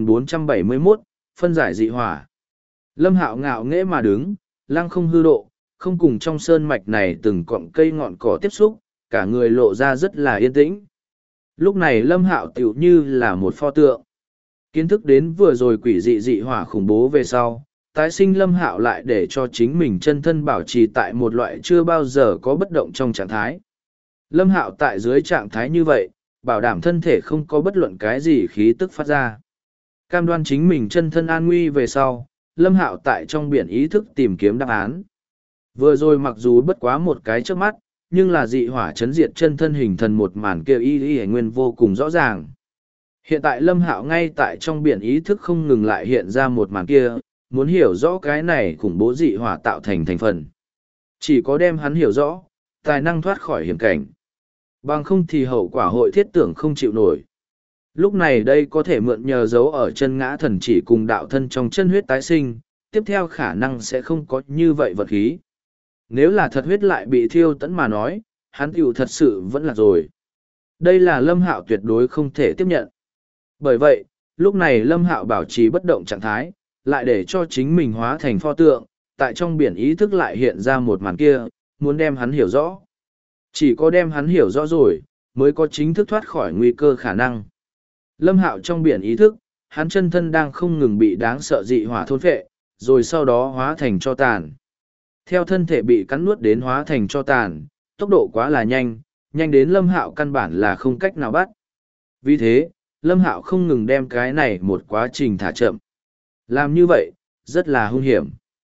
2471, phân giải dị hỏa. Lâm Hạo ngạo nghễ mà đứng, lăng không hư độ, không cùng trong sơn mạch này từng cọng cây ngọn cỏ tiếp xúc, cả người lộ ra rất là yên tĩnh. Lúc này Lâm Hạo tựu như là một pho tượng. Kiến thức đến vừa rồi quỷ dị dị hỏa khủng bố về sau, tái sinh Lâm Hạo lại để cho chính mình chân thân bảo trì tại một loại chưa bao giờ có bất động trong trạng thái. Lâm Hạo tại dưới trạng thái như vậy, bảo đảm thân thể không có bất luận cái gì khí tức phát ra. Cam đoan chính mình chân thân an nguy về sau, Lâm Hạo tại trong biển ý thức tìm kiếm đáp án. Vừa rồi mặc dù bất quá một cái trước mắt, nhưng là dị hỏa chấn diệt chân thân hình thần một màn kia y nguyên vô cùng rõ ràng. Hiện tại Lâm Hạo ngay tại trong biển ý thức không ngừng lại hiện ra một màn kia, muốn hiểu rõ cái này khủng bố dị hỏa tạo thành thành phần. Chỉ có đem hắn hiểu rõ, tài năng thoát khỏi hiểm cảnh. Bằng không thì hậu quả hội thiết tưởng không chịu nổi. Lúc này đây có thể mượn nhờ dấu ở chân ngã thần chỉ cùng đạo thân trong chân huyết tái sinh, tiếp theo khả năng sẽ không có như vậy vật khí. Nếu là thật huyết lại bị thiêu tẫn mà nói, hắn tiểu thật sự vẫn là rồi. Đây là Lâm Hạo tuyệt đối không thể tiếp nhận. Bởi vậy, lúc này Lâm Hạo bảo trì bất động trạng thái, lại để cho chính mình hóa thành pho tượng, tại trong biển ý thức lại hiện ra một màn kia, muốn đem hắn hiểu rõ. Chỉ có đem hắn hiểu rõ rồi, mới có chính thức thoát khỏi nguy cơ khả năng. Lâm Hạo trong biển ý thức, hắn chân thân đang không ngừng bị đáng sợ dị hỏa thôn phệ, rồi sau đó hóa thành tro tàn. Theo thân thể bị cắn nuốt đến hóa thành tro tàn, tốc độ quá là nhanh, nhanh đến Lâm Hạo căn bản là không cách nào bắt. Vì thế, Lâm Hạo không ngừng đem cái này một quá trình thả chậm. Làm như vậy, rất là hung hiểm.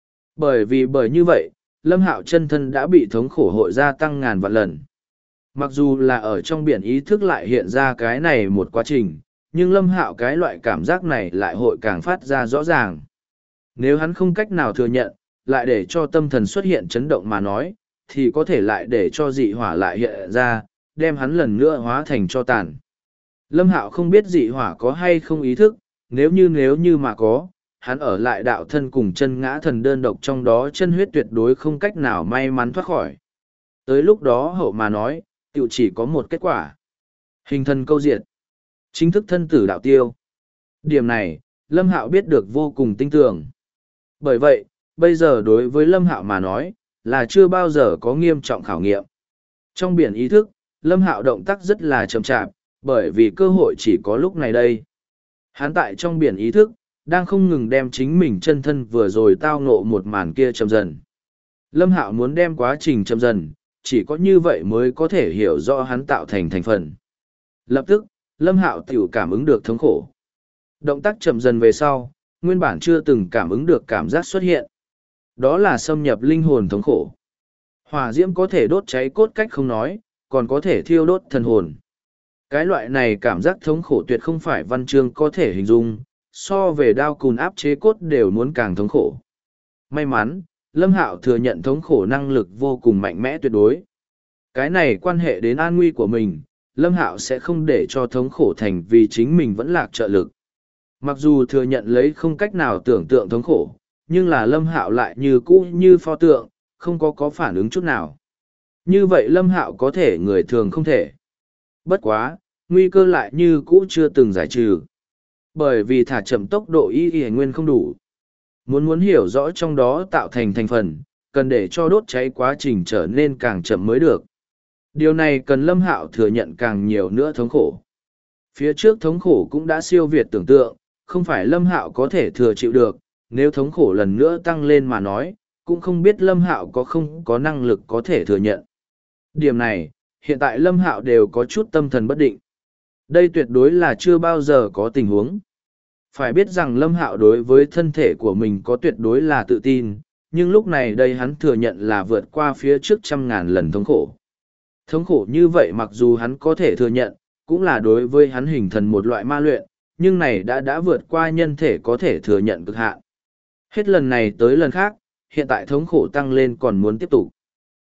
Bởi như vậy, Lâm Hạo chân thân đã bị thống khổ hội gia tăng ngàn vạn lần. Mặc dù là ở trong biển ý thức lại hiện ra cái này một quá trình, nhưng Lâm Hạo cái loại cảm giác này lại hội càng phát ra rõ ràng. Nếu hắn không cách nào thừa nhận, lại để cho tâm thần xuất hiện chấn động mà nói, thì có thể lại để cho dị hỏa lại hiện ra, đem hắn lần nữa hóa thành tro tàn. Lâm Hạo không biết dị hỏa có hay không ý thức, nếu như mà có, hắn ở lại đạo thân cùng chân ngã thần đơn độc trong đó chân huyết tuyệt đối không cách nào may mắn thoát khỏi. Tới lúc đó hậu mà nói, tiểu chỉ có một kết quả. Hình thần câu diệt. Chính thức thân tử đạo tiêu. Điểm này, Lâm Hạo biết được vô cùng tinh tường. Bởi vậy, bây giờ đối với Lâm Hạo mà nói, là chưa bao giờ có nghiêm trọng khảo nghiệm. Trong biển ý thức, Lâm Hạo động tác rất là chậm chạp, bởi vì cơ hội chỉ có lúc này đây. Hắn tại trong biển ý thức, đang không ngừng đem chính mình chân thân vừa rồi tao ngộ một màn kia chậm dần. Lâm Hạo muốn đem quá trình chậm dần, chỉ có như vậy mới có thể hiểu rõ hắn tạo thành thành phần. Lập tức, Lâm Hạo tiểu cảm ứng được thống khổ. Động tác chậm dần về sau, nguyên bản chưa từng cảm ứng được cảm giác xuất hiện. Đó là xâm nhập linh hồn thống khổ. Hỏa diễm có thể đốt cháy cốt cách không nói, còn có thể thiêu đốt thần hồn. Cái loại này cảm giác thống khổ tuyệt không phải văn chương có thể hình dung, so về đao cùn áp chế cốt đều muốn càng thống khổ. May mắn, Lâm Hạo thừa nhận thống khổ năng lực vô cùng mạnh mẽ tuyệt đối. Cái này quan hệ đến an nguy của mình, Lâm Hạo sẽ không để cho thống khổ thành vì chính mình vẫn lạc trợ lực. Mặc dù thừa nhận lấy không cách nào tưởng tượng thống khổ, nhưng là Lâm Hạo lại như cũ như pho tượng, không có phản ứng chút nào. Như vậy Lâm Hạo có thể người thường không thể. Bất quá, nguy cơ lại như cũ chưa từng giải trừ. Bởi vì thả chậm tốc độ y nguyên không đủ. Muốn hiểu rõ trong đó tạo thành thành phần, cần để cho đốt cháy quá trình trở nên càng chậm mới được. Điều này cần Lâm Hạo thừa nhận càng nhiều nữa thống khổ. Phía trước thống khổ cũng đã siêu việt tưởng tượng, không phải Lâm Hạo có thể thừa chịu được, nếu thống khổ lần nữa tăng lên mà nói, cũng không biết Lâm Hạo có không có năng lực có thể thừa nhận. Điểm này, hiện tại Lâm Hạo đều có chút tâm thần bất định. Đây tuyệt đối là chưa bao giờ có tình huống. Phải biết rằng Lâm Hạo đối với thân thể của mình có tuyệt đối là tự tin, nhưng lúc này đây hắn thừa nhận là vượt qua phía trước 100.000 lần thống khổ. Thống khổ như vậy mặc dù hắn có thể thừa nhận, cũng là đối với hắn hình thần một loại ma luyện, nhưng này đã vượt qua nhân thể có thể thừa nhận cực hạn. Hết lần này tới lần khác, hiện tại thống khổ tăng lên còn muốn tiếp tục.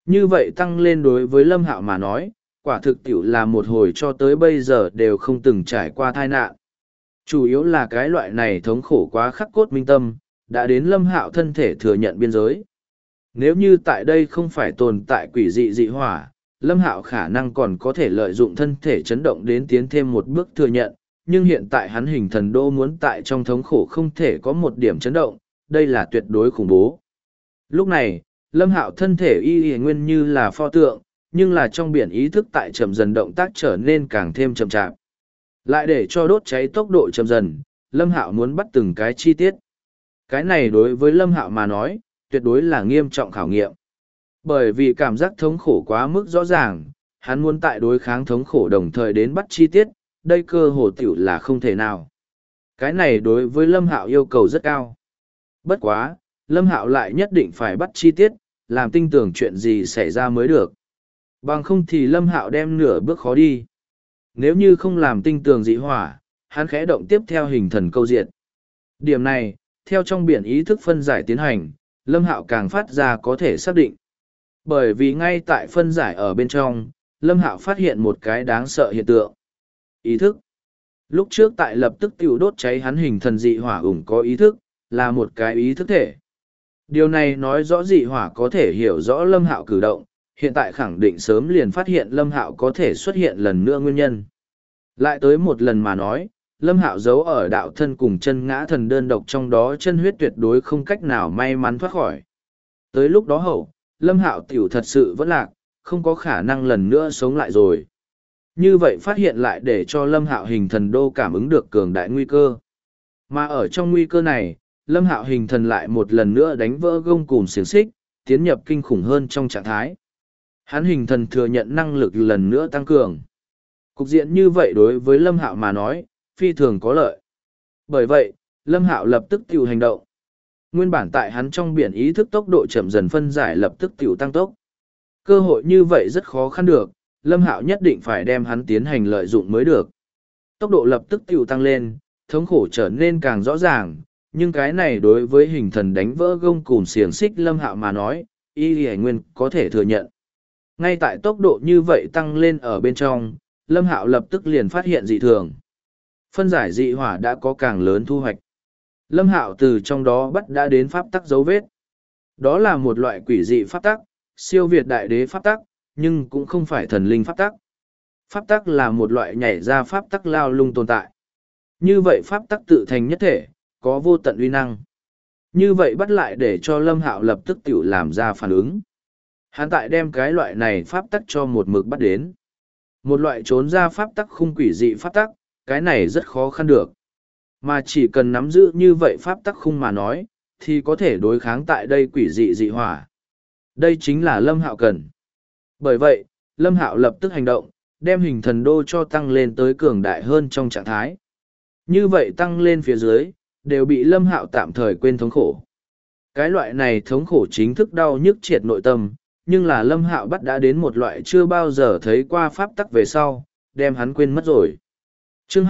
Như vậy tăng lên đối với Lâm Hạo mà nói, quả thực tiểu là một hồi cho tới bây giờ đều không từng trải qua tai nạn. Chủ yếu là cái loại này thống khổ quá khắc cốt minh tâm, đã đến Lâm Hạo thân thể thừa nhận biên giới. Nếu như tại đây không phải tồn tại quỷ dị dị hỏa, Lâm Hạo khả năng còn có thể lợi dụng thân thể chấn động đến tiến thêm một bước thừa nhận, nhưng hiện tại hắn hình thần đô muốn tại trong thống khổ không thể có một điểm chấn động, đây là tuyệt đối khủng bố. Lúc này, Lâm Hạo thân thể y nguyên như là pho tượng, nhưng là trong biển ý thức tại chậm dần động tác trở nên càng thêm chậm chạp. Lại để cho đốt cháy tốc độ chậm dần, Lâm Hạo muốn bắt từng cái chi tiết. Cái này đối với Lâm Hạo mà nói, tuyệt đối là nghiêm trọng khảo nghiệm. Bởi vì cảm giác thống khổ quá mức rõ ràng, hắn muốn tại đối kháng thống khổ đồng thời đến bắt chi tiết, đây cơ hồ tiểu là không thể nào. Cái này đối với Lâm Hạo yêu cầu rất cao. Bất quá, Lâm Hạo lại nhất định phải bắt chi tiết, làm tin tưởng chuyện gì xảy ra mới được. Bằng không thì Lâm Hạo đem nửa bước khó đi. Nếu như không làm tinh tường dị hỏa, hắn khẽ động tiếp theo hình thần câu diệt. Điểm này, theo trong biển ý thức phân giải tiến hành, Lâm Hạo càng phát ra có thể xác định. Bởi vì ngay tại phân giải ở bên trong, Lâm Hạo phát hiện một cái đáng sợ hiện tượng. Ý thức. Lúc trước tại lập tức tiêu đốt cháy hắn hình thần dị hỏa có ý thức, là một cái ý thức thể. Điều này nói rõ dị hỏa có thể hiểu rõ Lâm Hạo cử động, hiện tại khẳng định sớm liền phát hiện Lâm Hạo có thể xuất hiện lần nữa nguyên nhân. Lại tới một lần mà nói, Lâm Hạo giấu ở đạo thân cùng chân ngã thần đơn độc trong đó chân huyết tuyệt đối không cách nào may mắn thoát khỏi. Tới lúc đó hậu, Lâm Hạo tiểu thật sự vẫn lạc, không có khả năng lần nữa sống lại rồi. Như vậy phát hiện lại để cho Lâm Hạo hình thần đô cảm ứng được cường đại nguy cơ. Mà ở trong nguy cơ này, Lâm Hạo hình thần lại một lần nữa đánh vỡ gông cùm xiềng xích, tiến nhập kinh khủng hơn trong trạng thái. Hắn hình thần thừa nhận năng lực lần nữa tăng cường. Cục diện như vậy đối với Lâm Hạo mà nói, phi thường có lợi. Bởi vậy, Lâm Hạo lập tức tiểu hành động. Nguyên bản tại hắn trong biển ý thức tốc độ chậm dần phân giải lập tức tiểu tăng tốc. Cơ hội như vậy rất khó khăn được, Lâm Hạo nhất định phải đem hắn tiến hành lợi dụng mới được. Tốc độ lập tức tiểu tăng lên, thống khổ trở nên càng rõ ràng, nhưng cái này đối với hình thần đánh vỡ gông cùm xiềng xích Lâm Hạo mà nói, y hải nguyên có thể thừa nhận. Ngay tại tốc độ như vậy tăng lên ở bên trong, Lâm Hạo lập tức liền phát hiện dị thường. Phân giải dị hỏa đã có càng lớn thu hoạch. Lâm Hạo từ trong đó bắt đã đến pháp tắc dấu vết. Đó là một loại quỷ dị pháp tắc, siêu việt đại đế pháp tắc, nhưng cũng không phải thần linh pháp tắc. Pháp tắc là một loại nhảy ra pháp tắc lao lung tồn tại. Như vậy pháp tắc tự thành nhất thể, có vô tận uy năng. Như vậy bắt lại để cho Lâm Hạo lập tức tiểu làm ra phản ứng. Hắn tại đem cái loại này pháp tắc cho một mực bắt đến. Một loại trốn ra pháp tắc khung quỷ dị pháp tắc, cái này rất khó khăn được. Mà chỉ cần nắm giữ như vậy pháp tắc khung mà nói, thì có thể đối kháng tại đây quỷ dị dị hỏa. Đây chính là Lâm Hạo cần. Bởi vậy, Lâm Hạo lập tức hành động, đem hình thần đô cho tăng lên tới cường đại hơn trong trạng thái. Như vậy tăng lên phía dưới, đều bị Lâm Hạo tạm thời quên thống khổ. Cái loại này thống khổ chính thức đau nhức triệt nội tâm, nhưng là Lâm Hạo bắt đã đến một loại chưa bao giờ thấy qua pháp tắc về sau, đem hắn quên mất rồi. Chương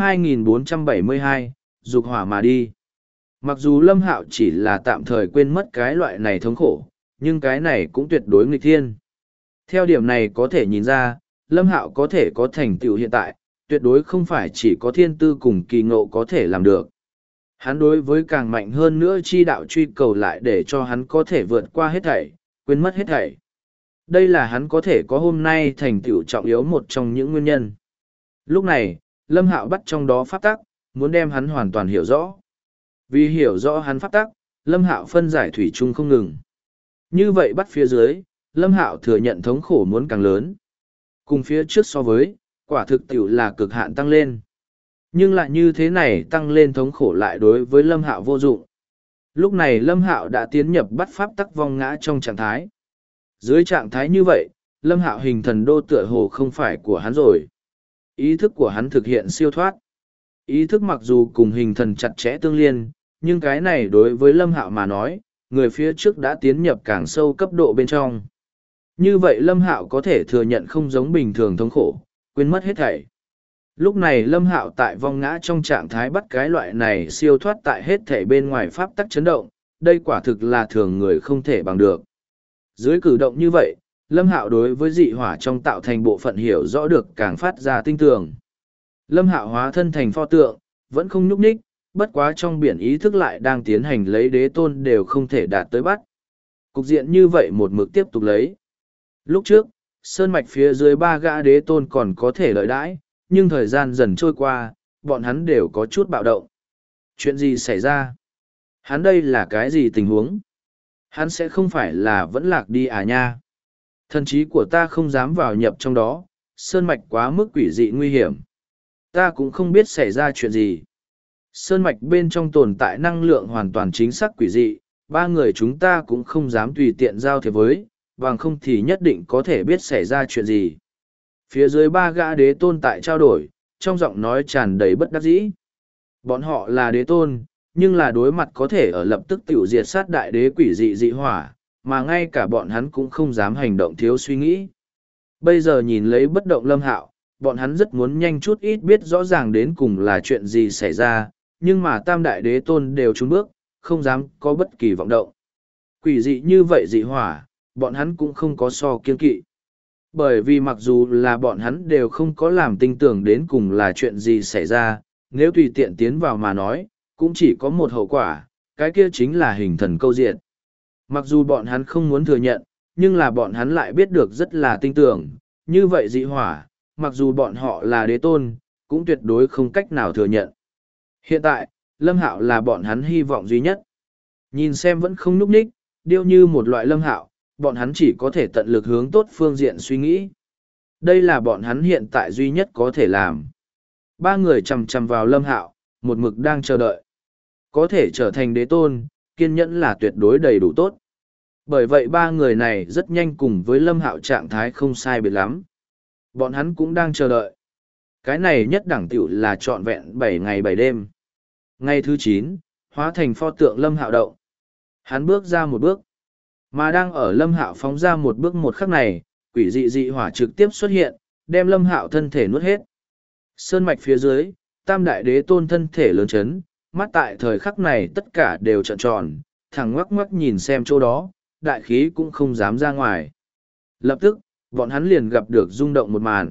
2472, dục hỏa mà đi. Mặc dù Lâm Hạo chỉ là tạm thời quên mất cái loại này thống khổ, nhưng cái này cũng tuyệt đối nghịch thiên. Theo điểm này có thể nhìn ra, Lâm Hạo có thể có thành tựu hiện tại, tuyệt đối không phải chỉ có thiên tư cùng kỳ ngộ có thể làm được. Hắn đối với càng mạnh hơn nữa chi đạo truy cầu lại để cho hắn có thể vượt qua hết thảy, quên mất hết thảy. Đây là hắn có thể có hôm nay thành tựu trọng yếu một trong những nguyên nhân. Lúc này, Lâm Hạo bắt trong đó pháp tắc, muốn đem hắn hoàn toàn hiểu rõ. Vì hiểu rõ hắn pháp tắc, Lâm Hạo phân giải thủy chung không ngừng. Như vậy bắt phía dưới, Lâm Hạo thừa nhận thống khổ muốn càng lớn. Cùng phía trước so với, quả thực tiểu là cực hạn tăng lên. Nhưng lại như thế này tăng lên thống khổ lại đối với Lâm Hạo vô dụng. Lúc này Lâm Hạo đã tiến nhập bắt pháp tắc vong ngã trong trạng thái. Dưới trạng thái như vậy, Lâm Hạo hình thần đô tựa hồ không phải của hắn rồi. Ý thức của hắn thực hiện siêu thoát. Ý thức mặc dù cùng hình thần chặt chẽ tương liên, nhưng cái này đối với Lâm Hạo mà nói, người phía trước đã tiến nhập càng sâu cấp độ bên trong. Như vậy Lâm Hạo có thể thừa nhận không giống bình thường thống khổ, quên mất hết thảy. Lúc này Lâm Hạo tại vong ngã trong trạng thái bắt cái loại này siêu thoát tại hết thảy bên ngoài pháp tắc chấn động, đây quả thực là thường người không thể bằng được. Dưới cử động như vậy, Lâm Hạo đối với dị hỏa trong tạo thành bộ phận hiểu rõ được càng phát ra tinh tường. Lâm Hạo hóa thân thành pho tượng, vẫn không nhúc nhích, bất quá trong biển ý thức lại đang tiến hành lấy đế tôn đều không thể đạt tới bắt. Cục diện như vậy một mực tiếp tục lấy. Lúc trước, sơn mạch phía dưới ba gã đế tôn còn có thể lợi đãi, nhưng thời gian dần trôi qua, bọn hắn đều có chút bạo động. Chuyện gì xảy ra? Hắn đây là cái gì tình huống? Hắn sẽ không phải là vẫn lạc đi à nha? Thần trí của ta không dám vào nhập trong đó, sơn mạch quá mức quỷ dị nguy hiểm. Ta cũng không biết xảy ra chuyện gì. Sơn mạch bên trong tồn tại năng lượng hoàn toàn chính xác quỷ dị, ba người chúng ta cũng không dám tùy tiện giao thiệp với, bằng không thì nhất định có thể biết xảy ra chuyện gì. Phía dưới ba gã đế tôn tại trao đổi, trong giọng nói tràn đầy bất đắc dĩ. Bọn họ là đế tôn, nhưng là đối mặt có thể ở lập tức tiểu diệt sát đại đế quỷ dị dị hỏa, mà ngay cả bọn hắn cũng không dám hành động thiếu suy nghĩ. Bây giờ nhìn lấy bất động Lâm Hạo, bọn hắn rất muốn nhanh chút ít biết rõ ràng đến cùng là chuyện gì xảy ra, nhưng mà tam đại đế tôn đều trốn bước, không dám có bất kỳ vọng động. Quỷ dị như vậy dị hỏa, bọn hắn cũng không có so kiên kỵ. Bởi vì mặc dù là bọn hắn đều không có làm tinh tưởng đến cùng là chuyện gì xảy ra, nếu tùy tiện tiến vào mà nói, cũng chỉ có một hậu quả, cái kia chính là hình thần câu diện. Mặc dù bọn hắn không muốn thừa nhận, nhưng là bọn hắn lại biết được rất là tinh tưởng, như vậy dị hỏa, mặc dù bọn họ là đế tôn, cũng tuyệt đối không cách nào thừa nhận. Hiện tại, Lâm Hạo là bọn hắn hy vọng duy nhất. Nhìn xem vẫn không núp ních, điêu như một loại Lâm Hạo, bọn hắn chỉ có thể tận lực hướng tốt phương diện suy nghĩ. Đây là bọn hắn hiện tại duy nhất có thể làm. Ba người chằm chằm vào Lâm Hạo, một mực đang chờ đợi. Có thể trở thành đế tôn, kiên nhẫn là tuyệt đối đầy đủ tốt. Bởi vậy ba người này rất nhanh cùng với Lâm Hạo trạng thái không sai biệt lắm. Bọn hắn cũng đang chờ đợi. Cái này nhất đẳng tiểu là trọn vẹn 7 ngày 7 đêm. Ngày thứ 9, hóa thành pho tượng Lâm Hạo động. Hắn bước ra một bước. Mà đang ở Lâm Hạo phóng ra một bước một khắc này, quỷ dị dị hỏa trực tiếp xuất hiện, đem Lâm Hạo thân thể nuốt hết. Sơn mạch phía dưới, tam đại đế tôn thân thể lớn chấn, mắt tại thời khắc này tất cả đều trợn tròn, thẳng ngoắc ngoắc nhìn xem chỗ đó, đại khí cũng không dám ra ngoài. Lập tức, bọn hắn liền gặp được rung động một màn.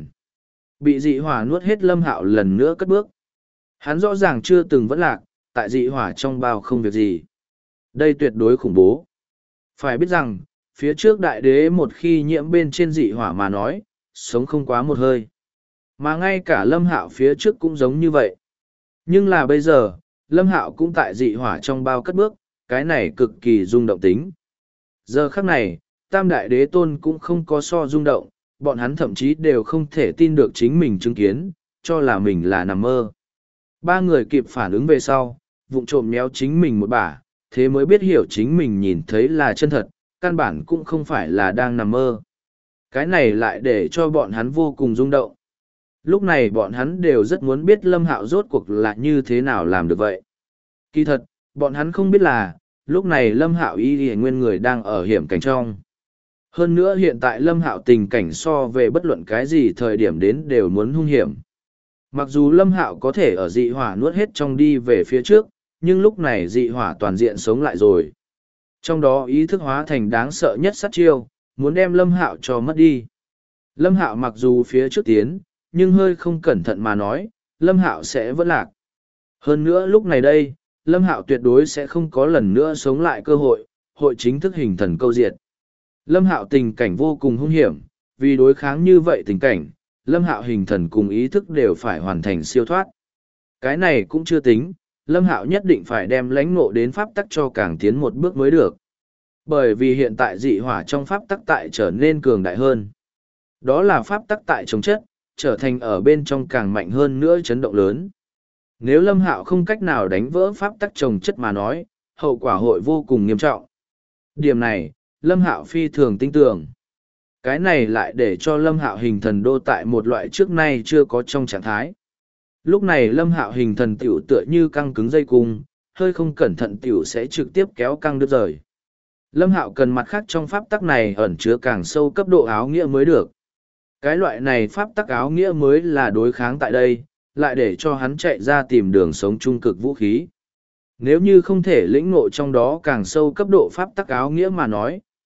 Bị dị hỏa nuốt hết Lâm Hạo lần nữa cất bước. Hắn rõ ràng chưa từng vẫn lạc, tại dị hỏa trong bao không việc gì. Đây tuyệt đối khủng bố. Phải biết rằng, phía trước đại đế một khi nhiễm bên trên dị hỏa mà nói, sống không quá một hơi. Mà ngay cả Lâm Hạo phía trước cũng giống như vậy. Nhưng là bây giờ, Lâm Hạo cũng tại dị hỏa trong bao cất bước, cái này cực kỳ rung động tính. Giờ khắc này, tam đại đế tôn cũng không có so rung động, bọn hắn thậm chí đều không thể tin được chính mình chứng kiến, cho là mình là nằm mơ. Ba người kịp phản ứng về sau, vụng trộm méo chính mình một bả, thế mới biết hiểu chính mình nhìn thấy là chân thật, căn bản cũng không phải là đang nằm mơ. Cái này lại để cho bọn hắn vô cùng rung động. Lúc này bọn hắn đều rất muốn biết Lâm Hạo rốt cuộc là như thế nào làm được vậy. Kỳ thật, bọn hắn không biết là, lúc này Lâm Hạo y nguyên người đang ở hiểm cảnh trong. Hơn nữa hiện tại Lâm Hạo tình cảnh so về bất luận cái gì thời điểm đến đều muốn hung hiểm. Mặc dù Lâm Hạo có thể ở dị hỏa nuốt hết trong đi về phía trước, nhưng lúc này dị hỏa toàn diện sống lại rồi. Trong đó ý thức hóa thành đáng sợ nhất sát chiêu, muốn đem Lâm Hạo cho mất đi. Lâm Hạo mặc dù phía trước tiến, nhưng hơi không cẩn thận mà nói, Lâm Hạo sẽ vẫn lạc. Hơn nữa lúc này đây, Lâm Hạo tuyệt đối sẽ không có lần nữa sống lại cơ hội, hội chính thức hình thần câu diệt. Lâm Hạo tình cảnh vô cùng hung hiểm, vì đối kháng như vậy tình cảnh, Lâm Hạo hình thần cùng ý thức đều phải hoàn thành siêu thoát. Cái này cũng chưa tính, Lâm Hạo nhất định phải đem lãnh ngộ đến pháp tắc cho càng tiến một bước mới được. Bởi vì hiện tại dị hỏa trong pháp tắc tại trở nên cường đại hơn. Đó là pháp tắc tại chống chất, trở thành ở bên trong càng mạnh hơn nữa chấn động lớn. Nếu Lâm Hạo không cách nào đánh vỡ pháp tắc trồng chất mà nói, hậu quả hội vô cùng nghiêm trọng. Điểm này, Lâm Hạo phi thường tin tưởng. Cái này lại để cho Lâm Hạo hình thần đô tại một loại trước nay chưa có trong trạng thái. Lúc này Lâm Hạo hình thần tiểu tựa như căng cứng dây cung, hơi không cẩn thận tiểu sẽ trực tiếp kéo căng đứt rời. Lâm Hạo cần mặt khác trong pháp tắc này ẩn chứa càng sâu cấp độ áo nghĩa mới được. Cái loại này pháp tắc áo nghĩa mới là đối kháng tại đây, lại để cho hắn chạy ra tìm đường sống trung cực vũ khí. Nếu như không thể lĩnh ngộ trong đó càng sâu cấp độ pháp tắc áo nghĩa mà nói,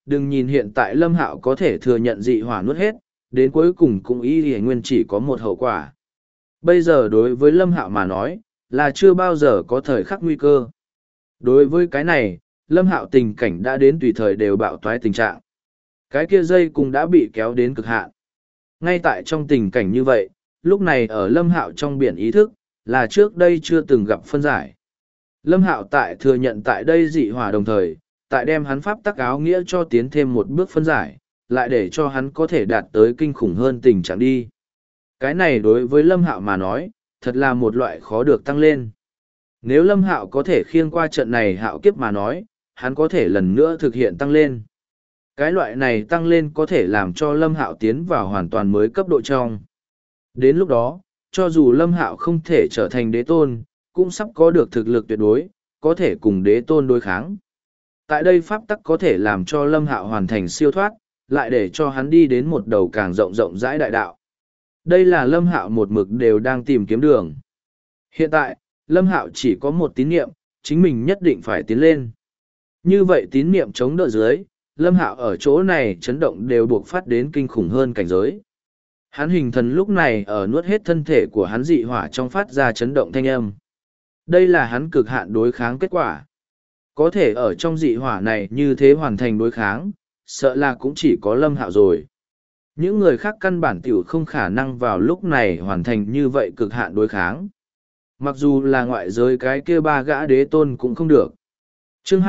đừng nhìn hiện tại Lâm Hạo có thể thừa nhận dị hỏa nuốt hết, đến cuối cùng cũng y nguyên chỉ có một hậu quả. Bây giờ đối với Lâm Hạo mà nói, là chưa bao giờ có thời khắc nguy cơ. Đối với cái này, Lâm Hạo tình cảnh đã đến tùy thời đều bạo toái tình trạng. Cái kia dây cùng đã bị kéo đến cực hạn. Ngay tại trong tình cảnh như vậy, lúc này ở Lâm Hạo trong biển ý thức, là trước đây chưa từng gặp phân giải. Lâm Hạo tại thừa nhận tại đây dị hỏa đồng thời, tại đem hắn pháp tắc áo nghĩa cho tiến thêm một bước phân giải, lại để cho hắn có thể đạt tới kinh khủng hơn tình trạng đi. Cái này đối với Lâm Hạo mà nói, thật là một loại khó được tăng lên. Nếu Lâm Hạo có thể khiêng qua trận này hạo kiếp mà nói, hắn có thể lần nữa thực hiện tăng lên. Cái loại này tăng lên có thể làm cho Lâm Hạo tiến vào hoàn toàn mới cấp độ trong. Đến lúc đó, cho dù Lâm Hạo không thể trở thành đế tôn, cũng sắp có được thực lực tuyệt đối, có thể cùng đế tôn đối kháng. Tại đây pháp tắc có thể làm cho Lâm Hạo hoàn thành siêu thoát, lại để cho hắn đi đến một đầu càng rộng rộng rãi đại đạo. Đây là Lâm Hạo một mực đều đang tìm kiếm đường. Hiện tại, Lâm Hạo chỉ có một tín niệm, chính mình nhất định phải tiến lên. Như vậy tín niệm chống đỡ dưới, Lâm Hạo ở chỗ này chấn động đều buộc phát đến kinh khủng hơn cảnh giới. Hắn hình thần lúc này ở nuốt hết thân thể của hắn dị hỏa trong phát ra chấn động thanh âm. Đây là hắn cực hạn đối kháng kết quả. Có thể ở trong dị hỏa này như thế hoàn thành đối kháng, sợ là cũng chỉ có Lâm Hạo rồi. Những người khác căn bản tiểu không khả năng vào lúc này hoàn thành như vậy cực hạn đối kháng. Mặc dù là ngoại giới cái kia ba gã đế tôn cũng không được. Chương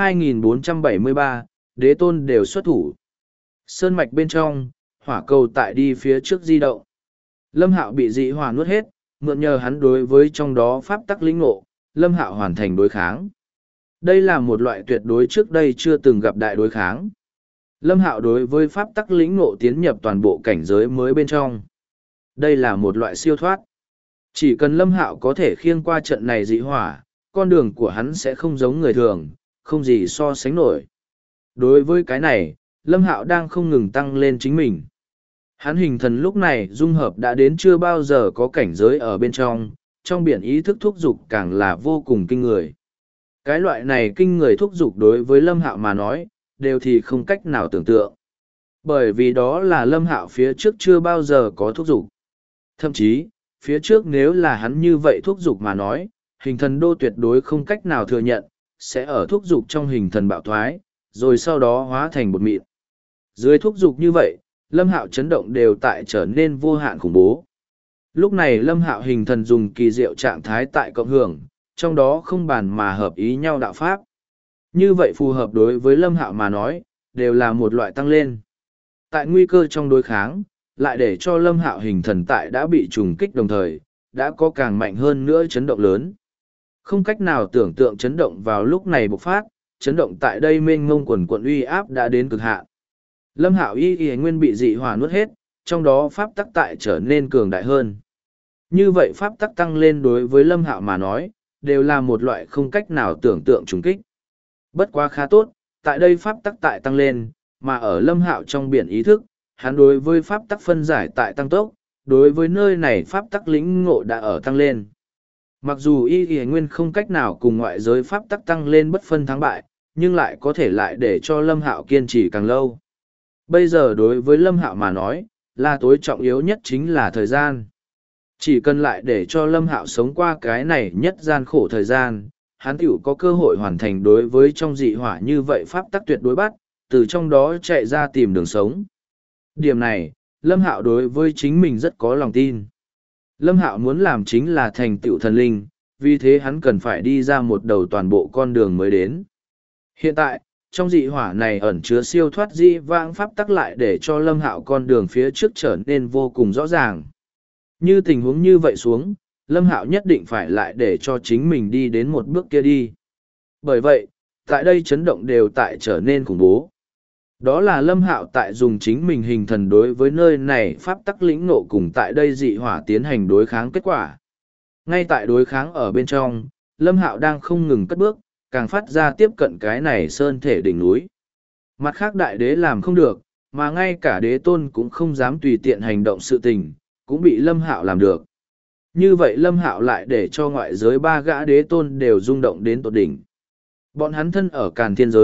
2473, đế tôn đều xuất thủ. Sơn mạch bên trong, hỏa cầu tại đi phía trước di động. Lâm Hạo bị dị hỏa nuốt hết, mượn nhờ hắn đối với trong đó pháp tắc lĩnh ngộ, Lâm Hạo hoàn thành đối kháng. Đây là một loại tuyệt đối trước đây chưa từng gặp đại đối kháng. Lâm Hạo đối với pháp tắc lĩnh ngộ tiến nhập toàn bộ cảnh giới mới bên trong. Đây là một loại siêu thoát. Chỉ cần Lâm Hạo có thể khiêng qua trận này dị hỏa, con đường của hắn sẽ không giống người thường, không gì so sánh nổi. Đối với cái này, Lâm Hạo đang không ngừng tăng lên chính mình. Hắn hình thần lúc này dung hợp đã đến chưa bao giờ có cảnh giới ở bên trong biển ý thức thúc dục càng là vô cùng kinh người. Cái loại này kinh người thúc dục đối với Lâm Hạo mà nói, đều thì không cách nào tưởng tượng. Bởi vì đó là Lâm Hạo phía trước chưa bao giờ có thúc dục. Thậm chí, phía trước nếu là hắn như vậy thúc dục mà nói, hình thần đô tuyệt đối không cách nào thừa nhận, sẽ ở thúc dục trong hình thần bạo thoái, rồi sau đó hóa thành bột mịn. Dưới thúc dục như vậy, Lâm Hạo chấn động đều tại trở nên vô hạn khủng bố. Lúc này Lâm Hạo hình thần dùng kỳ diệu trạng thái tại cộng hưởng, trong đó không bàn mà hợp ý nhau đạo pháp. Như vậy phù hợp đối với Lâm Hạo mà nói, đều là một loại tăng lên. Tại nguy cơ trong đối kháng, lại để cho Lâm Hạo hình thần tại đã bị trùng kích đồng thời, đã có càng mạnh hơn nữa chấn động lớn. Không cách nào tưởng tượng chấn động vào lúc này bộc phát, chấn động tại đây mênh mông quần quận uy áp đã đến cực hạn. Lâm Hạo y nguyên bị dị hỏa nuốt hết, trong đó pháp tắc tại trở nên cường đại hơn. Như vậy pháp tắc tăng lên đối với Lâm Hạo mà nói, đều là một loại không cách nào tưởng tượng trùng kích. Bất quá khá tốt, tại đây pháp tắc tại tăng lên, mà ở Lâm Hạo trong biển ý thức, hắn đối với pháp tắc phân giải tại tăng tốc, đối với nơi này pháp tắc lĩnh ngộ đã ở tăng lên. Mặc dù y nguyên không cách nào cùng ngoại giới pháp tắc tăng lên bất phân thắng bại, nhưng lại có thể lại để cho Lâm Hạo kiên trì càng lâu. Bây giờ đối với Lâm Hạo mà nói, là tối trọng yếu nhất chính là thời gian. Chỉ cần lại để cho Lâm Hạo sống qua cái này nhất gian khổ thời gian, hắn tiểu có cơ hội hoàn thành đối với trong dị hỏa như vậy pháp tắc tuyệt đối bắt, từ trong đó chạy ra tìm đường sống. Điểm này, Lâm Hạo đối với chính mình rất có lòng tin. Lâm Hạo muốn làm chính là thành tựu thần linh, vì thế hắn cần phải đi ra một đầu toàn bộ con đường mới đến. Hiện tại, trong dị hỏa này ẩn chứa siêu thoát dị vãng pháp tắc lại để cho Lâm Hạo con đường phía trước trở nên vô cùng rõ ràng. Như tình huống như vậy xuống, Lâm Hạo nhất định phải lại để cho chính mình đi đến một bước kia đi. Bởi vậy, tại đây chấn động đều tại trở nên khủng bố. Đó là Lâm Hạo tại dùng chính mình hình thần đối với nơi này pháp tắc lĩnh ngộ cùng tại đây dị hỏa tiến hành đối kháng kết quả. Ngay tại đối kháng ở bên trong, Lâm Hạo đang không ngừng cất bước, càng phát ra tiếp cận cái này sơn thể đỉnh núi. Mặt khác đại đế làm không được, mà ngay cả đế tôn cũng không dám tùy tiện hành động sự tình, cũng bị Lâm Hạo làm được. Như vậy Lâm Hạo lại để cho ngoại giới ba gã đế tôn đều rung động đến tột đỉnh. Bọn hắn thân ở Càn Thiên giới,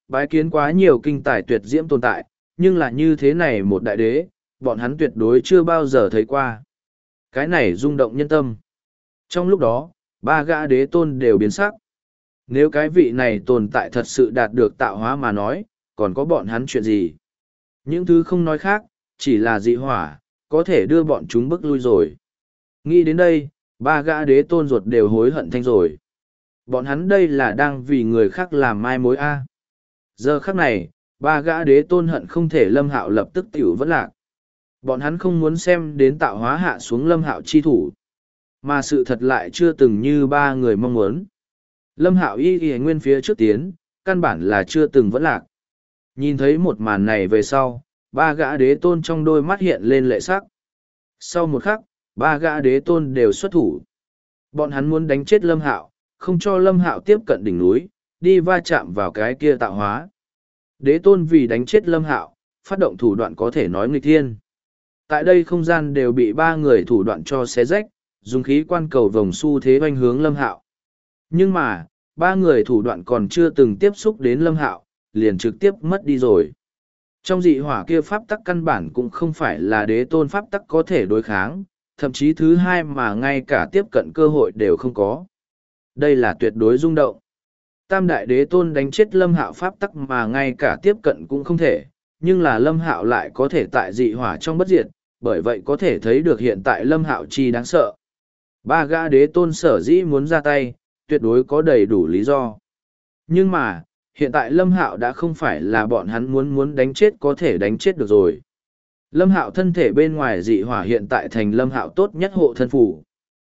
bái kiến quá nhiều kinh tài tuyệt diễm tồn tại, nhưng là như thế này một đại đế, bọn hắn tuyệt đối chưa bao giờ thấy qua. Cái này rung động nhân tâm. Trong lúc đó, ba gã đế tôn đều biến sắc. Nếu cái vị này tồn tại thật sự đạt được tạo hóa mà nói, còn có bọn hắn chuyện gì? Những thứ không nói khác, chỉ là dị hỏa, có thể đưa bọn chúng bước lui rồi. Nghĩ đến đây, ba gã đế tôn ruột đều hối hận thanh rồi. Bọn hắn đây là đang vì người khác làm mai mối A. Giờ khắc này, ba gã đế tôn hận không thể Lâm Hạo lập tức tiểu vẫn lạc. Bọn hắn không muốn xem đến tạo hóa hạ xuống Lâm Hạo chi thủ. Mà sự thật lại chưa từng như ba người mong muốn. Lâm Hạo y nguyên phía trước tiến, căn bản là chưa từng vẫn lạc. Nhìn thấy một màn này về sau, ba gã đế tôn trong đôi mắt hiện lên lệ sắc. Sau một khắc, ba gã đế tôn đều xuất thủ. Bọn hắn muốn đánh chết Lâm Hạo, không cho Lâm Hạo tiếp cận đỉnh núi, đi va chạm vào cái kia tạo hóa. Đế tôn vì đánh chết Lâm Hạo, phát động thủ đoạn có thể nói nghịch thiên. Tại đây không gian đều bị ba người thủ đoạn cho xé rách, dùng khí quan cầu vòng xu thế oanh hướng Lâm Hạo. Nhưng mà, ba người thủ đoạn còn chưa từng tiếp xúc đến Lâm Hạo, liền trực tiếp mất đi rồi. Trong dị hỏa kia pháp tắc căn bản cũng không phải là đế tôn pháp tắc có thể đối kháng, thậm chí thứ hai mà ngay cả tiếp cận cơ hội đều không có. Đây là tuyệt đối rung động. Tam đại đế tôn đánh chết Lâm Hạo pháp tắc mà ngay cả tiếp cận cũng không thể, nhưng là Lâm Hạo lại có thể tại dị hỏa trong bất diệt, bởi vậy có thể thấy được hiện tại Lâm Hạo chi đáng sợ. Ba gã đế tôn sở dĩ muốn ra tay, tuyệt đối có đầy đủ lý do. Nhưng mà, hiện tại Lâm Hạo đã không phải là bọn hắn muốn đánh chết có thể đánh chết được rồi. Lâm Hạo thân thể bên ngoài dị hỏa hiện tại thành Lâm Hạo tốt nhất hộ thân phủ.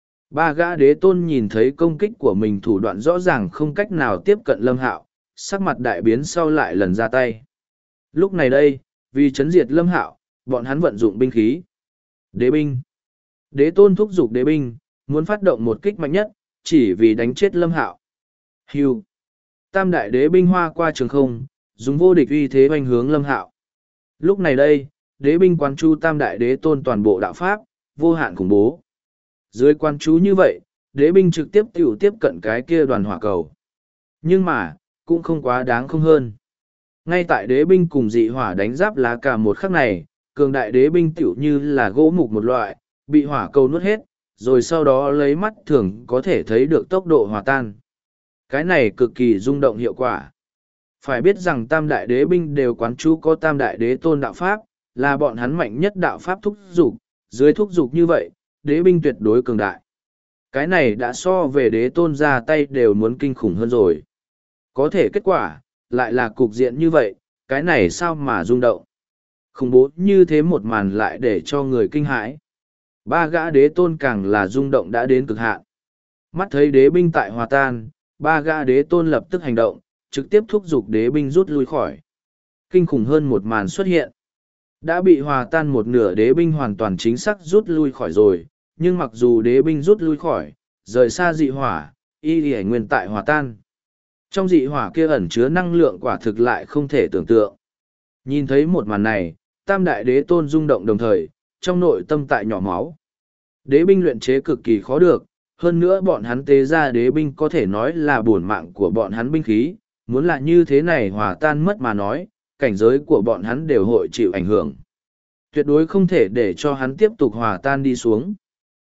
Ba gã đế tôn nhìn thấy công kích của mình thủ đoạn rõ ràng không cách nào tiếp cận Lâm Hạo, sắc mặt đại biến sau lại lần ra tay. Lúc này đây, vì chấn diệt Lâm Hạo, bọn hắn vận dụng binh khí. Đế binh. Đế tôn thúc giục đế binh, muốn phát động một kích mạnh nhất, chỉ vì đánh chết Lâm Hạo. Hưu. Tam đại đế binh hoa qua trường không, dùng vô địch uy thế hoành hướng Lâm Hạo. Lúc này đây, đế binh quán chú tam đại đế tôn toàn bộ đạo pháp, vô hạn khủng bố. Dưới quan chú như vậy, đế binh trực tiếp tiếp cận cái kia đoàn hỏa cầu. Nhưng mà, cũng không quá đáng không hơn. Ngay tại đế binh cùng dị hỏa đánh giáp lá cả một khắc này, cường đại đế binh tiểu như là gỗ mục một loại, bị hỏa cầu nuốt hết, rồi sau đó lấy mắt thường có thể thấy được tốc độ hòa tan. Cái này cực kỳ rung động hiệu quả. Phải biết rằng tam đại đế binh đều quán chú có tam đại đế tôn đạo pháp, là bọn hắn mạnh nhất đạo pháp thúc dục, dưới thúc dục như vậy, đế binh tuyệt đối cường đại. Cái này đã so về đế tôn ra tay đều muốn kinh khủng hơn rồi. Có thể kết quả, lại là cục diện như vậy, cái này sao mà rung động. Khủng bố như thế một màn lại để cho người kinh hãi. Ba gã đế tôn càng là rung động đã đến cực hạn. Mắt thấy đế binh tại hòa tan, ba gã đế tôn lập tức hành động, trực tiếp thúc giục đế binh rút lui khỏi. Kinh khủng hơn một màn xuất hiện. Đã bị hòa tan một nửa đế binh hoàn toàn chính xác rút lui khỏi rồi, nhưng mặc dù đế binh rút lui khỏi, rời xa dị hỏa, y nguyên tại hòa tan. Trong dị hỏa kia ẩn chứa năng lượng quả thực lại không thể tưởng tượng. Nhìn thấy một màn này, tam đại đế tôn rung động đồng thời, trong nội tâm tại nhỏ máu. Đế binh luyện chế cực kỳ khó được, hơn nữa bọn hắn tế ra đế binh có thể nói là bổn mạng của bọn hắn binh khí, muốn là như thế này hòa tan mất mà nói, cảnh giới của bọn hắn đều hội chịu ảnh hưởng. Tuyệt đối không thể để cho hắn tiếp tục hòa tan đi xuống.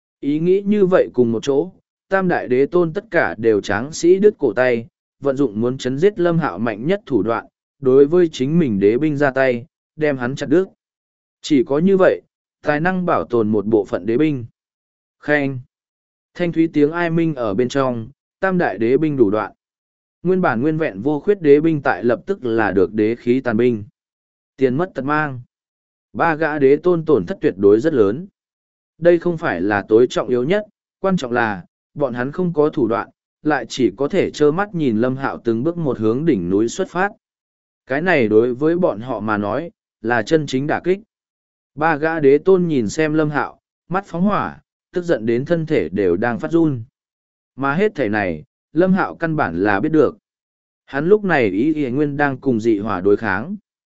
Ý nghĩ như vậy cùng một chỗ, tam đại đế tôn tất cả đều tráng sĩ đứt cổ tay, vận dụng muốn chấn giết Lâm Hạo mạnh nhất thủ đoạn, đối với chính mình đế binh ra tay, đem hắn chặt đứt. Chỉ có như vậy, tài năng bảo tồn một bộ phận đế binh. Khen. Thanh thúy tiếng ai minh ở bên trong, tam đại đế binh đủ đoạn. Nguyên bản nguyên vẹn vô khuyết đế binh tại lập tức là được đế khí tàn binh. Tiền mất tật mang. Ba gã đế tôn tổn thất tuyệt đối rất lớn. Đây không phải là tối trọng yếu nhất, quan trọng là, bọn hắn không có thủ đoạn, lại chỉ có thể trơ mắt nhìn Lâm Hạo từng bước một hướng đỉnh núi xuất phát. Cái này đối với bọn họ mà nói, là chân chính đả kích. Ba gã đế tôn nhìn xem Lâm Hạo, mắt phóng hỏa, tức giận đến thân thể đều đang phát run. Mà hết thể này, Lâm Hạo căn bản là biết được. Hắn lúc này ý nguyên đang cùng dị hỏa đối kháng.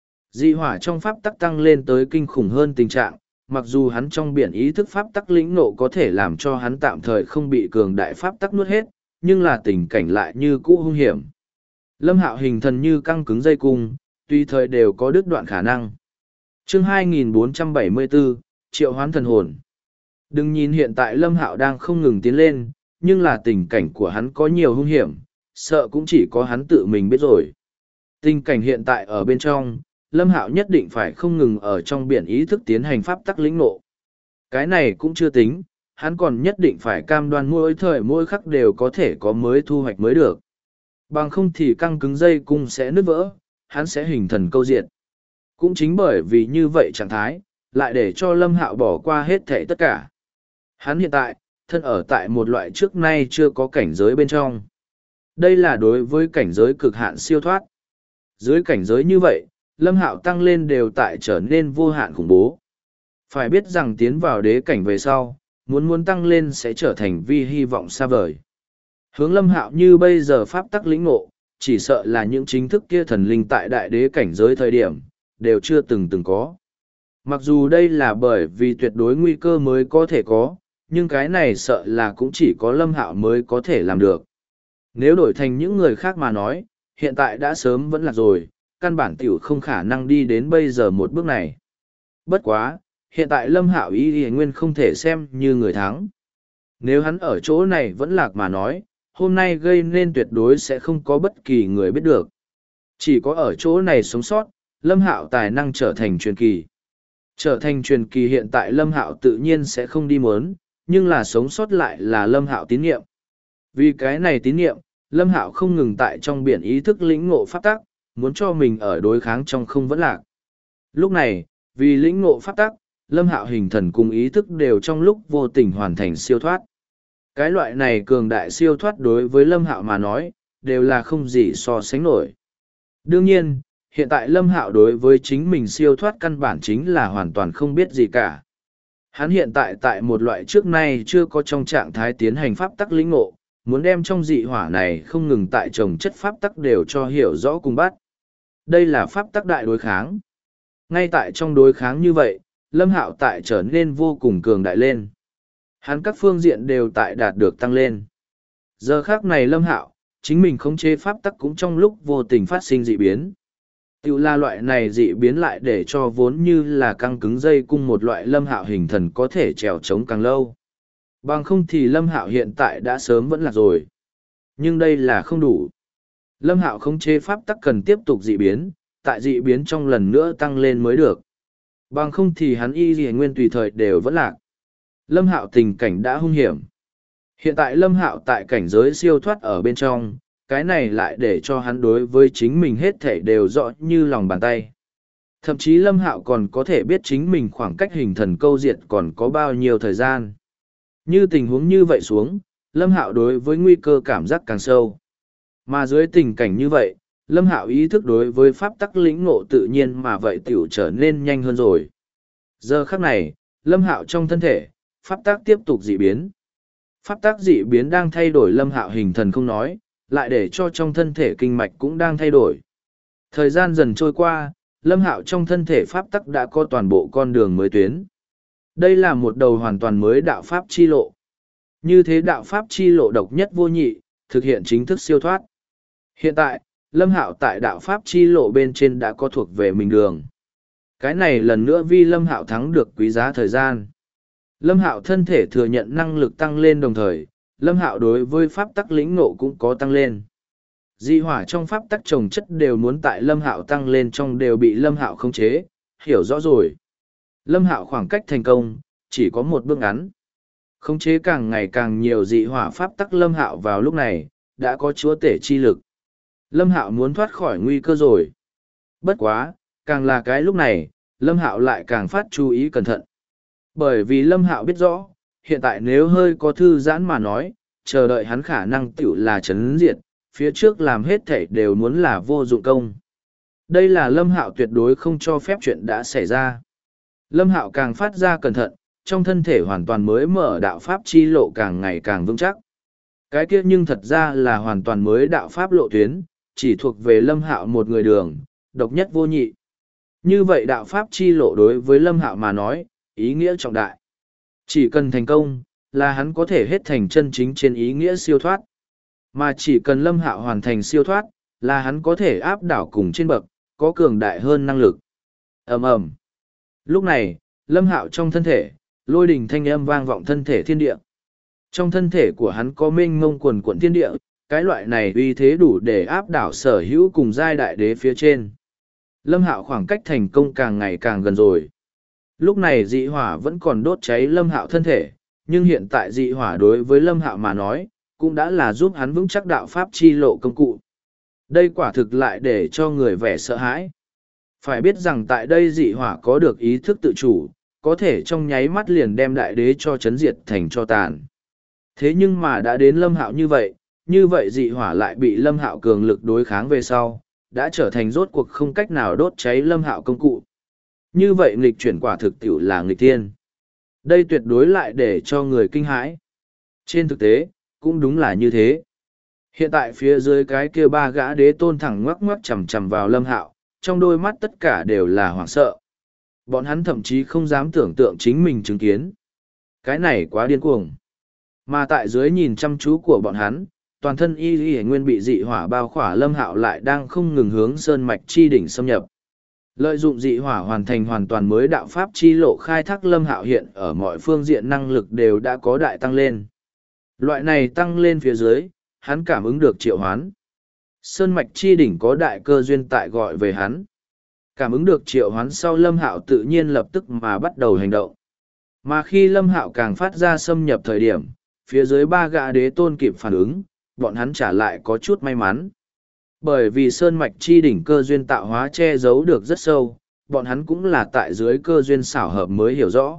Dị hỏa trong pháp tắc tăng lên tới kinh khủng hơn tình trạng, mặc dù hắn trong biển ý thức pháp tắc lĩnh nộ có thể làm cho hắn tạm thời không bị cường đại pháp tắc nuốt hết, nhưng là tình cảnh lại như cũ hung hiểm. Lâm Hạo hình thần như căng cứng dây cung, tùy thời đều có đứt đoạn khả năng. Chương 2474, Triệu Hoán Thần Hồn. Đừng nhìn hiện tại Lâm Hạo đang không ngừng tiến lên, nhưng là tình cảnh của hắn có nhiều hung hiểm, sợ cũng chỉ có hắn tự mình biết rồi. Tình cảnh hiện tại ở bên trong, Lâm Hạo nhất định phải không ngừng ở trong biển ý thức tiến hành pháp tắc lĩnh ngộ. Cái này cũng chưa tính, hắn còn nhất định phải cam đoan mỗi thời mỗi khắc đều có thể có mới thu hoạch mới được. Bằng không thì căng cứng dây cung sẽ nứt vỡ, hắn sẽ hình thần câu diệt. Cũng chính bởi vì như vậy trạng thái, lại để cho Lâm Hạo bỏ qua hết thảy tất cả. Hắn hiện tại, thân ở tại một loại trước nay chưa có cảnh giới bên trong. Đây là đối với cảnh giới cực hạn siêu thoát. Dưới cảnh giới như vậy, Lâm Hạo tăng lên đều tại trở nên vô hạn khủng bố. Phải biết rằng tiến vào đế cảnh về sau, muốn tăng lên sẽ trở thành vi hy vọng xa vời. Hướng Lâm Hạo như bây giờ pháp tắc lĩnh ngộ, chỉ sợ là những chính thức kia thần linh tại đại đế cảnh giới thời điểm, đều chưa từng có. Mặc dù đây là bởi vì tuyệt đối nguy cơ mới có thể có, nhưng cái này sợ là cũng chỉ có Lâm Hạo mới có thể làm được. Nếu đổi thành những người khác mà nói, hiện tại đã sớm vẫn là rồi, căn bản tiểu không khả năng đi đến bây giờ một bước này. Bất quá, hiện tại Lâm Hạo ý nguyên không thể xem như người thắng. Nếu hắn ở chỗ này vẫn lạc mà nói, hôm nay gây nên tuyệt đối sẽ không có bất kỳ người biết được. Chỉ có ở chỗ này sống sót, Lâm Hạo tài năng trở thành truyền kỳ. Trở thành truyền kỳ hiện tại Lâm Hạo tự nhiên sẽ không đi muốn, nhưng là sống sót lại là Lâm Hạo tín nhiệm. Vì cái này tín nhiệm, Lâm Hạo không ngừng tại trong biển ý thức lĩnh ngộ pháp tắc, muốn cho mình ở đối kháng trong không vẫn lạc. Lúc này, vì lĩnh ngộ pháp tắc, Lâm Hạo hình thần cùng ý thức đều trong lúc vô tình hoàn thành siêu thoát. Cái loại này cường đại siêu thoát đối với Lâm Hạo mà nói, đều là không gì so sánh nổi. Đương nhiên, hiện tại Lâm Hạo đối với chính mình siêu thoát căn bản chính là hoàn toàn không biết gì cả. Hắn hiện tại tại một loại trước nay chưa có trong trạng thái tiến hành pháp tắc lĩnh ngộ, muốn đem trong dị hỏa này không ngừng tại trồng chất pháp tắc đều cho hiểu rõ cùng bắt. Đây là pháp tắc đại đối kháng. Ngay tại trong đối kháng như vậy, Lâm Hạo tại trở nên vô cùng cường đại lên. Hắn các phương diện đều tại đạt được tăng lên. Giờ khác này Lâm Hạo, chính mình khống chế pháp tắc cũng trong lúc vô tình phát sinh dị biến. Tiểu là loại này dị biến lại để cho vốn như là căng cứng dây cung một loại Lâm Hạo hình thần có thể trèo trống càng lâu. Bằng không thì Lâm Hạo hiện tại đã sớm vẫn là rồi. Nhưng đây là không đủ. Lâm Hạo khống chế pháp tắc cần tiếp tục dị biến, tại dị biến trong lần nữa tăng lên mới được. Bằng không thì hắn y nguyên tùy thời đều vẫn lạc. Lâm Hạo tình cảnh đã hung hiểm. Hiện tại Lâm Hạo tại cảnh giới siêu thoát ở bên trong, cái này lại để cho hắn đối với chính mình hết thể đều rõ như lòng bàn tay. Thậm chí Lâm Hạo còn có thể biết chính mình khoảng cách hình thần câu diệt còn có bao nhiêu thời gian. Như tình huống như vậy xuống, Lâm Hạo đối với nguy cơ cảm giác càng sâu. Mà dưới tình cảnh như vậy, Lâm Hạo ý thức đối với pháp tắc lĩnh ngộ tự nhiên mà vậy tiểu trở nên nhanh hơn rồi. Giờ khắc này, Lâm Hạo trong thân thể, pháp tắc tiếp tục dị biến. Pháp tắc dị biến đang thay đổi Lâm Hạo hình thần không nói, lại để cho trong thân thể kinh mạch cũng đang thay đổi. Thời gian dần trôi qua, Lâm Hạo trong thân thể pháp tắc đã có toàn bộ con đường mới tuyến. Đây là một đầu hoàn toàn mới đạo pháp chi lộ. Như thế đạo pháp chi lộ độc nhất vô nhị, thực hiện chính thức siêu thoát. Hiện tại, Lâm Hạo tại đạo pháp chi lộ bên trên đã có thuộc về mình đường. Cái này lần nữa vì Lâm Hạo thắng được quý giá thời gian. Lâm Hạo thân thể thừa nhận năng lực tăng lên đồng thời, Lâm Hạo đối với pháp tắc lĩnh ngộ cũng có tăng lên. Dị hỏa trong pháp tắc trồng chất đều muốn tại Lâm Hạo tăng lên trong đều bị Lâm Hạo khống chế, hiểu rõ rồi. Lâm Hạo khoảng cách thành công, chỉ có một bước ngắn. Khống chế càng ngày càng nhiều dị hỏa pháp tắc Lâm Hạo vào lúc này, đã có chúa tể chi lực. Lâm Hạo muốn thoát khỏi nguy cơ rồi. Bất quá, càng là cái lúc này, Lâm Hạo lại càng phát chú ý cẩn thận. Bởi vì Lâm Hạo biết rõ, hiện tại nếu hơi có thư giãn mà nói, chờ đợi hắn khả năng tiểu là chấn diệt, phía trước làm hết thảy đều muốn là vô dụng công. Đây là Lâm Hạo tuyệt đối không cho phép chuyện đã xảy ra. Lâm Hạo càng phát ra cẩn thận, trong thân thể hoàn toàn mới mở đạo pháp chi lộ càng ngày càng vững chắc. Cái kia nhưng thật ra là hoàn toàn mới đạo pháp lộ tuyến, chỉ thuộc về Lâm Hạo một người đường, độc nhất vô nhị. Như vậy đạo pháp chi lộ đối với Lâm Hạo mà nói, ý nghĩa trọng đại. Chỉ cần thành công, là hắn có thể hết thành chân chính trên ý nghĩa siêu thoát. Mà chỉ cần Lâm Hạo hoàn thành siêu thoát, là hắn có thể áp đảo cùng trên bậc, có cường đại hơn năng lực. Ầm ầm. Lúc này, Lâm Hạo trong thân thể, lôi đình thanh âm vang vọng thân thể thiên địa. Trong thân thể của hắn có mênh mông quần quận thiên địa, cái loại này uy thế đủ để áp đảo sở hữu cùng giai đại đế phía trên. Lâm Hạo khoảng cách thành công càng ngày càng gần rồi. Lúc này dị hỏa vẫn còn đốt cháy Lâm Hạo thân thể, nhưng hiện tại dị hỏa đối với Lâm Hạo mà nói, cũng đã là giúp hắn vững chắc đạo pháp chi lộ công cụ. Đây quả thực lại để cho người vẻ sợ hãi. Phải biết rằng tại đây dị hỏa có được ý thức tự chủ, có thể trong nháy mắt liền đem đại đế cho chấn diệt thành cho tàn. Thế nhưng mà đã đến Lâm Hạo như vậy dị hỏa lại bị Lâm Hạo cường lực đối kháng về sau, đã trở thành rốt cuộc không cách nào đốt cháy Lâm Hạo công cụ. Như vậy nghịch chuyển quả thực tiểu là nghịch thiên. Đây tuyệt đối lại để cho người kinh hãi. Trên thực tế, cũng đúng là như thế. Hiện tại phía dưới cái kia ba gã đế tôn thẳng ngoắc ngoắc chằm chằm vào Lâm Hạo, trong đôi mắt tất cả đều là hoảng sợ. Bọn hắn thậm chí không dám tưởng tượng chính mình chứng kiến. Cái này quá điên cuồng. Mà tại dưới nhìn chăm chú của bọn hắn, toàn thân y nguyên bị dị hỏa bao khỏa Lâm Hạo lại đang không ngừng hướng sơn mạch chi đỉnh xâm nhập. Lợi dụng dị hỏa hoàn thành hoàn toàn mới đạo pháp chi lộ khai thác Lâm Hạo hiện ở mọi phương diện năng lực đều đã có đại tăng lên. Loại này tăng lên phía dưới, hắn cảm ứng được triệu hoán. Sơn mạch chi đỉnh có đại cơ duyên tại gọi về hắn. Cảm ứng được triệu hoán sau Lâm Hạo tự nhiên lập tức mà bắt đầu hành động. Mà khi Lâm Hạo càng phát ra xâm nhập thời điểm, phía dưới ba gã đế tôn kịp phản ứng, bọn hắn trả lại có chút may mắn. Bởi vì sơn mạch chi đỉnh cơ duyên tạo hóa che giấu được rất sâu, bọn hắn cũng là tại dưới cơ duyên xảo hợp mới hiểu rõ.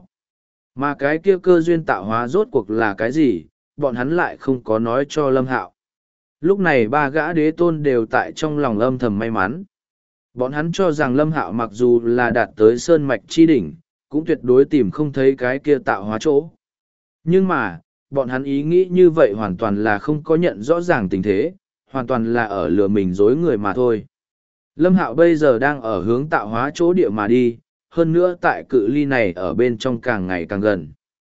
Mà cái kia cơ duyên tạo hóa rốt cuộc là cái gì, bọn hắn lại không có nói cho Lâm Hạo. Lúc này ba gã đế tôn đều tại trong lòng âm thầm may mắn. Bọn hắn cho rằng Lâm Hạo mặc dù là đạt tới sơn mạch chi đỉnh, cũng tuyệt đối tìm không thấy cái kia tạo hóa chỗ. Nhưng mà, bọn hắn ý nghĩ như vậy hoàn toàn là không có nhận rõ ràng tình thế, hoàn toàn là ở lừa mình dối người mà thôi. Lâm Hạo bây giờ đang ở hướng tạo hóa chỗ địa mà đi, hơn nữa tại cự ly này ở bên trong càng ngày càng gần.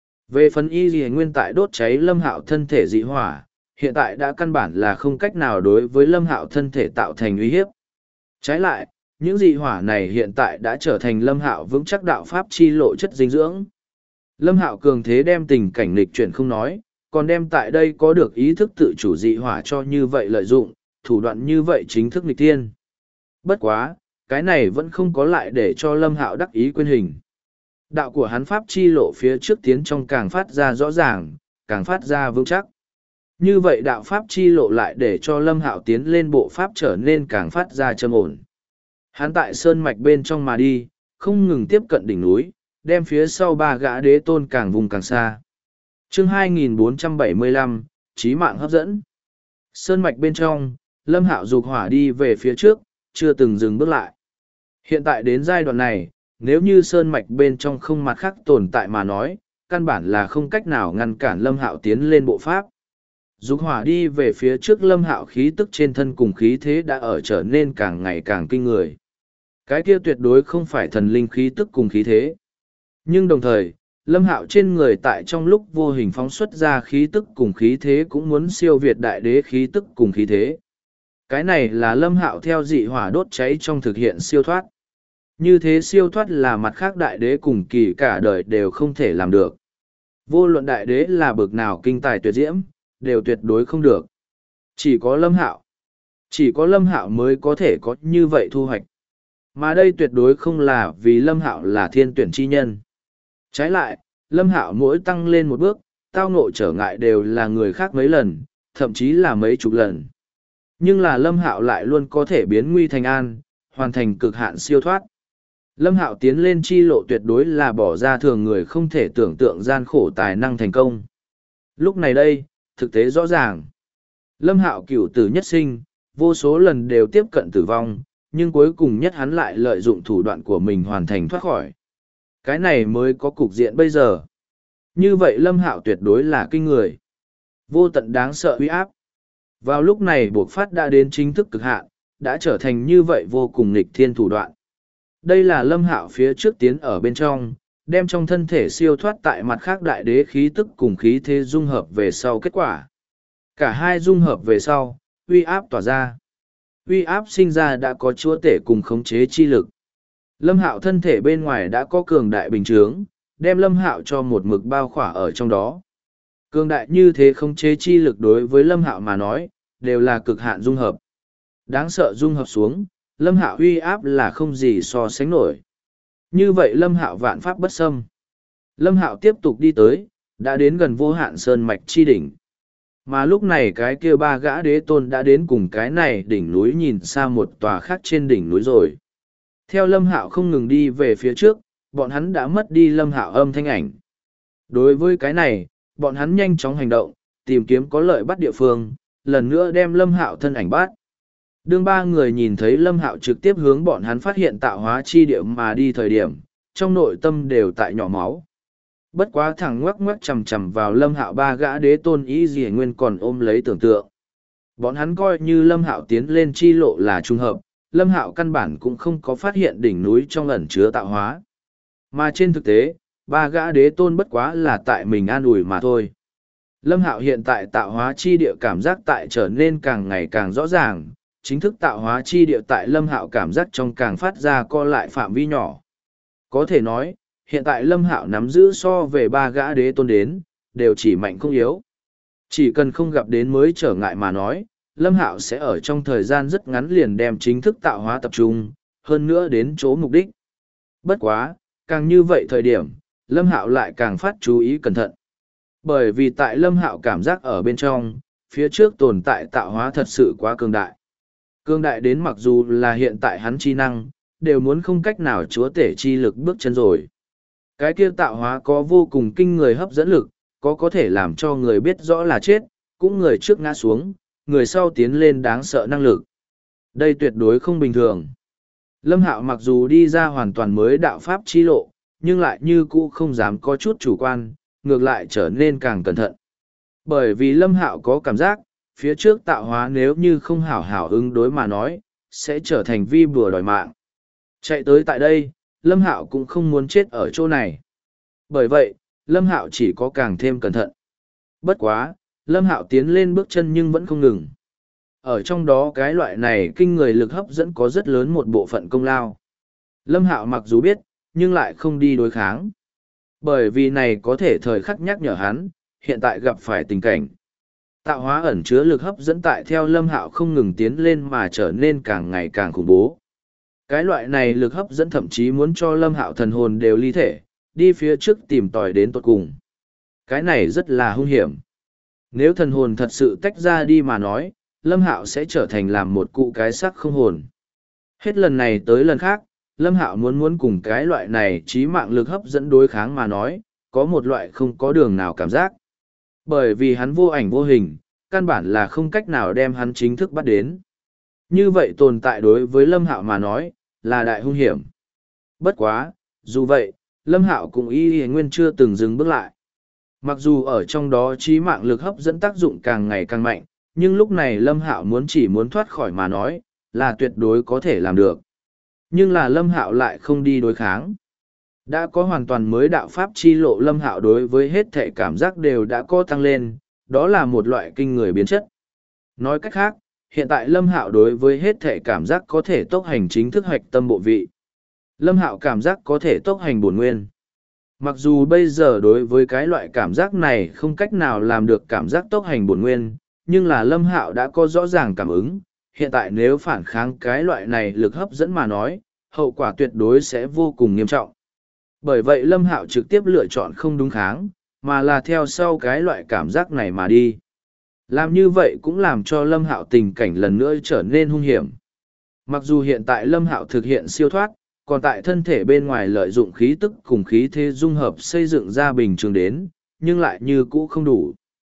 Về phần y gì nguyên tại đốt cháy Lâm Hạo thân thể dị hỏa, hiện tại đã căn bản là không cách nào đối với Lâm Hạo thân thể tạo thành uy hiếp. Trái lại, những dị hỏa này hiện tại đã trở thành Lâm Hạo vững chắc đạo pháp chi lộ chất dinh dưỡng. Lâm Hạo cường thế đem tình cảnh lịch chuyển không nói, còn đem tại đây có được ý thức tự chủ dị hỏa cho như vậy lợi dụng, thủ đoạn như vậy chính thức nghịch tiên. Bất quá, cái này vẫn không có lại để cho Lâm Hạo đắc ý quên hình. Đạo của hắn pháp chi lộ phía trước tiến trong càng phát ra rõ ràng, càng phát ra vững chắc. Như vậy đạo pháp chi lộ lại để cho Lâm Hạo tiến lên bộ pháp trở nên càng phát ra trầm ổn. Hắn tại sơn mạch bên trong mà đi, không ngừng tiếp cận đỉnh núi, đem phía sau ba gã đế tôn càng vùng càng xa. Chương 2475, Chí mạng hấp dẫn. Sơn mạch bên trong, Lâm Hạo dục hỏa đi về phía trước, chưa từng dừng bước lại. Hiện tại đến giai đoạn này, nếu như sơn mạch bên trong không mặt khác tồn tại mà nói, căn bản là không cách nào ngăn cản Lâm Hạo tiến lên bộ pháp. Dục hỏa đi về phía trước Lâm Hạo khí tức trên thân cùng khí thế đã ở trở nên càng ngày càng kinh người. Cái kia tuyệt đối không phải thần linh khí tức cùng khí thế. Nhưng đồng thời, Lâm Hạo trên người tại trong lúc vô hình phóng xuất ra khí tức cùng khí thế cũng muốn siêu việt đại đế khí tức cùng khí thế. Cái này là Lâm Hạo theo dị hỏa đốt cháy trong thực hiện siêu thoát. Như thế siêu thoát là mặt khác đại đế cùng kỳ cả đời đều không thể làm được. Vô luận đại đế là bực nào kinh tài tuyệt diễm, đều tuyệt đối không được. Chỉ có Lâm Hạo mới có thể có như vậy thu hoạch. Mà đây tuyệt đối không là vì Lâm Hạo là thiên tuyển chi nhân. Trái lại, Lâm Hạo mỗi tăng lên một bước, tao ngộ trở ngại đều là người khác mấy lần, thậm chí là mấy chục lần. Nhưng là Lâm Hạo lại luôn có thể biến nguy thành an, hoàn thành cực hạn siêu thoát. Lâm Hạo tiến lên chi lộ tuyệt đối là bỏ ra thường người không thể tưởng tượng gian khổ tài năng thành công. Lúc này đây, thực tế rõ ràng. Lâm Hạo cửu tử nhất sinh, vô số lần đều tiếp cận tử vong, nhưng cuối cùng nhất hắn lại lợi dụng thủ đoạn của mình hoàn thành thoát khỏi. Cái này mới có cục diện bây giờ. Như vậy Lâm Hạo tuyệt đối là kinh người. Vô tận đáng sợ uy áp. Vào lúc này buộc phát đã đến chính thức cực hạn, đã trở thành như vậy vô cùng nghịch thiên thủ đoạn. Đây là Lâm Hạo phía trước tiến ở bên trong, đem trong thân thể siêu thoát tại mặt khác đại đế khí tức cùng khí thế dung hợp về sau kết quả. Cả hai dung hợp về sau, uy áp tỏa ra. uy áp sinh ra đã có chúa tể cùng khống chế chi lực. Lâm Hạo thân thể bên ngoài đã có cường đại bình chướng, đem Lâm Hạo cho một mực bao khỏa ở trong đó. Cường đại như thế khống chế chi lực đối với Lâm Hạo mà nói, đều là cực hạn dung hợp. Đáng sợ dung hợp xuống, Lâm Hạo uy áp là không gì so sánh nổi. Như vậy Lâm Hạo vạn pháp bất xâm. Lâm Hạo tiếp tục đi tới, đã đến gần vô hạn sơn mạch chi đỉnh. Mà lúc này cái kia ba gã đế tôn đã đến cùng cái này đỉnh núi nhìn xa một tòa khác trên đỉnh núi rồi. Theo Lâm Hạo không ngừng đi về phía trước, bọn hắn đã mất đi Lâm Hạo âm thanh ảnh. Đối với cái này, bọn hắn nhanh chóng hành động, tìm kiếm có lợi bắt địa phương, lần nữa đem Lâm Hạo thân ảnh bắt. Đương ba người nhìn thấy Lâm Hạo trực tiếp hướng bọn hắn phát hiện tạo hóa chi địa mà đi thời điểm, trong nội tâm đều tại nhỏ máu. Bất quá thẳng ngoắc ngoắc chầm chầm vào Lâm Hạo ba gã đế tôn ý gì nguyên còn ôm lấy tưởng tượng. Bọn hắn coi như Lâm Hạo tiến lên chi lộ là trùng hợp, Lâm Hạo căn bản cũng không có phát hiện đỉnh núi trong ẩn chứa tạo hóa. Mà trên thực tế, ba gã đế tôn bất quá là tại mình an ủi mà thôi. Lâm Hạo hiện tại tạo hóa chi địa cảm giác tại trở nên càng ngày càng rõ ràng, chính thức tạo hóa chi địa tại Lâm Hạo cảm giác trong càng phát ra co lại phạm vi nhỏ. Có thể nói, hiện tại Lâm Hạo nắm giữ so về ba gã đế tôn đến, đều chỉ mạnh không yếu. Chỉ cần không gặp đến mới trở ngại mà nói, Lâm Hạo sẽ ở trong thời gian rất ngắn liền đem chính thức tạo hóa tập trung, hơn nữa đến chỗ mục đích. Bất quá, càng như vậy thời điểm, Lâm Hạo lại càng phát chú ý cẩn thận. Bởi vì tại Lâm Hạo cảm giác ở bên trong, phía trước tồn tại tạo hóa thật sự quá cường đại. Cường đại đến mặc dù là hiện tại hắn chi năng, đều muốn không cách nào chúa tể chi lực bước chân rồi. Cái kia tạo hóa có vô cùng kinh người hấp dẫn lực, có thể làm cho người biết rõ là chết, cũng người trước ngã xuống, người sau tiến lên đáng sợ năng lực. Đây tuyệt đối không bình thường. Lâm Hạo mặc dù đi ra hoàn toàn mới đạo pháp chi lộ, nhưng lại như cũ không dám có chút chủ quan, ngược lại trở nên càng cẩn thận. Bởi vì Lâm Hạo có cảm giác, phía trước tạo hóa nếu như không hảo hảo ứng đối mà nói, sẽ trở thành vi bùa đòi mạng. Chạy tới tại đây, Lâm Hạo cũng không muốn chết ở chỗ này. Bởi vậy, Lâm Hạo chỉ có càng thêm cẩn thận. Bất quá, Lâm Hạo tiến lên bước chân nhưng vẫn không ngừng. Ở trong đó cái loại này kinh người lực hấp dẫn có rất lớn một bộ phận công lao. Lâm Hạo mặc dù biết, nhưng lại không đi đối kháng. Bởi vì này có thể thời khắc nhắc nhở hắn, hiện tại gặp phải tình cảnh. Tạo hóa ẩn chứa lực hấp dẫn tại theo Lâm Hạo không ngừng tiến lên mà trở nên càng ngày càng khủng bố. Cái loại này lực hấp dẫn thậm chí muốn cho Lâm Hạo thần hồn đều ly thể, đi phía trước tìm tòi đến tột cùng. Cái này rất là hung hiểm. Nếu thần hồn thật sự tách ra đi mà nói, Lâm Hạo sẽ trở thành làm một cụ cái xác không hồn. Hết lần này tới lần khác, Lâm Hạo muốn cùng cái loại này trí mạng lực hấp dẫn đối kháng mà nói, có một loại không có đường nào cảm giác. Bởi vì hắn vô ảnh vô hình, căn bản là không cách nào đem hắn chính thức bắt đến. Như vậy tồn tại đối với Lâm Hạo mà nói, là đại hung hiểm. Bất quá, dù vậy, Lâm Hạo cũng y nguyên chưa từng dừng bước lại. Mặc dù ở trong đó trí mạng lực hấp dẫn tác dụng càng ngày càng mạnh, nhưng lúc này Lâm Hạo chỉ muốn thoát khỏi mà nói, là tuyệt đối có thể làm được. Nhưng là Lâm Hạo lại không đi đối kháng. Đã có hoàn toàn mới đạo pháp chi lộ, Lâm Hạo đối với hết thể cảm giác đều đã có tăng lên, đó là một loại kinh người biến chất. Nói cách khác, hiện tại Lâm Hạo đối với hết thể cảm giác có thể tốc hành chính thức hoạch tâm bộ vị. Lâm Hạo cảm giác có thể tốc hành bổn nguyên. Mặc dù bây giờ đối với cái loại cảm giác này không cách nào làm được cảm giác tốc hành bổn nguyên, nhưng là Lâm Hạo đã có rõ ràng cảm ứng, hiện tại nếu phản kháng cái loại này lực hấp dẫn mà nói, hậu quả tuyệt đối sẽ vô cùng nghiêm trọng. Bởi vậy Lâm Hạo trực tiếp lựa chọn không đúng kháng, mà là theo sau cái loại cảm giác này mà đi. Làm như vậy cũng làm cho Lâm Hạo tình cảnh lần nữa trở nên hung hiểm. Mặc dù hiện tại Lâm Hạo thực hiện siêu thoát, còn tại thân thể bên ngoài lợi dụng khí tức cùng khí thế dung hợp xây dựng ra bình thường đến, nhưng lại như cũ không đủ.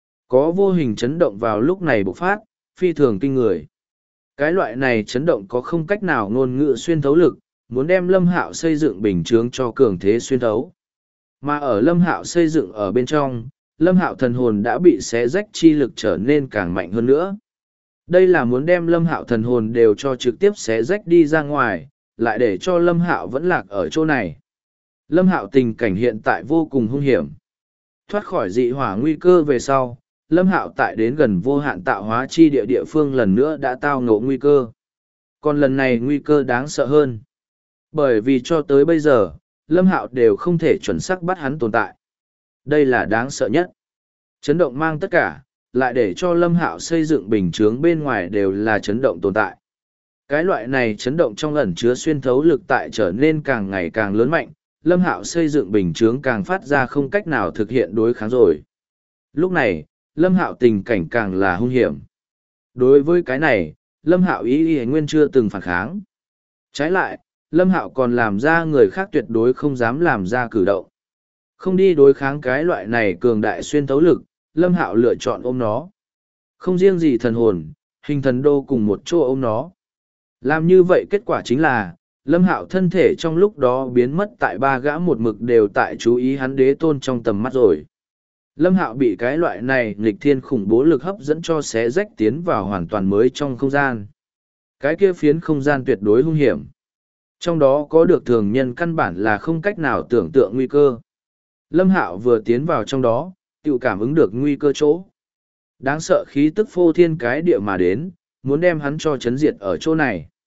Có vô hình chấn động vào lúc này bộc phát, phi thường kinh người. Cái loại này chấn động có không cách nào ngôn ngữ xuyên thấu lực, muốn đem Lâm Hạo xây dựng bình chướng cho cường thế xuyên thấu. Mà ở Lâm Hạo xây dựng ở bên trong, Lâm Hạo thần hồn đã bị xé rách chi lực trở nên càng mạnh hơn nữa. Đây là muốn đem Lâm Hạo thần hồn đều cho trực tiếp xé rách đi ra ngoài, lại để cho Lâm Hạo vẫn lạc ở chỗ này. Lâm Hạo tình cảnh hiện tại vô cùng hung hiểm. Thoát khỏi dị hỏa nguy cơ về sau, Lâm Hạo tại đến gần vô hạn tạo hóa chi địa địa phương lần nữa đã tao ngộ nguy cơ. Còn lần này nguy cơ đáng sợ hơn. Bởi vì cho tới bây giờ, Lâm Hạo đều không thể chuẩn xác bắt hắn tồn tại. Đây là đáng sợ nhất. Chấn động mang tất cả, lại để cho Lâm Hạo xây dựng bình chướng bên ngoài đều là chấn động tồn tại. Cái loại này chấn động trong ẩn chứa xuyên thấu lực tại trở nên càng ngày càng lớn mạnh, Lâm Hạo xây dựng bình chướng càng phát ra không cách nào thực hiện đối kháng rồi. Lúc này, Lâm Hạo tình cảnh càng là hung hiểm. Đối với cái này, Lâm Hạo ý nguyên chưa từng phản kháng. Trái lại, Lâm Hạo còn làm ra người khác tuyệt đối không dám làm ra cử động. Không đi đối kháng cái loại này cường đại xuyên thấu lực, Lâm Hạo lựa chọn ôm nó. Không riêng gì thần hồn, hình thần đô cùng một chỗ ôm nó. Làm như vậy kết quả chính là, Lâm Hạo thân thể trong lúc đó biến mất tại ba gã một mực đều tại chú ý hắn đế tôn trong tầm mắt rồi. Lâm Hạo bị cái loại này nghịch thiên khủng bố lực hấp dẫn cho xé rách tiến vào hoàn toàn mới trong không gian. Cái kia phiến không gian tuyệt đối hung hiểm. Trong đó có được thường nhân căn bản là không cách nào tưởng tượng nguy cơ. Lâm Hạo vừa tiến vào trong đó, tự cảm ứng được nguy cơ chỗ. Đáng sợ khí tức phô thiên cái địa mà đến, muốn đem hắn cho chấn diệt ở chỗ này.